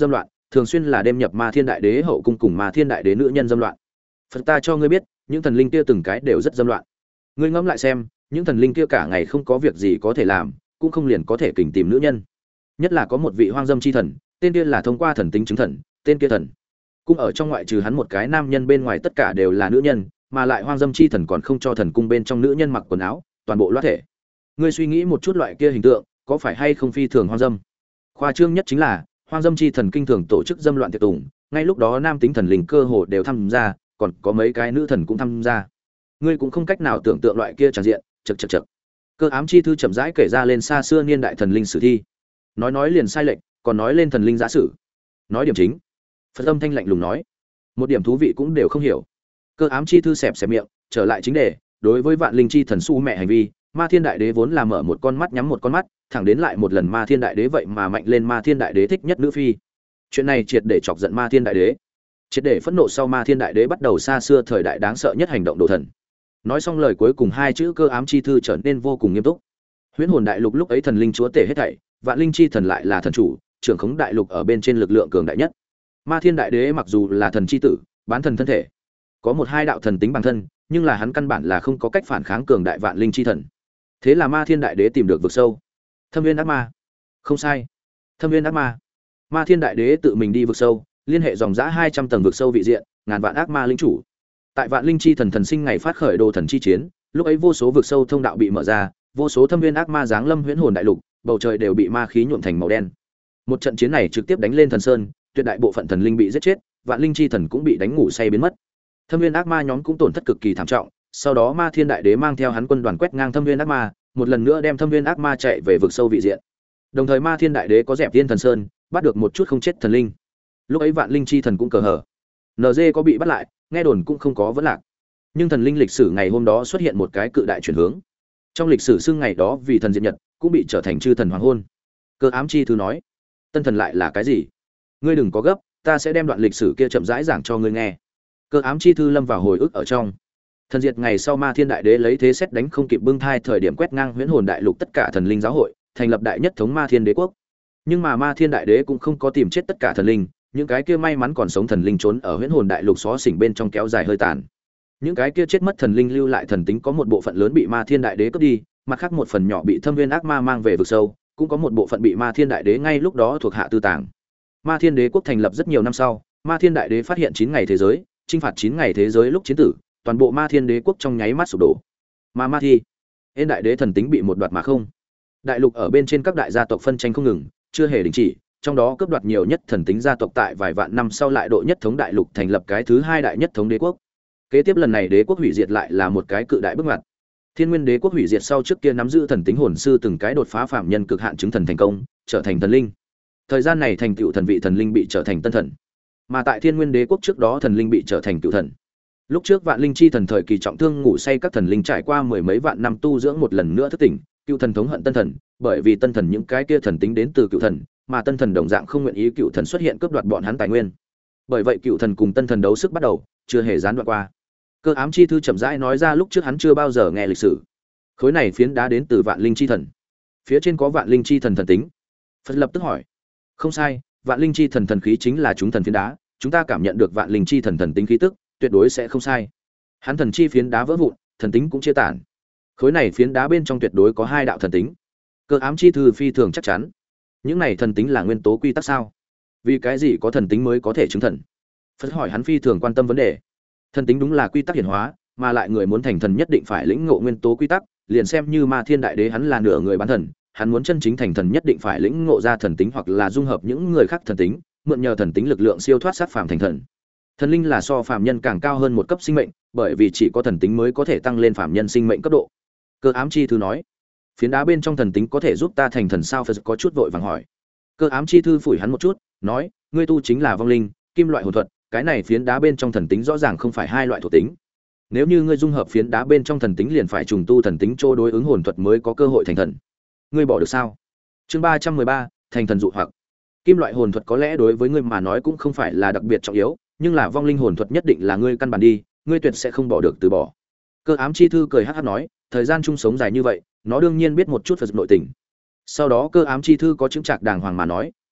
thường xuyên là đêm nhập Ma Thiên Đại Đế hậu cung cùng Ma Thiên Đại Đế nữ nhân dâm loạn. Phật ta cho ngươi biết, những thần linh kia từng cái đều rất dâm loạn. Ngươi ngẫm lại xem, những thần linh kia cả ngày không có việc gì có thể làm, cũng không liền có thể kình tìm nữ nhân. Nhất là có một vị hoang dâm chi thần, tên kia là thông qua thần tính chứng thần, tên kia thần cung ở trong ngoại trừ hắn một cái nam nhân bên ngoài tất cả đều là nữ nhân, mà lại hoang dâm chi thần còn không cho thần cung bên trong nữ nhân mặc quần áo, toàn bộ loát thể. Ngươi suy nghĩ một chút loại kia hình tượng, có phải hay không phi thường hoang dâm? Khoa trương nhất chính là, hoang dâm chi thần kinh thường tổ chức dâm loạn tiệc tùng, ngay lúc đó nam tính thần linh cơ hồ đều tham gia, còn có mấy cái nữ thần cũng tham gia. Ngươi cũng không cách nào tưởng tượng loại kia tràn diện, chậc chậc chậc. Cơ ám chi thư chậm rãi kể ra lên xa xưa niên đại thần linh sử thi. Nói nói liền sai lệch, còn nói lên thần linh giả sử. Nói điểm chính. Phật âm thanh lạnh lùng nói, một điểm thú vị cũng đều không hiểu. Cơ ám chi thư xẹp xẹp miệng, trở lại chính đề, đối với vạn linh chi thần su mẹ hành vi, Ma Thiên Đại Đế vốn là mở một con mắt nhắm một con mắt, thẳng đến lại một lần Ma Thiên Đại Đế vậy mà mạnh lên Ma Thiên Đại Đế thích nhất nữ phi. Chuyện này triệt để chọc giận Ma Thiên Đại Đế. Triệt để phẫn nộ sau Ma Thiên Đại Đế bắt đầu xa xưa thời đại đáng sợ nhất hành động đồ thần. Nói xong lời cuối cùng hai chữ cơ ám chi thư trở nên vô cùng nghiêm túc. Huyễn Hồn Đại Lục lúc ấy thần linh chúa tể hết thảy, vạn linh chi thần lại là thần chủ, trưởng khống đại lục ở bên trên lực lượng cường đại nhất. Ma Thiên Đại Đế mặc dù là thần chi tử, bán thần thân thể, có một hai đạo thần tính bản thân, nhưng là hắn căn bản là không có cách phản kháng cường đại vạn linh chi thần. Thế là Ma Thiên Đại Đế tìm được vực sâu. Thâm Viên ác ma. Không sai. Thâm Viên ác ma. Ma Thiên Đại Đế tự mình đi vực sâu, liên hệ dòng dã hai trăm tầng vực sâu vị diện, ngàn vạn ác ma linh chủ. Tại vạn linh chi thần thần sinh ngày phát khởi đồ thần chi chiến, lúc ấy vô số vực sâu thông đạo bị mở ra, vô số thâm viên ác ma giáng lâm huyễn hồn đại lục, bầu trời đều bị ma khí nhuộm thành màu đen. Một trận chiến này trực tiếp đánh lên thần sơn, tuyệt đại bộ phận thần linh bị giết chết, vạn linh chi thần cũng bị đánh ngủ say biến mất. Thâm viên ác ma nhóm cũng tổn thất cực kỳ thảm trọng, sau đó Ma Thiên Đại Đế mang theo hắn quân đoàn quét ngang thâm viên ác ma, một lần nữa đem thâm viên ác ma chạy về vực sâu vị diện. Đồng thời Ma Thiên Đại Đế có dẹp tiên thần sơn, bắt được một chút không chết thần linh. Lúc ấy vạn linh chi thần cũng cờ hở. en giê có bị bắt lại, nghe đồn cũng không có vấn lạc. Nhưng thần linh lịch sử ngày hôm đó xuất hiện một cái cự đại chuyển hướng. Trong lịch sử xưng ngày đó vì thần diệt nhật, cũng bị trở thành chư thần hoàng hôn. Cơ ám chi thư nói, tân thần lại là cái gì? Ngươi đừng có gấp, ta sẽ đem đoạn lịch sử kia chậm rãi giảng cho ngươi nghe. Cơ ám chi thư lâm vào hồi ức ở trong. Thần diệt ngày sau Ma Thiên Đại Đế lấy thế xét đánh không kịp bưng thai thời điểm quét ngang huyễn hồn đại lục tất cả thần linh giáo hội, thành lập đại nhất thống Ma Thiên Đế quốc. Nhưng mà Ma Thiên Đại Đế cũng không có tìm chết tất cả thần linh, những cái kia may mắn còn sống thần linh trốn ở huyễn hồn đại lục xó xỉnh bên trong kéo dài hơi tàn. Những cái kia chết mất thần linh lưu lại thần tính có một bộ phận lớn bị Ma Thiên Đại Đế cướp đi, mặt khác một phần nhỏ bị thâm viên ác ma mang về vực sâu, cũng có một bộ phận bị Ma Thiên Đại Đế ngay lúc đó thuộc hạ tư tàng. Ma Thiên Đế quốc thành lập rất nhiều năm sau, Ma Thiên Đại Đế phát hiện chín ngày thế giới, chinh phạt chín ngày thế giới lúc chiến tử, toàn bộ Ma Thiên Đế quốc trong nháy mắt sụp đổ. Mà Ma Thi, Ên Đại Đế thần tính bị một đoạt mà không. Đại lục ở bên trên các đại gia tộc phân tranh không ngừng, chưa hề đình chỉ, trong đó cướp đoạt nhiều nhất thần tính gia tộc tại vài vạn năm sau lại độ nhất thống đại lục thành lập cái thứ hai đại nhất thống đế quốc. Kế tiếp lần này đế quốc hủy diệt lại là một cái cự đại bước ngoặt. Thiên Nguyên Đế quốc hủy diệt sau trước kia nắm giữ thần tính hồn sư từng cái đột phá phạm nhân cực hạn chứng thần thành công, trở thành thần linh. Thời gian này thành tựu thần vị thần linh bị trở thành tân thần. Mà tại Thiên Nguyên Đế quốc trước đó thần linh bị trở thành cựu thần. Lúc trước vạn linh chi thần thời kỳ trọng thương ngủ say các thần linh trải qua mười mấy vạn năm tu dưỡng một lần nữa thức tỉnh, cựu thần thống hận tân thần, bởi vì tân thần những cái kia thần tính đến từ cựu thần, mà tân thần đồng dạng không nguyện ý cựu thần xuất hiện cướp đoạt bọn hắn tài nguyên. Bởi vậy cựu thần cùng tân thần đấu sức bắt đầu, chưa hề gián đoạn qua. Cơ ám chi thư chậm rãi nói ra lúc trước hắn chưa bao giờ nghe lịch sử. Khối này phiến đá đến từ vạn linh chi thần, phía trên có vạn linh chi thần thần tính. Phật lập tức hỏi, không sai, vạn linh chi thần thần khí chính là chúng thần phiến đá, chúng ta cảm nhận được vạn linh chi thần thần tính khí tức, tuyệt đối sẽ không sai. Hắn thần chi phiến đá vỡ vụn, thần tính cũng chia tản. Khối này phiến đá bên trong tuyệt đối có hai đạo thần tính. Cơ ám chi thư phi thường chắc chắn. Những này thần tính là nguyên tố quy tắc sao? Vì cái gì có thần tính mới có thể chứng thần? Phật hỏi hắn phi thường quan tâm vấn đề. Thần tính đúng là quy tắc hiển hóa, mà lại người muốn thành thần nhất định phải lĩnh ngộ nguyên tố quy tắc, liền xem như Ma Thiên Đại Đế hắn là nửa người bán thần, hắn muốn chân chính thành thần nhất định phải lĩnh ngộ ra thần tính hoặc là dung hợp những người khác thần tính, mượn nhờ thần tính lực lượng siêu thoát sát phàm thành thần. Thần linh là so phàm nhân càng cao hơn một cấp sinh mệnh, bởi vì chỉ có thần tính mới có thể tăng lên phàm nhân sinh mệnh cấp độ. Cơ ám chi thư nói, phiến đá bên trong thần tính có thể giúp ta thành thần sao? Phật có chút vội vàng hỏi. Cơ ám chi thư phủi hắn một chút, nói, ngươi tu chính là vong linh, kim loại hồn thuật, cái này phiến đá bên trong thần tính rõ ràng không phải hai loại thuộc tính. Nếu như ngươi dung hợp phiến đá bên trong thần tính liền phải trùng tu thần tính chỗ đối ứng hồn thuật mới có cơ hội thành thần. Ngươi bỏ được sao? Chương ba trăm mười ba, thành thần dụ hoặc. Kim loại hồn thuật có lẽ đối với ngươi mà nói cũng không phải là đặc biệt trọng yếu, nhưng là vong linh hồn thuật nhất định là ngươi căn bản đi, ngươi tuyệt sẽ không bỏ được từ bỏ. Cơ ám chi thư cười hắc hắc nói, thời gian chung sống dài như vậy, nó đương nhiên biết một chút Phật nội tình. Sau đó cơ ám chi thư có chứng trạc đàng hoàng mà nói,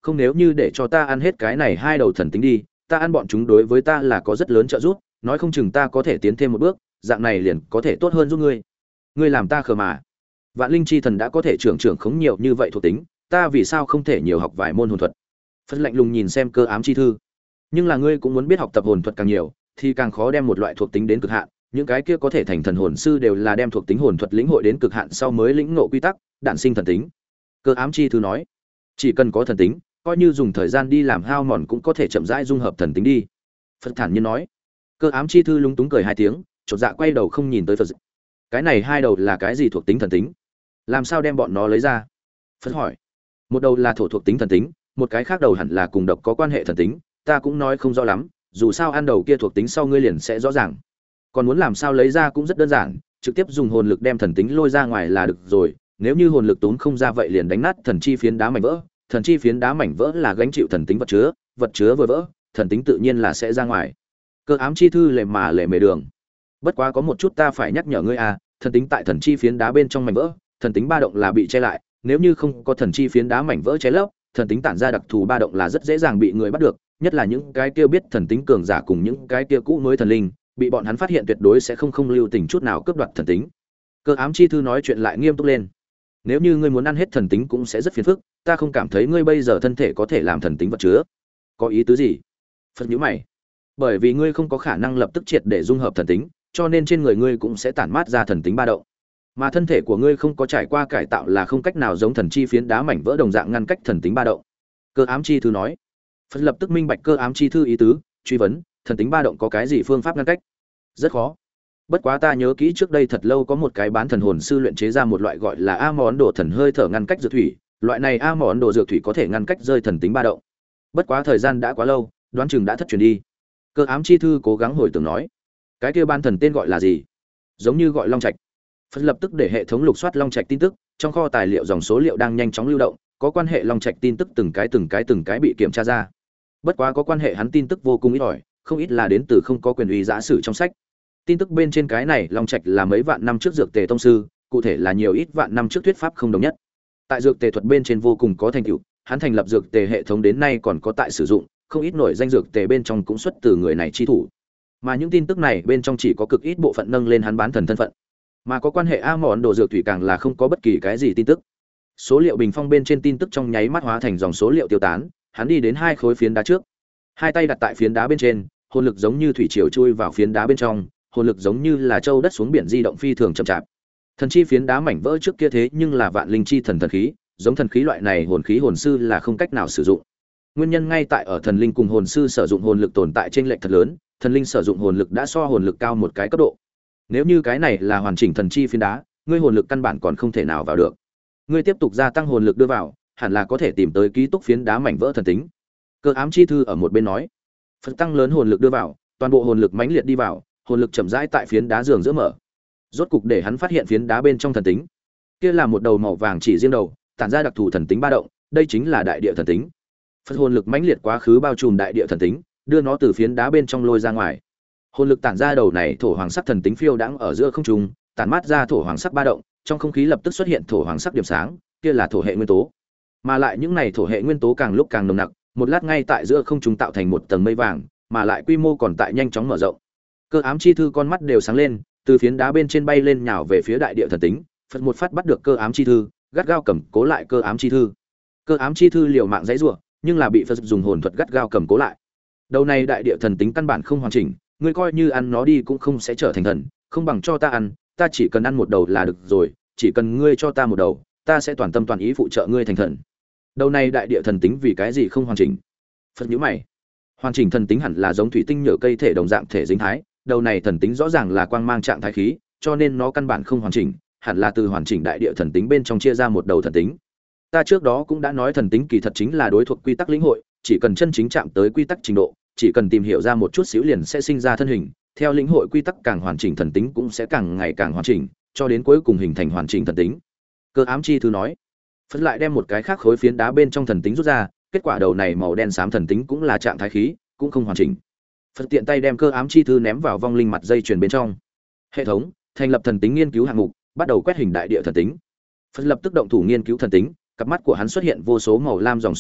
không nếu như để cho ta ăn hết cái này hai đầu thần tính đi, ta ăn bọn chúng đối với ta là có rất lớn trợ giúp, nói không chừng ta có thể tiến thêm một bước, dạng này liền có thể tốt hơn giúp ngươi. Ngươi làm ta khờ mà. Vạn linh chi thần đã có thể trưởng trưởng khống nhiều như vậy thuộc tính, ta vì sao không thể nhiều học vài môn hồn thuật? Phật lạnh lùng nhìn xem cơ ám chi thư. Nhưng là ngươi cũng muốn biết học tập hồn thuật càng nhiều, thì càng khó đem một loại thuộc tính đến cực hạn, những cái kia có thể thành thần hồn sư đều là đem thuộc tính hồn thuật lĩnh hội đến cực hạn sau mới lĩnh ngộ quy tắc, đản sinh thần tính. Cơ ám chi thư nói, chỉ cần có thần tính, coi như dùng thời gian đi làm hao mòn cũng có thể chậm rãi dung hợp thần tính đi. Phật thản nhiên nói. Cơ ám chi thư lúng túng cười hai tiếng, chột dạ quay đầu không nhìn tới Phật. Cái này hai đầu là cái gì thuộc tính thần tính? Làm sao đem bọn nó lấy ra? Phật hỏi. Một đầu là thổ thuộc tính thần tính, một cái khác đầu hẳn là cùng độc có quan hệ thần tính, ta cũng nói không rõ lắm, dù sao ăn đầu kia thuộc tính sau ngươi liền sẽ rõ ràng. Còn muốn làm sao lấy ra cũng rất đơn giản, trực tiếp dùng hồn lực đem thần tính lôi ra ngoài là được rồi, nếu như hồn lực tốn không ra vậy liền đánh nát thần chi phiến đá mảnh vỡ, thần chi phiến đá mảnh vỡ là gánh chịu thần tính vật chứa, vật chứa vừa vỡ, thần tính tự nhiên là sẽ ra ngoài. Cơ ám chi thư lề mà lề mề đường. Bất quá có một chút ta phải nhắc nhở ngươi à, thần tính tại thần chi phiến đá bên trong mảnh vỡ, thần tính ba động là bị che lại, nếu như không có thần chi phiến đá mảnh vỡ che lấp, thần tính tản ra đặc thù ba động là rất dễ dàng bị người bắt được, nhất là những cái kia biết thần tính cường giả cùng những cái kia cũ mới thần linh, bị bọn hắn phát hiện tuyệt đối sẽ không không lưu tình chút nào cướp đoạt thần tính. Cơ ám chi thư nói chuyện lại nghiêm túc lên. Nếu như ngươi muốn ăn hết thần tính cũng sẽ rất phiền phức, ta không cảm thấy ngươi bây giờ thân thể có thể làm thần tính vật chứa. Có ý tứ gì? Phật nhíu mày. Bởi vì ngươi không có khả năng lập tức triệt để dung hợp thần tính, cho nên trên người ngươi cũng sẽ tản mát ra thần tính ba động. Mà thân thể của ngươi không có trải qua cải tạo là không cách nào giống thần chi phiến đá mảnh vỡ đồng dạng ngăn cách thần tính ba động. Cơ ám chi thư nói. Phật lập tức minh bạch cơ ám chi thư ý tứ, truy vấn, thần tính ba động có cái gì phương pháp ngăn cách? Rất khó. Bất quá ta nhớ kỹ trước đây thật lâu có một cái bán thần hồn sư luyện chế ra một loại gọi là a món đồ thần hơi thở ngăn cách dược thủy, loại này a món đồ dược thủy có thể ngăn cách rơi thần tính ba động. Bất quá thời gian đã quá lâu, đoán chừng đã thất truyền đi. Cơ ám chi thư cố gắng hồi tưởng nói, cái kia ban thần tên gọi là gì? Giống như gọi Long Trạch. Phật lập tức để hệ thống lục soát Long Trạch tin tức, trong kho tài liệu dòng số liệu đang nhanh chóng lưu động, có quan hệ Long Trạch tin tức từng cái từng cái từng cái bị kiểm tra ra. Bất quá có quan hệ hắn tin tức vô cùng ít ỏi, không ít là đến từ không có quyền uy giả sử trong sách. Tin tức bên trên cái này Long Trạch là mấy vạn năm trước dược tề tông sư, cụ thể là nhiều ít vạn năm trước thuyết pháp không đồng nhất. Tại dược tề thuật bên trên vô cùng có thành tựu, hắn thành lập dược tề hệ thống đến nay còn có tại sử dụng, không ít nổi danh dược tề bên trong cũng xuất từ người này chi thủ. Mà những tin tức này bên trong chỉ có cực ít bộ phận nâng lên hắn bán thần thân phận. Mà có quan hệ a món đồ dược thủy càng là không có bất kỳ cái gì tin tức. Số liệu bình phong bên trên tin tức trong nháy mắt hóa thành dòng số liệu tiêu tán, hắn đi đến hai khối phiến đá trước, hai tay đặt tại phiến đá bên trên, hồn lực giống như thủy triều chui vào phiến đá bên trong, hồn lực giống như là châu đất xuống biển di động phi thường chậm chạp. Thần chi phiến đá mảnh vỡ trước kia thế nhưng là vạn linh chi thần thần khí, giống thần khí loại này hồn khí hồn sư là không cách nào sử dụng. Nguyên nhân ngay tại ở thần linh cùng hồn sư sử dụng hồn lực tồn tại trên lệch thật lớn, thần linh sử dụng hồn lực đã so hồn lực cao một cái cấp độ. Nếu như cái này là hoàn chỉnh thần chi phiến đá, ngươi hồn lực căn bản còn không thể nào vào được. Ngươi tiếp tục gia tăng hồn lực đưa vào, hẳn là có thể tìm tới ký túc phiến đá mảnh vỡ thần tính. Cơ ám chi thư ở một bên nói, Phật tăng lớn hồn lực đưa vào, toàn bộ hồn lực mãnh liệt đi vào, hồn lực chậm rãi tại phiến đá giường giữa mở. Rốt cục để hắn phát hiện phiến đá bên trong thần tính. Kia là một đầu màu vàng chỉ riêng đầu, tản ra đặc thù thần tính ba động, đây chính là đại địa thần tính. Phật hồn lực mãnh liệt quá khứ bao trùm đại địa thần tính, đưa nó từ phiến đá bên trong lôi ra ngoài. Hồn lực tản ra đầu này thổ hoàng sắc thần tính phiêu đãng ở giữa không trung, tản mát ra thổ hoàng sắc ba động, trong không khí lập tức xuất hiện thổ hoàng sắc điểm sáng, kia là thổ hệ nguyên tố. Mà lại những này thổ hệ nguyên tố càng lúc càng nồng nặc, một lát ngay tại giữa không trung tạo thành một tầng mây vàng, mà lại quy mô còn tại nhanh chóng mở rộng. Cơ ám chi thư con mắt đều sáng lên, từ phiến đá bên trên bay lên nhào về phía đại địa thần tính, Phật một phát bắt được cơ ám chi thư, gắt gao cầm cố lại cơ ám chi thư. Cơ ám chi thư liều mạng giãy giụa, nhưng là bị Phật dùng hồn thuật gắt gao cầm cố lại. Đầu này đại địa thần tính căn bản không hoàn chỉnh, ngươi coi như ăn nó đi cũng không sẽ trở thành thần, không bằng cho ta ăn, ta chỉ cần ăn một đầu là được rồi, chỉ cần ngươi cho ta một đầu, ta sẽ toàn tâm toàn ý phụ trợ ngươi thành thần. Đầu này đại địa thần tính vì cái gì không hoàn chỉnh? Phật nhíu mày. Hoàn chỉnh thần tính hẳn là giống thủy tinh nhựa cây thể đồng dạng thể dính thái, đầu này thần tính rõ ràng là quang mang trạng thái khí, cho nên nó căn bản không hoàn chỉnh, hẳn là từ hoàn chỉnh đại địa thần tính bên trong chia ra một đầu thần tính. Ta trước đó cũng đã nói thần tính kỳ thật chính là đối thuộc quy tắc lĩnh hội, chỉ cần chân chính chạm tới quy tắc trình độ, chỉ cần tìm hiểu ra một chút xíu liền sẽ sinh ra thân hình, theo lĩnh hội quy tắc càng hoàn chỉnh thần tính cũng sẽ càng ngày càng hoàn chỉnh, cho đến cuối cùng hình thành hoàn chỉnh thần tính. Cơ ám chi thư nói. Phật lại đem một cái khác khối phiến đá bên trong thần tính rút ra, kết quả đầu này màu đen xám thần tính cũng là trạng thái khí, cũng không hoàn chỉnh. Phật tiện tay đem cơ ám chi thư ném vào vong linh mặt dây chuyền bên trong. Hệ thống thành lập thần tính nghiên cứu hạng mục, bắt đầu quét hình đại địa thần tính. Phật lập tức động thủ nghiên cứu thần tính, cặp mắt của hắn xuất hiện vô số màu lam dòng số liệu,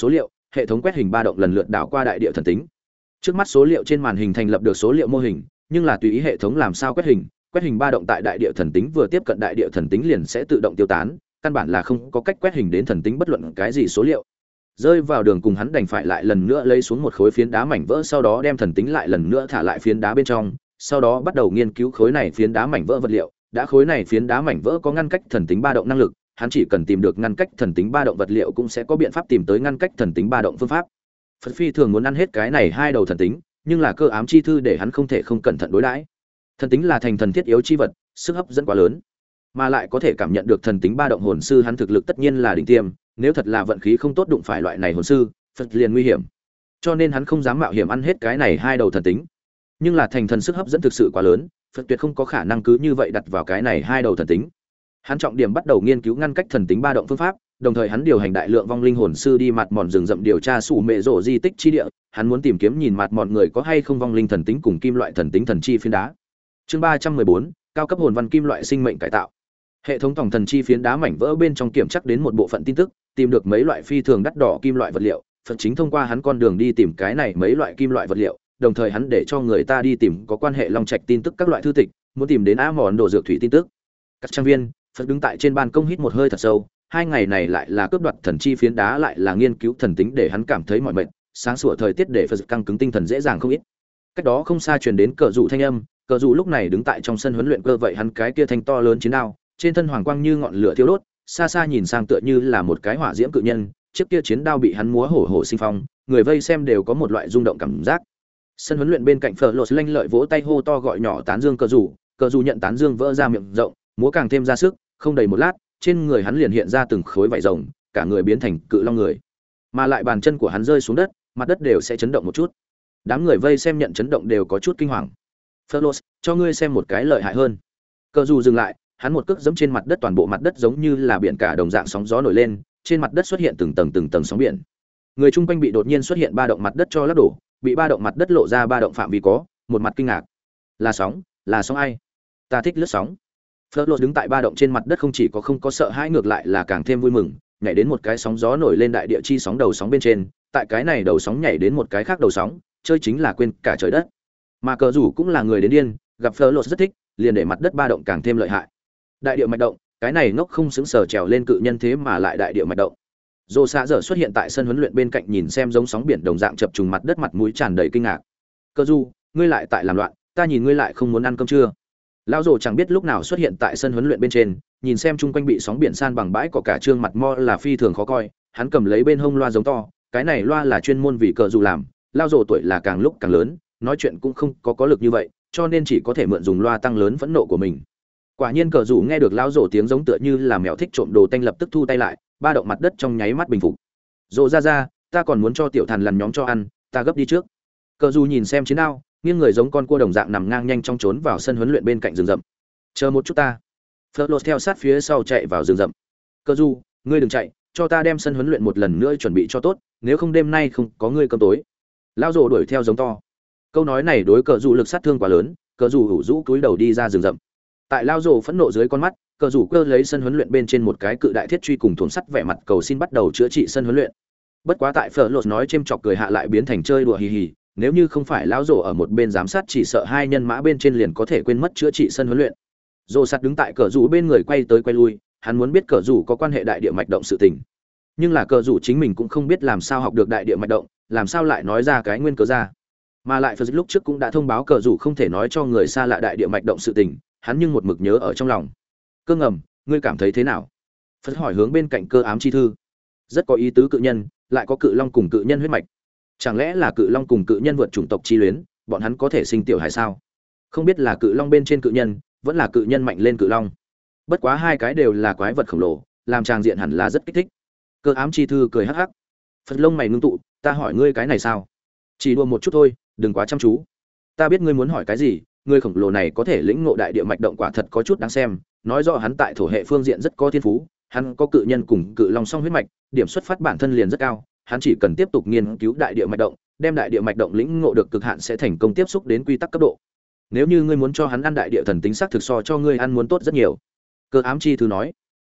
hệ thống quét hình ba động lần lượt đảo qua đại địa thần tính. Trước mắt số liệu trên màn hình thành lập được số liệu mô hình, nhưng là tùy ý hệ thống làm sao quét hình, quét hình ba động tại đại địa thần tính vừa tiếp cận đại địa thần tính liền sẽ tự động tiêu tán, căn bản là không có cách quét hình đến thần tính bất luận cái gì số liệu. Rơi vào đường cùng, hắn đành phải lại lần nữa lấy xuống một khối phiến đá mảnh vỡ, sau đó đem thần tính lại lần nữa thả lại phiến đá bên trong, sau đó bắt đầu nghiên cứu khối này phiến đá mảnh vỡ vật liệu. Đã khối này phiến đá mảnh vỡ có ngăn cách thần tính ba động năng lực, hắn chỉ cần tìm được ngăn cách thần tính ba động vật liệu cũng sẽ có biện pháp tìm tới ngăn cách thần tính ba động phương pháp. Phật Phi thường muốn ăn hết cái này hai đầu thần tính, nhưng là cơ ám chi thư để hắn không thể không cẩn thận đối đãi. Thần tính là thành thần thiết yếu chi vật, sức hấp dẫn quá lớn, mà lại có thể cảm nhận được thần tính ba động hồn sư, hắn thực lực tất nhiên là đỉnh tiêm, nếu thật là vận khí không tốt đụng phải loại này hồn sư, Phật liền nguy hiểm. Cho nên hắn không dám mạo hiểm ăn hết cái này hai đầu thần tính. Nhưng là thành thần sức hấp dẫn thực sự quá lớn, Phật tuyệt không có khả năng cứ như vậy đặt vào cái này hai đầu thần tính. Hắn trọng điểm bắt đầu nghiên cứu ngăn cách thần tính ba động phương pháp, đồng thời hắn điều hành đại lượng vong linh hồn sư đi mặt mòn rừng rậm điều tra sủ mẹ rổ di tích chi địa, hắn muốn tìm kiếm nhìn mặt mòn người có hay không vong linh thần tính cùng kim loại thần tính thần chi phiến đá. Chương ba trăm mười bốn, cao cấp hồn văn kim loại sinh mệnh cải tạo. Hệ thống tổng thần chi phiến đá mảnh vỡ bên trong kiểm chắc đến một bộ phận tin tức, tìm được mấy loại phi thường đắt đỏ kim loại vật liệu, Phật chính thông qua hắn con đường đi tìm cái này mấy loại kim loại vật liệu, đồng thời hắn để cho người ta đi tìm có quan hệ long trạch tin tức các loại thư tịch, muốn tìm đến á mòn đồ dược thủy tin tức. Các trang viên, Phật đứng tại trên ban công hít một hơi thật sâu, hai ngày này lại là cướp đoạt thần chi phiến đá lại là nghiên cứu thần tính để hắn cảm thấy mỏi mệt, sáng sủa thời tiết để Phật căng cứng tinh thần dễ dàng không ít. Cách đó không xa truyền đến cờ dụ thanh âm, cờ dụ lúc này đứng tại trong sân huấn luyện cơ, vậy hắn cái kia thanh to lớn chiến đao, trên thân hoàng quang như ngọn lửa thiêu đốt, xa xa nhìn sang tựa như là một cái hỏa diễm cự nhân, chiếc kia chiến đao bị hắn múa hổ hổ sinh phong, người vây xem đều có một loại rung động cảm giác. Sân huấn luyện bên cạnh Phở Lột lanh lợi vỗ tay hô to gọi nhỏ tán dương cờ dụ, cờ dụ nhận tán dương vỡ ra miệng rộng, múa càng thêm ra sức, không đầy một lát, trên người hắn liền hiện ra từng khối vảy rồng, cả người biến thành cự long người. Mà lại bàn chân của hắn rơi xuống đất, mặt đất đều sẽ chấn động một chút. Đám người vây xem nhận chấn động đều có chút kinh hoàng. Phở Lột, cho ngươi xem một cái lợi hại hơn. Cờ dụ dừng lại, hắn một cước giẫm trên mặt đất, toàn bộ mặt đất giống như là biển cả đồng dạng, sóng gió nổi lên, trên mặt đất xuất hiện từng tầng từng tầng sóng biển. Người chung quanh bị đột nhiên xuất hiện ba động mặt đất cho lắc đổ, bị ba động mặt đất lộ ra ba động phạm vi có, một mặt kinh ngạc. Là sóng, là sóng ai? Ta thích lướt sóng. Fleur đứng tại ba động trên mặt đất, không chỉ có không có sợ hãi, ngược lại là càng thêm vui mừng, nhảy đến một cái sóng gió nổi lên đại địa chi sóng đầu sóng bên trên, tại cái này đầu sóng nhảy đến một cái khác đầu sóng, chơi chính là quên cả trời đất. Mà cờ rủ cũng là người đến điên, gặp Fleur rất thích, liền để mặt đất ba động càng thêm lợi hại. Đại địa mạch động, cái này ngốc không xứng sờ trèo lên cự nhân thế mà lại đại địa mạch động. Dô xạ dở xuất hiện tại sân huấn luyện bên cạnh, nhìn xem giống sóng biển đồng dạng chập trùng mặt đất, mặt mũi tràn đầy kinh ngạc. Cơ du, ngươi lại tại làm loạn, ta nhìn ngươi lại không muốn ăn cơm trưa. Lão Dô chẳng biết lúc nào xuất hiện tại sân huấn luyện bên trên, nhìn xem chung quanh bị sóng biển san bằng bãi, có cả trương mặt mo là phi thường khó coi. Hắn cầm lấy bên hông loa giống to, cái này loa là chuyên môn vì cờ du làm. Lão Dô tuổi là càng lúc càng lớn, nói chuyện cũng không có có lực như vậy, cho nên chỉ có thể mượn dùng loa tăng lớn phẫn nộ của mình. Quả nhiên cờ du nghe được Lão Dô tiếng giống tựa như là mèo thích trộm đồ tanh, lập tức thu tay lại, ba động mặt đất trong nháy mắt bình phục. Dô ra ra, ta còn muốn cho tiểu thần lằn nhóm cho ăn, ta gấp đi trước. Cờ du nhìn xem chiến đao, nghiêng người giống con cua đồng dạng nằm ngang nhanh trong trốn vào sân huấn luyện bên cạnh rừng rậm. Chờ một chút ta. Fleur theo sát phía sau chạy vào rừng rậm. Cờ du, ngươi đừng chạy, cho ta đem sân huấn luyện một lần nữa chuẩn bị cho tốt, nếu không đêm nay không có ngươi cơm tối. Lão Dô đuổi theo giống to. Câu nói này đối cờ du lực sát thương quá lớn, cờ du hủ rũ cúi đầu đi ra rừng rậm. Tại Lão Dô phẫn nộ dưới con mắt, cờ rủ cơ lấy sân huấn luyện bên trên một cái cự đại thiết truy cùng thùng sắt vẻ mặt cầu xin bắt đầu chữa trị sân huấn luyện. Bất quá tại Phở Lột nói chêm chọc cười hạ lại biến thành chơi đùa hì hì, nếu như không phải lão rổ ở một bên giám sát, chỉ sợ hai nhân mã bên trên liền có thể quên mất chữa trị sân huấn luyện. Rổ sắt đứng tại cờ rủ bên người quay tới quay lui, hắn muốn biết cờ rủ có quan hệ đại địa mạch động sự tình. Nhưng là cờ rủ chính mình cũng không biết làm sao học được đại địa mạch động, làm sao lại nói ra cái nguyên cớ ra. Mà lại Phở lúc trước cũng đã thông báo cờ rủ không thể nói cho người xa lạ đại địa mạch động sự tình, hắn nhưng một mực nhớ ở trong lòng. Cơ ngầm, ngươi cảm thấy thế nào? Phật hỏi hướng bên cạnh cơ ám chi thư. Rất có ý tứ, cự nhân lại có cự long cùng cự nhân huyết mạch, chẳng lẽ là cự long cùng cự nhân vượt chủng tộc chi luyến, bọn hắn có thể sinh tiểu hài sao? Không biết là cự long bên trên cự nhân, vẫn là cự nhân mạnh lên cự long. Bất quá hai cái đều là quái vật khổng lồ, làm tràng diện hẳn là rất kích thích. Cơ ám chi thư cười hắc hắc. Phật lông mày ngưng tụ, ta hỏi ngươi cái này sao? Chỉ đùa một chút thôi, đừng quá chăm chú. Ta biết ngươi muốn hỏi cái gì, người khổng lồ này có thể lĩnh ngộ đại địa mạch động quả thật có chút đáng xem, nói rõ hắn tại thổ hệ phương diện rất có thiên phú, hắn có cự nhân cùng cự long song huyết mạch, điểm xuất phát bản thân liền rất cao, hắn chỉ cần tiếp tục nghiên cứu đại địa mạch động, đem đại địa mạch động lĩnh ngộ được cực hạn sẽ thành công tiếp xúc đến quy tắc cấp độ. Nếu như ngươi muốn cho hắn ăn đại địa thần tính xác thực so cho ngươi ăn muốn tốt rất nhiều. Cơ ám chi thư nói,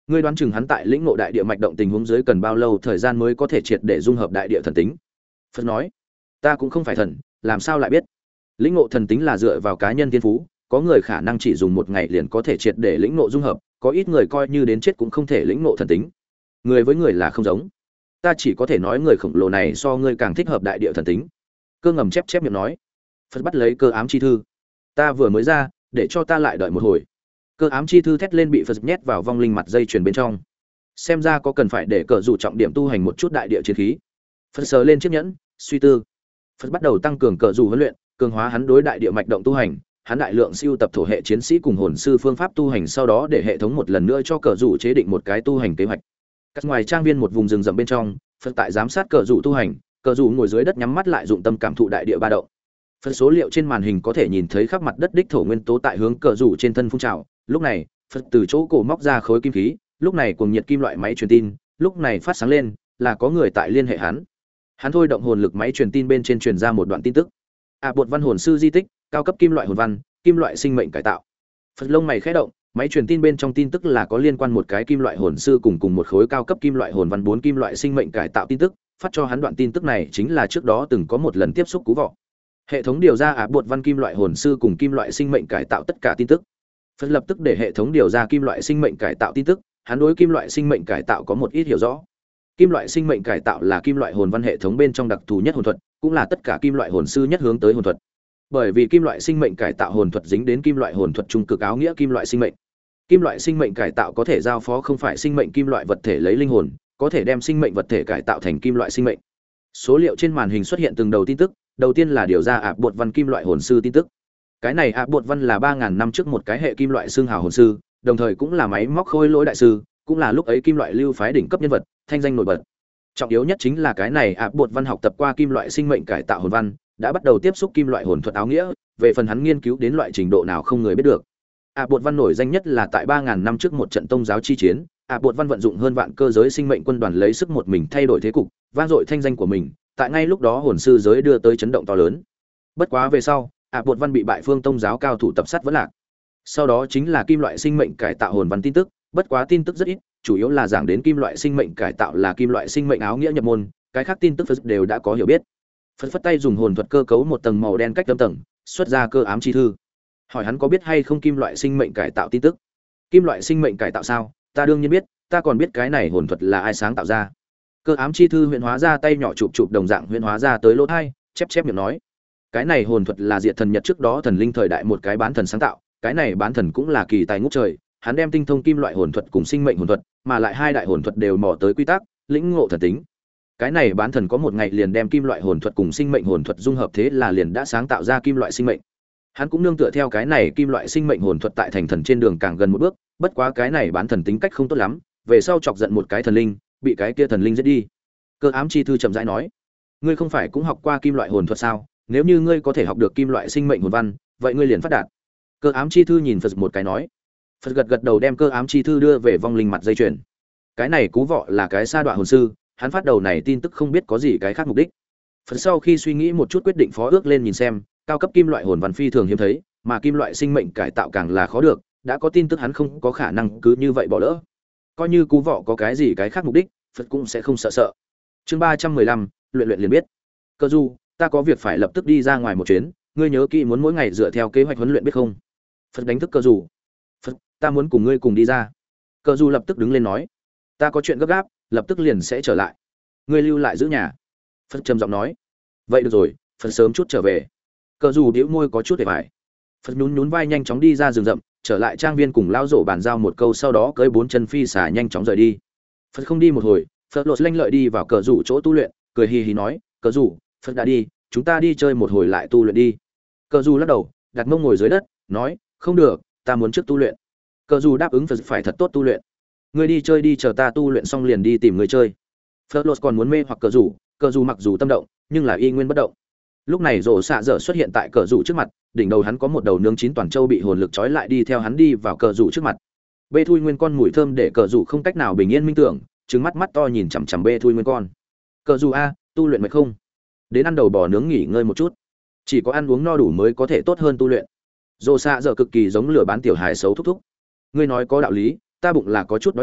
Ngươi đoán chừng hắn tại lĩnh ngộ đại địa mạch động tình huống dưới cần bao lâu thời gian mới có thể triệt để dung hợp đại địa thần tính? Phật nói, ta cũng không phải thần, làm sao lại biết? Lĩnh ngộ thần tính là dựa vào cá nhân thiên phú, có người khả năng chỉ dùng một ngày liền có thể triệt để lĩnh ngộ dung hợp, có ít người coi như đến chết cũng không thể lĩnh ngộ thần tính. Người với người là không giống. Ta chỉ có thể nói người khổng lồ này so ngươi càng thích hợp đại địa thần tính. Cơ ngầm chép chép miệng nói. Phật bắt lấy cơ ám chi thư. Ta vừa mới ra, để cho ta lại đợi một hồi. Cơ ám chi thư thét lên bị Phật nhét vào vong linh mặt dây chuyền bên trong. Xem ra có cần phải để cờ dụ trọng điểm tu hành một chút đại địa chiến khí. Phật sờ lên chiếc nhẫn, suy tư. Phật bắt đầu tăng cường cờ dụ huấn luyện, cường hóa hắn đối đại địa mạch động tu hành. Hắn đại lượng siêu tập thổ hệ chiến sĩ cùng hồn sư phương pháp tu hành, sau đó để hệ thống một lần nữa cho cờ dụ chế định một cái tu hành kế hoạch. Cắt ngoài trang viên một vùng rừng rậm bên trong, Phật tại giám sát cờ dụ tu hành, cờ dụ ngồi dưới đất nhắm mắt lại dụng tâm cảm thụ đại địa ba động. Phần số liệu trên màn hình có thể nhìn thấy khắp mặt đất đích thổ nguyên tố tại hướng cờ rủ trên thân phun trào. Lúc này, Phật từ chỗ cổ móc ra khối kim khí, lúc này cuồng nhiệt kim loại máy truyền tin, lúc này phát sáng lên, là có người tại liên hệ hắn. Hắn thôi động hồn lực máy truyền tin bên trên truyền ra một đoạn tin tức. À, bột văn hồn sư di tích, cao cấp kim loại hồn văn, kim loại sinh mệnh cải tạo. Phật lông mày khẽ động, máy truyền tin bên trong tin tức là có liên quan một cái kim loại hồn sư cùng cùng một khối cao cấp kim loại hồn văn bốn kim loại sinh mệnh cải tạo tin tức, phát cho hắn đoạn tin tức này chính là trước đó từng có một lần tiếp xúc cú vọ. Hệ thống điều ra ả bột văn kim loại hồn sư cùng kim loại sinh mệnh cải tạo tất cả tin tức. Phật lập tức để hệ thống điều ra kim loại sinh mệnh cải tạo tin tức, hắn đối kim loại sinh mệnh cải tạo có một ít hiểu rõ. Kim loại sinh mệnh cải tạo là kim loại hồn văn hệ thống bên trong đặc thù nhất hồn thuật, cũng là tất cả kim loại hồn sư nhất hướng tới hồn thuật. Bởi vì kim loại sinh mệnh cải tạo hồn thuật dính đến kim loại hồn thuật trung cực áo nghĩa kim loại sinh mệnh. Kim loại sinh mệnh cải tạo có thể giao phó không phải sinh mệnh kim loại vật thể lấy linh hồn, có thể đem sinh mệnh vật thể cải tạo thành kim loại sinh mệnh. Số liệu trên màn hình xuất hiện từng đầu tin tức, đầu tiên là điều ra ả bột văn kim loại hồn sư tin tức. Cái này ả bột văn là ba ngàn năm trước một cái hệ kim loại xương hào hồn sư, đồng thời cũng là máy móc khôi lỗi đại sư, cũng là lúc ấy kim loại lưu phái đỉnh cấp nhân vật, thanh danh nổi bật. Trọng yếu nhất chính là cái này ả bột văn học tập qua kim loại sinh mệnh cải tạo hồn văn, đã bắt đầu tiếp xúc kim loại hồn thuật áo nghĩa, về phần hắn nghiên cứu đến loại trình độ nào không người biết được. Ả bột văn nổi danh nhất là tại ba ngàn năm trước một trận tông giáo chi chiến, Ả bột văn vận dụng hơn vạn cơ giới sinh mệnh quân đoàn lấy sức một mình thay đổi thế cục, vang dội thanh danh của mình, tại ngay lúc đó hồn sư giới đưa tới chấn động to lớn. Bất quá về sau, Ả bột văn bị bại phương tông giáo cao thủ tập sát vẫn lạc. Sau đó chính là kim loại sinh mệnh cải tạo hồn văn tin tức, bất quá tin tức rất ít, chủ yếu là giảng đến kim loại sinh mệnh cải tạo là kim loại sinh mệnh áo nghĩa nhập môn, cái khác tin tức Phật đều đã có hiểu biết. Phật phất tay dùng hồn thuật cơ cấu một tầng màu đen cách âm tầng, xuất ra cơ ám chi thư. Hỏi hắn có biết hay không kim loại sinh mệnh cải tạo tin tức. Kim loại sinh mệnh cải tạo sao? Ta đương nhiên biết, ta còn biết cái này hồn thuật là ai sáng tạo ra. Cơ ám chi thư huyễn hóa ra tay nhỏ chụp chụp đồng dạng huyễn hóa ra tới lỗ hai, chép chép miệng nói. Cái này hồn thuật là Diệt Thần Nhật trước đó thần linh thời đại một cái bán thần sáng tạo, cái này bán thần cũng là kỳ tài ngút trời, hắn đem tinh thông kim loại hồn thuật cùng sinh mệnh hồn thuật, mà lại hai đại hồn thuật đều mò tới quy tắc, lĩnh ngộ thần tính. Cái này bán thần có một ngày liền đem kim loại hồn thuật cùng sinh mệnh hồn thuật dung hợp, thế là liền đã sáng tạo ra kim loại sinh mệnh. Hắn cũng nương tựa theo cái này kim loại sinh mệnh hồn thuật tại thành thần trên đường càng gần một bước, bất quá cái này bán thần tính cách không tốt lắm, về sau chọc giận một cái thần linh, bị cái kia thần linh giết đi. Cơ ám chi thư chậm rãi nói, ngươi không phải cũng học qua kim loại hồn thuật sao? Nếu như ngươi có thể học được kim loại sinh mệnh hồn văn, vậy ngươi liền phát đạt. Cơ ám chi thư nhìn Phật một cái nói. Phật gật gật đầu đem cơ ám chi thư đưa về vong linh mặt dây chuyền. Cái này cú vọ là cái sa đoạn hồn sư, hắn phát đầu này tin tức không biết có gì cái khác mục đích. Phật sau khi suy nghĩ một chút quyết định phó ước lên nhìn xem, cao cấp kim loại hồn văn phi thường hiếm thấy, mà kim loại sinh mệnh cải tạo càng là khó được, đã có tin tức hắn không có khả năng cứ như vậy bỏ lỡ. Coi như cú vọ có cái gì cái khác mục đích, Phật cũng sẽ không sợ sợ. Chương ba trăm mười lăm, luyện luyện liền biết. Cơ Du, ta có việc phải lập tức đi ra ngoài một chuyến, ngươi nhớ kỹ muốn mỗi ngày dựa theo kế hoạch huấn luyện biết không? Phật đánh thức Cơ Du. Phật, ta muốn cùng ngươi cùng đi ra. Cơ Du lập tức đứng lên nói, ta có chuyện gấp gáp, lập tức liền sẽ trở lại. Ngươi lưu lại giữ nhà. Phật trầm giọng nói, vậy được rồi, Phật sớm chút trở về. Cơ Du bĩu môi có chút để phải. Phật nhún nhún vai nhanh chóng đi ra rừng rậm, trở lại trang viên cùng lao rổ bàn giao một câu, sau đó cưỡi bốn chân phi xả nhanh chóng rời đi. Phật không đi một hồi, Phật lột lanh lợi đi vào Cờ Rủ chỗ tu luyện, cười hì hì nói, Cờ Rủ, Phật đã đi, chúng ta đi chơi một hồi lại tu luyện đi. Cờ Rủ lắc đầu, đặt mông ngồi dưới đất, nói, không được, ta muốn trước tu luyện. Cờ Rủ đáp ứng Phật phải thật tốt tu luyện. Ngươi đi chơi đi, chờ ta tu luyện xong liền đi tìm người chơi. Phật lột còn muốn mê hoặc Cờ Rủ, Cờ Rủ mặc dù tâm động, nhưng là y nguyên bất động. Lúc này rổ xạ dở xuất hiện tại Cờ Rủ trước mặt, đỉnh đầu hắn có một đầu nướng chín toàn châu bị hồn lực trói lại, đi theo hắn đi vào Cờ Rủ trước mặt. Bê thui nguyên con mùi thơm để Cờ Rủ không cách nào bình yên minh tưởng, trừng mắt mắt to nhìn chằm chằm bê thui nguyên con. Cờ Rủ a, tu luyện mệt không? Đến ăn đầu bò nướng nghỉ ngơi một chút. Chỉ có ăn uống no đủ mới có thể tốt hơn tu luyện. Rổ xạ dở cực kỳ giống lửa bán tiểu hài xấu thúc thúc. Ngươi nói có đạo lý, ta bụng là có chút đói bụng,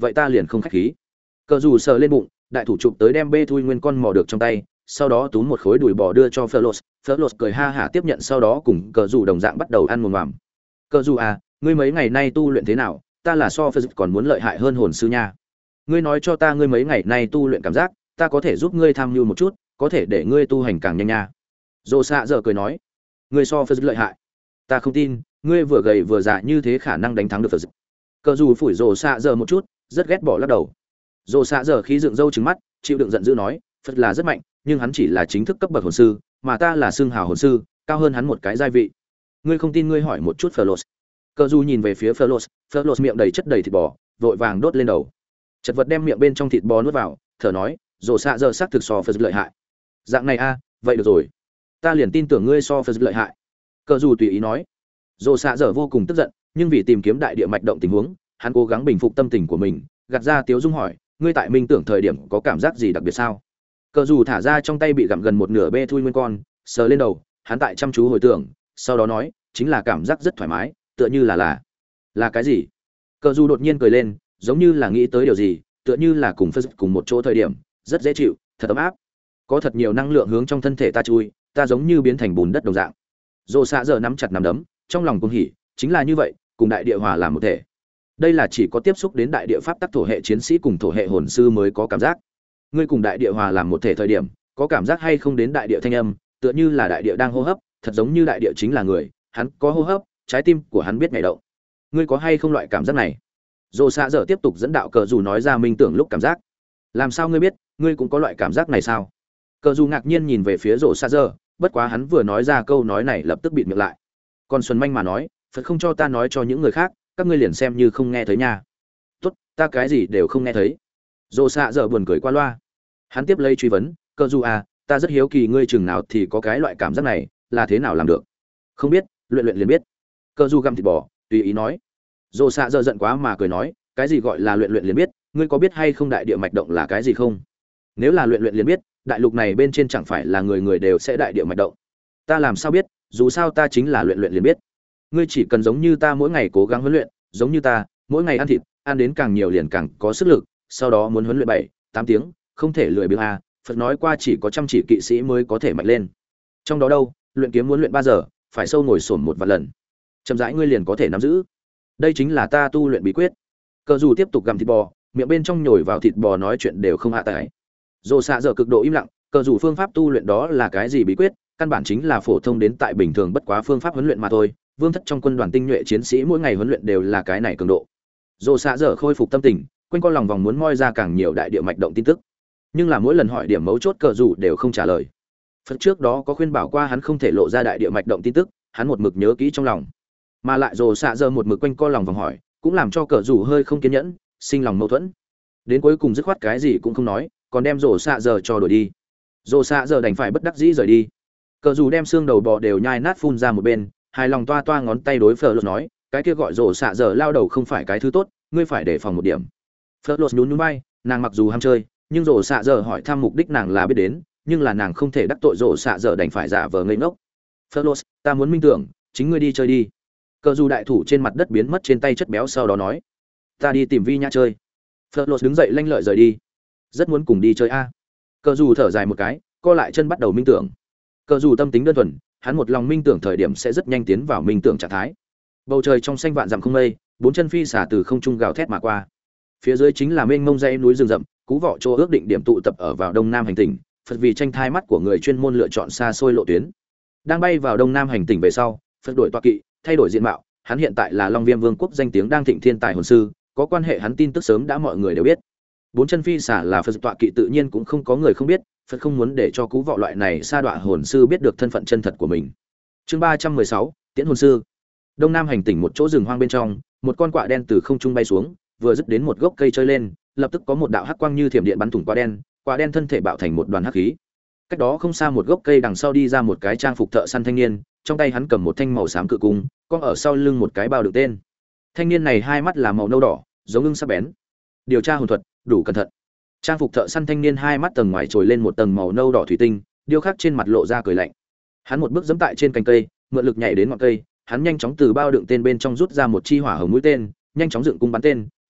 vậy ta liền không khách khí. Cờ dù sờ lên bụng, đại thủ chụp tới đem bê thui nguyên con mò được trong tay, sau đó túm một khối đùi bò đưa cho Phlos. Phlos cười ha hả tiếp nhận, sau đó cùng cờ dù đồng dạng bắt đầu ăn mồm mòm. Cờ dù à, ngươi mấy ngày nay tu luyện thế nào? Ta là so Phlos còn muốn lợi hại hơn hồn sư nha. Ngươi nói cho ta ngươi mấy ngày nay tu luyện cảm giác, ta có thể giúp ngươi tham mưu một chút, có thể để ngươi tu hành càng nhanh nha. Dô xạ giờ cười nói, ngươi so Phlos lợi hại. Ta không tin, ngươi vừa gầy vừa già như thế khả năng đánh thắng được Phlos. Cờ dù phủi Dô xạ giờ một chút, rất ghét bỏ lắc đầu. Dô xạ giờ khí dựng râu trừng mắt, chịu đựng giận dữ nói, Phật là rất mạnh, nhưng hắn chỉ là chính thức cấp bậc hồn sư, mà ta là xương hào hồn sư, cao hơn hắn một cái giai vị. Ngươi không tin ngươi hỏi một chút Phlos. Cờ dù nhìn về phía Phlos, Phlos miệng đầy chất đầy thịt bò, vội vàng đốt lên đầu. Chật vật đem miệng bên trong thịt bò nuốt vào, thở nói, Dô xạ giờ xác thực so Phật lợi hại. Dạng này a, vậy được rồi, ta liền tin tưởng ngươi so Phật lợi hại. Cờ dù tùy ý nói. Dô xạ giờ vô cùng tức giận, nhưng vì tìm kiếm đại địa mạch động tình huống, hắn cố gắng bình phục tâm tình của mình, gạt ra tiếu dung hỏi, ngươi tại minh tưởng thời điểm có cảm giác gì đặc biệt sao? Cờ dù thả ra trong tay bị gặm gần một nửa bê thui nguyên con, sờ lên đầu, hắn tại chăm chú hồi tưởng, sau đó nói, chính là cảm giác rất thoải mái, tựa như là là là cái gì? Cờ dù đột nhiên cười lên, giống như là nghĩ tới điều gì, tựa như là cùng phân cùng một chỗ thời điểm, rất dễ chịu, thật ấm áp, có thật nhiều năng lượng hướng trong thân thể ta chui, ta giống như biến thành bùn đất đồng dạng. Dô xạ giờ nắm chặt nắm đấm, trong lòng cuồng hỉ, chính là như vậy, cùng đại địa hòa làm một thể. Đây là chỉ có tiếp xúc đến đại địa pháp tắc thổ hệ chiến sĩ cùng thổ hệ hồn sư mới có cảm giác. Ngươi cùng đại địa hòa làm một thể thời điểm, có cảm giác hay không đến đại địa thanh âm, tựa như là đại địa đang hô hấp, thật giống như đại địa chính là người, hắn có hô hấp, trái tim của hắn biết nhảy động. Ngươi có hay không loại cảm giác này? Dô xạ dở tiếp tục dẫn đạo cờ dù nói ra minh tưởng lúc cảm giác. Làm sao ngươi biết, ngươi cũng có loại cảm giác này sao? Cờ dù ngạc nhiên nhìn về phía Dô xạ dở, bất quá hắn vừa nói ra câu nói này lập tức bịt miệng lại. Còn Xuân Manh mà nói, Phật không cho ta nói cho những người khác, các ngươi liền xem như không nghe thấy nha. Tốt, ta cái gì đều không nghe thấy. Dô xạ dở buồn cười qua loa. Hắn tiếp lấy truy vấn, cờ dù à, ta rất hiếu kỳ ngươi chừng nào thì có cái loại cảm giác này, là thế nào làm được? Không biết, luyện luyện liền biết. Cờ dù gặm thịt bò, tùy ý nói. Dô xạ dở giận quá mà cười nói, cái gì gọi là luyện luyện liền biết, ngươi có biết hay không đại địa mạch động là cái gì không? Nếu là luyện luyện liền biết, đại lục này bên trên chẳng phải là người người đều sẽ đại địa mạch động. Ta làm sao biết, dù sao ta chính là luyện luyện liền biết. Ngươi chỉ cần giống như ta mỗi ngày cố gắng huấn luyện, giống như ta, mỗi ngày ăn thịt, ăn đến càng nhiều liền càng có sức lực, sau đó muốn huấn luyện bảy, tám tiếng, không thể lười biếng a, Phật nói qua chỉ có chăm chỉ kỵ sĩ mới có thể mạnh lên. Trong đó đâu, luyện kiếm muốn luyện ba giờ, phải sâu ngồi xổm một vạn lần. Chậm rãi ngươi liền có thể nắm giữ. Đây chính là ta tu luyện bí quyết. Cờ dù tiếp tục gặm thịt bò, miệng bên trong nhồi vào thịt bò nói chuyện đều không hạ tải. Dô xạ dở cực độ im lặng, cờ dù phương pháp tu luyện đó là cái gì bí quyết, căn bản chính là phổ thông đến tại bình thường bất quá phương pháp huấn luyện mà thôi. Vương thất trong quân đoàn tinh nhuệ chiến sĩ mỗi ngày huấn luyện đều là cái này cường độ. Dô xạ dở khôi phục tâm tình, quanh co lòng vòng muốn moi ra càng nhiều đại địa mạch động tin tức, nhưng là mỗi lần hỏi điểm mấu chốt cờ dù đều không trả lời. Phật trước đó có khuyên bảo qua hắn không thể lộ ra đại địa mạch động tin tức, hắn một mực nhớ kỹ trong lòng, mà lại dô xạ dở một mực quanh co lòng vòng hỏi, cũng làm cho cờ dù hơi không kiên nhẫn, sinh lòng mâu thuẫn. Đến cuối cùng dứt khoát cái gì cũng không nói, còn đem dô xạ dở cho đuổi đi. Dô xạ dở đành phải bất đắc dĩ rời đi. Cờ dù đem xương đầu bò đều nhai nát phun ra một bên, hài lòng toa toa ngón tay đối Phật nói, cái kia gọi rổ xạ giờ lao đầu không phải cái thứ tốt, ngươi phải đề phòng một điểm. Phật nhún nhún vai, nàng mặc dù ham chơi, nhưng rổ xạ giờ hỏi thăm mục đích nàng là biết đến, nhưng là nàng không thể đắc tội rổ xạ giờ đành phải giả vờ ngây ngốc. Phật, ta muốn minh tưởng, chính ngươi đi chơi đi. Cờ dù đại thủ trên mặt đất biến mất trên tay chất béo, sau đó nói, ta đi tìm Vi Nhã chơi. Phật đứng dậy lanh lợi rời đi. Rất muốn cùng đi chơi a. Cờ dù thở dài một cái, co lại chân bắt đầu minh tưởng. Cờ dù tâm tính đơn thuần, hắn một lòng minh tưởng thời điểm sẽ rất nhanh tiến vào minh tưởng trạng thái. Bầu trời trong xanh vạn dặm không mây, bốn chân phi xả từ không trung gào thét mà qua. Phía dưới chính là mênh mông dãy núi rừng rậm, cú vọ chỗ ước định điểm tụ tập ở vào đông nam hành tinh. Phật vì tranh thai mắt của người chuyên môn lựa chọn xa xôi lộ tuyến. Đang bay vào đông nam hành tinh về sau, Phật đổi tọa kỵ, thay đổi diện mạo, hắn hiện tại là Long Viêm Vương quốc danh tiếng đang thịnh thiên tài hồn sư, có quan hệ hắn tin tức sớm đã mọi người đều biết. Bốn chân phi xả là Phật tọa kỵ tự nhiên cũng không có người không biết, Phật không muốn để cho cú vọ loại này sa đọa hồn sư biết được thân phận chân thật của mình. Chương ba trăm mười sáu, Tiễn hồn sư. Đông nam hành tinh một chỗ rừng hoang bên trong, một con quạ đen từ không trung bay xuống, vừa dứt đến một gốc cây chơi lên, lập tức có một đạo hắc quang như thiểm điện bắn thủng quạ đen, quạ đen thân thể bạo thành một đoàn hắc khí. Cách đó không xa một gốc cây đằng sau đi ra một cái trang phục thợ săn thanh niên, trong tay hắn cầm một thanh màu xám cự cung, con ở sau lưng một cái bao đựng tên. Thanh niên này hai mắt là màu nâu đỏ, giống ưng sắc bén. Điều tra hồn thuật, đủ cẩn thận. Trang phục thợ săn thanh niên hai mắt tầng ngoài trồi lên một tầng màu nâu đỏ thủy tinh, điêu khắc trên mặt lộ ra cười lạnh. Hắn một bước giẫm tại trên cành cây, mượn lực nhảy đến ngọn cây, hắn nhanh chóng từ bao đựng tên bên trong rút ra một chi hỏa hồng mũi tên, nhanh chóng dựng cung bắn tên,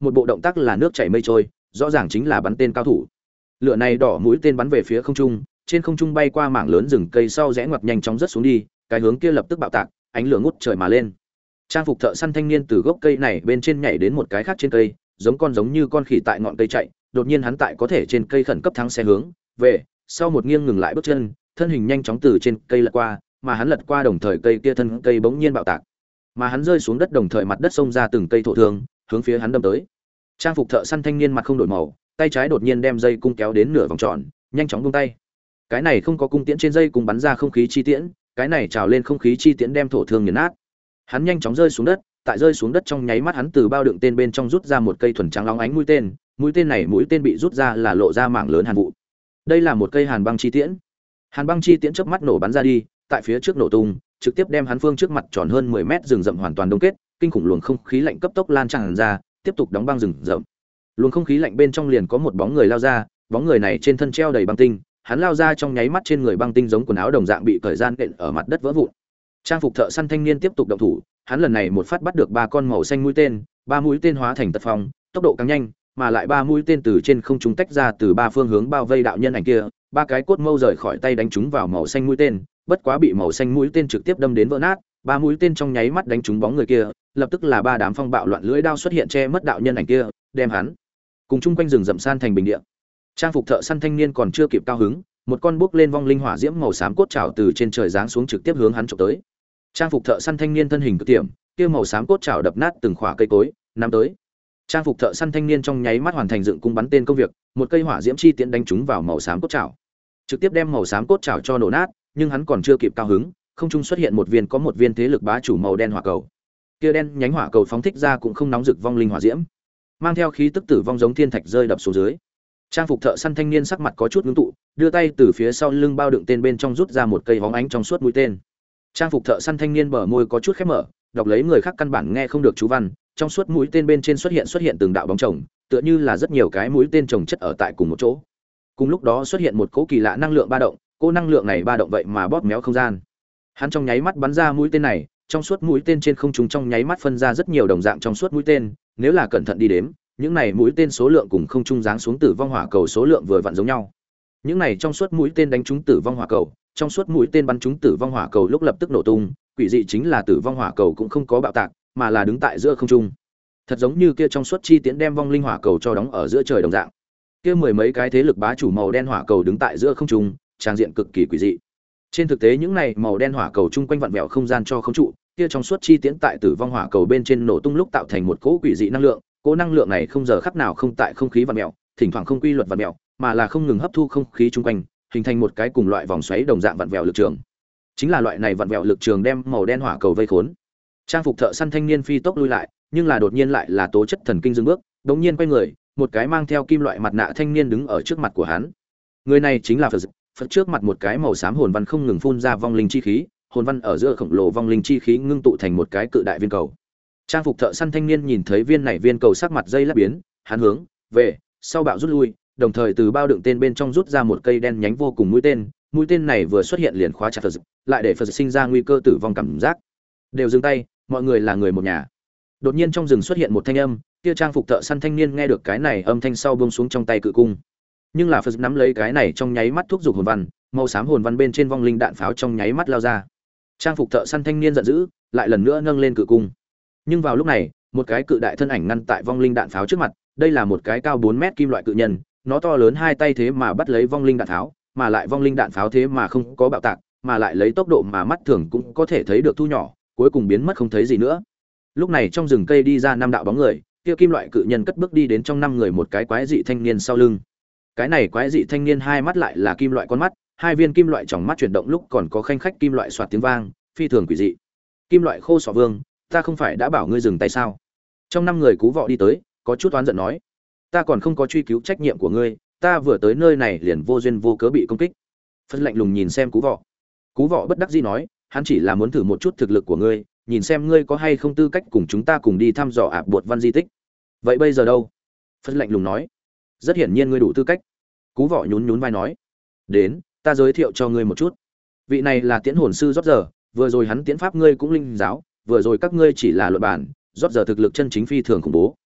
một bộ động tác là nước chảy mây trôi, rõ ràng chính là bắn tên cao thủ. Lửa này đỏ mũi tên bắn về phía không trung, trên không trung bay qua mảng lớn rừng cây sau rẽ ngoặt nhanh chóng rất xuống đi, cái hướng kia lập tức bạo tạc, ánh lửa ngút trời mà lên. Trang phục thợ săn thanh niên từ gốc cây này bên trên nhảy đến một cái khác trên cây, giống con giống như con khỉ tại ngọn cây chạy, đột nhiên hắn tại có thể trên cây khẩn cấp thắng xe hướng về, sau một nghiêng ngừng lại bước chân, thân hình nhanh chóng từ trên cây lật qua, mà hắn lật qua đồng thời cây kia thân cây bỗng nhiên bạo tạc, mà hắn rơi xuống đất đồng thời mặt đất xông ra từng cây thổ thương, hướng phía hắn đâm tới. Trang phục thợ săn thanh niên mặt không đổi màu, tay trái đột nhiên đem dây cung kéo đến nửa vòng tròn, nhanh chóng buông tay. Cái này không có cung tiễn trên dây cùng bắn ra không khí chi tiễn, cái này trào lên không khí chi tiễn đem thổ thương nghiền nát. Hắn nhanh chóng rơi xuống đất, tại rơi xuống đất trong nháy mắt hắn từ bao đựng tên bên trong rút ra một cây thuần trắng óng ánh mũi tên, mũi tên này mũi tên bị rút ra là lộ ra mảng lớn hàn vụ. Đây là một cây hàn băng chi tiễn. Hàn băng chi tiễn chớp mắt nổ bắn ra đi, tại phía trước nổ tung, trực tiếp đem hắn phương trước mặt tròn hơn mười mét rừng rậm hoàn toàn đông kết, kinh khủng luồng không khí lạnh cấp tốc lan tràn ra, tiếp tục đóng băng rừng rậm. Luồng không khí lạnh bên trong liền có một bóng người lao ra, bóng người này trên thân treo đầy băng tinh, hắn lao ra trong nháy mắt trên người băng tinh giống quần áo đồng dạng bị cởi gian đện ở mặt đất vỡ vụn. Trang phục thợ săn thanh niên tiếp tục động thủ, hắn lần này một phát bắt được ba con màu xanh mũi tên, ba mũi tên hóa thành tật phong, tốc độ càng nhanh, mà lại ba mũi tên từ trên không trung tách ra từ ba phương hướng bao vây đạo nhân ảnh kia, ba cái cốt mâu rời khỏi tay đánh trúng vào màu xanh mũi tên, bất quá bị màu xanh mũi tên trực tiếp đâm đến vỡ nát, ba mũi tên trong nháy mắt đánh trúng bóng người kia, lập tức là ba đám phong bạo loạn lưỡi đao xuất hiện che mất đạo nhân ảnh kia, đem hắn cùng chung quanh rừng rậm san thành bình địa. Trang phục thợ săn thanh niên còn chưa kịp cao hứng, một con bước lên vong linh hỏa diễm màu xám cốt trảo từ trên trời giáng xuống trực tiếp hướng hắn chụp tới. Trang phục thợ săn thanh niên thân hình cực tiệm, kia màu xám cốt trảo đập nát từng khỏa cây cối, nắm tới. Trang phục thợ săn thanh niên trong nháy mắt hoàn thành dựng cung bắn tên công việc, một cây hỏa diễm chi tiễn đánh trúng vào màu xám cốt trảo, trực tiếp đem màu xám cốt trảo cho nổ nát, nhưng hắn còn chưa kịp cao hứng, không trung xuất hiện một viên có một viên thế lực bá chủ màu đen hỏa cầu. Kia đen nhánh hỏa cầu phóng thích ra cũng không nóng rực vong linh hỏa diễm, mang theo khí tức tử vong giống thiên thạch rơi đập xuống dưới. Trang phục thợ săn thanh niên sắc mặt có chút ngưng tụ, đưa tay từ phía sau lưng bao đựng tên bên trong rút ra một cây hóng ánh trong suốt mũi tên. Trang phục thợ săn thanh niên bờ môi có chút khép mở, đọc lấy người khác căn bản nghe không được chú văn, trong suốt mũi tên bên trên xuất hiện xuất hiện từng đạo bóng chồng, tựa như là rất nhiều cái mũi tên chồng chất ở tại cùng một chỗ. Cùng lúc đó xuất hiện một cỗ kỳ lạ năng lượng ba động, cỗ năng lượng này ba động vậy mà bóp méo không gian. Hắn trong nháy mắt bắn ra mũi tên này, trong suốt mũi tên trên không trung trong nháy mắt phân ra rất nhiều đồng dạng trong suốt mũi tên, nếu là cẩn thận đi đếm, những này mũi tên số lượng cùng không trung giáng xuống tử vong hỏa cầu số lượng vừa vặn giống nhau. Những này trong suốt mũi tên đánh trúng tử vong hỏa cầu, trong suốt mũi tên bắn trúng tử vong hỏa cầu lúc lập tức nổ tung, quỷ dị chính là tử vong hỏa cầu cũng không có bạo tạc, mà là đứng tại giữa không trung. Thật giống như kia trong suốt chi tiễn đem vong linh hỏa cầu cho đóng ở giữa trời đồng dạng. Kia mười mấy cái thế lực bá chủ màu đen hỏa cầu đứng tại giữa không trung, trang diện cực kỳ quỷ dị. Trên thực tế những này màu đen hỏa cầu chung quanh vặn vẹo không gian cho không trụ, kia trong suốt chi tiễn tại tử vong hỏa cầu bên trên nổ tung lúc tạo thành một cỗ quỷ dị năng lượng, cỗ năng lượng này không giờ khắc nào không tại không khí vặn vẹo, thỉnh thoảng không quy luật vặn vẹo, mà là không ngừng hấp thu không khí chung quanh, hình thành một cái cùng loại vòng xoáy đồng dạng vặn vẹo lực trường. Chính là loại này vặn vẹo lực trường đem màu đen hỏa cầu vây khốn. Trang phục thợ săn thanh niên phi tốc lui lại, nhưng là đột nhiên lại là tố chất thần kinh dừng bước, đột nhiên quay người, một cái mang theo kim loại mặt nạ thanh niên đứng ở trước mặt của hắn. Người này chính là Phật. Phật trước mặt một cái màu xám hồn văn không ngừng phun ra vong linh chi khí, hồn văn ở giữa khổng lồ vong linh chi khí ngưng tụ thành một cái cự đại viên cầu. Trang phục thợ săn thanh niên nhìn thấy viên này viên cầu sắc mặt dây lắp biến, hắn hướng về sau bạo rút lui, đồng thời từ bao đựng tên bên trong rút ra một cây đen nhánh vô cùng mũi tên, mũi tên này vừa xuất hiện liền khóa chặt Phật, lại để Phật sinh ra nguy cơ tử vong cảm giác. Đều dừng tay, mọi người là người một nhà. Đột nhiên trong rừng xuất hiện một thanh âm, kia trang phục thợ săn thanh niên nghe được cái này âm thanh sau buông xuống trong tay cự cung. Nhưng là Phật nắm lấy cái này trong nháy mắt thúc giục hồn văn, màu xám hồn văn bên trên vong linh đạn pháo trong nháy mắt lao ra. Trang phục thợ săn thanh niên giận dữ, lại lần nữa nâng lên cự cung. Nhưng vào lúc này, một cái cự đại thân ảnh ngăn tại vong linh đạn pháo trước mặt, đây là một cái cao bốn mét kim loại cự nhân, nó to lớn hai tay thế mà bắt lấy vong linh đạn pháo, mà lại vong linh đạn pháo thế mà không có bạo tạc, mà lại lấy tốc độ mà mắt thường cũng có thể thấy được thu nhỏ, cuối cùng biến mất không thấy gì nữa. Lúc này trong rừng cây đi ra năm đạo bóng người, kia kim loại cự nhân cất bước đi đến trong năm người một cái quái dị thanh niên sau lưng. Cái này quái dị thanh niên hai mắt lại là kim loại con mắt, hai viên kim loại tròng mắt chuyển động lúc còn có khanh khách kim loại xoạt tiếng vang, phi thường quỷ dị. Kim loại khô sọ vương, ta không phải đã bảo ngươi dừng tay sao? Trong năm người Cú Vọ đi tới, có chút oán giận nói, ta còn không có truy cứu trách nhiệm của ngươi, ta vừa tới nơi này liền vô duyên vô cớ bị công kích. Phật lạnh lùng nhìn xem Cú Vọ. Cú Vọ bất đắc dĩ nói, hắn chỉ là muốn thử một chút thực lực của ngươi, nhìn xem ngươi có hay không tư cách cùng chúng ta cùng đi thăm dò ạp bột văn di tích. Vậy bây giờ đâu? Phật lạnh lùng nói, rất hiển nhiên ngươi đủ tư cách. Cú Vọ nhún nhún vai nói, đến, ta giới thiệu cho ngươi một chút. Vị này là Tiễn hồn sư Rót Giờ, vừa rồi hắn tiễn pháp ngươi cũng linh giáo, vừa rồi các ngươi chỉ là luận bản, Rót Giờ thực lực chân chính phi thường khủng bố.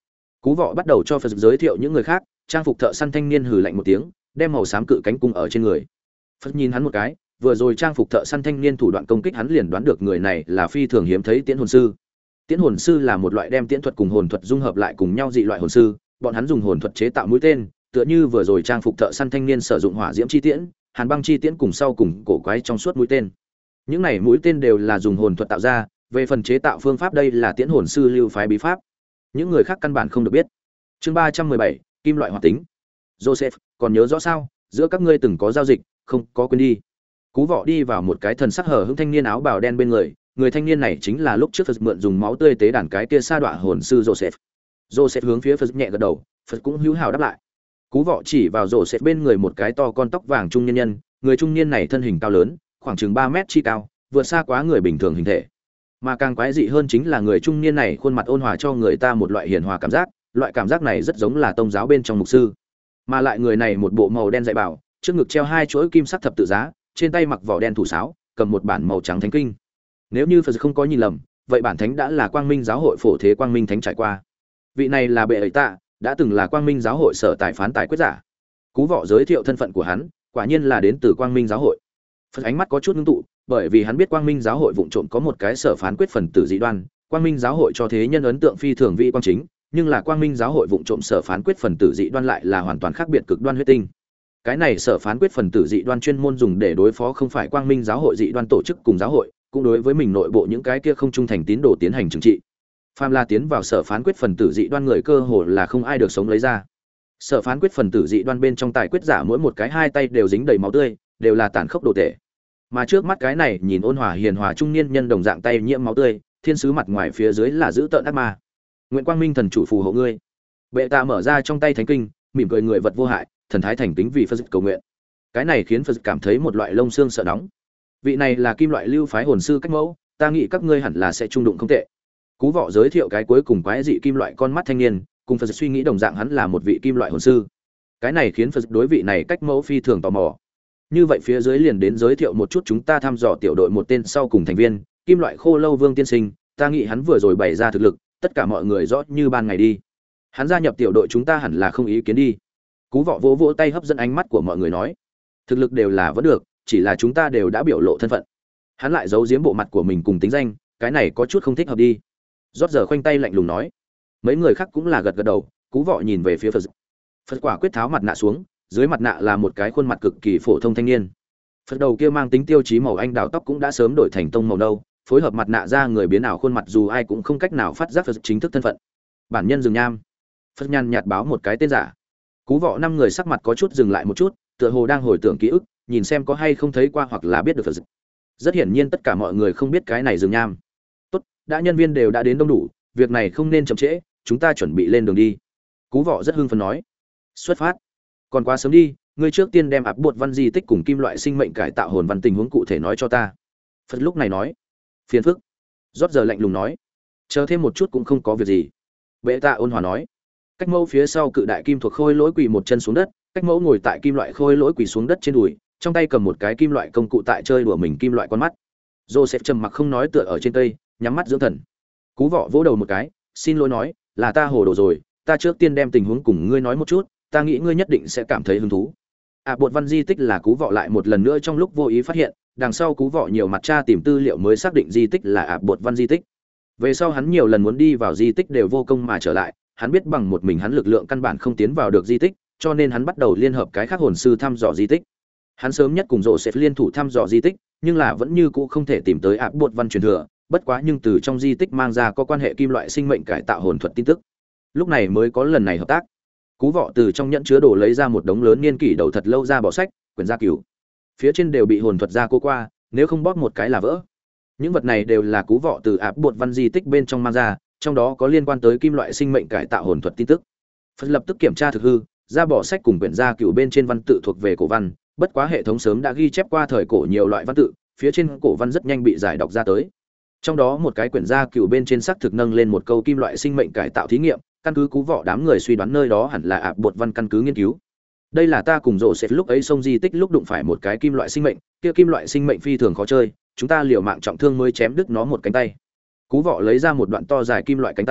Cú Vọ bắt đầu cho Phật giới thiệu những người khác, trang phục thợ săn thanh niên hừ lạnh một tiếng, đem màu xám cự cánh cung ở trên người. Phật nhìn hắn một cái, vừa rồi trang phục thợ săn thanh niên thủ đoạn công kích hắn liền đoán được người này là phi thường hiếm thấy tiễn hồn sư. Tiễn hồn sư là một loại đem tiễn thuật cùng hồn thuật dung hợp lại cùng nhau dị loại hồn sư, bọn hắn dùng hồn thuật chế tạo mũi tên, tựa như vừa rồi trang phục thợ săn thanh niên sử dụng hỏa diễm chi tiễn, hàn băng chi tiễn cùng sau cùng cổ quái trong suốt mũi tên. Những này mũi tên đều là dùng hồn thuật tạo ra, về phần chế tạo phương pháp đây là tiễn hồn sư lưu phái bí pháp. Những người khác căn bản không được biết. Chương ba trăm mười bảy, kim loại hoạt tính. Joseph, còn nhớ rõ sao, giữa các ngươi từng có giao dịch, không, có quên đi. Cú Vọ đi vào một cái thần sắc hở hững thanh niên áo bào đen bên người, người thanh niên này chính là lúc trước Phật mượn dùng máu tươi tế đàn cái kia sa đọa hồn sư Joseph. Joseph hướng phía Phật nhẹ gật đầu, Phật cũng hữu hảo đáp lại. Cú Vọ chỉ vào Joseph bên người một cái to con tóc vàng trung niên nhân, người trung niên này thân hình cao lớn, khoảng chừng ba mét chi cao, vượt xa quá người bình thường hình thể. Mà càng quái dị hơn chính là người trung niên này khuôn mặt ôn hòa cho người ta một loại hiền hòa cảm giác, loại cảm giác này rất giống là tông giáo bên trong mục sư. Mà lại người này một bộ màu đen dạy bảo, trước ngực treo hai chuỗi kim sắc thập tự giá, trên tay mặc vỏ đen thủ sáo, cầm một bản màu trắng thánh kinh. Nếu như Phật không có nhìn lầm, vậy bản thánh đã là Quang Minh giáo hội phổ thế Quang Minh thánh trải qua. Vị này là bệ ấy tạ, đã từng là Quang Minh giáo hội sở tài phán tài quyết giả. Cú Vọ giới thiệu thân phận của hắn, quả nhiên là đến từ Quang Minh giáo hội. Phật ánh mắt có chút ngưng tụ, bởi vì hắn biết Quang Minh giáo hội vụng trộm có một cái sở phán quyết phần tử dị đoan, Quang Minh giáo hội cho thế nhân ấn tượng phi thường vị quang chính, nhưng là Quang Minh giáo hội vụng trộm sở phán quyết phần tử dị đoan lại là hoàn toàn khác biệt cực đoan huyết tinh. Cái này sở phán quyết phần tử dị đoan chuyên môn dùng để đối phó không phải Quang Minh giáo hội dị đoan tổ chức cùng giáo hội, cũng đối với mình nội bộ những cái kia không trung thành tín đồ tiến hành trừng trị. Phàm là tiến vào sở phán quyết phần tử dị đoan người cơ hồ là không ai được sống lấy ra. Sở phán quyết phần tử dị đoan bên trong tài quyết giả mỗi một cái hai tay đều dính đầy máu tươi, đều là tàn khốc đồ tệ. Mà trước mắt cái này nhìn ôn hòa hiền hòa trung niên nhân đồng dạng tay nhiễm máu tươi, thiên sứ mặt ngoài phía dưới là giữ tợn ác ma. Nguyện Quang Minh thần chủ phù hộ ngươi. Bệ tạ mở ra trong tay thánh kinh, mỉm cười người vật vô hại, thần thái thành kính vì Phật cầu nguyện. Cái này khiến Phật cảm thấy một loại lông xương sợ nóng. Vị này là kim loại lưu phái hồn sư cách mẫu, ta nghĩ các ngươi hẳn là sẽ trung đụng không tệ. Cú Vọ giới thiệu cái cuối cùng quái dị kim loại con mắt thanh niên, cùng Phật suy nghĩ đồng dạng hắn là một vị kim loại hồn sư. Cái này khiến Phật đối vị này cách mẫu phi thường tò mò. Như vậy phía dưới liền đến giới thiệu một chút chúng ta thăm dò tiểu đội một tên sau cùng thành viên, kim loại khô lâu Vương tiên sinh, ta nghĩ hắn vừa rồi bày ra thực lực, tất cả mọi người rõ như ban ngày đi. Hắn gia nhập tiểu đội chúng ta hẳn là không ý kiến đi. Cú Vọ vỗ vỗ tay hấp dẫn ánh mắt của mọi người nói, thực lực đều là vẫn được, chỉ là chúng ta đều đã biểu lộ thân phận. Hắn lại giấu giếm bộ mặt của mình cùng tính danh, cái này có chút không thích hợp đi. Rót giờ khoanh tay lạnh lùng nói. Mấy người khác cũng là gật gật đầu. Cú Vọ nhìn về phía Phật. Phật quả quyết tháo mặt nạ xuống, dưới mặt nạ là một cái khuôn mặt cực kỳ phổ thông thanh niên. Phật đầu kia mang tính tiêu chí màu anh đào tóc cũng đã sớm đổi thành tông màu nâu, phối hợp mặt nạ ra người biến ảo khuôn mặt dù ai cũng không cách nào phát giác Phật chính thức thân phận. Bản nhân Rừng Nham. Phật nhàn nhạt báo một cái tên giả. Cú Vọ năm người sắc mặt có chút dừng lại một chút, tựa hồ đang hồi tưởng ký ức, nhìn xem có hay không thấy qua hoặc là biết được Phật. Rất hiển nhiên tất cả mọi người không biết cái này Rừng Nham. Tốt, đã nhân viên đều đã đến đông đủ, việc này không nên chậm trễ, chúng ta chuẩn bị lên đường đi. Cú Vọ rất hưng phấn nói. Xuất phát. Còn quá sớm đi, ngươi trước tiên đem áp bột văn di tích cùng kim loại sinh mệnh cải tạo hồn văn tình huống cụ thể nói cho ta. Phật lúc này nói. Phiền phức. Rót giờ lạnh lùng nói. Chờ thêm một chút cũng không có việc gì. Bệ tạ ôn hòa nói. Cách mẫu phía sau cự đại kim thuộc khôi lỗi quỳ một chân xuống đất, cách mẫu ngồi tại kim loại khôi lỗi quỳ xuống đất trên đùi, trong tay cầm một cái kim loại công cụ tại chơi đùa mình kim loại con mắt. Joseph trầm mặc không nói tựa ở trên cây, nhắm mắt dưỡng thần. Cú Vọ vỗ đầu một cái, xin lỗi nói, là ta hồ đồ rồi, ta trước tiên đem tình huống cùng ngươi nói một chút, ta nghĩ ngươi nhất định sẽ cảm thấy hứng thú. À, bột văn di tích là Cú Vọ lại một lần nữa trong lúc vô ý phát hiện, đằng sau Cú Vọ nhiều mặt tra tìm tư liệu mới xác định di tích là à, bột văn di tích. Về sau hắn nhiều lần muốn đi vào di tích đều vô công mà trở lại, hắn biết bằng một mình hắn lực lượng căn bản không tiến vào được di tích, cho nên hắn bắt đầu liên hợp cái khác hồn sư thăm dò di tích. Hắn sớm nhất cùng Rộ sẽ liên thủ thăm dò di tích, nhưng là vẫn như cũ không thể tìm tới áp bột văn truyền thừa, bất quá nhưng từ trong di tích mang ra có quan hệ kim loại sinh mệnh cải tạo hồn thuật tin tức. Lúc này mới có lần này hợp tác. Cú Vọ từ trong nhẫn chứa đồ lấy ra một đống lớn niên kỷ đầu thật lâu ra bỏ sách, quyển gia cứu. Phía trên đều bị hồn thuật gia cố qua, nếu không bóp một cái là vỡ. Những vật này đều là Cú Vọ từ áp bột văn di tích bên trong mang ra, trong đó có liên quan tới kim loại sinh mệnh cải tạo hồn thuật tin tức. Phật lập tức kiểm tra thực hư, ra bỏ sách cùng quyển gia cứu bên trên văn tự thuộc về cổ văn, bất quá hệ thống sớm đã ghi chép qua thời cổ nhiều loại văn tự, phía trên cổ văn rất nhanh bị giải đọc ra tới. Trong đó một cái quyển gia cứu bên trên xác thực nâng lên một câu kim loại sinh mệnh cải tạo thí nghiệm, căn cứ Cú Vọ đám người suy đoán nơi đó hẳn là ạp bột văn căn cứ nghiên cứu. Đây là ta cùng Rộ sẽ lúc ấy sông di tích lúc đụng phải một cái kim loại sinh mệnh, kia kim loại sinh mệnh phi thường khó chơi, chúng ta liều mạng trọng thương mới chém đứt nó một cánh tay. Cú Vọ lấy ra một đoạn to dài kim loại cánh tay,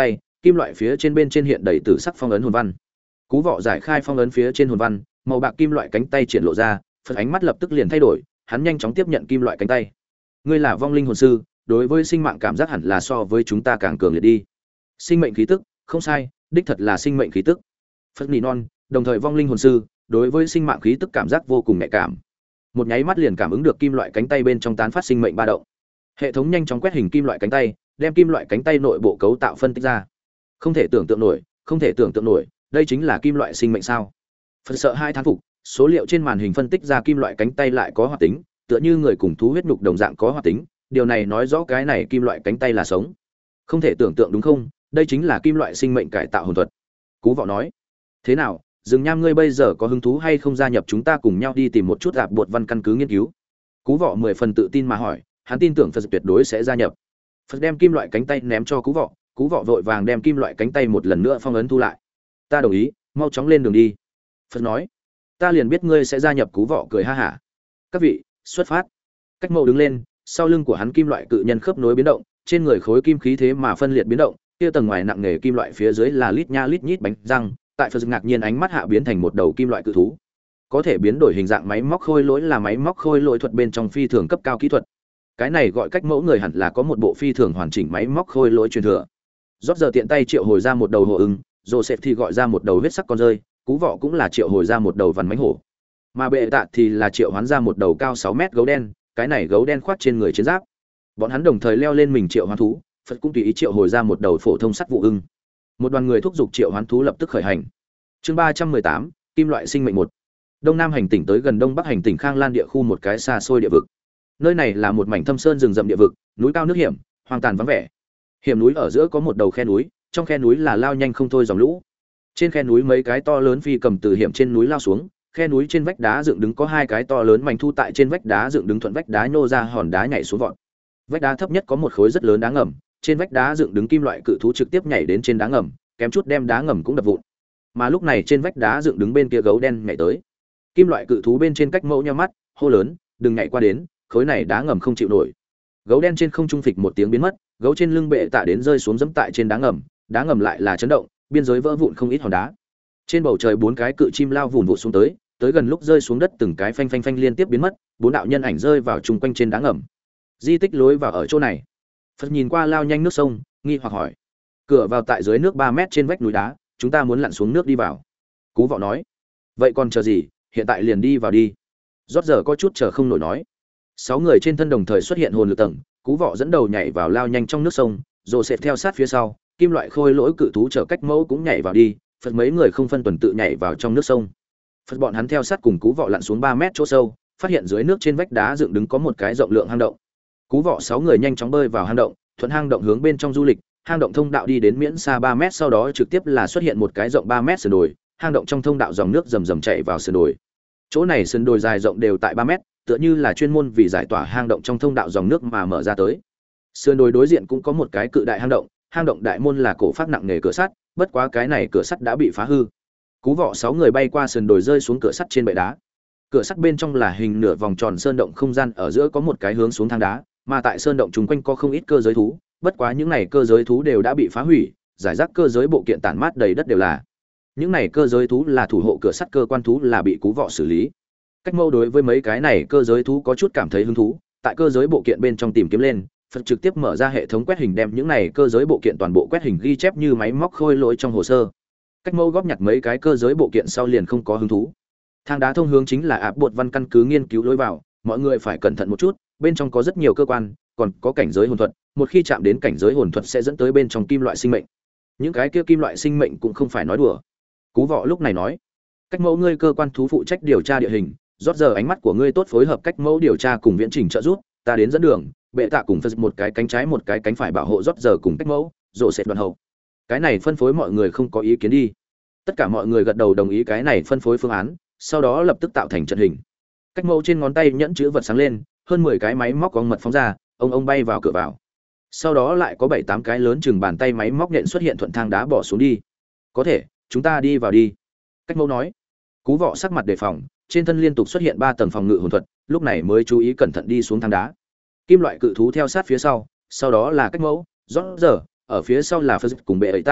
kim loại phía trên bên trên hiện đầy tử sắc phong ấn hồn văn. Cú Vọ giải khai phong ấn phía trên hồn văn, màu bạc kim loại cánh tay triển lộ ra, Phật ánh mắt lập tức liền thay đổi, hắn nhanh chóng tiếp nhận kim loại cánh tay. Ngươi là vong linh hồn sư, đối với sinh mạng cảm giác hẳn là so với chúng ta càng cường liệt đi. Sinh mệnh khí tức, không sai, đích thật là sinh mệnh khí tức. Phật nỉ non, đồng thời vong linh hồn sư, đối với sinh mạng khí tức cảm giác vô cùng nhạy cảm. Một nháy mắt liền cảm ứng được kim loại cánh tay bên trong tán phát sinh mệnh ba động. Hệ thống nhanh chóng quét hình kim loại cánh tay, đem kim loại cánh tay nội bộ cấu tạo phân tích ra. Không thể tưởng tượng nổi, không thể tưởng tượng nổi, đây chính là kim loại sinh mệnh sao? Phật sợ hai thán phục, số liệu trên màn hình phân tích ra kim loại cánh tay lại có hoạt tính, tựa như người cùng thú huyết nhục đồng dạng có hoạt tính, điều này nói rõ cái này kim loại cánh tay là sống. Không thể tưởng tượng đúng không? Đây chính là kim loại sinh mệnh cải tạo hồn thuật. Cú Vọ nói. Thế nào, Rừng Nham ngươi bây giờ có hứng thú hay không gia nhập chúng ta cùng nhau đi tìm một chút ạp bột văn căn cứ nghiên cứu? Cú Vọ mười phần tự tin mà hỏi, hắn tin tưởng Phật tuyệt đối sẽ gia nhập. Phật đem kim loại cánh tay ném cho Cú Vọ, Cú Vọ vội vàng đem kim loại cánh tay một lần nữa phong ấn thu lại. Ta đồng ý, mau chóng lên đường đi. Phật nói. Ta liền biết ngươi sẽ gia nhập. Cú Vọ cười ha hả. Các vị, xuất phát. Cách Mậu đứng lên, sau lưng của hắn kim loại cự nhân khớp nối biến động, trên người khối kim khí thế mà phân liệt biến động, kia tầng ngoài nặng nề kim loại phía dưới là lít nha lít nhít bánh răng, tại Phật ngạc nhiên ánh mắt hạ biến thành một đầu kim loại cự thú. Có thể biến đổi hình dạng máy móc khôi lỗi là máy móc khôi lỗi thuật bên trong phi thường cấp cao kỹ thuật. Cái này gọi Cách Mẫu người hẳn là có một bộ phi thường hoàn chỉnh máy móc khôi lỗi truyền thừa. Rốt giờ tiện tay triệu hồi ra một đầu hổ ưng, Joseph thì gọi ra một đầu huyết sắc con rơi, Cú Vọ cũng là triệu hồi ra một đầu vằn mánh hổ. Mà Bệ Tạ thì là triệu hoán ra một đầu cao sáu mét gấu đen, cái này gấu đen khoác trên người chiến giáp. Bọn hắn đồng thời leo lên mình triệu hoán thú, Phật cũng tùy ý triệu hồi ra một đầu phổ thông sắt vụ ưng. Một đoàn người thúc giục triệu hoán thú lập tức khởi hành. Chương ba trăm mười tám, kim loại sinh mệnh một. Đông Nam hành tỉnh tới gần Đông Bắc hành tỉnh Khang Lan địa khu một cái xa xôi địa vực. Nơi này là một mảnh thâm sơn rừng rậm địa vực, núi cao nước hiểm, hoang tàn vắng vẻ. Hiểm núi ở giữa có một đầu khe núi, trong khe núi là lao nhanh không thôi dòng lũ. Trên khe núi mấy cái to lớn phi cầm từ hiểm trên núi lao xuống, khe núi trên vách đá dựng đứng có hai cái to lớn mảnh thu tại trên vách đá dựng đứng thuận vách đá nhô ra hòn đá nhảy xuống vọt. Vách đá thấp nhất có một khối rất lớn đá ngầm, trên vách đá dựng đứng kim loại cự thú trực tiếp nhảy đến trên đá ngầm, kém chút đem đá ngầm cũng đập vụn. Mà lúc này trên vách đá dựng đứng bên kia gấu đen nhảy tới. Kim loại cự thú bên trên Cách Mẫu nhíu mắt, hô lớn, đừng nhảy qua đến, khối này đá ngầm không chịu nổi. Gấu đen trên không trung phịch một tiếng biến mất, gấu trên lưng Bệ Tạ đến rơi xuống dẫm tại trên đá ngầm, đá ngầm lại là chấn động, biên giới vỡ vụn không ít hòn đá. Trên bầu trời bốn cái cự chim lao vụn vụt xuống tới, tới gần lúc rơi xuống đất từng cái phanh phanh phanh liên tiếp biến mất, bốn đạo nhân ảnh rơi vào chung quanh trên đá ngầm. Di tích lối vào ở chỗ này. Phật nhìn qua lao nhanh nước sông, nghi hoặc hỏi. Cửa vào tại dưới nước ba mét trên vách núi đá, chúng ta muốn lặn xuống nước đi vào. Cú Vọ nói. Vậy còn chờ gì, hiện tại liền đi vào đi. Rốt giờ có chút chờ không nổi nói. Sáu người trên thân đồng thời xuất hiện hồn lực tầng, Cú Vọ dẫn đầu nhảy vào lao nhanh trong nước sông, rồi sẽ theo sát phía sau, kim loại khôi lỗi cự thú chở Cách Mẫu cũng nhảy vào đi, Phật mấy người không phân tuần tự nhảy vào trong nước sông. Phật bọn hắn theo sát cùng Cú Vọ lặn xuống ba mét chỗ sâu, phát hiện dưới nước trên vách đá dựng đứng có một cái rộng lượng hang động. Cú Vọ sáu người nhanh chóng bơi vào hang động, thuận hang động hướng bên trong du lịch, hang động thông đạo đi đến miễn xa ba mét, sau đó trực tiếp là xuất hiện một cái rộng ba mét sườn đồi, hang động trong thông đạo dòng nước rầm rầm chảy vào sườn đồi. Chỗ này sườn đồi dài rộng đều tại ba mét, tựa như là chuyên môn vì giải tỏa hang động trong thông đạo dòng nước mà mở ra tới. Sườn đồi đối diện cũng có một cái cự đại hang động, hang động đại môn là cổ phát nặng nề cửa sắt, bất quá cái này cửa sắt đã bị phá hư. Cú Vọ sáu người bay qua sườn đồi rơi xuống cửa sắt trên bệ đá. Cửa sắt bên trong là hình nửa vòng tròn sơn động không gian, ở giữa có một cái hướng xuống thang đá, mà tại sơn động chung quanh có không ít cơ giới thú, bất quá những này cơ giới thú đều đã bị phá hủy, giải rác cơ giới bộ kiện tản mát đầy đất đều là. Những này cơ giới thú là thủ hộ cửa sắt cơ quan thú, là bị Cú Vọ xử lý. Cách Mẫu đối với mấy cái này cơ giới thú có chút cảm thấy hứng thú, tại cơ giới bộ kiện bên trong tìm kiếm lên, Phật trực tiếp mở ra hệ thống quét hình đem những này cơ giới bộ kiện toàn bộ quét hình ghi chép như máy móc khôi lỗi trong hồ sơ. Cách Mẫu góp nhặt mấy cái cơ giới bộ kiện sau liền không có hứng thú. Thang đá thông hướng chính là áp bột văn căn cứ nghiên cứu lối vào, mọi người phải cẩn thận một chút, bên trong có rất nhiều cơ quan, còn có cảnh giới hồn thuật, một khi chạm đến cảnh giới hồn thuật sẽ dẫn tới bên trong kim loại sinh mệnh. Những cái kia kim loại sinh mệnh cũng không phải nói đùa. Cú Vọ lúc này nói, Cách Mẫu ngươi cơ quan thú phụ trách điều tra địa hình, rót giờ ánh mắt của ngươi tốt phối hợp Cách Mẫu điều tra cùng viễn trình trợ giúp, ta đến dẫn đường, Bệ Tạ cùng Phật một cái cánh trái một cái cánh phải bảo hộ rót giờ cùng Cách Mẫu, rồi sẽ đoàn hậu. Cái này phân phối mọi người không có ý kiến đi. Tất cả mọi người gật đầu đồng ý cái này phân phối phương án, sau đó lập tức tạo thành trận hình. Cách Mẫu trên ngón tay nhẫn chữ vật sáng lên, hơn mười cái máy móc quang mật phóng ra, ông ông bay vào cửa vào. Sau đó lại có bảy tám cái lớn chừng bàn tay máy móc nhện xuất hiện thuận thang đá bỏ xuống đi. Có thể, chúng ta đi vào đi. Cách Mẫu nói. Cú Vọ sắc mặt đề phòng, trên thân liên tục xuất hiện ba tầng phòng ngự hồn thuật, lúc này mới chú ý cẩn thận đi xuống thang đá. Kim loại cự thú theo sát phía sau, sau đó là Cách Mẫu, rót giờ, ở phía sau là Phật cùng Bệ Tạ,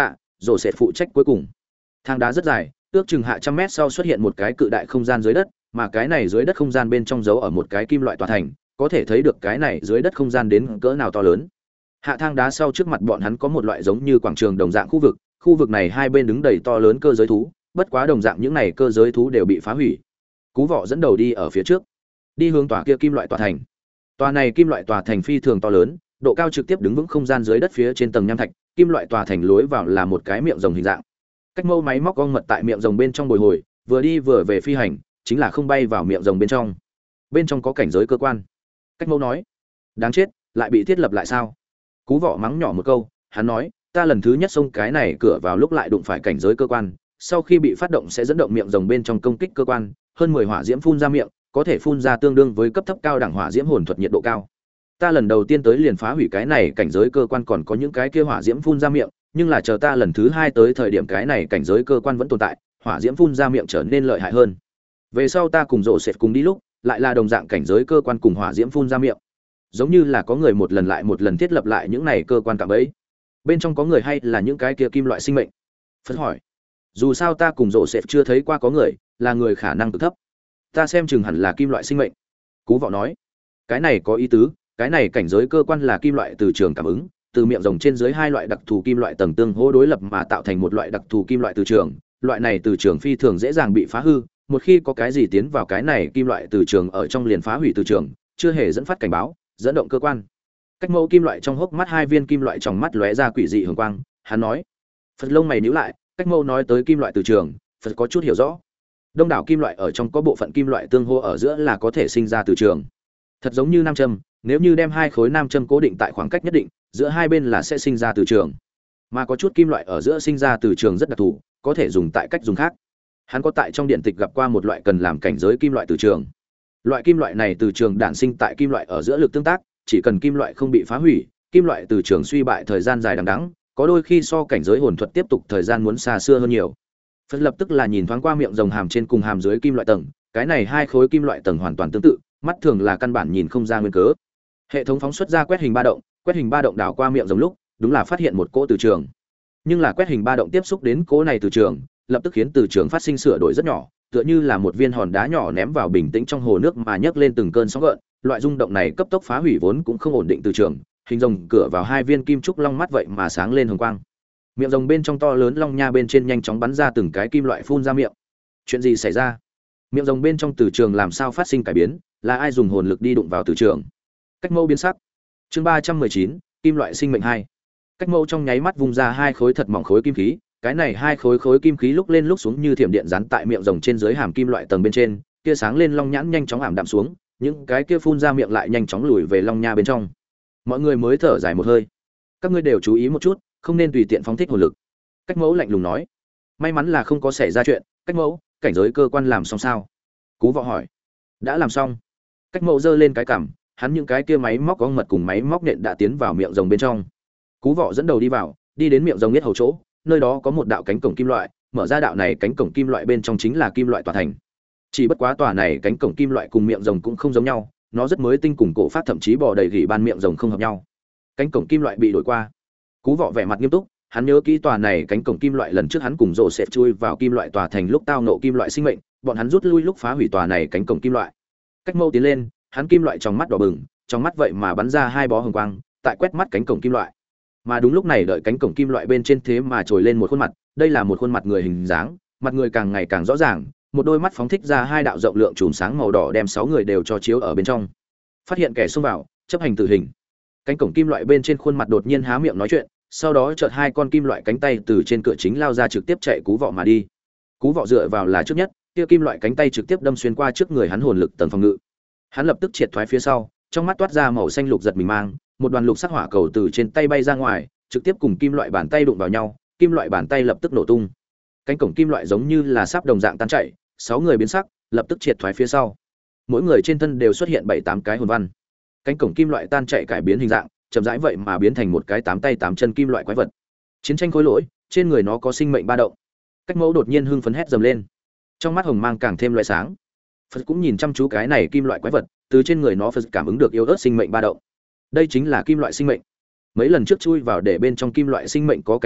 rồi sẽ phụ trách cuối cùng. Thang đá rất dài, ước chừng hạ trăm mét sau xuất hiện một cái cự đại không gian dưới đất, mà cái này dưới đất không gian bên trong giấu ở một cái kim loại tòa thành, có thể thấy được cái này dưới đất không gian đến cỡ nào to lớn. Hạ thang đá sau trước mặt bọn hắn có một loại giống như quảng trường đồng dạng khu vực, khu vực này hai bên đứng đầy to lớn cơ giới thú, bất quá đồng dạng những này cơ giới thú đều bị phá hủy. Cú Vọ dẫn đầu đi ở phía trước, đi hướng tòa kia kim loại tòa thành. Tòa này kim loại tòa thành phi thường to lớn, độ cao trực tiếp đứng vững không gian dưới đất phía trên tầng nham thạch, kim loại tòa thành lối vào là một cái miệng rồng hình dạng. Cách mâu máy móc ong mật tại miệng rồng bên trong bồi hồi, vừa đi vừa về phi hành, chính là không bay vào miệng rồng bên trong. Bên trong có cảnh giới cơ quan. Cách mâu nói, đáng chết, lại bị thiết lập lại sao? Cú Vọ mắng nhỏ một câu, hắn nói, ta lần thứ nhất xông cái này cửa vào lúc lại đụng phải cảnh giới cơ quan, sau khi bị phát động sẽ dẫn động miệng rồng bên trong công kích cơ quan, hơn mười hỏa diễm phun ra miệng, có thể phun ra tương đương với cấp thấp cao đẳng hỏa diễm hồn thuật nhiệt độ cao. Ta lần đầu tiên tới liền phá hủy cái này cảnh giới cơ quan, còn có những cái kia hỏa diễm phun ra miệng, nhưng là chờ ta lần thứ hai tới thời điểm cái này cảnh giới cơ quan vẫn tồn tại, hỏa diễm phun ra miệng trở nên lợi hại hơn. Về sau ta cùng rộ sệt cùng đi lúc, lại là đồng dạng cảnh giới cơ quan cùng hỏa diễm phun ra miệng. Giống như là có người một lần lại một lần thiết lập lại những này cơ quan cạm bẫy. Bên trong có người hay là những cái kia kim loại sinh mệnh? Phật hỏi. Dù sao ta cùng rộ sệt chưa thấy qua có người, là người khả năng cực thấp. Ta xem chừng hẳn là kim loại sinh mệnh. Cú Vọ nói. Cái này có ý tứ, cái này cảnh giới cơ quan là kim loại từ trường cảm ứng, từ miệng rồng trên dưới hai loại đặc thù kim loại tầng tương hỗ đối lập mà tạo thành một loại đặc thù kim loại từ trường, loại này từ trường phi thường dễ dàng bị phá hư, một khi có cái gì tiến vào cái này kim loại từ trường ở trong liền phá hủy từ trường, chưa hề dẫn phát cảnh báo, dẫn động cơ quan. Cách mẫu kim loại trong hốc mắt hai viên kim loại trong mắt lóe ra quỷ dị hường quang, hắn nói. Phật lông mày nhíu lại, Cách mẫu nói tới kim loại từ trường, Phật có chút hiểu rõ. Đông đảo kim loại ở trong có bộ phận kim loại tương hỗ ở giữa là có thể sinh ra từ trường. Thật giống như nam châm, nếu như đem hai khối nam châm cố định tại khoảng cách nhất định, giữa hai bên là sẽ sinh ra từ trường. Mà có chút kim loại ở giữa sinh ra từ trường rất đặc thù, có thể dùng tại cách dùng khác. Hắn có tại trong điện tịch gặp qua một loại cần làm cảnh giới kim loại từ trường. Loại kim loại này từ trường đản sinh tại kim loại ở giữa lực tương tác, chỉ cần kim loại không bị phá hủy, kim loại từ trường suy bại thời gian dài đằng đẵng, có đôi khi so cảnh giới hồn thuật tiếp tục thời gian muốn xa xưa hơn nhiều. Phật lập tức là nhìn thoáng qua miệng rồng hàm trên cùng hàm dưới kim loại tầng, cái này hai khối kim loại tầng hoàn toàn tương tự, mắt thường là căn bản nhìn không ra nguyên cớ. Hệ thống phóng xuất ra quét hình ba động, quét hình ba động đảo qua miệng rồng lúc, đúng là phát hiện một cỗ từ trường. Nhưng là quét hình ba động tiếp xúc đến cỗ này từ trường, lập tức khiến từ trường phát sinh sửa đổi rất nhỏ, tựa như là một viên hòn đá nhỏ ném vào bình tĩnh trong hồ nước mà nhấc lên từng cơn sóng gợn, loại rung động này cấp tốc phá hủy vốn cũng không ổn định từ trường, hình rồng cửa vào hai viên kim trúc long mắt vậy mà sáng lên hồng quang. Miệng rồng bên trong to lớn long nha bên trên nhanh chóng bắn ra từng cái kim loại phun ra miệng. Chuyện gì xảy ra? Miệng rồng bên trong từ trường làm sao phát sinh cải biến, là ai dùng hồn lực đi đụng vào từ trường? Cách mâu biến sắc. Chương ba trăm mười chín, kim loại sinh mệnh hai. Cách mâu trong nháy mắt vung ra hai khối thật mỏng khối kim khí, cái này hai khối khối kim khí lúc lên lúc xuống như thiểm điện dán tại miệng rồng trên dưới hàm kim loại tầng bên trên, kia sáng lên long nhãn nhanh chóng ảm đạm xuống, những cái kia phun ra miệng lại nhanh chóng lùi về long nha bên trong. Mọi người mới thở dài một hơi. Các ngươi đều chú ý một chút, không nên tùy tiện phóng thích hồn lực. Cách mẫu lạnh lùng nói. May mắn là không có xảy ra chuyện. Cách mẫu, cảnh giới cơ quan làm xong sao? Cú Vọ hỏi. Đã làm xong. Cách mẫu giơ lên cái cằm, hắn những cái kia máy móc có mật cùng máy móc nện đã tiến vào miệng rồng bên trong. Cú Vọ dẫn đầu đi vào, đi đến miệng rồng yết hầu chỗ, nơi đó có một đạo cánh cổng kim loại, mở ra đạo này cánh cổng kim loại bên trong chính là kim loại tòa thành. Chỉ bất quá tòa này cánh cổng kim loại cùng miệng rồng cũng không giống nhau, nó rất mới tinh cùng cổ phát thậm chí bò đầy gỉ ban miệng rồng không hợp nhau. Cánh cổng kim loại bị đổi qua. Cú Vọ vẻ mặt nghiêm túc, hắn nhớ kỹ tòa này cánh cổng kim loại lần trước hắn cùng rồ sẽ chui vào kim loại tòa thành lúc tao nộ kim loại sinh mệnh, bọn hắn rút lui lúc phá hủy tòa này cánh cổng kim loại. Cách mâu tiến lên, hắn kim loại trong mắt đỏ bừng, trong mắt vậy mà bắn ra hai bó hồng quang, tại quét mắt cánh cổng kim loại. Mà đúng lúc này đợi cánh cổng kim loại bên trên thế mà trồi lên một khuôn mặt, đây là một khuôn mặt người hình dáng, mặt người càng ngày càng rõ ràng, một đôi mắt phóng thích ra hai đạo rộng lượng chùm sáng màu đỏ đem sáu người đều cho chiếu ở bên trong. Phát hiện kẻ xông vào, chấp hành tử hình. Cánh cổng kim loại bên trên khuôn mặt đột nhiên há miệng nói chuyện, sau đó chợt hai con kim loại cánh tay từ trên cửa chính lao ra trực tiếp chạy Cú Vọ mà đi. Cú Vọ dựa vào là trước nhất, kia kim loại cánh tay trực tiếp đâm xuyên qua trước người hắn hồn lực tầng phòng ngự. Hắn lập tức triệt thoái phía sau, trong mắt toát ra màu xanh lục giật mình mang, một đoàn lục sắc hỏa cầu từ trên tay bay ra ngoài, trực tiếp cùng kim loại bàn tay đụng vào nhau, kim loại bàn tay lập tức nổ tung. Cánh cổng kim loại giống như là sáp đồng dạng tan chảy, sáu người biến sắc, lập tức triệt thoái phía sau. Mỗi người trên thân đều xuất hiện bảy tám cái hồn văn. Cánh cổng kim loại tan chảy cải biến hình dạng, chậm rãi vậy mà biến thành một cái tám tay tám chân kim loại quái vật. Chiến tranh khối lỗi, trên người nó có sinh mệnh ba động. Cách mẫu đột nhiên hưng phấn hét dầm lên, trong mắt hồng mang càng thêm loại sáng. Phật cũng nhìn chăm chú cái này kim loại quái vật, từ trên người nó Phật cảm ứng được yếu ớt sinh mệnh ba động. Đây chính là kim loại sinh mệnh. Mấy lần trước chui vào để bên trong kim loại sinh mệnh có cảnh giác,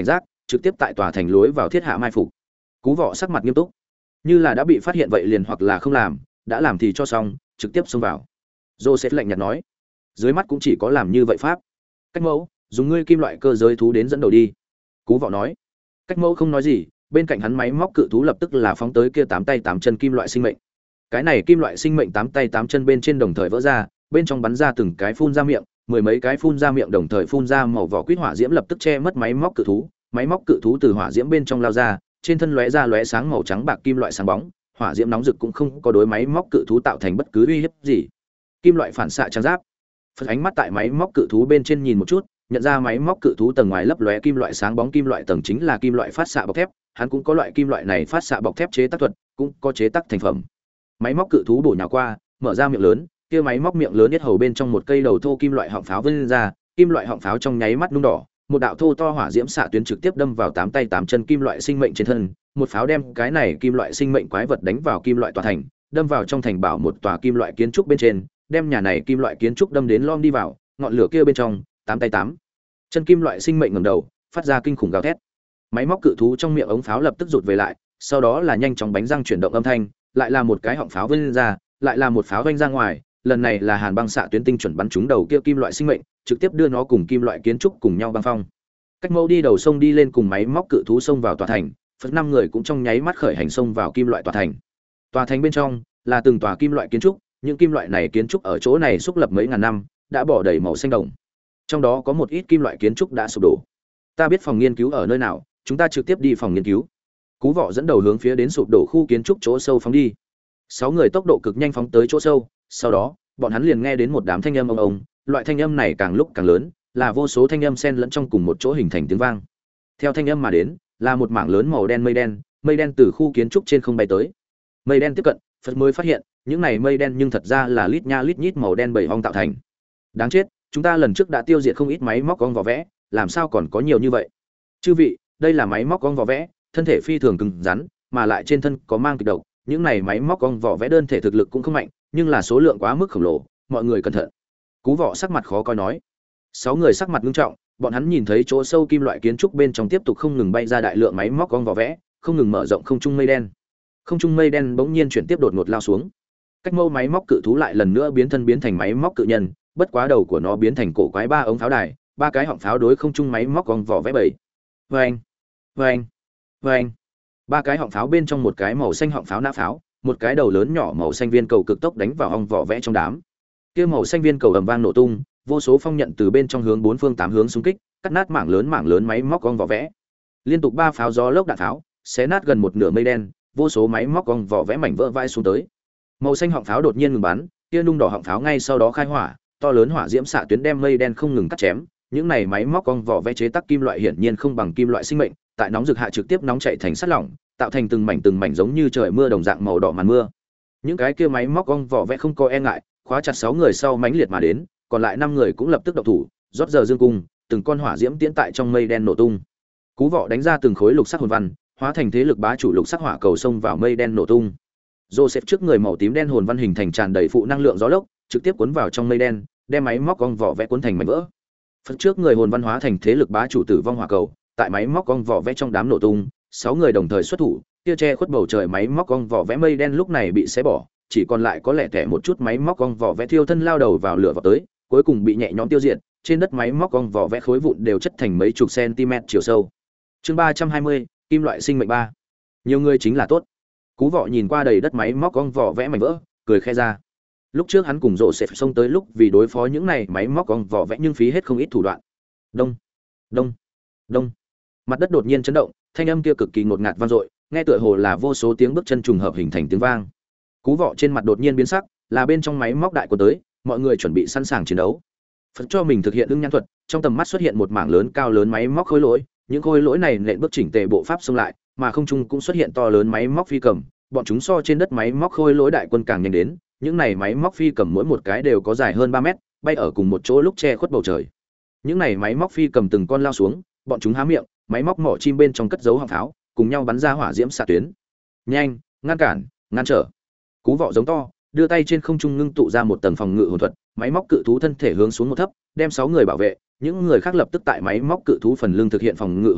trực tiếp tại tòa thành lối vào thiết hạ mai phục. Cú Vọ sắc mặt nghiêm túc, như là đã bị phát hiện vậy liền hoặc là không làm, đã làm thì cho xong, trực tiếp xông vào. Joseph lạnh nhạt nói, dưới mắt cũng chỉ có làm như vậy pháp. Cách Mẫu, dùng ngươi kim loại cơ giới thú đến dẫn đầu đi. Cú Vọ nói. Cách Mẫu không nói gì, bên cạnh hắn máy móc cự thú lập tức là phóng tới kia tám tay tám chân kim loại sinh mệnh. Cái này kim loại sinh mệnh tám tay tám chân bên trên đồng thời vỡ ra, bên trong bắn ra từng cái phun ra miệng, mười mấy cái phun ra miệng đồng thời phun ra màu vỏ quýt hỏa diễm lập tức che mất máy móc cự thú, máy móc cự thú từ hỏa diễm bên trong lao ra, trên thân lóe ra lóe sáng màu trắng bạc kim loại sáng bóng, hỏa diễm nóng rực cũng không có đối máy móc cự thú tạo thành bất cứ uy hiếp gì. Kim loại phản xạ trang giáp. Phật ánh mắt tại máy móc cự thú bên trên nhìn một chút, nhận ra máy móc cự thú tầng ngoài lấp lóe kim loại sáng bóng kim loại tầng chính là kim loại phát xạ bọc thép, hắn cũng có loại kim loại này phát xạ bọc thép chế tác thuật, cũng có chế tác thành phẩm. Máy móc cự thú bổ nhào qua, mở ra miệng lớn, kia máy móc miệng lớn nhất hầu bên trong một cây đầu thô kim loại họng pháo vươn ra, kim loại họng pháo trong nháy mắt nung đỏ, một đạo thô to hỏa diễm xạ tuyến trực tiếp đâm vào tám tay tám chân kim loại sinh mệnh trên thân, một pháo đem cái này kim loại sinh mệnh quái vật đánh vào kim loại tòa thành, đâm vào trong thành bảo một tòa kim loại kiến trúc bên trên, đem nhà này kim loại kiến trúc đâm đến lom đi vào, ngọn lửa kia bên trong, tám tay tám chân kim loại sinh mệnh ngẩng đầu, phát ra kinh khủng gào thét. Máy móc cự thú trong miệng ống pháo lập tức rụt về lại, sau đó là nhanh chóng bánh răng chuyển động âm thanh, lại là một cái họng pháo vươn ra, lại là một pháo vanh ra ngoài, lần này là hàn băng xạ tuyến tinh chuẩn bắn trúng đầu kia kim loại sinh mệnh, trực tiếp đưa nó cùng kim loại kiến trúc cùng nhau băng phong. Cách Mẫu đi đầu sông đi lên cùng máy móc cự thú xông vào tòa thành, Phật năm người cũng trong nháy mắt khởi hành xông vào kim loại tòa thành. Tòa thành bên trong là từng tòa kim loại kiến trúc, những kim loại này kiến trúc ở chỗ này xúc lập mấy ngàn năm, đã bỏ đầy màu xanh đồng. Trong đó có một ít kim loại kiến trúc đã sụp đổ. Ta biết phòng nghiên cứu ở nơi nào, chúng ta trực tiếp đi phòng nghiên cứu. Cú Vọ dẫn đầu hướng phía đến sụp đổ khu kiến trúc chỗ sâu phóng đi. Sáu người tốc độ cực nhanh phóng tới chỗ sâu, sau đó, bọn hắn liền nghe đến một đám thanh âm ông ông, loại thanh âm này càng lúc càng lớn, là vô số thanh âm xen lẫn trong cùng một chỗ hình thành tiếng vang. Theo thanh âm mà đến, là một mảng lớn màu đen mây đen, mây đen từ khu kiến trúc trên không bay tới. Mây đen tiếp cận, Phật mới phát hiện, những này mây đen nhưng thật ra là lít nha lít nhít màu đen bảy hong tạo thành. Đáng chết, chúng ta lần trước đã tiêu diệt không ít máy móc con vỏ vẽ, làm sao còn có nhiều như vậy? Chư vị, đây là máy móc con vỏ vẽ, thân thể phi thường cứng rắn, mà lại trên thân có mang kịch độc, những này máy móc con vỏ vẽ đơn thể thực lực cũng không mạnh, nhưng là số lượng quá mức khổng lồ, mọi người cẩn thận. Cú Vọ sắc mặt khó coi nói. Sáu người sắc mặt nghiêm trọng, bọn hắn nhìn thấy chỗ sâu kim loại kiến trúc bên trong tiếp tục không ngừng bay ra đại lượng máy móc con vỏ vẽ, không ngừng mở rộng không trung mây đen. Không trung mây đen bỗng nhiên chuyển tiếp đột ngột lao xuống. Cách Mẫu máy móc cự thú lại lần nữa biến thân biến thành máy móc cự nhân, bất quá đầu của nó biến thành cổ quái ba ống pháo đài, ba cái họng pháo đối không trung máy móc con vỏ vẽ bảy. Vâng, vâng, vâng. Ba cái họng pháo bên trong một cái màu xanh họng pháo nã pháo, một cái đầu lớn nhỏ màu xanh viên cầu cực tốc đánh vào họng vỏ vẽ trong đám. Kia màu xanh viên cầu ầm vang nổ tung, vô số phong nhận từ bên trong hướng bốn phương tám hướng xung kích, cắt nát mảng lớn mảng lớn máy móc con vỏ vẽ. Liên tục ba pháo gió lốc đạn pháo, xé nát gần một nửa mây đen, vô số máy móc con vỏ vẽ mảnh vỡ vãi xuống tới. Màu xanh họng pháo đột nhiên ngừng bắn, kia nung đỏ họng pháo ngay sau đó khai hỏa, to lớn hỏa diễm xạ tuyến đem mây đen không ngừng cắt chém. Những này máy móc con vỏ vẽ chế tác kim loại hiển nhiên không bằng kim loại sinh mệnh, tại nóng rực hạ trực tiếp nóng chảy thành sắt lỏng, tạo thành từng mảnh từng mảnh giống như trời mưa đồng dạng màu đỏ màn mưa. Những cái kia máy móc con vỏ vẽ không có e ngại, khóa chặt sáu người sau mãnh liệt mà đến, còn lại năm người cũng lập tức động thủ, rót giờ dương cung, từng con hỏa diễm tiễn tại trong mây đen nổ tung. Cú Vọ đánh ra từng khối lục sắc hồn văn, hóa thành thế lực bá chủ lục sắc hỏa cầu xông vào mây đen nổ tung. Joseph trước người màu tím đen hồn văn hình thành tràn đầy phụ năng lượng gió lốc, trực tiếp cuốn vào trong mây đen, đem máy móc con vỏ vẽ cuốn thành mảnh vỡ. Phật trước người hồn văn hóa thành thế lực bá chủ tử vong hỏa cầu, tại máy móc con vỏ vẽ trong đám nổ tung, sáu người đồng thời xuất thủ, kia che khuất bầu trời máy móc con vỏ vẽ mây đen lúc này bị xé bỏ, chỉ còn lại có lẻ tẻ một chút máy móc con vỏ vẽ thiêu thân lao đầu vào lửa vào tới, cuối cùng bị nhẹ nhõm tiêu diệt, trên đất máy móc con vỏ vẽ khối vụn đều chất thành mấy chục cm chiều sâu. Chương ba trăm hai mươi, kim loại sinh mệnh ba. Nhiều người chính là tốt. Cú Vọ nhìn qua đầy đất máy móc con vỏ vẽ mảnh vỡ, cười khẽ ra. Lúc trước hắn cùng rộ sẽ xông tới lúc vì đối phó những này máy móc con vỏ vẽ nhưng phí hết không ít thủ đoạn. Đông, đông, đông. Mặt đất đột nhiên chấn động, thanh âm kia cực kỳ ngột ngạt vang dội, nghe tựa hồ là vô số tiếng bước chân trùng hợp hình thành tiếng vang. Cú Vọ trên mặt đột nhiên biến sắc, là bên trong máy móc đại của tới, mọi người chuẩn bị sẵn sàng chiến đấu. Phật cho mình thực hiện ưng nhãn thuật, trong tầm mắt xuất hiện một mảng lớn cao lớn máy móc khối lỗi, những khối lỗi này nện bước chỉnh tề bộ pháp xông lại, mà không trung cũng xuất hiện to lớn máy móc phi cầm, bọn chúng so trên đất máy móc khối lỗi đại quân càng nhanh đến, những này máy móc phi cầm mỗi một cái đều có dài hơn ba mét, bay ở cùng một chỗ lúc che khuất bầu trời. Những này máy móc phi cầm từng con lao xuống, bọn chúng há miệng, máy móc mỏ chim bên trong cất giấu họng pháo, cùng nhau bắn ra hỏa diễm xạ tuyến. Nhanh, ngăn cản, ngăn trở. Cú Vọ giống to, đưa tay trên không trung ngưng tụ ra một tầng phòng ngự hồn thuật, máy móc cự thú thân thể hướng xuống một thấp, đem sáu người bảo vệ, những người khác lập tức tại máy móc cự thú phần lưng thực hiện phòng ngự hồn thuật,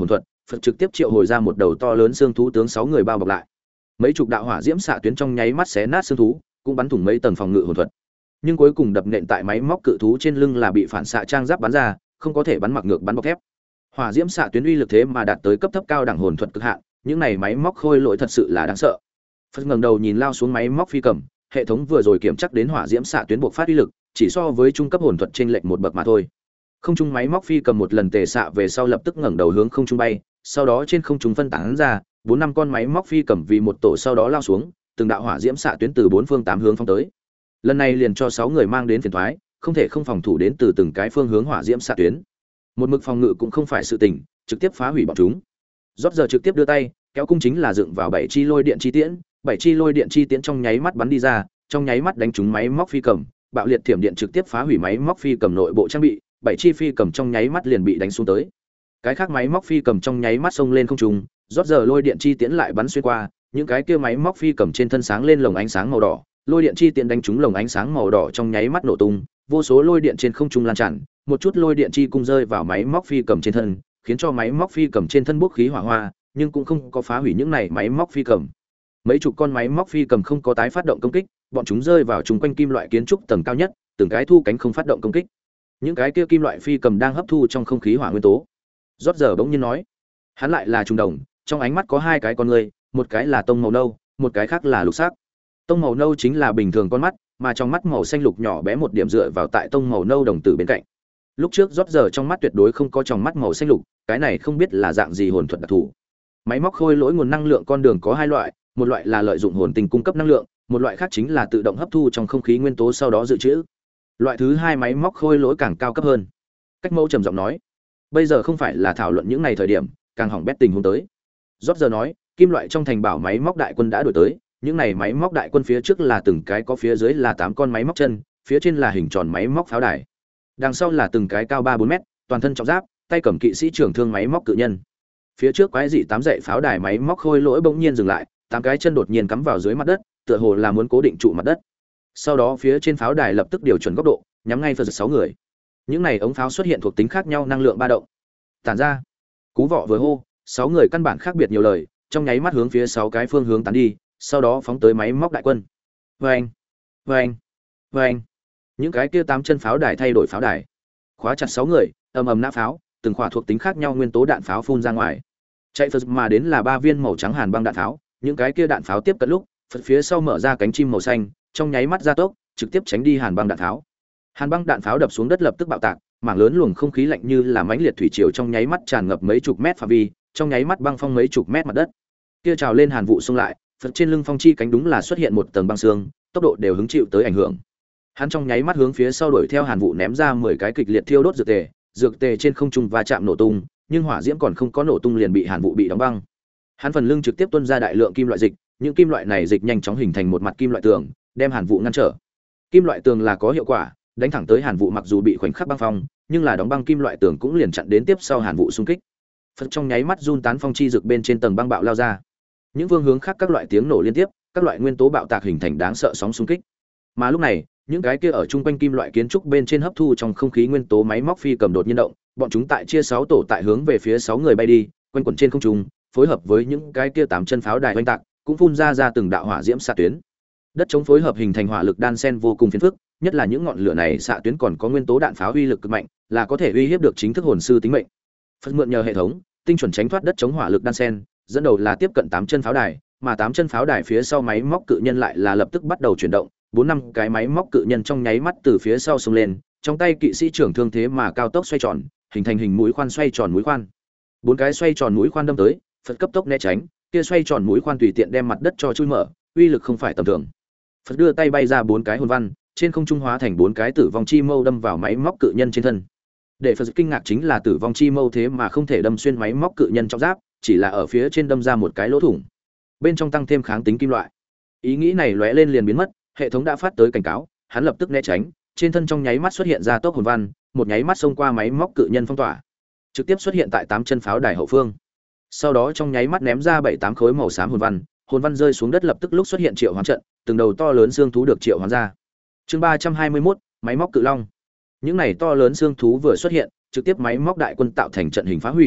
Phật trực tiếp triệu hồi ra một đầu to lớn xương thú tướng sáu người bao bọc lại. Mấy chục đạo hỏa diễm xạ tuyến trong nháy mắt xé nát xương thú, cũng bắn thủng mấy tầng phòng ngự hồn thuật. Nhưng cuối cùng đập nện tại máy móc cự thú trên lưng là bị phản xạ trang giáp bắn ra, không có thể bắn mặc ngược bắn bọc thép. Hỏa diễm xạ tuyến uy lực thế mà đạt tới cấp thấp cao đẳng hồn thuật cực hạn, những này máy móc khôi lỗi thật sự là đáng sợ. Phật ngẩng đầu nhìn lao xuống máy móc phi cầm, hệ thống vừa rồi kiểm chắc đến hỏa diễm xạ tuyến buộc phát uy lực, chỉ so với trung cấp hồn thuật trên lệch một bậc mà thôi. Không trung máy móc phi cầm một lần tề xạ về sau lập tức ngẩng đầu hướng không trung bay, sau đó trên không trung phân tán ra, bốn năm con máy móc phi cầm vì một tổ sau đó lao xuống, từng đạo hỏa diễm xạ tuyến từ bốn phương tám hướng phóng tới. Lần này liền cho sáu người mang đến phiền toái, không thể không phòng thủ đến từ từng cái phương hướng hỏa diễm xạ tuyến. Một mực phòng ngự cũng không phải sự tình, trực tiếp phá hủy bọn chúng. Rốt giờ trực tiếp đưa tay, kéo cung chính là dựng vào bảy chi lôi điện chi tiễn, bảy chi lôi điện chi tiễn trong nháy mắt bắn đi ra, trong nháy mắt đánh trúng máy móc phi cầm, bạo liệt thiểm điện trực tiếp phá hủy máy móc phi cầm nội bộ trang bị, bảy chi phi cầm trong nháy mắt liền bị đánh xuống tới. Cái khác máy móc phi cầm trong nháy mắt xông lên không trung, rốt giờ lôi điện chi tiễn lại bắn xuyên qua, những cái kia máy móc phi cầm trên thân sáng lên lồng ánh sáng màu đỏ, lôi điện chi tiễn đánh trúng lồng ánh sáng màu đỏ trong nháy mắt nổ tung, vô số lôi điện trên không trung lan tràn, một chút lôi điện chi cung rơi vào máy móc phi cầm trên thân, khiến cho máy móc phi cầm trên thân bốc khí hỏa hoa, nhưng cũng không có phá hủy những này máy móc phi cầm. Mấy chục con máy móc phi cầm không có tái phát động công kích, bọn chúng rơi vào chung quanh kim loại kiến trúc tầng cao nhất, từng cái thu cánh không phát động công kích. Những cái kia kim loại phi cầm đang hấp thu trong không khí hỏa nguyên tố. Rốt giờ bỗng nhiên nói, hắn lại là trùng đồng, trong ánh mắt có hai cái con người, một cái là tông màu nâu, một cái khác là lục sắc. Tông màu nâu chính là bình thường con mắt, mà trong mắt màu xanh lục nhỏ bé một điểm dựa vào tại tông màu nâu đồng tử bên cạnh. Lúc trước rốt giờ trong mắt tuyệt đối không có trong mắt màu xanh lục, cái này không biết là dạng gì hồn thuật đặc thù. Máy móc khôi lỗi nguồn năng lượng con đường có hai loại, một loại là lợi dụng hồn tinh cung cấp năng lượng, một loại khác chính là tự động hấp thu trong không khí nguyên tố sau đó dự trữ. Loại thứ hai máy móc khôi lỗi càng cao cấp hơn. Cách Mẫu trầm giọng nói, bây giờ không phải là thảo luận những này thời điểm, càng hỏng bét tình huống tới. Rốt giờ nói, kim loại trong thành bảo máy móc đại quân đã đuổi tới, những này máy móc đại quân phía trước là từng cái có phía dưới là tám con máy móc chân, phía trên là hình tròn máy móc pháo đài. Đằng sau là từng cái cao ba bốn mét, toàn thân trọng giáp, tay cầm kỵ sĩ trưởng thương máy móc cự nhân. Phía trước quái dị tám dãy pháo đài máy móc khôi lỗi bỗng nhiên dừng lại, tám cái chân đột nhiên cắm vào dưới mặt đất, tựa hồ là muốn cố định trụ mặt đất. Sau đó phía trên pháo đài lập tức điều chuẩn góc độ, nhắm ngay Phật sáu người. Những này ống pháo xuất hiện thuộc tính khác nhau năng lượng ba động. Tản ra. Cú vọ vừa hô, sáu người căn bản khác biệt nhiều lời, trong nháy mắt hướng phía sáu cái phương hướng tán đi, sau đó phóng tới máy móc đại quân. Oeng, oeng, oeng. Những cái kia tám chân pháo đài thay đổi pháo đài. Khóa chặt sáu người, ầm ầm nã pháo, từng khỏa thuộc tính khác nhau nguyên tố đạn pháo phun ra ngoài. Chạy Phật mà đến là ba viên màu trắng hàn băng đạn pháo, những cái kia đạn pháo tiếp cận lúc, Phật phía sau mở ra cánh chim màu xanh, trong nháy mắt gia tốc, trực tiếp tránh đi hàn băng đạn pháo. Hàn băng đạn pháo đập xuống đất lập tức bạo tạc, mảng lớn luồng không khí lạnh như là mãnh liệt thủy triều trong nháy mắt tràn ngập mấy chục mét phạm vi, trong nháy mắt băng phong mấy chục mét mặt đất. Kia trào lên hàn vụ xông lại, Phật trên lưng phong chi cánh đúng là xuất hiện một tầng băng xương, tốc độ đều hứng chịu tới ảnh hưởng. Hắn trong nháy mắt hướng phía sau đuổi theo hàn vụ ném ra mười cái kịch liệt thiêu đốt dược tề, dược tề trên không trung va chạm nổ tung, nhưng hỏa diễm còn không có nổ tung liền bị hàn vụ bị đóng băng. Hắn phần lưng trực tiếp tuôn ra đại lượng kim loại dịch, những kim loại này dịch nhanh chóng hình thành một mặt kim loại tường, đem hàn vụ ngăn trở. Kim loại tường là có hiệu quả, đánh thẳng tới hàn vụ mặc dù bị khoảnh khắc băng phong, nhưng là đóng băng kim loại tường cũng liền chặn đến tiếp sau hàn vụ xung kích. Phật trong nháy mắt run tán phong chi dược bên trên tầng băng bạo lao ra. Những phương hướng khác các loại tiếng nổ liên tiếp, các loại nguyên tố bạo tạc hình thành đáng sợ sóng xung kích. Mà lúc này, những cái kia ở trung quanh kim loại kiến trúc bên trên hấp thu trong không khí nguyên tố máy móc phi cầm đột nhiên động, bọn chúng tại chia sáu tổ tại hướng về phía sáu người bay đi, quanh quẩn trên không trung, phối hợp với những cái kia tám chân pháo đài oanh tạc, cũng phun ra ra từng đạo hỏa diễm xạ tuyến. Đất chống phối hợp hình thành hỏa lực đan sen vô cùng phiền phức, nhất là những ngọn lửa này xạ tuyến còn có nguyên tố đạn pháo uy lực cực mạnh, là có thể uy hiếp được chính thức hồn sư tính mệnh. Phật mượn nhờ hệ thống, tinh chuẩn tránh thoát đất chống hỏa lực đan sen, dẫn đầu là tiếp cận tám chân pháo đài, mà tám chân pháo đài phía sau máy móc cự nhân lại là lập tức bắt đầu chuyển động, bốn năm cái máy móc cự nhân trong nháy mắt từ phía sau xông lên, trong tay kỵ sĩ trưởng thương thế mà cao tốc xoay tròn, hình thành hình mũi khoan xoay tròn mũi khoan. Bốn cái xoay tròn mũi khoan đâm tới, Phật cấp tốc né tránh, kia xoay tròn mũi khoan tùy tiện đem mặt đất cho chui mở, uy lực không phải tầm thường. Phật đưa tay bay ra bốn cái hồn văn, trên không trung hóa thành bốn cái tử vong chi mâu đâm vào máy móc cự nhân trên thân. Để Phật kinh ngạc chính là tử vong chi mâu thế mà không thể đâm xuyên máy móc cự nhân trong giáp, chỉ là ở phía trên đâm ra một cái lỗ thủng. Bên trong tăng thêm kháng tính kim loại. Ý nghĩ này lóe lên liền biến mất, hệ thống đã phát tới cảnh cáo, hắn lập tức né tránh, trên thân trong nháy mắt xuất hiện ra tốc hồn văn, một nháy mắt xông qua máy móc cự nhân phong tỏa, trực tiếp xuất hiện tại tám chân pháo đài hậu phương. Sau đó trong nháy mắt ném ra bảy tám khối màu xám hồn văn, hồn văn rơi xuống đất lập tức lúc xuất hiện triệu hoán trận, từng đầu to lớn xương thú được triệu hoán ra. Chương ba trăm hai mươi mốt, máy móc cự long. Những này to lớn xương thú vừa xuất hiện, trực tiếp máy móc đại quân tạo thành trận hình phá hủy,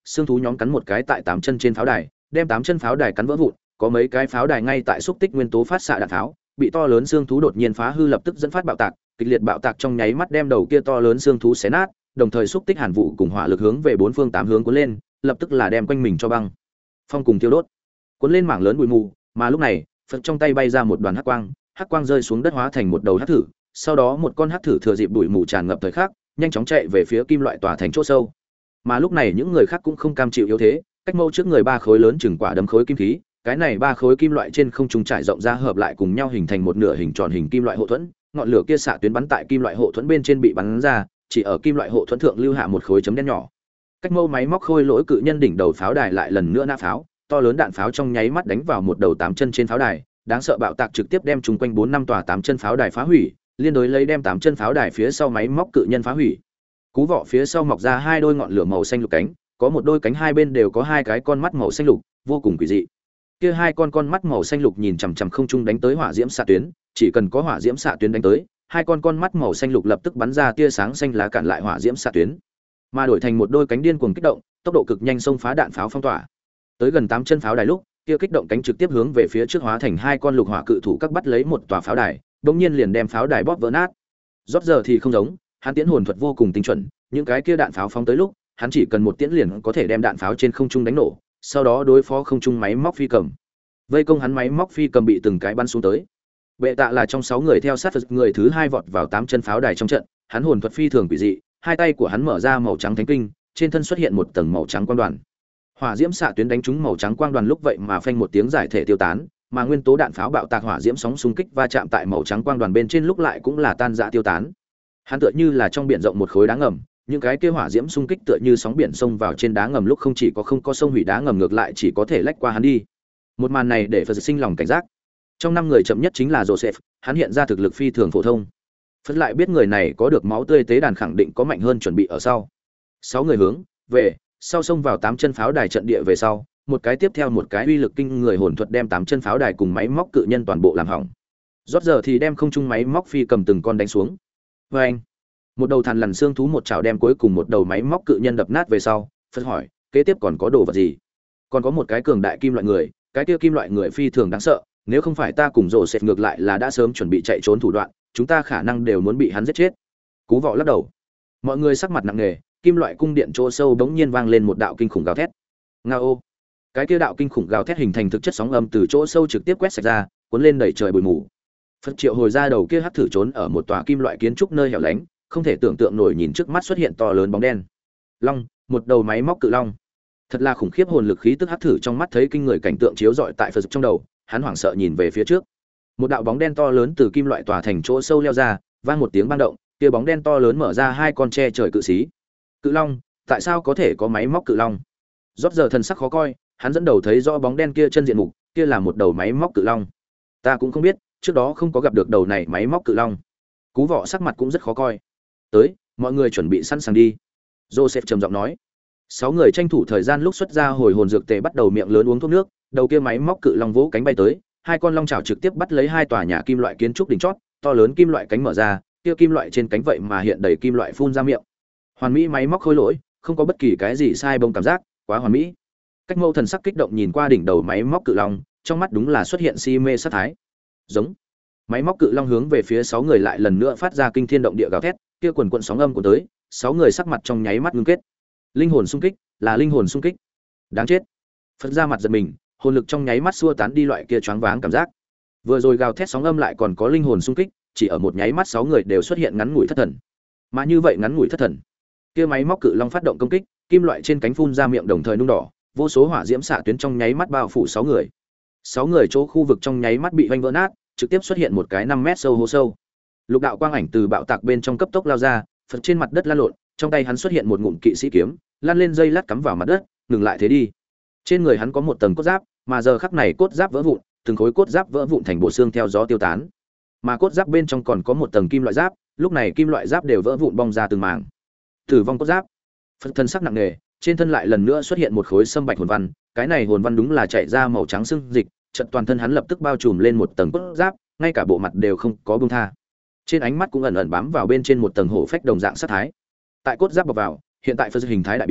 xương thú nhóm cắn một cái tại tám chân trên pháo đài, đem tám chân pháo đài cắn vỡ vụn, có mấy cái pháo đài ngay tại xúc tích nguyên tố phát xạ đạn pháo, bị to lớn xương thú đột nhiên phá hư lập tức dẫn phát bạo tạc, kịch liệt bạo tạc trong nháy mắt đem đầu kia to lớn xương thú xé nát, đồng thời xúc tích hàn vụ cùng hỏa lực hướng về bốn phương tám hướng cuốn lên, lập tức là đem quanh mình cho băng phong cùng thiêu đốt, cuốn lên mảng lớn bụi mù. Mà lúc này, Phật trong tay bay ra một đoàn hắc quang, hắc quang rơi xuống đất hóa thành một đầu hắc thử, sau đó một con hắc thử thừa dịp bụi mù tràn ngập thời khắc, nhanh chóng chạy về phía kim loại tòa thành chỗ sâu. Mà lúc này những người khác cũng không cam chịu yếu thế, cách mâu trước người ba khối lớn chừng quả đấm khối kim khí, cái này ba khối kim loại trên không trung trải rộng ra hợp lại cùng nhau hình thành một nửa hình tròn hình kim loại hộ thuẫn, ngọn lửa kia xạ tuyến bắn tại kim loại hộ thuẫn bên trên bị bắn ra, chỉ ở kim loại hộ thuẫn thượng lưu hạ một khối chấm đen nhỏ. Cách mâu máy móc khôi lỗi cự nhân đỉnh đầu pháo đài lại lần nữa nã pháo, to lớn đạn pháo trong nháy mắt đánh vào một đầu tám chân trên pháo đài, đáng sợ bạo tạc trực tiếp đem chúng quanh bốn năm tòa tám chân pháo đài phá hủy, liên đối lấy đem tám chân pháo đài phía sau máy móc cự nhân phá hủy. Cú vọ phía sau mọc ra hai đôi ngọn lửa màu xanh lục cánh, có một đôi cánh hai bên đều có hai cái con mắt màu xanh lục, vô cùng quỷ dị. Kia hai con con mắt màu xanh lục nhìn chằm chằm không trung đánh tới hỏa diễm xạ tuyến, chỉ cần có hỏa diễm xạ tuyến đánh tới, hai con con mắt màu xanh lục lập tức bắn ra tia sáng xanh lá cản lại hỏa diễm xạ tuyến, mà đổi thành một đôi cánh điên cuồng kích động, tốc độ cực nhanh xông phá đạn pháo phong tỏa. Tới gần tám chân pháo đài lúc, kia kích động cánh trực tiếp hướng về phía trước hóa thành hai con lục hỏa cự thủ các bắt lấy một tòa pháo đài, đống nhiên liền đem pháo đài bóp vỡ nát. Rốt giờ thì không giống, hắn tiễn hồn thuật vô cùng tinh chuẩn, những cái kia đạn pháo phóng tới lúc, hắn chỉ cần một tiễn liền có thể đem đạn pháo trên không trung đánh nổ, sau đó đối phó không trung máy móc phi cầm. Vây công hắn máy móc phi cầm bị từng cái bắn xuống tới. Bệ tạ là trong sáu người theo sát Phật người thứ hai vọt vào tám chân pháo đài trong trận, hắn hồn thuật phi thường quỷ dị, hai tay của hắn mở ra màu trắng thánh kinh, trên thân xuất hiện một tầng màu trắng quang đoàn. Hỏa diễm xạ tuyến đánh trúng màu trắng quang đoàn lúc vậy mà phanh một tiếng giải thể tiêu tán, mà nguyên tố đạn pháo bạo tạc hỏa diễm sóng xung kích va chạm tại màu trắng quang đoàn bên trên lúc lại cũng là tan rã tiêu tán. Hắn tựa như là trong biển rộng một khối đá ngầm, những cái kia hỏa diễm xung kích tựa như sóng biển xông vào trên đá ngầm lúc không chỉ có không có sông hủy đá ngầm ngược lại chỉ có thể lách qua hắn đi. Một màn này để Phật sinh lòng cảnh giác. Trong năm người chậm nhất chính là Joseph, hắn hiện ra thực lực phi thường phổ thông. Phật lại biết người này có được máu tươi tế đàn khẳng định có mạnh hơn chuẩn bị ở sau. Sáu người hướng về sau xông vào tám chân pháo đài trận địa về sau, một cái tiếp theo một cái uy lực kinh người hồn thuật đem tám chân pháo đài cùng máy móc cự nhân toàn bộ làm hỏng. Rốt giờ thì đem không trung máy móc phi cầm từng con đánh xuống. Và anh, một đầu thằn lằn xương thú một chảo đem cuối cùng một đầu máy móc cự nhân đập nát về sau, Phật hỏi, kế tiếp còn có đồ vật gì? Còn có một cái cường đại kim loại người, cái kia kim loại người phi thường đáng sợ, nếu không phải ta cùng rồ sệt ngược lại là đã sớm chuẩn bị chạy trốn thủ đoạn, chúng ta khả năng đều muốn bị hắn giết chết. Cú Vọ lắc đầu. Mọi người sắc mặt nặng nề, kim loại cung điện chỗ sâu bỗng nhiên vang lên một đạo kinh khủng gào thét. Ngao! Cái kia đạo kinh khủng gào thét hình thành thực chất sóng âm từ chỗ sâu trực tiếp quét sạch ra, cuốn lên đẩy trời bụi mù. Phật triệu hồi ra đầu kia hắc thử trốn ở một tòa kim loại kiến trúc nơi hẻo lánh, không thể tưởng tượng nổi nhìn trước mắt xuất hiện to lớn bóng đen. Long, một đầu máy móc cự long. Thật là khủng khiếp hồn lực khí tức hắc thử trong mắt thấy kinh người cảnh tượng chiếu rọi tại Phật trong đầu, hắn hoảng sợ nhìn về phía trước. Một đạo bóng đen to lớn từ kim loại tòa thành chỗ sâu leo ra, vang một tiếng bang động, kia bóng đen to lớn mở ra hai con tre trời cự xí. Cự long, tại sao có thể có máy móc cự long? Rốt giờ thần sắc khó coi, hắn dẫn đầu thấy rõ bóng đen kia chân diện mục, kia là một đầu máy móc cự long. Ta cũng không biết, trước đó không có gặp được đầu này máy móc cự long. Cú Vọ sắc mặt cũng rất khó coi. Tới, mọi người chuẩn bị sẵn sàng đi. Joseph trầm giọng nói. Sáu người tranh thủ thời gian lúc xuất ra hồi hồn dược tề bắt đầu miệng lớn uống thuốc nước, đầu kia máy móc cự long vỗ cánh bay tới, hai con long chảo trực tiếp bắt lấy hai tòa nhà kim loại kiến trúc đỉnh chót, to lớn kim loại cánh mở ra, kia kim loại trên cánh vậy mà hiện đầy kim loại phun ra miệng. Hoàn mỹ máy móc khôi lỗi, không có bất kỳ cái gì sai bông cảm giác, quá hoàn mỹ. Cách Mâu thần sắc kích động nhìn qua đỉnh đầu máy móc cự long, trong mắt đúng là xuất hiện si mê sát thái. Giống. Máy móc cự long hướng về phía sáu người lại lần nữa phát ra kinh thiên động địa gào thét, kia quần quần sóng âm của tới, sáu người sắc mặt trong nháy mắt ngưng kết. Linh hồn xung kích, là linh hồn xung kích. Đáng chết. Phật ra mặt giật mình, hồn lực trong nháy mắt xua tán đi loại kia choáng váng cảm giác. Vừa rồi gào thét sóng âm lại còn có linh hồn xung kích, chỉ ở một nháy mắt sáu người đều xuất hiện ngắn ngủi thất thần. Mà như vậy ngắn ngủi thất thần, kia máy móc cự long phát động công kích, kim loại trên cánh phun ra miệng đồng thời nung đỏ, vô số hỏa diễm xạ tuyến trong nháy mắt bao phủ sáu người. Sáu người chỗ khu vực trong nháy mắt bị vanh vỡ nát, trực tiếp xuất hiện một cái năm mét sâu hố sâu. Lục đạo quang ảnh từ bạo tạc bên trong cấp tốc lao ra, Phật trên mặt đất lăn lộn, trong tay hắn xuất hiện một ngụm kỵ sĩ kiếm, lăn lên dây lát cắm vào mặt đất, ngừng lại thế đi. Trên người hắn có một tầng cốt giáp, mà giờ khắc này cốt giáp vỡ vụn, từng khối cốt giáp vỡ vụn thành bộ xương theo gió tiêu tán. Mà cốt giáp bên trong còn có một tầng kim loại giáp, lúc này kim loại giáp đều vỡ vụn bong ra từng mảng. Tử vong cốt giáp. Phật thân sắc nặng nề, trên thân lại lần nữa xuất hiện một khối sâm bạch hồn văn, cái này hồn văn đúng là chảy ra màu trắng xương dịch, chợt toàn thân hắn lập tức bao trùm lên một tầng cốt giáp, ngay cả bộ mặt đều không có buông tha. Trên ánh mắt cũng ẩn ẩn bám vào bên trên một tầng hổ phách đồng dạng sát thái. Tại cốt giáp bọc vào, hiện tại Phật hình thái đại biến,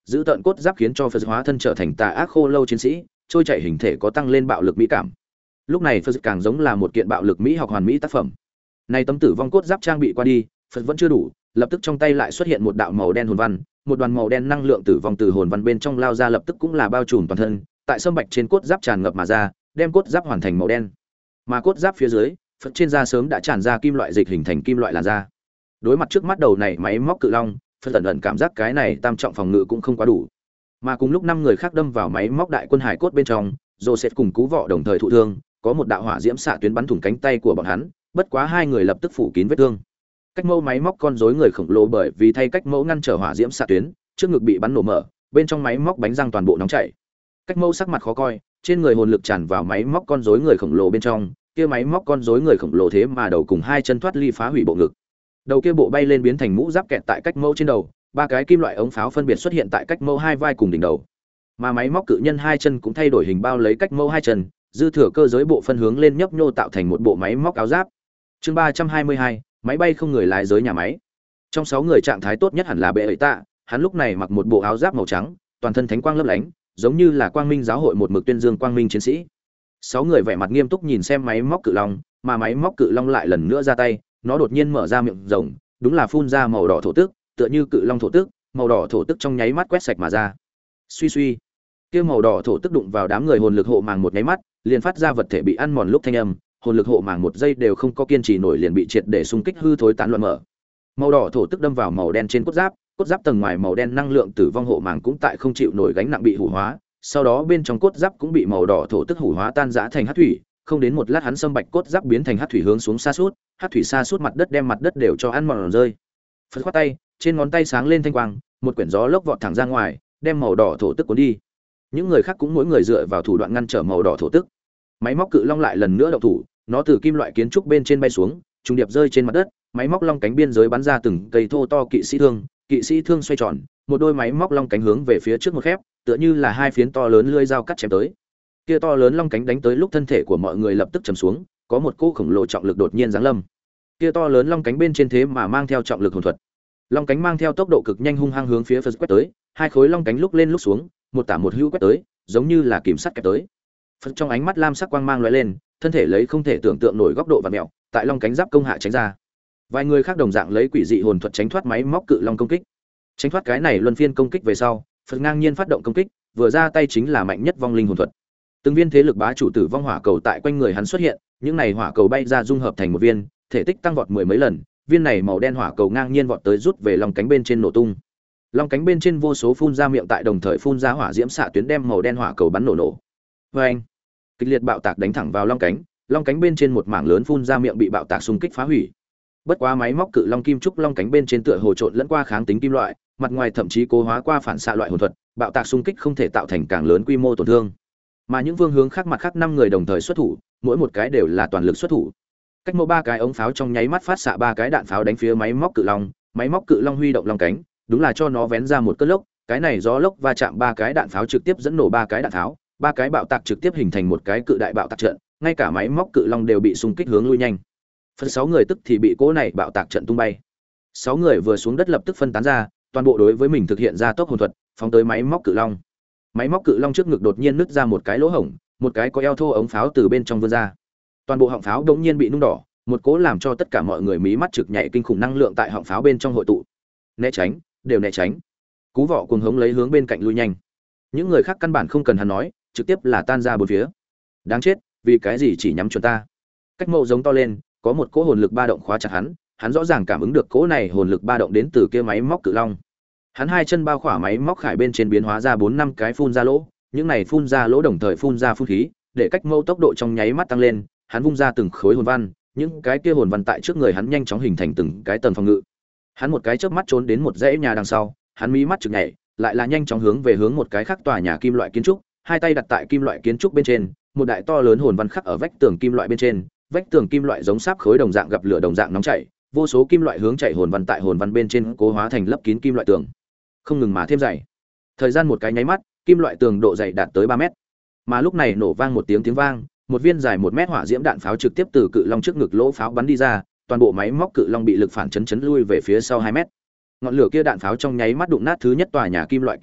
giữ tợn cốt giáp khiến cho Phật hóa thân trở thành tà ác khô lâu chiến sĩ, trôi chảy hình thể có tăng lên bạo lực mỹ cảm. Lúc này Phật càng giống là một kiện bạo lực mỹ học hoàn mỹ tác phẩm. Này tấm tử vong cốt giáp trang bị qua đi, Phật vẫn chưa đủ, lập tức trong tay lại xuất hiện một đạo màu đen hồn văn, một đoàn màu đen năng lượng tử vong từ hồn văn bên trong lao ra lập tức cũng là bao trùm toàn thân, tại sâm bạch trên cốt giáp tràn ngập mà ra, đem cốt giáp hoàn thành màu đen. Mà cốt giáp phía dưới, Phật trên da sớm đã tràn ra kim loại dịch hình thành kim loại làn da. Đối mặt trước mắt đầu này máy móc cự long, Phật ẩn ẩn cảm giác cái này tam trọng phòng ngự cũng không quá đủ. Mà cùng lúc năm người khác đâm vào máy móc đại quân hải cốt bên trong, Joseph cùng Cú Vọ đồng thời thụ thương, có một đạo hỏa diễm xạ tuyến bắn thủng cánh tay của bọn hắn, bất quá hai người lập tức phủ kín vết thương. Cách mẫu máy móc con rối người khổng lồ bởi vì thay cách mẫu ngăn trở hỏa diễm xạ tuyến, trước ngực bị bắn nổ mở, bên trong máy móc bánh răng toàn bộ nóng chảy. Cách mẫu sắc mặt khó coi, trên người hồn lực tràn vào máy móc con rối người khổng lồ bên trong, kia máy móc con rối người khổng lồ thế mà đầu cùng hai chân thoát ly phá hủy bộ ngực. Đầu kia bộ bay lên biến thành mũ giáp kẹt tại cách mẫu trên đầu, ba cái kim loại ống pháo phân biệt xuất hiện tại cách mẫu hai vai cùng đỉnh đầu. Mà máy móc cự nhân hai chân cũng thay đổi hình bao lấy cách mẫu hai chân, dư thừa cơ giới bộ phân hướng lên nhấp nhô tạo thành một bộ máy móc áo giáp. Chương ba trăm hai mươi hai, máy bay không người lái giới nhà máy. Trong sáu người trạng thái tốt nhất hẳn là Bệ ấy tạ, hắn lúc này mặc một bộ áo giáp màu trắng, toàn thân thánh quang lấp lánh, giống như là Quang Minh giáo hội một mực tuyên dương quang minh chiến sĩ. Sáu người vẻ mặt nghiêm túc nhìn xem máy móc cự long, mà máy móc cự long lại lần nữa ra tay, nó đột nhiên mở ra miệng rồng, đúng là phun ra màu đỏ thổ tức, tựa như cự long thổ tức, màu đỏ thổ tức trong nháy mắt quét sạch mà ra. Suy suy, kia màu đỏ thổ tức đụng vào đám người hồn lực hộ màng một nháy mắt, liền phát ra vật thể bị ăn mòn lúc thanh âm, hồn lực hộ màng một giây đều không có kiên trì nổi liền bị triệt để xung kích hư thối tán loạn mở. Màu đỏ thổ tức đâm vào màu đen trên cốt giáp, cốt giáp tầng ngoài màu đen năng lượng tử vong hộ màng cũng tại không chịu nổi gánh nặng bị hủ hóa, sau đó bên trong cốt giáp cũng bị màu đỏ thổ tức hủ hóa tan rã thành hắc thủy, không đến một lát hắn sâm bạch cốt giáp biến thành hắc thủy hướng xuống xa suốt, hắc thủy xa suốt mặt đất đem mặt đất đều cho ăn mòn rơi. Phật khoát tay, trên ngón tay sáng lên thanh quang, một quyển gió lốc vọt thẳng ra ngoài, đem màu đỏ thổ tức cuốn đi. Những người khác cũng mỗi người dựa vào thủ đoạn ngăn trở màu đỏ thổ tức. Máy móc cự long lại lần nữa động thủ, nó từ kim loại kiến trúc bên trên bay xuống, trùng điệp rơi trên mặt đất, máy móc long cánh biên giới bắn ra từng cây thô to kỵ sĩ thương, kỵ sĩ thương xoay tròn, một đôi máy móc long cánh hướng về phía trước một khép, tựa như là hai phiến to lớn lưỡi dao cắt chém tới. Kia to lớn long cánh đánh tới lúc thân thể của mọi người lập tức trầm xuống, có một cỗ khổng lồ trọng lực đột nhiên giáng lâm. Kia to lớn long cánh bên trên thế mà mang theo trọng lực hồn thuật. Long cánh mang theo tốc độ cực nhanh hung hăng hướng phía Phật quét tới, hai khối long cánh lúc lên lúc xuống, một tả một hữu quét tới, giống như là kìm sắt kẹp tới. Phật trong ánh mắt lam sắc quang mang lóe lên, thân thể lấy không thể tưởng tượng nổi góc độ và mèo, tại long cánh giáp công hạ tránh ra. Vài người khác đồng dạng lấy quỷ dị hồn thuật tránh thoát máy móc cự long công kích. Tránh thoát cái này luân phiên công kích về sau, Phật ngang nhiên phát động công kích, vừa ra tay chính là mạnh nhất vong linh hồn thuật. Từng viên thế lực bá chủ tử vong hỏa cầu tại quanh người hắn xuất hiện, những này hỏa cầu bay ra dung hợp thành một viên, thể tích tăng vọt mười mấy lần, viên này màu đen hỏa cầu ngang nhiên vọt tới rút về long cánh bên trên nổ tung. Long cánh bên trên vô số phun ra miệng tại đồng thời phun ra hỏa diễm xạ tuyến đem màu đen hỏa cầu bắn nổ nổ. Oeng! Kịch liệt bạo tạc đánh thẳng vào long cánh, long cánh bên trên một mảng lớn phun ra miệng bị bạo tạc xung kích phá hủy. Bất quá máy móc cự long kim trúc long cánh bên trên tựa hồ trộn lẫn qua kháng tính kim loại, mặt ngoài thậm chí cố hóa qua phản xạ loại hồn thuật, bạo tạc xung kích không thể tạo thành càng lớn quy mô tổn thương. Mà những phương hướng khác mặt khác năm người đồng thời xuất thủ, mỗi một cái đều là toàn lực xuất thủ. Cách mô ba cái ống pháo trong nháy mắt phát xạ ba cái đạn pháo đánh phía máy móc cự long, máy móc cự long huy động long cánh, đúng là cho nó vén ra một cơn lốc, cái này gió lốc va chạm ba cái đạn pháo trực tiếp dẫn nổ ba cái đạn pháo, ba cái bạo tạc trực tiếp hình thành một cái cự đại bạo tạc trận, ngay cả máy móc cự long đều bị xung kích hướng lui nhanh. Phần sáu người tức thì bị cỗ này bạo tạc trận tung bay. Sáu người vừa xuống đất lập tức phân tán ra, toàn bộ đối với mình thực hiện ra tốc hồn thuật, phóng tới máy móc cự long. Máy móc cự long trước ngực đột nhiên nứt ra một cái lỗ hổng, một cái có eo thô ống pháo từ bên trong vươn ra. Toàn bộ họng pháo đột nhiên bị nung đỏ, một cỗ làm cho tất cả mọi người mí mắt trực nhảy kinh khủng năng lượng tại họng pháo bên trong hội tụ. Né tránh, đều né tránh. Cú Vọ cuồng hống lấy hướng bên cạnh lui nhanh. Những người khác căn bản không cần hắn nói, trực tiếp là tan ra bốn phía. Đáng chết, vì cái gì chỉ nhắm chuẩn ta? Cách Mộ giống to lên, có một cỗ hồn lực ba động khóa chặt hắn, hắn rõ ràng cảm ứng được cỗ này hồn lực ba động đến từ kia máy móc cự long. Hắn hai chân bao khỏa máy móc khải bên trên biến hóa ra bốn năm cái phun ra lỗ, những này phun ra lỗ đồng thời phun ra phun khí, để Cách Mộ tốc độ trong nháy mắt tăng lên, hắn vung ra từng khối hồn văn, những cái kia hồn văn tại trước người hắn nhanh chóng hình thành từng cái tầng phòng ngự. Hắn một cái chớp mắt trốn đến một dãy nhà đằng sau, hắn mí mắt chực nhảy, lại là nhanh chóng hướng về hướng một cái khác tòa nhà kim loại kiến trúc, hai tay đặt tại kim loại kiến trúc bên trên, một đại to lớn hồn văn khắc ở vách tường kim loại bên trên, vách tường kim loại giống sáp khối đồng dạng gặp lửa đồng dạng nóng chảy, vô số kim loại hướng chạy hồn văn tại hồn văn bên trên cố hóa thành lấp kín kim loại tường, không ngừng mà thêm dày. Thời gian một cái nháy mắt, kim loại tường độ dày đạt tới ba mét. Mà lúc này nổ vang một tiếng tiếng vang, một viên dài một mét hỏa diễm đạn pháo trực tiếp từ cự long trước ngực lỗ pháo bắn đi ra, toàn bộ máy móc cự long bị lực phản chấn chấn lui về phía sau hai mét. Ngọn lửa kia đạn pháo trong nháy mắt đụng nát thứ nhất tòa nhà kim loại kiến trúc,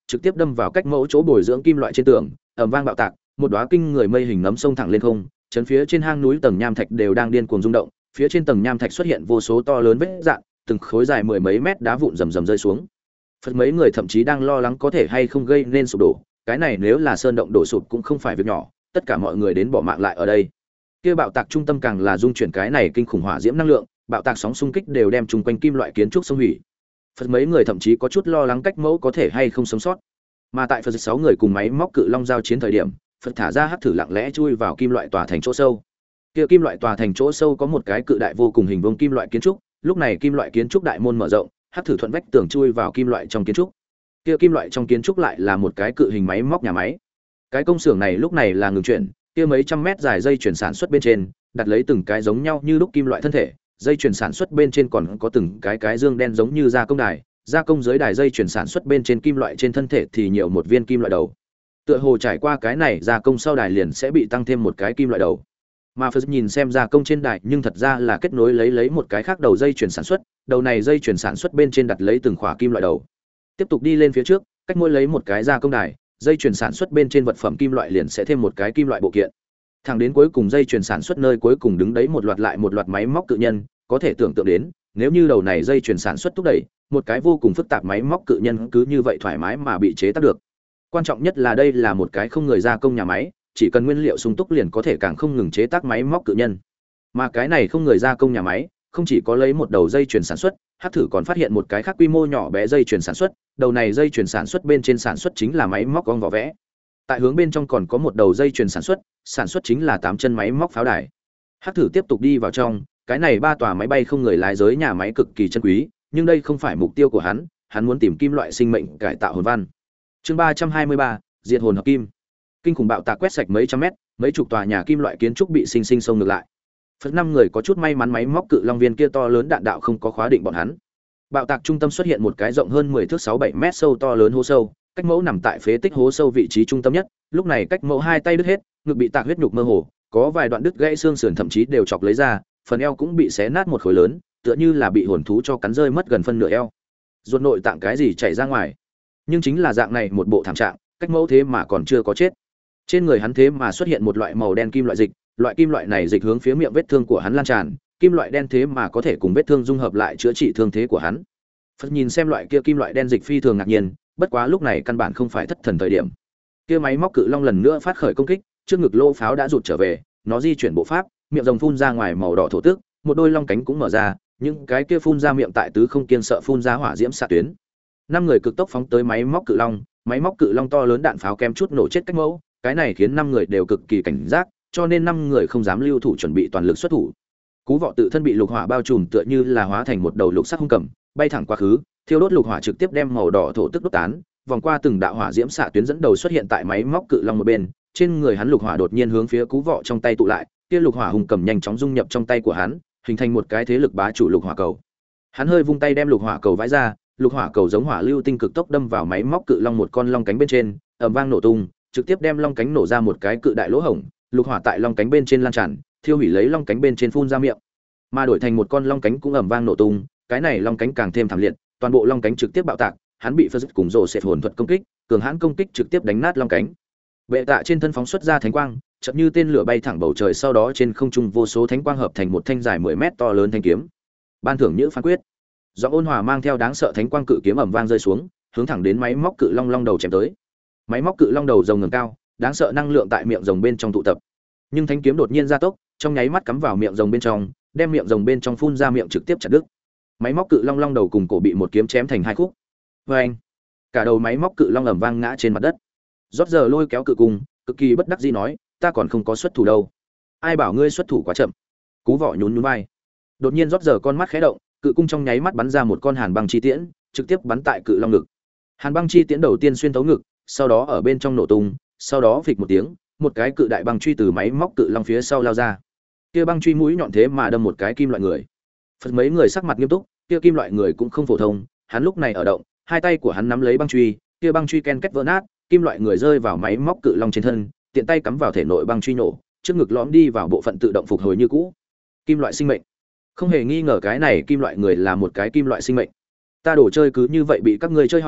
trực tiếp đâm vào cách mẫu chỗ bồi dưỡng kim loại trên tường, ầm vang bạo tạc, một đóa kinh người mây hình nấm xông thẳng lên không, chấn phía trên hang núi tầng nham thạch đều đang điên cuồng rung động, phía trên tầng nham thạch xuất hiện vô số to lớn vết rạn, từng khối dài mười mấy mét đá vụn rầm rầm rơi xuống. Phật mấy người thậm chí đang lo lắng có thể hay không gây nên sụp đổ, cái này nếu là sơn động đổ sụp cũng không phải việc nhỏ, tất cả mọi người đến bỏ mạng lại ở đây. Kia bạo tạc trung tâm càng là dung chuyển cái này kinh khủng hỏa diễm năng lượng, bạo tạc sóng xung kích đều đem chung quanh kim loại kiến trúc xông hủy. Phật mấy người thậm chí có chút lo lắng cách mẫu có thể hay không sống sót. Mà tại Phật sáu người cùng máy móc cự long giao chiến thời điểm, Phật thả ra hắc thử lặng lẽ chui vào kim loại tòa thành chỗ sâu. Kia kim loại tòa thành chỗ sâu có một cái cự đại vô cùng hình vuông kim loại kiến trúc, lúc này kim loại kiến trúc đại môn mở rộng, hắc thử thuận vách tường chui vào kim loại trong kiến trúc. Kia kim loại trong kiến trúc lại là một cái cự hình máy móc nhà máy. Cái công xưởng này lúc này là ngừng chuyển, kia mấy trăm mét dài dây chuyển sản xuất bên trên, đặt lấy từng cái giống nhau như lúc kim loại thân thể, dây chuyển sản xuất bên trên còn có từng cái cái dương đen giống như gia công đài, gia công dưới đài dây chuyển sản xuất bên trên kim loại trên thân thể thì nhiều một viên kim loại đầu. Tựa hồ trải qua cái này gia công sau đài liền sẽ bị tăng thêm một cái kim loại đầu. Mà Phật nhìn xem gia công trên đài, nhưng thật ra là kết nối lấy lấy một cái khác đầu dây chuyển sản xuất, đầu này dây chuyển sản xuất bên trên đặt lấy từng khỏa kim loại đầu. Tiếp tục đi lên phía trước, cách mỗi lấy một cái gia công đài, dây chuyển sản xuất bên trên vật phẩm kim loại liền sẽ thêm một cái kim loại bộ kiện. Thẳng đến cuối cùng dây chuyển sản xuất nơi cuối cùng đứng đấy một loạt lại một loạt máy móc cự nhân, có thể tưởng tượng đến, nếu như đầu này dây chuyển sản xuất thúc đẩy, một cái vô cùng phức tạp máy móc cự nhân cứ như vậy thoải mái mà bị chế tác được. Quan trọng nhất là đây là một cái không người gia công nhà máy, chỉ cần nguyên liệu sung túc liền có thể càng không ngừng chế tác máy móc cự nhân. Mà cái này không người gia công nhà máy, không chỉ có lấy một đầu dây chuyển sản xuất, Hắc thử còn phát hiện một cái khác quy mô nhỏ bé dây chuyển sản xuất, đầu này dây chuyển sản xuất bên trên sản xuất chính là máy móc ong vỏ vẽ. Tại hướng bên trong còn có một đầu dây chuyển sản xuất, sản xuất chính là tám chân máy móc pháo đài. Hắc thử tiếp tục đi vào trong, cái này ba tòa máy bay không người lái giới nhà máy cực kỳ chân quý, nhưng đây không phải mục tiêu của hắn, hắn muốn tìm kim loại sinh mệnh cải tạo hồn văn. Chương ba trăm hai mươi ba, diệt hồn hợp kim. Kinh khủng bạo tạc quét sạch mấy trăm mét, mấy chục tòa nhà kim loại kiến trúc bị sinh sinh xông ngược lại. Phật năm người có chút may mắn máy móc cự long viên kia to lớn đạn đạo không có khóa định bọn hắn. Bạo tạc trung tâm xuất hiện một cái rộng hơn mười thước sáu bảy mét sâu to lớn hố sâu, cách mẫu nằm tại phế tích hố sâu vị trí trung tâm nhất, lúc này cách mẫu hai tay đứt hết, ngực bị tạc huyết nhục mơ hồ, có vài đoạn đứt gãy xương sườn thậm chí đều chọc lấy ra, phần eo cũng bị xé nát một khối lớn, tựa như là bị hồn thú cho cắn rơi mất gần phân nửa eo. Ruột nội tạng cái gì chảy ra ngoài. Nhưng chính là dạng này một bộ thảm trạng, cách mẫu thế mà còn chưa có chết. Trên người hắn thế mà xuất hiện một loại màu đen kim loại dịch, loại kim loại này dịch hướng phía miệng vết thương của hắn lan tràn, kim loại đen thế mà có thể cùng vết thương dung hợp lại chữa trị thương thế của hắn. Phật nhìn xem loại kia kim loại đen dịch phi thường ngạc nhiên, bất quá lúc này căn bản không phải thất thần thời điểm. Kia máy móc cự long lần nữa phát khởi công kích, trước ngực lô pháo đã rụt trở về, nó di chuyển bộ pháp, miệng rồng phun ra ngoài màu đỏ thổ tức, một đôi long cánh cũng mở ra, những cái kia phun ra miệng tại tứ không kiên sợ phun ra hỏa diễm xạ tuyến. Năm người cực tốc phóng tới máy móc cự long, máy móc cự long to lớn đạn pháo kem chút nổ chết cách mẫu, cái này khiến năm người đều cực kỳ cảnh giác, cho nên năm người không dám lưu thủ chuẩn bị toàn lực xuất thủ. Cú vọ tự thân bị lục hỏa bao trùm tựa như là hóa thành một đầu lục sắc hung cầm, bay thẳng quá khứ, thiêu đốt lục hỏa trực tiếp đem màu đỏ thổ tức đốt tán, vòng qua từng đạo hỏa diễm xạ tuyến dẫn đầu xuất hiện tại máy móc cự long một bên, trên người hắn lục hỏa đột nhiên hướng phía cú vọ trong tay tụ lại, kia lục hỏa hung cầm nhanh chóng dung nhập trong tay của hắn, hình thành một cái thế lực bá chủ lục hỏa cầu. Hắn hơi vung tay đem lục hỏa cầu vãi ra, lục hỏa cầu giống hỏa lưu tinh cực tốc đâm vào máy móc cự long một con long cánh bên trên, ầm vang nổ tung, trực tiếp đem long cánh nổ ra một cái cự đại lỗ hổng, lục hỏa tại long cánh bên trên lan tràn, thiêu hủy lấy long cánh bên trên phun ra miệng. Mà đổi thành một con long cánh cũng ầm vang nổ tung, cái này long cánh càng thêm thảm liệt, toàn bộ long cánh trực tiếp bạo tạc, hắn bị Phật cùng rồ sệt hồn thuật công kích, cường hãn công kích trực tiếp đánh nát long cánh. Bệ tạ trên thân phóng xuất ra thánh quang, chợt như tên lửa bay thẳng bầu trời, sau đó trên không trung vô số thánh quang hợp thành một thanh dài mười mét to lớn thanh kiếm. Ban thưởng nhữ phán quyết. Do ôn hòa mang theo đáng sợ thánh quang cự kiếm ầm vang rơi xuống, hướng thẳng đến máy móc cự long long đầu chém tới. Máy móc cự long đầu rồng ngẩng cao, đáng sợ năng lượng tại miệng rồng bên trong tụ tập. Nhưng thanh kiếm đột nhiên gia tốc, trong nháy mắt cắm vào miệng rồng bên trong, đem miệng rồng bên trong phun ra miệng trực tiếp chặt đứt. Máy móc cự long long đầu cùng cổ bị một kiếm chém thành hai khúc. Oeng! Cả đầu máy móc cự long ầm vang ngã trên mặt đất. Rốt giờ lôi kéo cự cung, cực kỳ bất đắc dĩ nói, ta còn không có xuất thủ đâu. Ai bảo ngươi xuất thủ quá chậm? Cú vọ nhún nhún vai. Đột nhiên rốt giờ con mắt khẽ động, cự cung trong nháy mắt bắn ra một con hàn băng chi tiễn, trực tiếp bắn tại cự long ngực. Hàn băng chi tiễn đầu tiên xuyên thấu ngực, sau đó ở bên trong nổ tung, sau đó phịch một tiếng, một cái cự đại băng truy từ máy móc cự long phía sau lao ra. Kia băng truy mũi nhọn thế mà đâm một cái kim loại người. Phật mấy người sắc mặt nghiêm túc, kia kim loại người cũng không phổ thông, hắn lúc này ở động, hai tay của hắn nắm lấy băng truy, kia băng truy ken két vỡ nát, kim loại người rơi vào máy móc cự long trên thân, tiện tay cắm vào thể nội băng truy nổ, trước ngực lõm đi vào bộ phận tự động phục hồi như cũ. Kim loại sinh mệnh. Không hề nghi ngờ cái này kim loại người là một cái kim loại sinh mệnh. Ta đồ chơi cứ như vậy bị các ngươi chơi hỏng,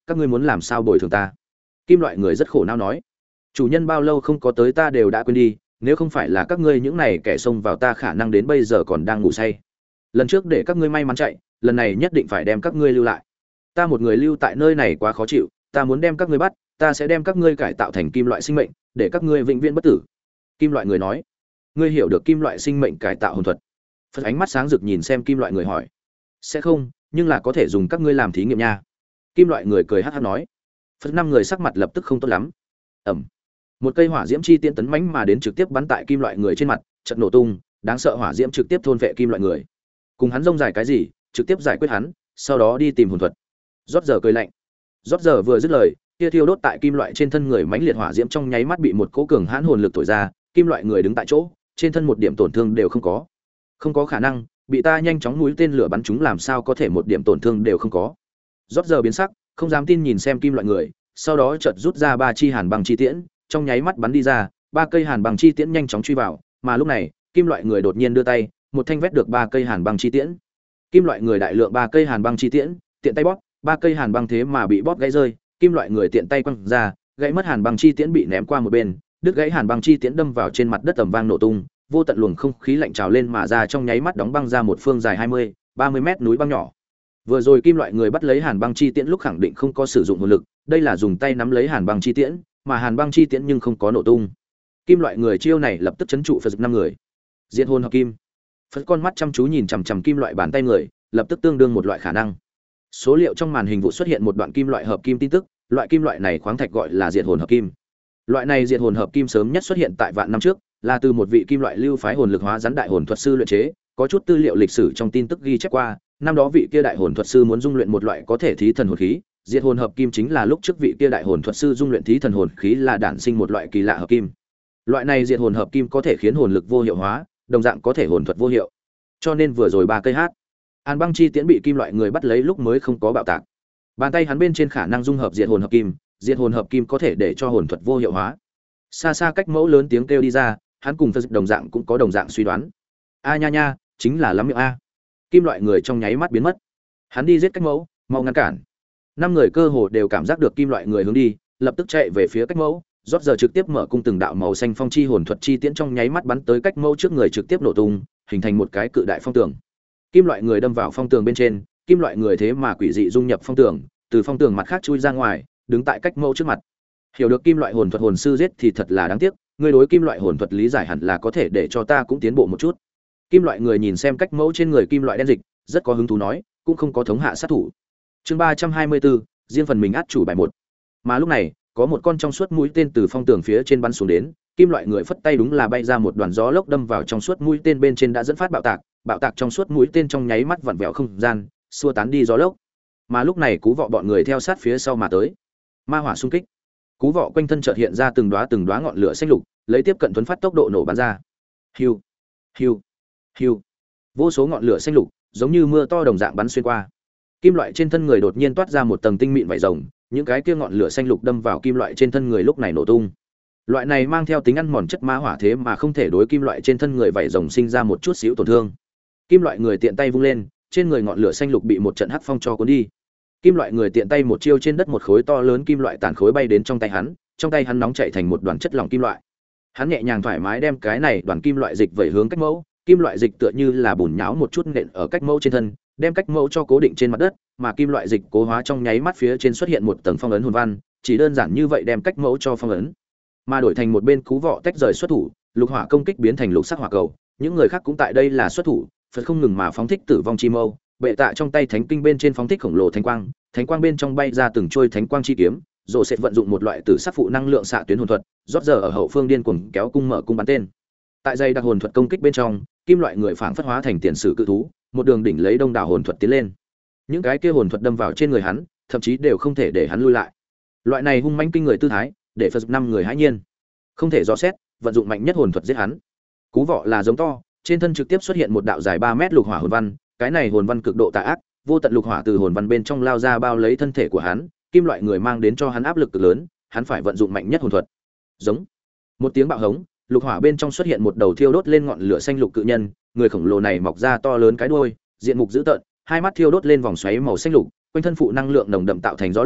các ngươi muốn làm sao bồi thường ta? Kim loại người rất khổ não nói. Chủ nhân bao lâu không có tới ta đều đã quên đi, nếu không phải là các ngươi những này kẻ xông vào ta khả năng đến bây giờ còn đang ngủ say. Lần trước để các ngươi may mắn chạy, lần này nhất định phải đem các ngươi lưu lại. Ta một người lưu tại nơi này quá khó chịu, ta muốn đem các ngươi bắt, ta sẽ đem các ngươi cải tạo thành kim loại sinh mệnh, để các ngươi vĩnh viễn bất tử. Kim loại người nói. Ngươi hiểu được kim loại sinh mệnh cải tạo hồn thuật? Phật ánh mắt sáng rực nhìn xem kim loại người hỏi. Sẽ không, nhưng là có thể dùng các ngươi làm thí nghiệm nha. Kim loại người cười hắc hắc nói. Phật năm người sắc mặt lập tức không tốt lắm. Ẩm. Một cây hỏa diễm chi tiễn tấn mãnh mà đến trực tiếp bắn tại kim loại người trên mặt, chợt nổ tung, đáng sợ hỏa diễm trực tiếp thôn vệ kim loại người. Cùng hắn rông dài cái gì, trực tiếp giải quyết hắn, sau đó đi tìm hồn thuật. Rốt giờ cười lạnh. Rốt giờ vừa dứt lời, kia thiêu đốt tại kim loại trên thân người mãnh liệt hỏa diễm trong nháy mắt bị một cỗ cường hãn hồn lực thổi ra, kim loại người đứng tại chỗ, trên thân một điểm tổn thương đều không có. Không có khả năng, bị ta nhanh chóng mũi tên lửa bắn chúng làm sao có thể một điểm tổn thương đều không có. Rốt giờ biến sắc, không dám tin nhìn xem kim loại người, sau đó chợt rút ra ba chi hàn băng chi tiễn, trong nháy mắt bắn đi ra, ba cây hàn băng chi tiễn nhanh chóng truy vào, mà lúc này, kim loại người đột nhiên đưa tay, một thanh vét được ba cây hàn băng chi tiễn. Kim loại người đại lượng ba cây hàn băng chi tiễn, tiện tay bóp, ba cây hàn băng thế mà bị bóp gãy rơi, kim loại người tiện tay quăng ra, gãy mất hàn băng chi tiễn bị ném qua một bên, đứt gãy hàn băng chi tiễn đâm vào trên mặt đất ầm vang nổ tung, vô tận luồng không khí lạnh trào lên mà ra trong nháy mắt đóng băng ra một phương dài hai mươi, ba mươi mét núi băng nhỏ. Vừa rồi kim loại người bắt lấy hàn băng chi tiễn lúc khẳng định không có sử dụng hồn lực, đây là dùng tay nắm lấy hàn băng chi tiễn, mà hàn băng chi tiễn nhưng không có nổ tung. Kim loại người chiêu này lập tức chấn trụ Phật năm người. Diệt hồn hợp kim. Phật con mắt chăm chú nhìn chằm chằm kim loại bàn tay người, lập tức tương đương một loại khả năng. Số liệu trong màn hình vụ xuất hiện một đoạn kim loại hợp kim tin tức, loại kim loại này khoáng thạch gọi là diệt hồn hợp kim. Loại này diệt hồn hợp kim sớm nhất xuất hiện tại vạn năm trước, là từ một vị kim loại lưu phái hồn lực hóa rắn đại hồn thuật sư luyện chế, có chút tư liệu lịch sử trong tin tức ghi chép qua, năm đó vị kia đại hồn thuật sư muốn dung luyện một loại có thể thí thần hồn khí, diệt hồn hợp kim chính là lúc trước vị kia đại hồn thuật sư dung luyện thí thần hồn khí là đản sinh một loại kỳ lạ hợp kim. Loại này diệt hồn hợp kim có thể khiến hồn lực vô hiệu hóa, đồng dạng có thể hồn thuật vô hiệu. Cho nên vừa rồi ba cây hát, Hàn băng chi tiễn bị kim loại người bắt lấy lúc mới không có bạo tạc. Bàn tay hắn bên trên khả năng dung hợp diệt hồn hợp kim, diệt hồn hợp kim có thể để cho hồn thuật vô hiệu hóa. Xa xa cách mẫu lớn tiếng kêu đi ra, hắn cùng Phật đồng dạng cũng có đồng dạng suy đoán. A nha nha, chính là lắm miệng a. Kim loại người trong nháy mắt biến mất. Hắn đi giết cách mẫu, mau ngăn cản. Năm người cơ hồ đều cảm giác được kim loại người hướng đi, lập tức chạy về phía cách mẫu, rót giờ trực tiếp mở cung từng đạo màu xanh phong chi hồn thuật chi tiễn trong nháy mắt bắn tới cách mẫu trước người trực tiếp nổ tung, hình thành một cái cự đại phong tường. Kim loại người đâm vào phong tường bên trên, kim loại người thế mà quỷ dị dung nhập phong tường, từ phong tường mặt khác chui ra ngoài, đứng tại cách mẫu trước mặt. Hiểu được kim loại hồn thuật hồn sư giết thì thật là đáng tiếc, ngươi đối kim loại hồn thuật lý giải hẳn là có thể để cho ta cũng tiến bộ một chút. Kim loại người nhìn xem cách mẫu trên người kim loại đen dịch, rất có hứng thú nói, cũng không có thống hạ sát thủ. Chương ba trăm hai mươi bốn, riêng phần mình át chủ bài một. Mà lúc này, có một con trong suốt mũi tên từ phong tường phía trên bắn xuống đến, kim loại người phất tay đúng là bay ra một đoàn gió lốc đâm vào trong suốt mũi tên bên trên đã dẫn phát bạo tạc, bạo tạc trong suốt mũi tên trong nháy mắt vặn vẹo không gian, xua tán đi gió lốc. Mà lúc này Cú Vọ bọn người theo sát phía sau mà tới. Ma hỏa xung kích. Cú Vọ quanh thân chợt hiện ra từng đóa từng đóa ngọn lửa xanh lục, lấy tiếp cận thuấn phát tốc độ nổ bắn ra. Hiu, hiu, hiu. Vô số ngọn lửa xanh lục, giống như mưa to đồng dạng bắn xuyên qua. Kim loại trên thân người đột nhiên toát ra một tầng tinh mịn vảy rồng, những cái kia ngọn lửa xanh lục đâm vào kim loại trên thân người lúc này nổ tung. Loại này mang theo tính ăn mòn chất ma hỏa thế mà không thể đối kim loại trên thân người vảy rồng sinh ra một chút xíu tổn thương. Kim loại người tiện tay vung lên, trên người ngọn lửa xanh lục bị một trận hắc phong cho cuốn đi. Kim loại người tiện tay một chiêu trên đất một khối to lớn kim loại tàn khối bay đến trong tay hắn, trong tay hắn nóng chảy thành một đoàn chất lỏng kim loại. Hắn nhẹ nhàng thoải mái đem cái này đoàn kim loại dịch vẩy hướng cách mẫu, kim loại dịch tựa như là bùn nhão một chút nện ở cách mẫu trên thân, đem cách mẫu cho cố định trên mặt đất, mà kim loại dịch cố hóa trong nháy mắt phía trên xuất hiện một tầng phong ấn hồn văn, chỉ đơn giản như vậy đem cách mẫu cho phong ấn. Mà đổi thành một bên Cú Vọ tách rời xuất thủ, lục hỏa công kích biến thành lục sắc hỏa cầu, những người khác cũng tại đây là xuất thủ, Phật không ngừng mà phóng thích tử vong chi mâu, bệ tạ trong tay thánh kinh bên trên phóng thích khổng lồ thánh quang, thánh quang bên trong bay ra từng trôi thánh quang chi kiếm, rồi sẽ vận dụng một loại tử sắc phụ năng lượng xạ tuyến hồn thuật, rót giờ ở hậu phương điên cuồng kéo cung mở cung bắn tên. Tại dây đặc hồn thuật công kích bên trong, kim loại người phảng phất hóa thành tiền sử cự thú, một đường đỉnh lấy đông đảo hồn thuật tiến lên. Những cái kia hồn thuật đâm vào trên người hắn, thậm chí đều không thể để hắn lui lại. Loại này hung mãnh kinh người tư thái, để Phật năm người hãi nhiên. Không thể dò xét, vận dụng mạnh nhất hồn thuật giết hắn. Cú Vọ là giống to, trên thân trực tiếp xuất hiện một đạo dài ba mét lục hỏa hồn văn, cái này hồn văn cực độ tà ác, vô tận lục hỏa từ hồn văn bên trong lao ra bao lấy thân thể của hắn, kim loại người mang đến cho hắn áp lực cực lớn, hắn phải vận dụng mạnh nhất hồn thuật. Giống. Một tiếng bạo hống, lục hỏa bên trong xuất hiện một đầu thiêu đốt lên ngọn lửa xanh lục cự nhân, người khổng lồ này mọc ra to lớn cái đuôi, diện mục dữ tợn, hai mắt thiêu đốt lên vòng xoáy màu xanh lục, quanh thân phụ năng lượng nồng đậm tạo thành gió lốc,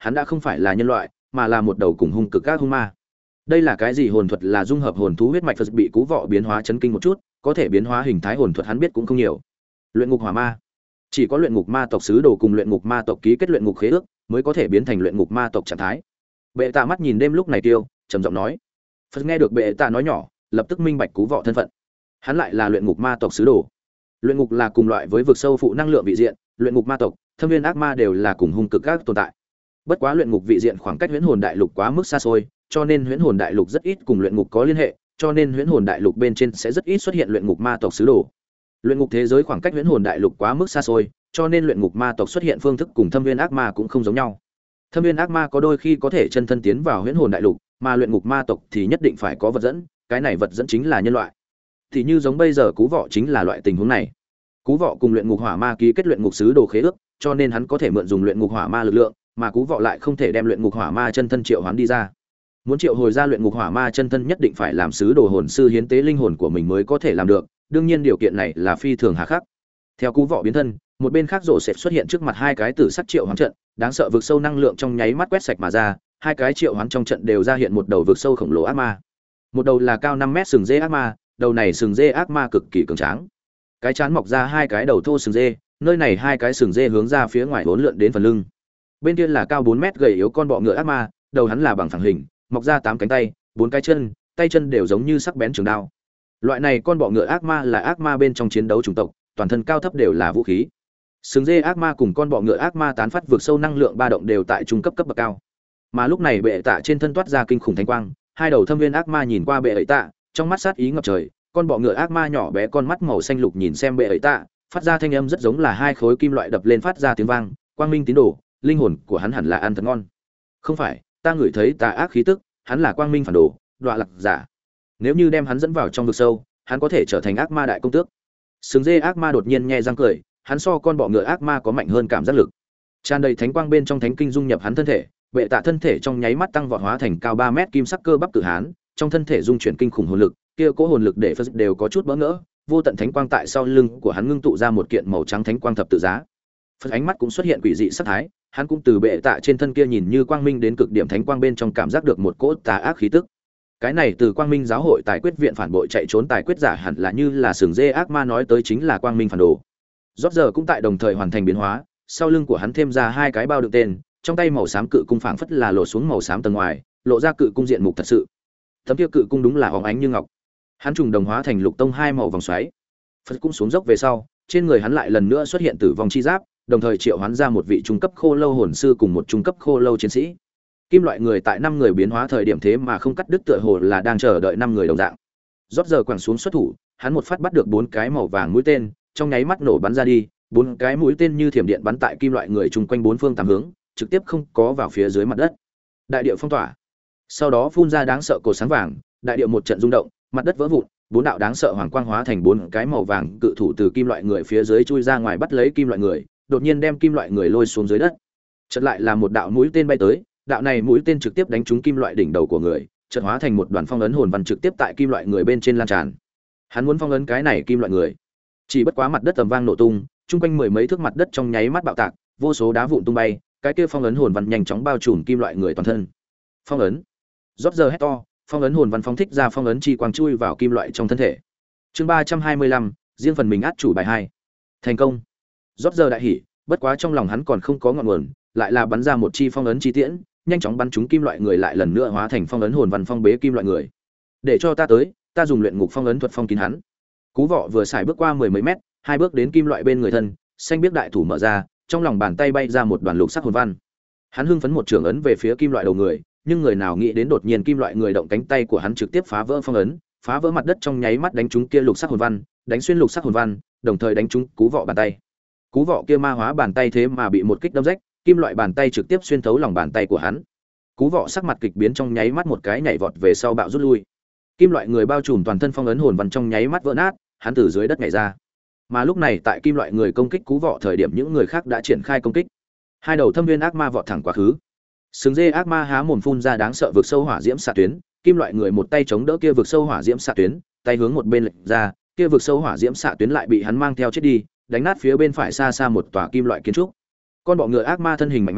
hắn đã không phải là nhân loại mà là một đầu cùng hung cực các hung ma. Đây là cái gì hồn thuật? Là dung hợp hồn thú huyết mạch. Phật bị Cú Vọ biến hóa chấn kinh một chút, có thể biến hóa hình thái hồn thuật hắn biết cũng không nhiều. Luyện ngục hỏa ma, chỉ có luyện ngục ma tộc sứ đồ cùng luyện ngục ma tộc ký kết luyện ngục khế ước mới có thể biến thành luyện ngục ma tộc trạng thái. Bệ Tạ mắt nhìn đêm lúc này tiêu, trầm giọng nói. Phật nghe được Bệ Tạ nói nhỏ, lập tức minh bạch Cú Vọ thân phận. Hắn lại là luyện ngục ma tộc sứ đồ. Luyện ngục là cùng loại với vực sâu phụ năng lượng vị diện, luyện ngục ma tộc, thâm viên ác ma đều là cùng hung cực các tồn tại. Bất quá luyện ngục vị diện khoảng cách huyễn hồn đại lục quá mức xa xôi, cho nên huyễn hồn đại lục rất ít cùng luyện ngục có liên hệ, cho nên huyễn hồn đại lục bên trên sẽ rất ít xuất hiện luyện ngục ma tộc sứ đồ. Luyện ngục thế giới khoảng cách huyễn hồn đại lục quá mức xa xôi, cho nên luyện ngục ma tộc xuất hiện phương thức cùng thâm viên ác ma cũng không giống nhau. Thâm viên ác ma có đôi khi có thể chân thân tiến vào huyễn hồn đại lục, mà luyện ngục ma tộc thì nhất định phải có vật dẫn, cái này vật dẫn chính là nhân loại. Thì như giống bây giờ Cú Vọ chính là loại tình huống này. Cú Vọ cùng luyện ngục hỏa ma ký kết luyện ngục sứ đồ khế ước, cho nên hắn có thể mượn dùng luyện ngục hỏa ma lực lượng, mà Cú Vọ lại không thể đem luyện ngục hỏa ma chân thân triệu hoán đi ra. Muốn triệu hồi ra luyện ngục hỏa ma chân thân nhất định phải làm sứ đồ hồn sư hiến tế linh hồn của mình mới có thể làm được, đương nhiên điều kiện này là phi thường hà khắc. Theo Cú Vọ biến thân, một bên khác rổ sẽ xuất hiện trước mặt hai cái tử sắc triệu hoán trận, đáng sợ vực sâu năng lượng trong nháy mắt quét sạch mà ra, hai cái triệu hoán trong trận đều ra hiện một đầu vực sâu khổng lồ ác ma. Một đầu là cao năm mét sừng dê ác ma, đầu này sừng dê ác ma cực kỳ cường tráng. Cái chán mọc ra hai cái đầu thô sừng dê, nơi này hai cái sừng dê hướng ra phía ngoài vốn lượn đến phần lưng. Bên kia là cao bốn mét gầy yếu con bọ ngựa ác ma, đầu hắn là bằng phẳng hình, mọc ra tám cánh tay, bốn cái chân, tay chân đều giống như sắc bén trường đao. Loại này con bọ ngựa ác ma là ác ma bên trong chiến đấu chủng tộc, toàn thân cao thấp đều là vũ khí. Sừng dê ác ma cùng con bọ ngựa ác ma tán phát vượt sâu năng lượng ba động đều tại trung cấp cấp bậc cao. Mà lúc này Bệ Tạ trên thân toát ra kinh khủng thánh quang, hai đầu thâm viên ác ma nhìn qua Bệ ấy Tạ, trong mắt sát ý ngập trời, con bọ ngựa ác ma nhỏ bé con mắt màu xanh lục nhìn xem Bệ ấy Tạ, phát ra thanh âm rất giống là hai khối kim loại đập lên phát ra tiếng vang, quang minh tín đồ, linh hồn của hắn hẳn là ăn thật ngon. Không phải, ta ngửi thấy tà ác khí tức, hắn là quang minh phản đồ, đọa lạc giả. Nếu như đem hắn dẫn vào trong vực sâu, hắn có thể trở thành ác ma đại công tước. Sừng dê ác ma đột nhiên nhe răng cười, hắn so con bọ ngựa ác ma có mạnh hơn cảm giác lực. Tràn đầy thánh quang bên trong thánh kinh dung nhập hắn thân thể, Bệ Tạ thân thể trong nháy mắt tăng vọt hóa thành cao ba mét kim sắc cơ bắp cự hán, trong thân thể dung chuyển kinh khủng hồn lực, kia cố hồn lực để Phật đều có chút bỡ ngỡ, vô tận thánh quang tại sau lưng của hắn ngưng tụ ra một kiện màu trắng thánh quang thập tự giá. Phật ánh mắt cũng xuất hiện quỷ dị sắc thái, hắn cũng từ Bệ Tạ trên thân kia nhìn như quang minh đến cực điểm thánh quang bên trong cảm giác được một cỗ tà ác khí tức. Cái này từ Quang Minh giáo hội tài quyết viện phản bội chạy trốn tài quyết giả hẳn là như là sừng dê ác ma nói tới chính là quang minh phản đồ. Rốt giờ cũng tại đồng thời hoàn thành biến hóa, sau lưng của hắn thêm ra hai cái bao đựng tên, trong tay màu xám cự cung phảng phất là lộ xuống màu xám tầng ngoài, lộ ra cự cung diện mục thật sự. Tấm kia cự cung đúng là óng ánh như ngọc. Hắn trùng đồng hóa thành lục tông hai màu vòng xoáy. Phật cũng xuống dốc về sau, trên người hắn lại lần nữa xuất hiện tử vong chi giáp, đồng thời triệu hoán ra một vị trung cấp khô lâu hồn sư cùng một trung cấp khô lâu chiến sĩ. Kim loại người tại năm người biến hóa thời điểm thế mà không cắt đứt, tựa hồ là đang chờ đợi năm người đồng dạng. Rốt giờ quẳng xuống xuất thủ, hắn một phát bắt được bốn cái màu vàng mũi tên, trong nháy mắt nổ bắn ra đi, bốn cái mũi tên như thiểm điện bắn tại kim loại người chung quanh bốn phương tám hướng, trực tiếp không có vào phía dưới mặt đất. Đại địa phong tỏa. Sau đó phun ra đáng sợ cột sáng vàng, đại địa một trận rung động, mặt đất vỡ vụn, bốn đạo đáng sợ hoàng quang hóa thành bốn cái màu vàng cự thủ từ kim loại người phía dưới chui ra ngoài bắt lấy kim loại người, đột nhiên đem kim loại người lôi xuống dưới đất. Chợt lại là một đạo mũi tên bay tới, đạo này mũi tên trực tiếp đánh trúng kim loại đỉnh đầu của người, chợt hóa thành một đoàn phong ấn hồn văn trực tiếp tại kim loại người bên trên lan tràn. Hắn muốn phong ấn cái này kim loại người, chỉ bất quá mặt đất tầm vang nổ tung, chung quanh mười mấy thước mặt đất trong nháy mắt bạo tạc, vô số đá vụn tung bay, cái kia phong ấn hồn văn nhanh chóng bao trùm kim loại người toàn thân. Phong ấn. Rốt giờ hét to, phong ấn hồn văn phóng thích ra phong ấn chi quang chui vào kim loại trong thân thể. Chương ba trăm hai mươi lăm, riêng phần mình át chủ bài hai. Thành công. Rốt giờ đại hỉ, bất quá trong lòng hắn còn không có ngọn nguồn, lại là bắn ra một chi phong ấn chi tiễn, nhanh chóng bắn trúng kim loại người lại lần nữa hóa thành phong ấn hồn văn phong bế kim loại người. Để cho ta tới, ta dùng luyện ngục phong ấn thuật phong kín hắn. Cú Vọ vừa xài bước qua mười mấy mét, hai bước đến kim loại bên người thân, xanh biết đại thủ mở ra, trong lòng bàn tay bay ra một đoàn lục sắc hồn văn. Hắn hưng phấn một trường ấn về phía kim loại đầu người, nhưng người nào nghĩ đến đột nhiên kim loại người động cánh tay của hắn trực tiếp phá vỡ phong ấn, phá vỡ mặt đất trong nháy mắt đánh trúng kia lục sắc hồn văn, đánh xuyên lục sắc hồn văn, đồng thời đánh trúng Cú Vọ bàn tay. Cú Vọ kia ma hóa bàn tay thế mà bị một kích đâm rách, kim loại bàn tay trực tiếp xuyên thấu lòng bàn tay của hắn. Cú Vọ sắc mặt kịch biến trong nháy mắt một cái nhảy vọt về sau bạo rút lui. Kim loại người bao trùm toàn thân phong ấn hồn văn trong nháy mắt vỡ nát, hắn từ dưới đất nhảy ra. Mà lúc này tại kim loại người công kích Cú Vọ thời điểm những người khác đã triển khai công kích. Hai đầu thâm viên ác ma vọt thẳng quá khứ. Sừng dê ác ma há mồm phun ra đáng sợ vực sâu hỏa diễm xạ tuyến, kim loại người một tay chống đỡ kia vực sâu hỏa diễm xạ tuyến, tay hướng một bên lệch ra, kia vực sâu hỏa diễm xạ tuyến lại bị hắn mang theo chết đi, đánh nát phía bên phải xa xa một tòa kim loại kiến trúc. Con bọ ngựa ác ma thân hình mạnh mẽ,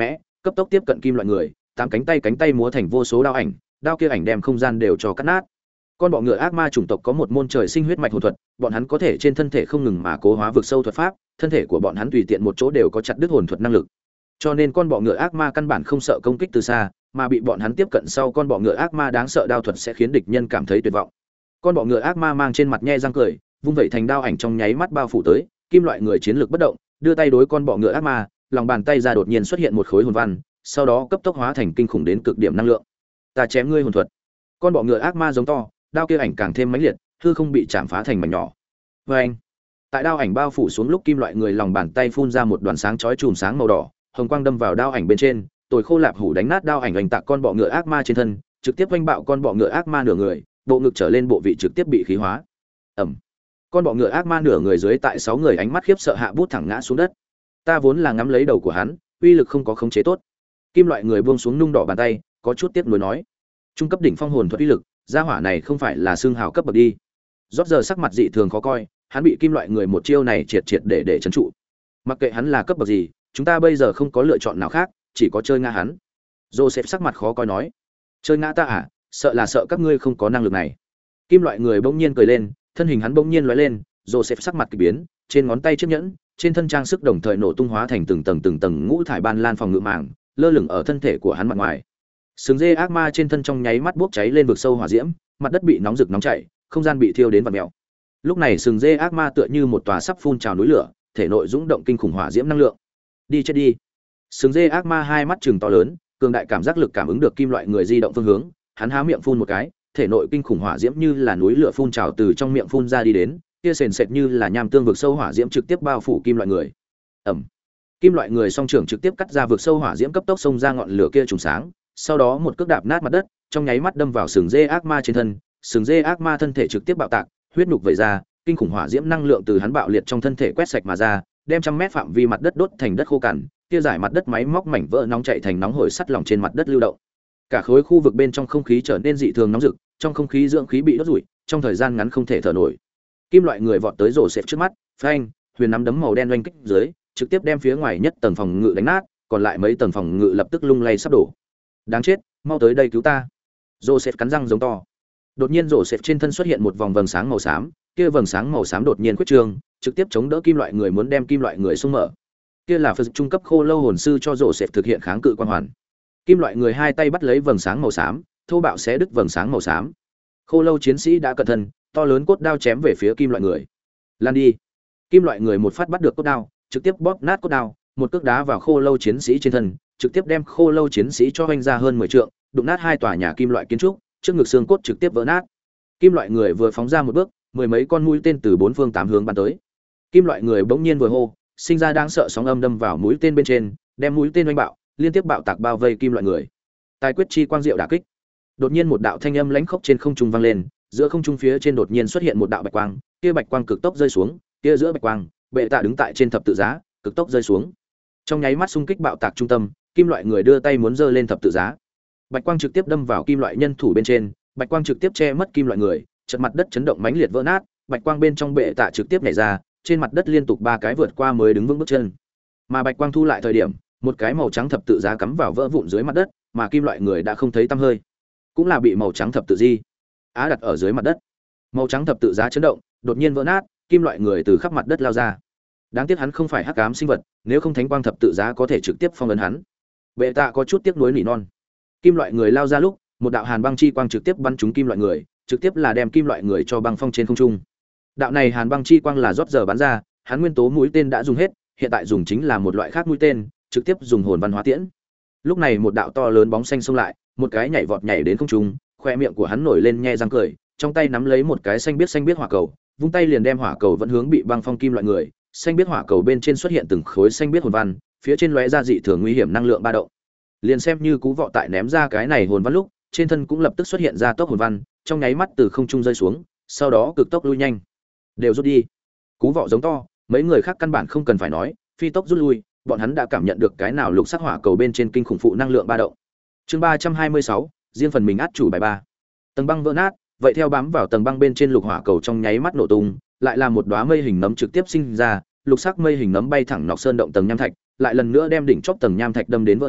cấp tốc tiếp cận kim loại người, tám cánh tay cánh tay múa thành vô số đao ảnh, đao kia ảnh đem không gian đều cho cắt nát. Con bọ ngựa ác ma chủng tộc có một môn trời sinh huyết mạch hồn thuật, bọn hắn có thể trên thân thể không ngừng mà cố hóa vực sâu thuật pháp, thân thể của bọn hắn tùy tiện một chỗ đều có chặt đứt hồn thuật năng lực. Cho nên con bọ ngựa ác ma căn bản không sợ công kích từ xa, mà bị bọn hắn tiếp cận sau, con bọ ngựa ác ma đáng sợ đao thuật sẽ khiến địch nhân cảm thấy tuyệt vọng. Con bọ ngựa ác ma mang trên mặt nhe răng cười, vung vẩy thành đao ảnh trong nháy mắt bao phủ tới, kim loại người chiến lược bất động, đưa tay đối con bọ ngựa ác ma, lòng bàn tay ra đột nhiên xuất hiện một khối hồn văn, sau đó cấp tốc hóa thành kinh khủng đến cực điểm năng lượng. Ta chém ngươi hồn thuật. Con bọ ngựa ác ma giống to, đao kia ảnh càng thêm mãnh liệt, hư không bị chạm phá thành mảnh nhỏ. Và anh, tại đao ảnh bao phủ xuống lúc, kim loại người lòng bàn tay phun ra một đoàn sáng chói chùm sáng màu đỏ, hồng quang đâm vào đao ảnh bên trên, tồi khô lạp hủ đánh nát đao ảnh, oanh tạc con bọ ngựa ác ma trên thân, trực tiếp oanh bạo con bọ ngựa ác ma nửa người, bộ ngực trở lên bộ vị trực tiếp bị khí hóa. Ẩm. Con bọ ngựa ác ma nửa người dưới tại sáu người ánh mắt khiếp sợ hạ bút thẳng ngã xuống đất. Ta vốn là ngắm lấy đầu của hắn, uy lực không có khống chế tốt. Kim loại người buông xuống nung đỏ bàn tay, có chút tiếc nuối nói: trung cấp đỉnh phong hồn thuật uy lực, gia hỏa này không phải là xương hào cấp bậc đi. Rốt giờ sắc mặt dị thường khó coi, hắn bị kim loại người một chiêu này triệt triệt để để trấn trụ. Mặc kệ hắn là cấp bậc gì, chúng ta bây giờ không có lựa chọn nào khác, chỉ có chơi ngã hắn. Joseph sắc mặt khó coi nói: chơi ngã ta à, sợ là sợ các ngươi không có năng lực này. Kim loại người bỗng nhiên cười lên, thân hình hắn bỗng nhiên lóe lên, Joseph sắc mặt kỳ biến, trên ngón tay chiếc nhẫn, trên thân trang sức đồng thời nổ tung hóa thành từng tầng từng tầng ngũ thải ban lan phòng ngự màng, lơ lửng ở thân thể của hắn mặt ngoài. Sừng dê ác ma trên thân trong nháy mắt bốc cháy lên vực sâu hỏa diễm, mặt đất bị nóng rực nóng chảy, không gian bị thiêu đến vặn mèo. Lúc này sừng dê ác ma tựa như một tòa sắp phun trào núi lửa, thể nội dũng động kinh khủng hỏa diễm năng lượng. Đi chết đi. Sừng dê ác ma hai mắt trừng to lớn, cường đại cảm giác lực cảm ứng được kim loại người di động phương hướng, hắn há miệng phun một cái, thể nội kinh khủng hỏa diễm như là núi lửa phun trào từ trong miệng phun ra đi đến, kia sền sệt như là nham tương vực sâu hỏa diễm trực tiếp bao phủ kim loại người. Ẩm. Kim loại người song trưởng trực tiếp cắt ra vực sâu hỏa diễm, cấp tốc xông ra ngọn lửa kia trùng sáng, sau đó một cước đạp nát mặt đất, trong nháy mắt đâm vào sừng dê ác ma trên thân, sừng dê ác ma thân thể trực tiếp bạo tạc, huyết nhục vẩy ra, kinh khủng hỏa diễm năng lượng từ hắn bạo liệt trong thân thể quét sạch mà ra, đem trăm mét phạm vi mặt đất đốt thành đất khô cằn, kia giải mặt đất máy móc mảnh vỡ nóng chảy thành nóng hổi sắt lỏng trên mặt đất lưu động. Cả khối khu vực bên trong không khí trở nên dị thường nóng rực, trong không khí dưỡng khí bị đốt rủi, trong thời gian ngắn không thể thở nổi. Kim loại người vọt tới rổ xẹp trước mắt, phanh, huyền nắm đấm màu đen oanh kích dưới, trực tiếp đem phía ngoài nhất tầng phòng ngự đánh nát, còn lại mấy tầng phòng ngự lập tức lung lay sắp đổ. Đáng chết, mau tới đây cứu ta. Joseph cắn răng giống to. Đột nhiên Joseph trên thân xuất hiện một vòng vầng sáng màu xám, kia vầng sáng màu xám đột nhiên quyết trương, trực tiếp chống đỡ kim loại người muốn đem kim loại người xung mở. Kia là phật trung cấp khô lâu hồn sư cho Joseph thực hiện kháng cự quang hoàn. Kim loại người hai tay bắt lấy vầng sáng màu xám, thô bạo xé đứt vầng sáng màu xám. Khô lâu chiến sĩ đã cẩn thận, to lớn cốt đao chém về phía kim loại người. Lan đi. Kim loại người một phát bắt được cốt đao, trực tiếp bóp nát cốt đao, một cước đá vào khô lâu chiến sĩ trên thân, trực tiếp đem khô lâu chiến sĩ cho hoành ra hơn mười trượng, đụng nát hai tòa nhà kim loại kiến trúc, trước ngực xương cốt trực tiếp vỡ nát. Kim loại người vừa phóng ra một bước, mười mấy con mũi tên từ bốn phương tám hướng bắn tới. Kim loại người bỗng nhiên vừa hô, sinh ra đáng sợ sóng âm đâm vào mũi tên bên trên, đem mũi tên oanh bạo, liên tiếp bạo tạc bao vây kim loại người. Tài quyết chi quang diệu đả kích. Đột nhiên một đạo thanh âm lãnh khốc trên không trung vang lên, giữa không trung phía trên đột nhiên xuất hiện một đạo bạch quang, kia bạch quang cực tốc rơi xuống, kia giữa bạch quang, bệ tạ đứng tại trên thập tự giá, cực tốc rơi xuống. Trong nháy mắt xung kích bạo tạc trung tâm, kim loại người đưa tay muốn giơ lên thập tự giá. Bạch quang trực tiếp đâm vào kim loại nhân thủ bên trên, bạch quang trực tiếp che mất kim loại người, chật mặt đất chấn động mãnh liệt vỡ nát, bạch quang bên trong bệ tạ trực tiếp nhảy ra, trên mặt đất liên tục ba cái vượt qua mới đứng vững bước chân. Mà bạch quang thu lại thời điểm, một cái màu trắng thập tự giá cắm vào vỡ vụn dưới mặt đất, mà kim loại người đã không thấy tăm hơi, cũng là bị màu trắng thập tự di á đặt ở dưới mặt đất. Màu trắng thập tự giá chấn động, đột nhiên vỡ nát, kim loại người từ khắp mặt đất lao ra. Đáng tiếc hắn không phải hắc ám sinh vật, nếu không thánh quang thập tự giá có thể trực tiếp phong ấn hắn. Bệ tạ có chút tiếc nuối nỉ non. Kim loại người lao ra lúc, một đạo hàn băng chi quang trực tiếp bắn trúng kim loại người, trực tiếp là đem kim loại người cho băng phong trên không trung. Đạo này hàn băng chi quang là rót giờ bắn ra, hắn nguyên tố mũi tên đã dùng hết, hiện tại dùng chính là một loại khác mũi tên, trực tiếp dùng hồn văn hóa tiễn. Lúc này một đạo to lớn bóng xanh xông lại, một cái nhảy vọt nhảy đến không trung, khoe miệng của hắn nổi lên nhe răng cười, trong tay nắm lấy một cái xanh biết xanh biết hỏa cầu, vung tay liền đem hỏa cầu vẫn hướng bị băng phong kim loại người. Xanh biết hỏa cầu bên trên xuất hiện từng khối xanh biết hồn văn, phía trên lóe ra dị thường nguy hiểm năng lượng ba động. Liền xem như cú vọ tại ném ra cái này hồn văn lúc, trên thân cũng lập tức xuất hiện ra tốc hồn văn, trong nháy mắt từ không trung rơi xuống, sau đó cực tốc lui nhanh. Đều rút đi. Cú vọ giống to, mấy người khác căn bản không cần phải nói, phi tốc rút lui, bọn hắn đã cảm nhận được cái nào lục sắc hỏa cầu bên trên kinh khủng phụ năng lượng ba động. Chương ba trăm hai mươi sáu, riêng phần mình át chủ bài ba. Tầng băng vỡ nát, vậy theo bám vào tầng băng bên trên lục hỏa cầu trong nháy mắt nổ tung, lại là một đóa mây hình nấm trực tiếp sinh ra, lục sắc mây hình nấm bay thẳng nọc sơn động tầng nham thạch, lại lần nữa đem đỉnh chóp tầng nham thạch đâm đến vỡ nát,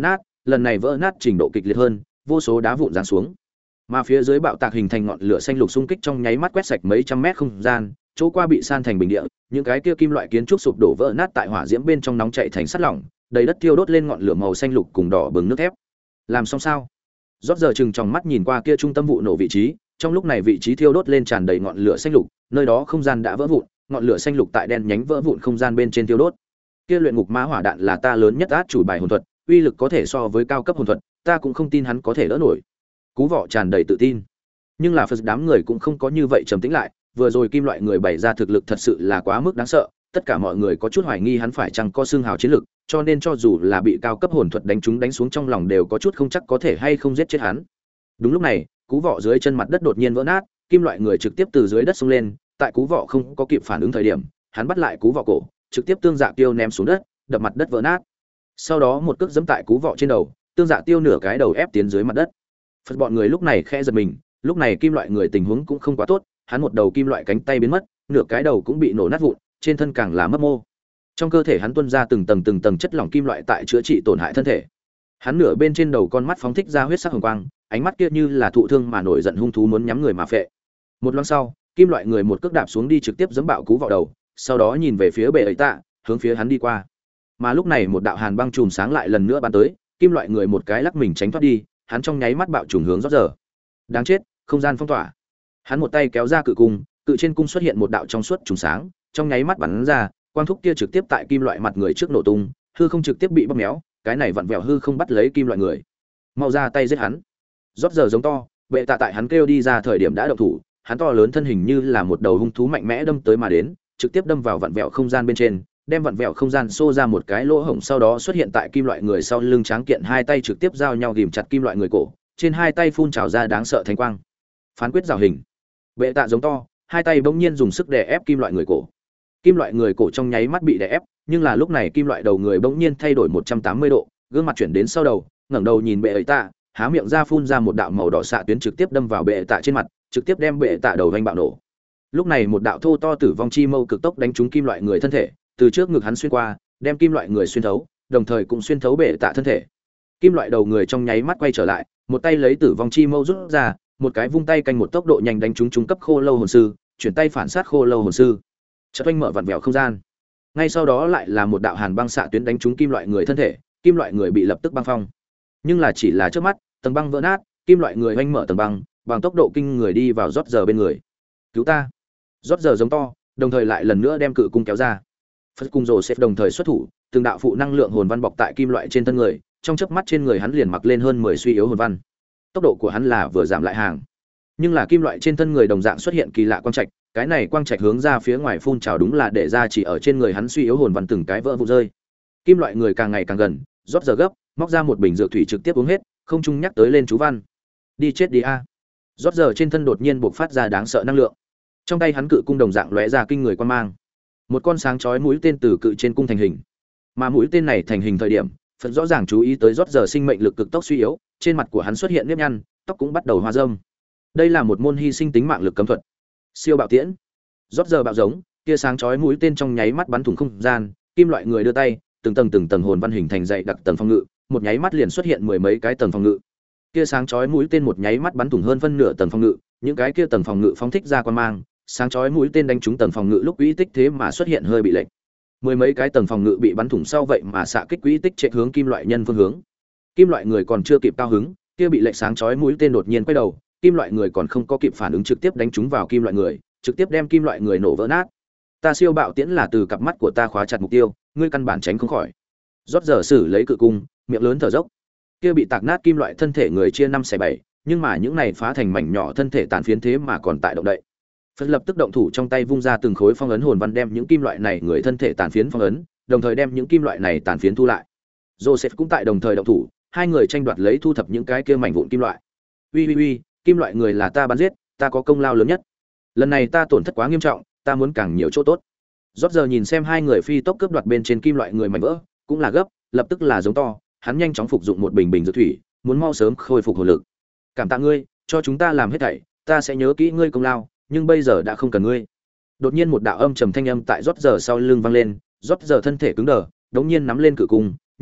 lần này vỡ nát trình độ kịch liệt hơn, vô số đá vụn giáng xuống. Mà phía dưới bạo tạc hình thành ngọn lửa xanh lục xung kích trong nháy mắt quét sạch mấy trăm mét không gian, chỗ qua bị san thành bình địa, những cái kia kim loại kiến trúc sụp đổ vỡ nát tại hỏa diễm bên trong nóng chảy thành sắt lỏng, đầy đất thiêu đốt lên ngọn lửa màu xanh lục cùng đỏ bừng nước thép. Làm xong sao? Rốt giờ chừng trong mắt nhìn qua kia trung tâm vụ nổ vị trí, trong lúc này vị trí thiêu đốt lên tràn đầy ngọn lửa xanh lục, nơi đó không gian đã vỡ vụn, ngọn lửa xanh lục tại đen nhánh vỡ vụn không gian bên trên thiêu đốt. Kia luyện ngục ma hỏa đạn là ta lớn nhất át chủ bài hồn thuật, uy lực có thể so với cao cấp hồn thuật, ta cũng không tin hắn có thể đỡ nổi. Cú Vọ tràn đầy tự tin. Nhưng là Phật đám người cũng không có như vậy trầm tĩnh lại, vừa rồi kim loại người bày ra thực lực thật sự là quá mức đáng sợ, tất cả mọi người có chút hoài nghi hắn phải chăng có xương hào chiến lực, cho nên cho dù là bị cao cấp hồn thuật đánh trúng đánh xuống trong lòng đều có chút không chắc có thể hay không giết chết hắn. Đúng lúc này, Cú Vọ dưới chân mặt đất đột nhiên vỡ nát, kim loại người trực tiếp từ dưới đất xông lên, tại Cú Vọ không có kịp phản ứng thời điểm, hắn bắt lại Cú Vọ cổ, trực tiếp tương dạ tiêu ném xuống đất, đập mặt đất vỡ nát. Sau đó một cước giẫm tại Cú Vọ trên đầu, tương dạ tiêu nửa cái đầu ép tiến dưới mặt đất. Phật bọn người lúc này khẽ giật mình, lúc này kim loại người tình huống cũng không quá tốt, hắn một đầu kim loại cánh tay biến mất, nửa cái đầu cũng bị nổ nát vụn, trên thân càng là mất mô. Trong cơ thể hắn tuôn ra từng tầng từng tầng chất lỏng kim loại tại chữa trị tổn hại thân thể. Hắn nửa bên trên đầu con mắt phóng thích ra huyết sắc hồng quang, ánh mắt kia như là thụ thương mà nổi giận hung thú muốn nhắm người mà phệ. Một loáng sau, kim loại người một cước đạp xuống đi trực tiếp giẫm bạo Cú Vọ đầu, sau đó nhìn về phía bệ ấy tạ, hướng phía hắn đi qua. Mà lúc này một đạo hàn băng chùm sáng lại lần nữa bắn tới, kim loại người một cái lắc mình tránh thoát đi, hắn trong nháy mắt bạo trùng hướng rót giờ. Đáng chết, không gian phong tỏa. Hắn một tay kéo ra cự cung, cự trên cung xuất hiện một đạo trong suốt trùng sáng, trong nháy mắt bắn ra, quang thúc kia trực tiếp tại kim loại mặt người trước nổ tung, hư không trực tiếp bị bóp méo, cái này vặn vẹo hư không bắt lấy kim loại người. Mau ra tay giết hắn. Rót giờ giống to, bệ tạ tại hắn kêu đi ra thời điểm đã động thủ, hắn to lớn thân hình như là một đầu hung thú mạnh mẽ đâm tới mà đến, trực tiếp đâm vào vặn vẹo không gian bên trên, đem vặn vẹo không gian xô ra một cái lỗ hổng, sau đó xuất hiện tại kim loại người sau lưng tráng kiện, hai tay trực tiếp giao nhau ghìm chặt kim loại người cổ, trên hai tay phun trào ra đáng sợ thánh quang. Phán quyết rào hình. Bệ tạ giống to, hai tay bỗng nhiên dùng sức đè ép kim loại người cổ. Kim loại người cổ trong nháy mắt bị đè ép, nhưng là lúc này kim loại đầu người bỗng nhiên thay đổi một trăm tám mươi độ, gương mặt chuyển đến sau đầu, ngẩng đầu nhìn bệ tạ, há miệng ra phun ra một đạo màu đỏ xạ tuyến trực tiếp đâm vào bệ tạ trên mặt, trực tiếp đem bệ tạ đầu vành bạo nổ. Lúc này một đạo thô to tử vong chi mâu cực tốc đánh trúng kim loại người thân thể, từ trước ngực hắn xuyên qua, đem kim loại người xuyên thấu, đồng thời cũng xuyên thấu bệ tạ thân thể. Kim loại đầu người trong nháy mắt quay trở lại, một tay lấy tử vong chi mâu rút ra, một cái vung tay canh một tốc độ nhanh đánh trúng trung cấp khô lâu hồn sư, chuyển tay phản sát khô lâu hồn sư. Chợt oanh mở vặn vẹo không gian. Ngay sau đó lại là một đạo hàn băng xạ tuyến đánh trúng kim loại người thân thể, kim loại người bị lập tức băng phong. Nhưng là chỉ là trước mắt, tầng băng vỡ nát, kim loại người oanh mở tầng băng, bằng tốc độ kinh người đi vào rót giờ bên người. Cứu ta! Rót giờ giống to, đồng thời lại lần nữa đem cự cung kéo ra. Phật cung rồ xếp đồng thời xuất thủ, từng đạo phụ năng lượng hồn văn bọc tại kim loại trên thân người, trong chớp mắt trên người hắn liền mặc lên hơn mười suy yếu hồn văn. Tốc độ của hắn là vừa giảm lại hàng. Nhưng là kim loại trên thân người đồng dạng xuất hiện kỳ lạ quang trạch, cái này quang trạch hướng ra phía ngoài phun trào đúng là để ra chỉ ở trên người hắn suy yếu hồn văn từng cái vỡ vụn rơi. Kim loại người càng ngày càng gần, rót giờ gấp, móc ra một bình dược thủy trực tiếp uống hết, không chung nhắc tới lên chú văn. Đi chết đi a. Rót giờ trên thân đột nhiên bộc phát ra đáng sợ năng lượng. Trong tay hắn cự cung đồng dạng lóe ra kinh người quan mang. Một con sáng chói mũi tên từ cự trên cung thành hình. Mà mũi tên này thành hình thời điểm, Phật rõ ràng chú ý tới rót giờ sinh mệnh lực cực tốc suy yếu, trên mặt của hắn xuất hiện nếp nhăn, tóc cũng bắt đầu hoa râm. Đây là một môn hy sinh tính mạng lực cấm thuật. Siêu bạo tiễn. Rót giờ bạo giống, kia sáng chói mũi tên trong nháy mắt bắn thủng không gian, kim loại người đưa tay, từng tầng từng tầng hồn văn hình thành dày đặc tầng phòng ngự, một nháy mắt liền xuất hiện mười mấy cái tầng phòng ngự. Kia sáng chói mũi tên một nháy mắt bắn thủng hơn phân nửa tầng phòng ngự, những cái kia tầng phòng ngự phóng thích ra quang mang, sáng chói mũi tên đánh trúng tầng phòng ngự lúc quỹ tích thế mà xuất hiện hơi bị lệch. Mười mấy cái tầng phòng ngự bị bắn thủng sau vậy mà xạ kích quỹ tích chạy hướng kim loại nhân phương hướng. Kim loại người còn chưa kịp cao hứng, kia bị lệch sáng chói mũi tên đột nhiên quay đầu, kim loại người còn không có kịp phản ứng trực tiếp đánh trúng vào kim loại người, trực tiếp đem kim loại người nổ vỡ nát. Ta siêu bạo tiễn là từ cặp mắt của ta khóa chặt mục tiêu, ngươi căn bản tránh không khỏi. Rót giờ xử lấy cự cung, miệng lớn thở dốc. Kia bị tạc nát kim loại thân thể người chia năm xẻ bảy, nhưng mà những này phá thành mảnh nhỏ thân thể tàn phiến thế mà còn tại động đậy. Phật lập tức động thủ trong tay vung ra từng khối phong ấn hồn văn đem những kim loại này người thân thể tàn phiến phong ấn, đồng thời đem những kim loại này tàn phiến thu lại. Joseph cũng tại đồng thời động thủ, hai người tranh đoạt lấy thu thập những cái kia mảnh vụn kim loại. Uy uy uy, kim loại người là ta bắn giết, ta có công lao lớn nhất. Lần này ta tổn thất quá nghiêm trọng, ta muốn càng nhiều chỗ tốt. Rốt giờ nhìn xem hai người phi tốc cướp đoạt bên trên kim loại người mảnh vỡ, cũng là gấp, lập tức là giống to, hắn nhanh chóng phục dụng một bình bình dược thủy, muốn mau sớm khôi phục hồn lực. Cảm tạ ngươi, cho chúng ta làm hết thảy, ta sẽ nhớ kỹ ngươi công lao, nhưng bây giờ đã không cần ngươi. Đột nhiên một đạo âm trầm thanh âm tại rốt giờ sau lưng vang lên, rốt giờ thân thể cứng đờ, đống nhiên nắm lên cự cung,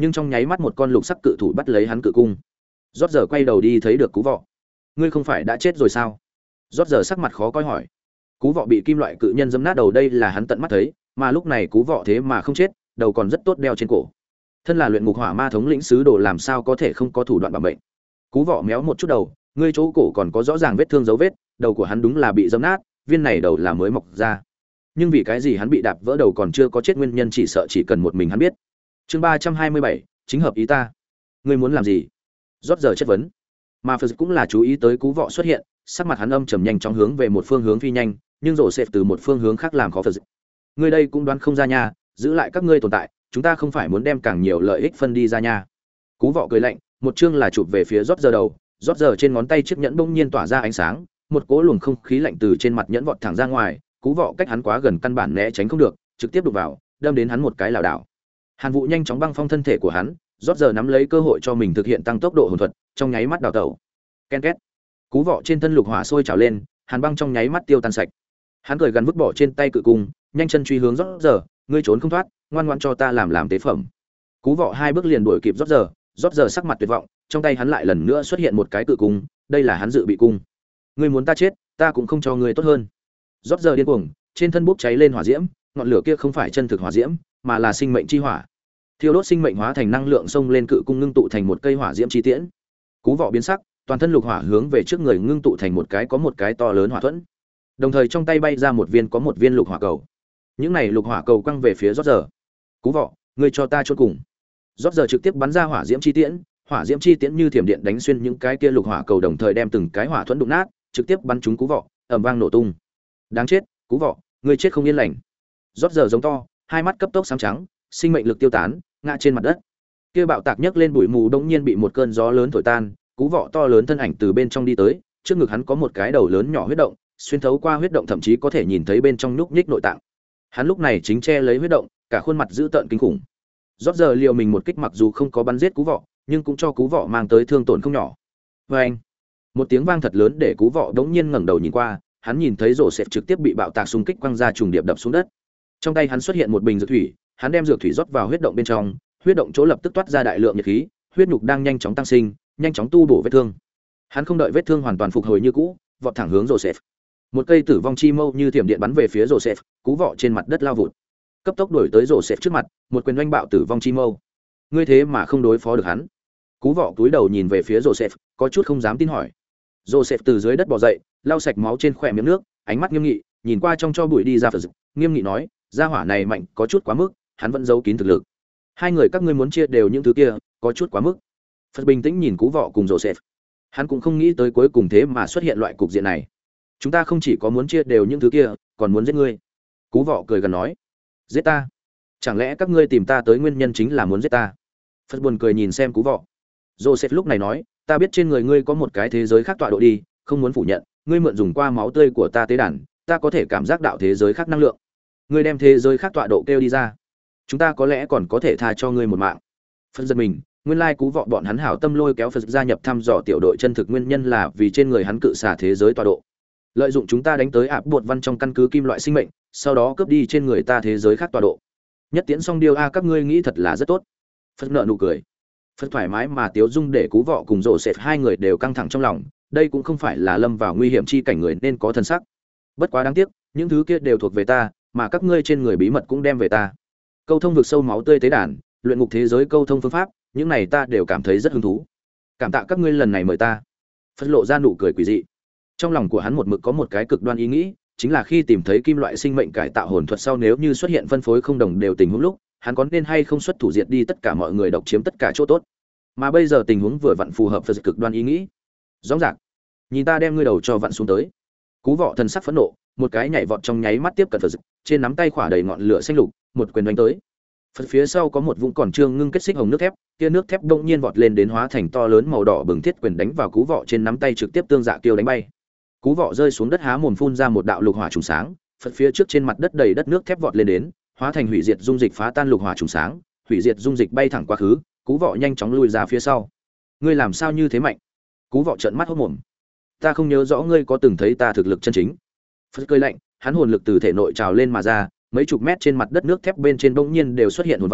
nhưng trong nháy mắt một con lục sắc cự thủ bắt lấy hắn cự cung. Rốt giờ quay đầu đi thấy được Cú Vọ. Ngươi không phải đã chết rồi sao? Rốt giờ sắc mặt khó coi hỏi. Cú Vọ bị kim loại cự nhân giẫm nát đầu, đây là hắn tận mắt thấy, mà lúc này Cú Vọ thế mà không chết, đầu còn rất tốt đeo trên cổ. Thân là luyện ngục hỏa ma thống lĩnh sứ đồ làm sao có thể không có thủ đoạn bảo mệnh. Cú Vọ méo một chút đầu, ngươi chỗ cổ còn có rõ ràng vết thương dấu vết, đầu của hắn đúng là bị giẫm nát, viên này đầu là mới mọc ra. Nhưng vì cái gì hắn bị đạp vỡ đầu còn chưa có chết nguyên nhân chỉ sợ chỉ cần một mình hắn biết. Chương ba trăm hai mươi bảy, chính hợp ý ta. Ngươi muốn làm gì? Rốt giờ chất vấn. Mà Phật cũng là chú ý tới Cú Vọ xuất hiện, sắc mặt hắn âm trầm nhanh chóng hướng về một phương hướng phi nhanh, nhưng rổ xẹp từ một phương hướng khác làm khó Phật. Ngươi đây cũng đoán không ra nha, giữ lại các ngươi tồn tại, chúng ta không phải muốn đem càng nhiều lợi ích phân đi ra nha. Cú Vọ cười lạnh, một chương là chụp về phía Rốt giờ đầu, Rốt giờ trên ngón tay chiếc nhẫn bỗng nhiên tỏa ra ánh sáng, một cỗ luồng không khí lạnh từ trên mặt nhẫn vọt thẳng ra ngoài, Cú Vọ cách hắn quá gần căn bản né tránh không được, trực tiếp đụng vào, đâm đến hắn một cái lảo đảo. Hàn Vũ nhanh chóng băng phong thân thể của hắn, Rốt giờ nắm lấy cơ hội cho mình thực hiện tăng tốc độ hồn thuật, trong nháy mắt đào tẩu. Ken két. Cú Vọ trên thân lục hỏa sôi trào lên, hàn băng trong nháy mắt tiêu tan sạch. Hắn cười gắn vứt bỏ trên tay cự cung, nhanh chân truy hướng Rốt giờ, ngươi trốn không thoát, ngoan ngoãn cho ta làm làm tế phẩm. Cú Vọ hai bước liền đuổi kịp Rốt giờ, Rốt giờ sắc mặt tuyệt vọng, trong tay hắn lại lần nữa xuất hiện một cái cự cung, đây là hắn dự bị cung. Ngươi muốn ta chết, ta cũng không cho ngươi tốt hơn. Rốt giờ điên cuồng, trên thân bốc cháy lên hỏa diễm, ngọn lửa kia không phải chân thực hỏa diễm, mà là sinh mệnh chi hỏa. Thiêu đốt sinh mệnh hóa thành năng lượng xông lên cự cung ngưng tụ thành một cây hỏa diễm chi tiễn. Cú Vọ biến sắc, toàn thân lục hỏa hướng về trước người ngưng tụ thành một cái có một cái to lớn hỏa thuẫn. Đồng thời trong tay bay ra một viên có một viên lục hỏa cầu. Những này lục hỏa cầu quăng về phía Rốt giờ. Cú Vọ, ngươi cho ta chôn cùng. Rốt giờ trực tiếp bắn ra hỏa diễm chi tiễn, hỏa diễm chi tiễn như thiểm điện đánh xuyên những cái kia lục hỏa cầu, đồng thời đem từng cái hỏa thuẫn đụng nát, trực tiếp bắn trúng Cú Vọ, ầm vang nổ tung. Đáng chết, Cú Vọ, ngươi chết không yên lành. Rốt giờ giống to, hai mắt cấp tốc sáng trắng, sinh mệnh lực tiêu tán, ngã trên mặt đất. Kia bạo tạc nhấc lên bụi mù đột nhiên bị một cơn gió lớn thổi tan, Cú Vọ to lớn thân ảnh từ bên trong đi tới, trước ngực hắn có một cái đầu lớn nhỏ huyết động, xuyên thấu qua huyết động thậm chí có thể nhìn thấy bên trong nhúc nhích nội tạng. Hắn lúc này chính che lấy huyết động, cả khuôn mặt dữ tợn kinh khủng. Rốt giờ liều mình một kích, mặc dù không có bắn giết Cú Vọ, nhưng cũng cho Cú Vọ mang tới thương tổn không nhỏ. Oeng! Một tiếng vang thật lớn để Cú Vọ đống nhiên ngẩng đầu nhìn qua, hắn nhìn thấy rổ xẹp trực tiếp bị bạo tạc xung kích quăng ra trùng điệp đập xuống đất. Trong tay hắn xuất hiện một bình dược thủy, hắn đem dược thủy rót vào huyết động bên trong, huyết động chỗ lập tức toát ra đại lượng nhiệt khí, huyết nhục đang nhanh chóng tăng sinh, nhanh chóng tu bổ vết thương. Hắn không đợi vết thương hoàn toàn phục hồi như cũ, vọt thẳng hướng Joseph. Một cây tử vong chi mâu như thiểm điện bắn về phía Joseph, Cú Vọ trên mặt đất lao vụt. Cấp tốc đuổi tới Joseph trước mặt, một quyền oanh bạo tử vong chi mâu. Ngươi thế mà không đối phó được hắn. Cú Vọ cúi đầu nhìn về phía Joseph, có chút không dám tin hỏi. Joseph từ dưới đất bò dậy, lau sạch máu trên khóe miệng nước, ánh mắt nghiêm nghị, nhìn qua trong cho bụi đi ra Phật, nghiêm nghị nói, gia hỏa này mạnh có chút quá mức, hắn vẫn giấu kín thực lực. Hai người các ngươi muốn chia đều những thứ kia, có chút quá mức. Phật bình tĩnh nhìn Cú Vọ cùng Joseph. Hắn cũng không nghĩ tới cuối cùng thế mà xuất hiện loại cục diện này. Chúng ta không chỉ có muốn chia đều những thứ kia, còn muốn giết ngươi. Cú Vọ cười gần nói, giết ta? Chẳng lẽ các ngươi tìm ta tới nguyên nhân chính là muốn giết ta? Phật buồn cười nhìn xem Cú Vọ. Joseph lúc này nói, ta biết trên người ngươi có một cái thế giới khác tọa độ đi, không muốn phủ nhận, ngươi mượn dùng qua máu tươi của ta tế đàn, ta có thể cảm giác đạo thế giới khác năng lượng. Ngươi đem thế giới khác tọa độ kêu đi ra, chúng ta có lẽ còn có thể tha cho ngươi một mạng. Phật giật mình, nguyên lai Cú Vọ bọn hắn hảo tâm lôi kéo Phật gia nhập thăm dò tiểu đội chân thực nguyên nhân là vì trên người hắn cự xả thế giới tọa độ. Lợi dụng chúng ta đánh tới ạp bột văn trong căn cứ kim loại sinh mệnh, sau đó cướp đi trên người ta thế giới khác tọa độ. Nhất tiễn xong điều a, các ngươi nghĩ thật là rất tốt. Phật nợ nụ cười. Phật thoải mái mà tiếu dung để Cú Vọ cùng Joseph hai người đều căng thẳng trong lòng, đây cũng không phải là lâm vào nguy hiểm chi cảnh người nên có thân sắc. Bất quá đáng tiếc, những thứ kia đều thuộc về ta, mà các ngươi trên người bí mật cũng đem về ta. Câu thông vực sâu máu tươi tế đàn, luyện ngục thế giới câu thông phương pháp, những này ta đều cảm thấy rất hứng thú. Cảm tạ các ngươi lần này mời ta. Phật lộ ra nụ cười quỷ dị. Trong lòng của hắn một mực có một cái cực đoan ý nghĩ, chính là khi tìm thấy kim loại sinh mệnh cải tạo hồn thuật sau, nếu như xuất hiện phân phối không đồng đều tình huống lúc, hắn có nên hay không xuất thủ diệt đi tất cả mọi người, độc chiếm tất cả chỗ tốt. Mà bây giờ tình huống vừa vặn phù hợp với cực đoan ý nghĩ. Rõ ràng, nhìn ta đem ngươi đầu cho vặn xuống tới. Cú Vọ thần sắc phẫn nộ, một cái nhảy vọt trong nháy mắt tiếp cận Phật, trên nắm tay khỏa đầy ngọn lửa xanh lục, một quyền đánh tới. Phật phía sau có một vũng còn trương ngưng kết xích hồng nước thép, kia nước thép đông nhiên vọt lên đến hóa thành to lớn màu đỏ bừng thiết quyền đánh vào Cú Vọ trên nắm tay, trực tiếp tương dạ kiêu đánh bay. Cú Vọ rơi xuống đất há mồm phun ra một đạo lục hỏa trùng sáng, Phật phía trước trên mặt đất đầy đất nước thép vọt lên đến, hóa thành hủy diệt dung dịch phá tan lục hỏa trùng sáng, hủy diệt dung dịch bay thẳng quá khứ, Cú Vọ nhanh chóng lùi ra phía sau. Ngươi làm sao như thế mạnh? Cú Vọ trợn mắt hốt mồm. Ta không nhớ rõ ngươi có từng thấy ta thực lực chân chính. Phật cười lạnh, hắn hồn lực từ thể nội trào lên mà ra, mấy chục mét trên mặt đất nước thép bên trên bỗng nhiên đều xuất hiện hồn văn,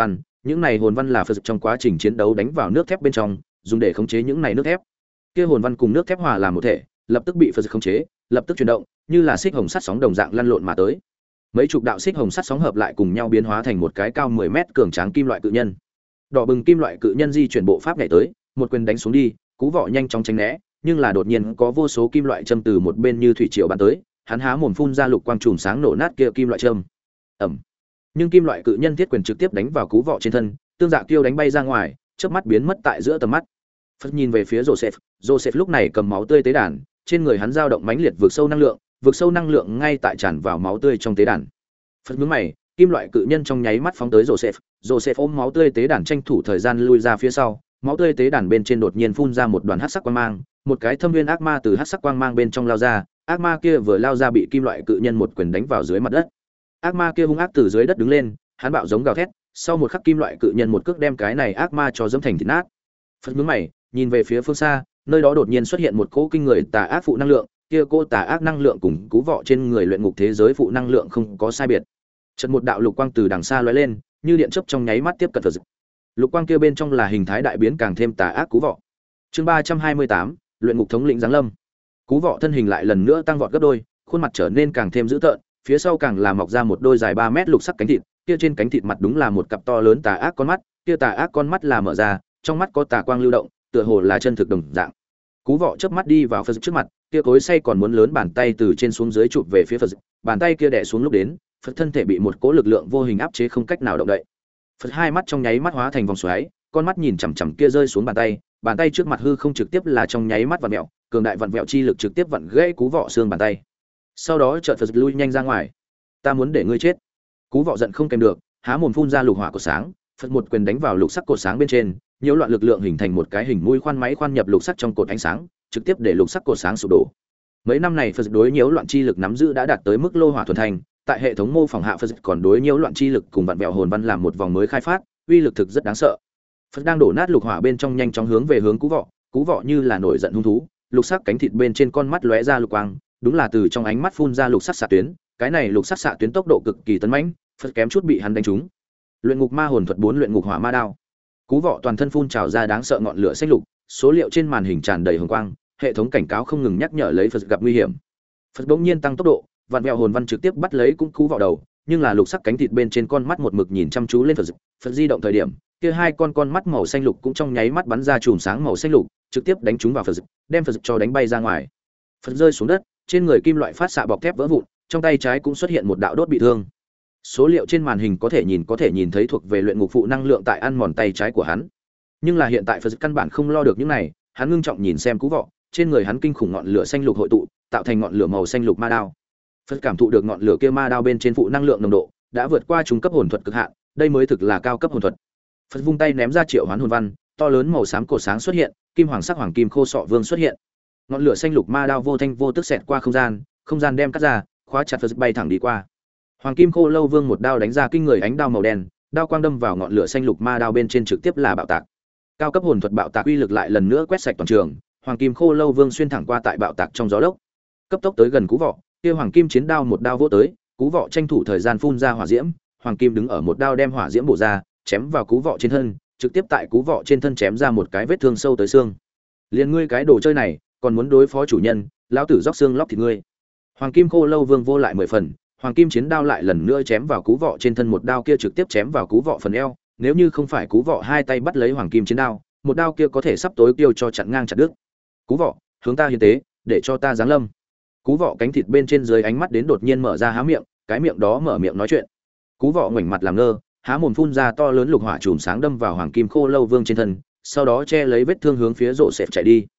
những này hồn văn là phật trong quá trình chiến đấu đánh vào nước thép bên trong, dùng để khống chế những này nước thép. Kia hồn văn cùng nước thép hòa làm một thể, lập tức bị phật khống chế, lập tức chuyển động, như là xích hồng sắt sóng đồng dạng lăn lộn mà tới. Mấy chục đạo xích hồng sắt sóng hợp lại cùng nhau biến hóa thành một cái cao mười mét cường tráng kim loại cự nhân. Đỏ bừng kim loại cự nhân di chuyển bộ pháp nhảy tới, một quyền đánh xuống đi, Cú Vọ nhanh chóng tránh né, nhưng là đột nhiên có vô số kim loại châm từ một bên như thủy triều bắn tới, hắn há mồm phun ra lục quang chùm sáng nổ nát kia kim loại châm. Ầm. Nhưng kim loại cự nhân thiết quyền trực tiếp đánh vào Cú Vọ trên thân, tương dạ tiêu đánh bay ra ngoài, chớp mắt biến mất tại giữa tầm mắt. Phật nhìn về phía Joseph, Joseph lúc này cầm máu tươi tế đàn, trên người hắn dao động mãnh liệt vượt sâu năng lượng, vượt sâu năng lượng ngay tại tràn vào máu tươi trong tế đàn. Phật nhướng mày, kim loại cự nhân trong nháy mắt phóng tới Joseph, Joseph ôm máu tươi tế đàn tranh thủ thời gian lui ra phía sau, máu tươi tế đàn bên trên đột nhiên phun ra một đoàn hắc sắc quang mang, một cái thâm viên ác ma từ hắc sắc quang mang bên trong lao ra, ác ma kia vừa lao ra bị kim loại cự nhân một quyền đánh vào dưới mặt đất. Ác ma kia hung ác từ dưới đất đứng lên, hắn bạo giống gào thét, sau một khắc kim loại cự nhân một cước đem cái này ác ma cho dẫm thành thịt nát. Phật nhướng mày, nhìn về phía phương xa, nơi đó đột nhiên xuất hiện một cỗ kinh người tà ác phụ năng lượng, kia cỗ tà ác năng lượng cùng Cú Vọ trên người luyện ngục thế giới phụ năng lượng không có sai biệt. Chợt một đạo lục quang từ đằng xa lóe lên, như điện chớp trong nháy mắt tiếp cận Phật. Lục quang kia bên trong là hình thái đại biến càng thêm tà ác Cú Vọ. Chương ba trăm hai mươi tám, luyện ngục thống lĩnh giáng lâm. Cú Vọ thân hình lại lần nữa tăng vọt gấp đôi, khuôn mặt trở nên càng thêm dữ tợn, phía sau càng là mọc ra một đôi dài ba mét lục sắc cánh thịt, kia trên cánh thịt mặt đúng là một cặp to lớn tà ác con mắt, kia tà ác con mắt là mở ra, trong mắt có tà quang lưu động, tựa hồ là chân thực đồng dạng. Cú Vọ chớp mắt đi vào Phật trước mặt, kia cối xay còn muốn lớn bàn tay từ trên xuống dưới chụp về phía Phật, bàn tay kia đè xuống lúc đến, Phật thân thể bị một cỗ lực lượng vô hình áp chế không cách nào động đậy. Phật hai mắt trong nháy mắt hóa thành vòng xoáy, con mắt nhìn chằm chằm kia rơi xuống bàn tay, bàn tay trước mặt hư không trực tiếp là trong nháy mắt vặn vẹo, cường đại vặn vẹo chi lực trực tiếp vặn gãy Cú Vọ xương bàn tay. Sau đó chợt Phật lui nhanh ra ngoài. Ta muốn để ngươi chết. Cú Vọ giận không kèm được, há mồm phun ra lục hỏa cột sáng, Phật một quyền đánh vào lục sắc cột sáng bên trên, nhiễu loạn lực lượng hình thành một cái hình mũi khoan máy khoan nhập lục sắc trong cột ánh sáng, trực tiếp để lục sắc cột sáng sụp đổ. Mấy năm này Phật đối nhiễu loạn chi lực nắm giữ đã đạt tới mức lô hỏa thuần thành, tại hệ thống mô phỏng hạ Phật còn đối nhiễu loạn chi lực cùng vặn vẹo hồn văn làm một vòng mới khai phát, uy lực thực rất đáng sợ. Phật đang đổ nát lục hỏa bên trong nhanh chóng hướng về hướng Cú Vọ, Cú Vọ như là nổi giận hung thú, lục sắc cánh thịt bên trên con mắt lóe ra lục quang, đúng là từ trong ánh mắt phun ra lục sắc xạ tuyến, cái này lục sắc xạ tuyến tốc độ cực kỳ tấn mãnh, Phật kém chút bị hắn đánh trúng. Luyện ngục ma hồn thuật bốn luyện ngục hỏa ma đao. Cú Vọ toàn thân phun trào ra đáng sợ ngọn lửa xanh lục, số liệu trên màn hình tràn đầy hồng quang, hệ thống cảnh cáo không ngừng nhắc nhở lấy Phật gặp nguy hiểm. Phật bỗng nhiên tăng tốc độ, vạn vẹo hồn văn trực tiếp bắt lấy cũng Cú Vọ đầu, nhưng là lục sắc cánh thịt bên trên con mắt một mực nhìn chăm chú lên Phật. Phật di động thời điểm, kia hai con con mắt màu xanh lục cũng trong nháy mắt bắn ra chùm sáng màu xanh lục, trực tiếp đánh trúng vào Phật, đem Phật cho đánh bay ra ngoài. Phật rơi xuống đất, trên người kim loại phát xạ bọc thép vỡ vụn, trong tay trái cũng xuất hiện một đạo đốt bị thương. Số liệu trên màn hình có thể nhìn có thể nhìn thấy thuộc về luyện ngục phụ năng lượng tại ăn mòn tay trái của hắn. Nhưng là hiện tại Phật căn bản không lo được những này, hắn ngưng trọng nhìn xem Cú Vọ, trên người hắn kinh khủng ngọn lửa xanh lục hội tụ, tạo thành ngọn lửa màu xanh lục ma đao. Phật cảm thụ được ngọn lửa kia ma đao bên trên phụ năng lượng nồng độ đã vượt qua trung cấp hồn thuật cực hạn, đây mới thực là cao cấp hồn thuật. Phật vung tay ném ra triệu hoán hồn văn, to lớn màu xám cổ sáng xuất hiện, kim hoàng sắc hoàng kim khô sọ vương xuất hiện. Ngọn lửa xanh lục ma đao vô thanh vô tức xẹt qua không gian, không gian đem cắt ra, khóa chặt Phật bay thẳng đi qua. Hoàng kim khô lâu vương một đao đánh ra kinh người ánh đao màu đen, đao quang đâm vào ngọn lửa xanh lục ma đao bên trên trực tiếp là bạo tạc. Cao cấp hồn thuật bạo tạc uy lực lại lần nữa quét sạch toàn trường, hoàng kim khô lâu vương xuyên thẳng qua tại bạo tạc trong gió lốc, cấp tốc tới gần Cú Vọ, kia hoàng kim chiến đao một đao vỗ tới, Cú Vọ tranh thủ thời gian phun ra hỏa diễm, hoàng kim đứng ở một đao đem hỏa diễm bổ ra, chém vào Cú Vọ trên thân, trực tiếp tại Cú Vọ trên thân chém ra một cái vết thương sâu tới xương. Liên ngươi cái đồ chơi này, còn muốn đối phó chủ nhân, lão tử róc xương lóc thịt ngươi. Hoàng kim khô lâu vương vô lại mười phần, hoàng kim chiến đao lại lần nữa chém vào Cú Vọ trên thân, một đao kia trực tiếp chém vào Cú Vọ phần eo, nếu như không phải Cú Vọ hai tay bắt lấy hoàng kim chiến đao, một đao kia có thể sắp tối tiêu cho chặn ngang chặt đứt. Cú Vọ, hướng ta hiến tế, để cho ta giáng lâm. Cú Vọ cánh thịt bên trên dưới ánh mắt đến đột nhiên mở ra há miệng, cái miệng đó mở miệng nói chuyện. Cú Vọ ngoảnh mặt làm ngơ, há mồm phun ra to lớn lục hỏa chùm sáng đâm vào hoàng kim khô lâu vương trên thân, sau đó che lấy vết thương hướng phía rộ sệt chạy đi.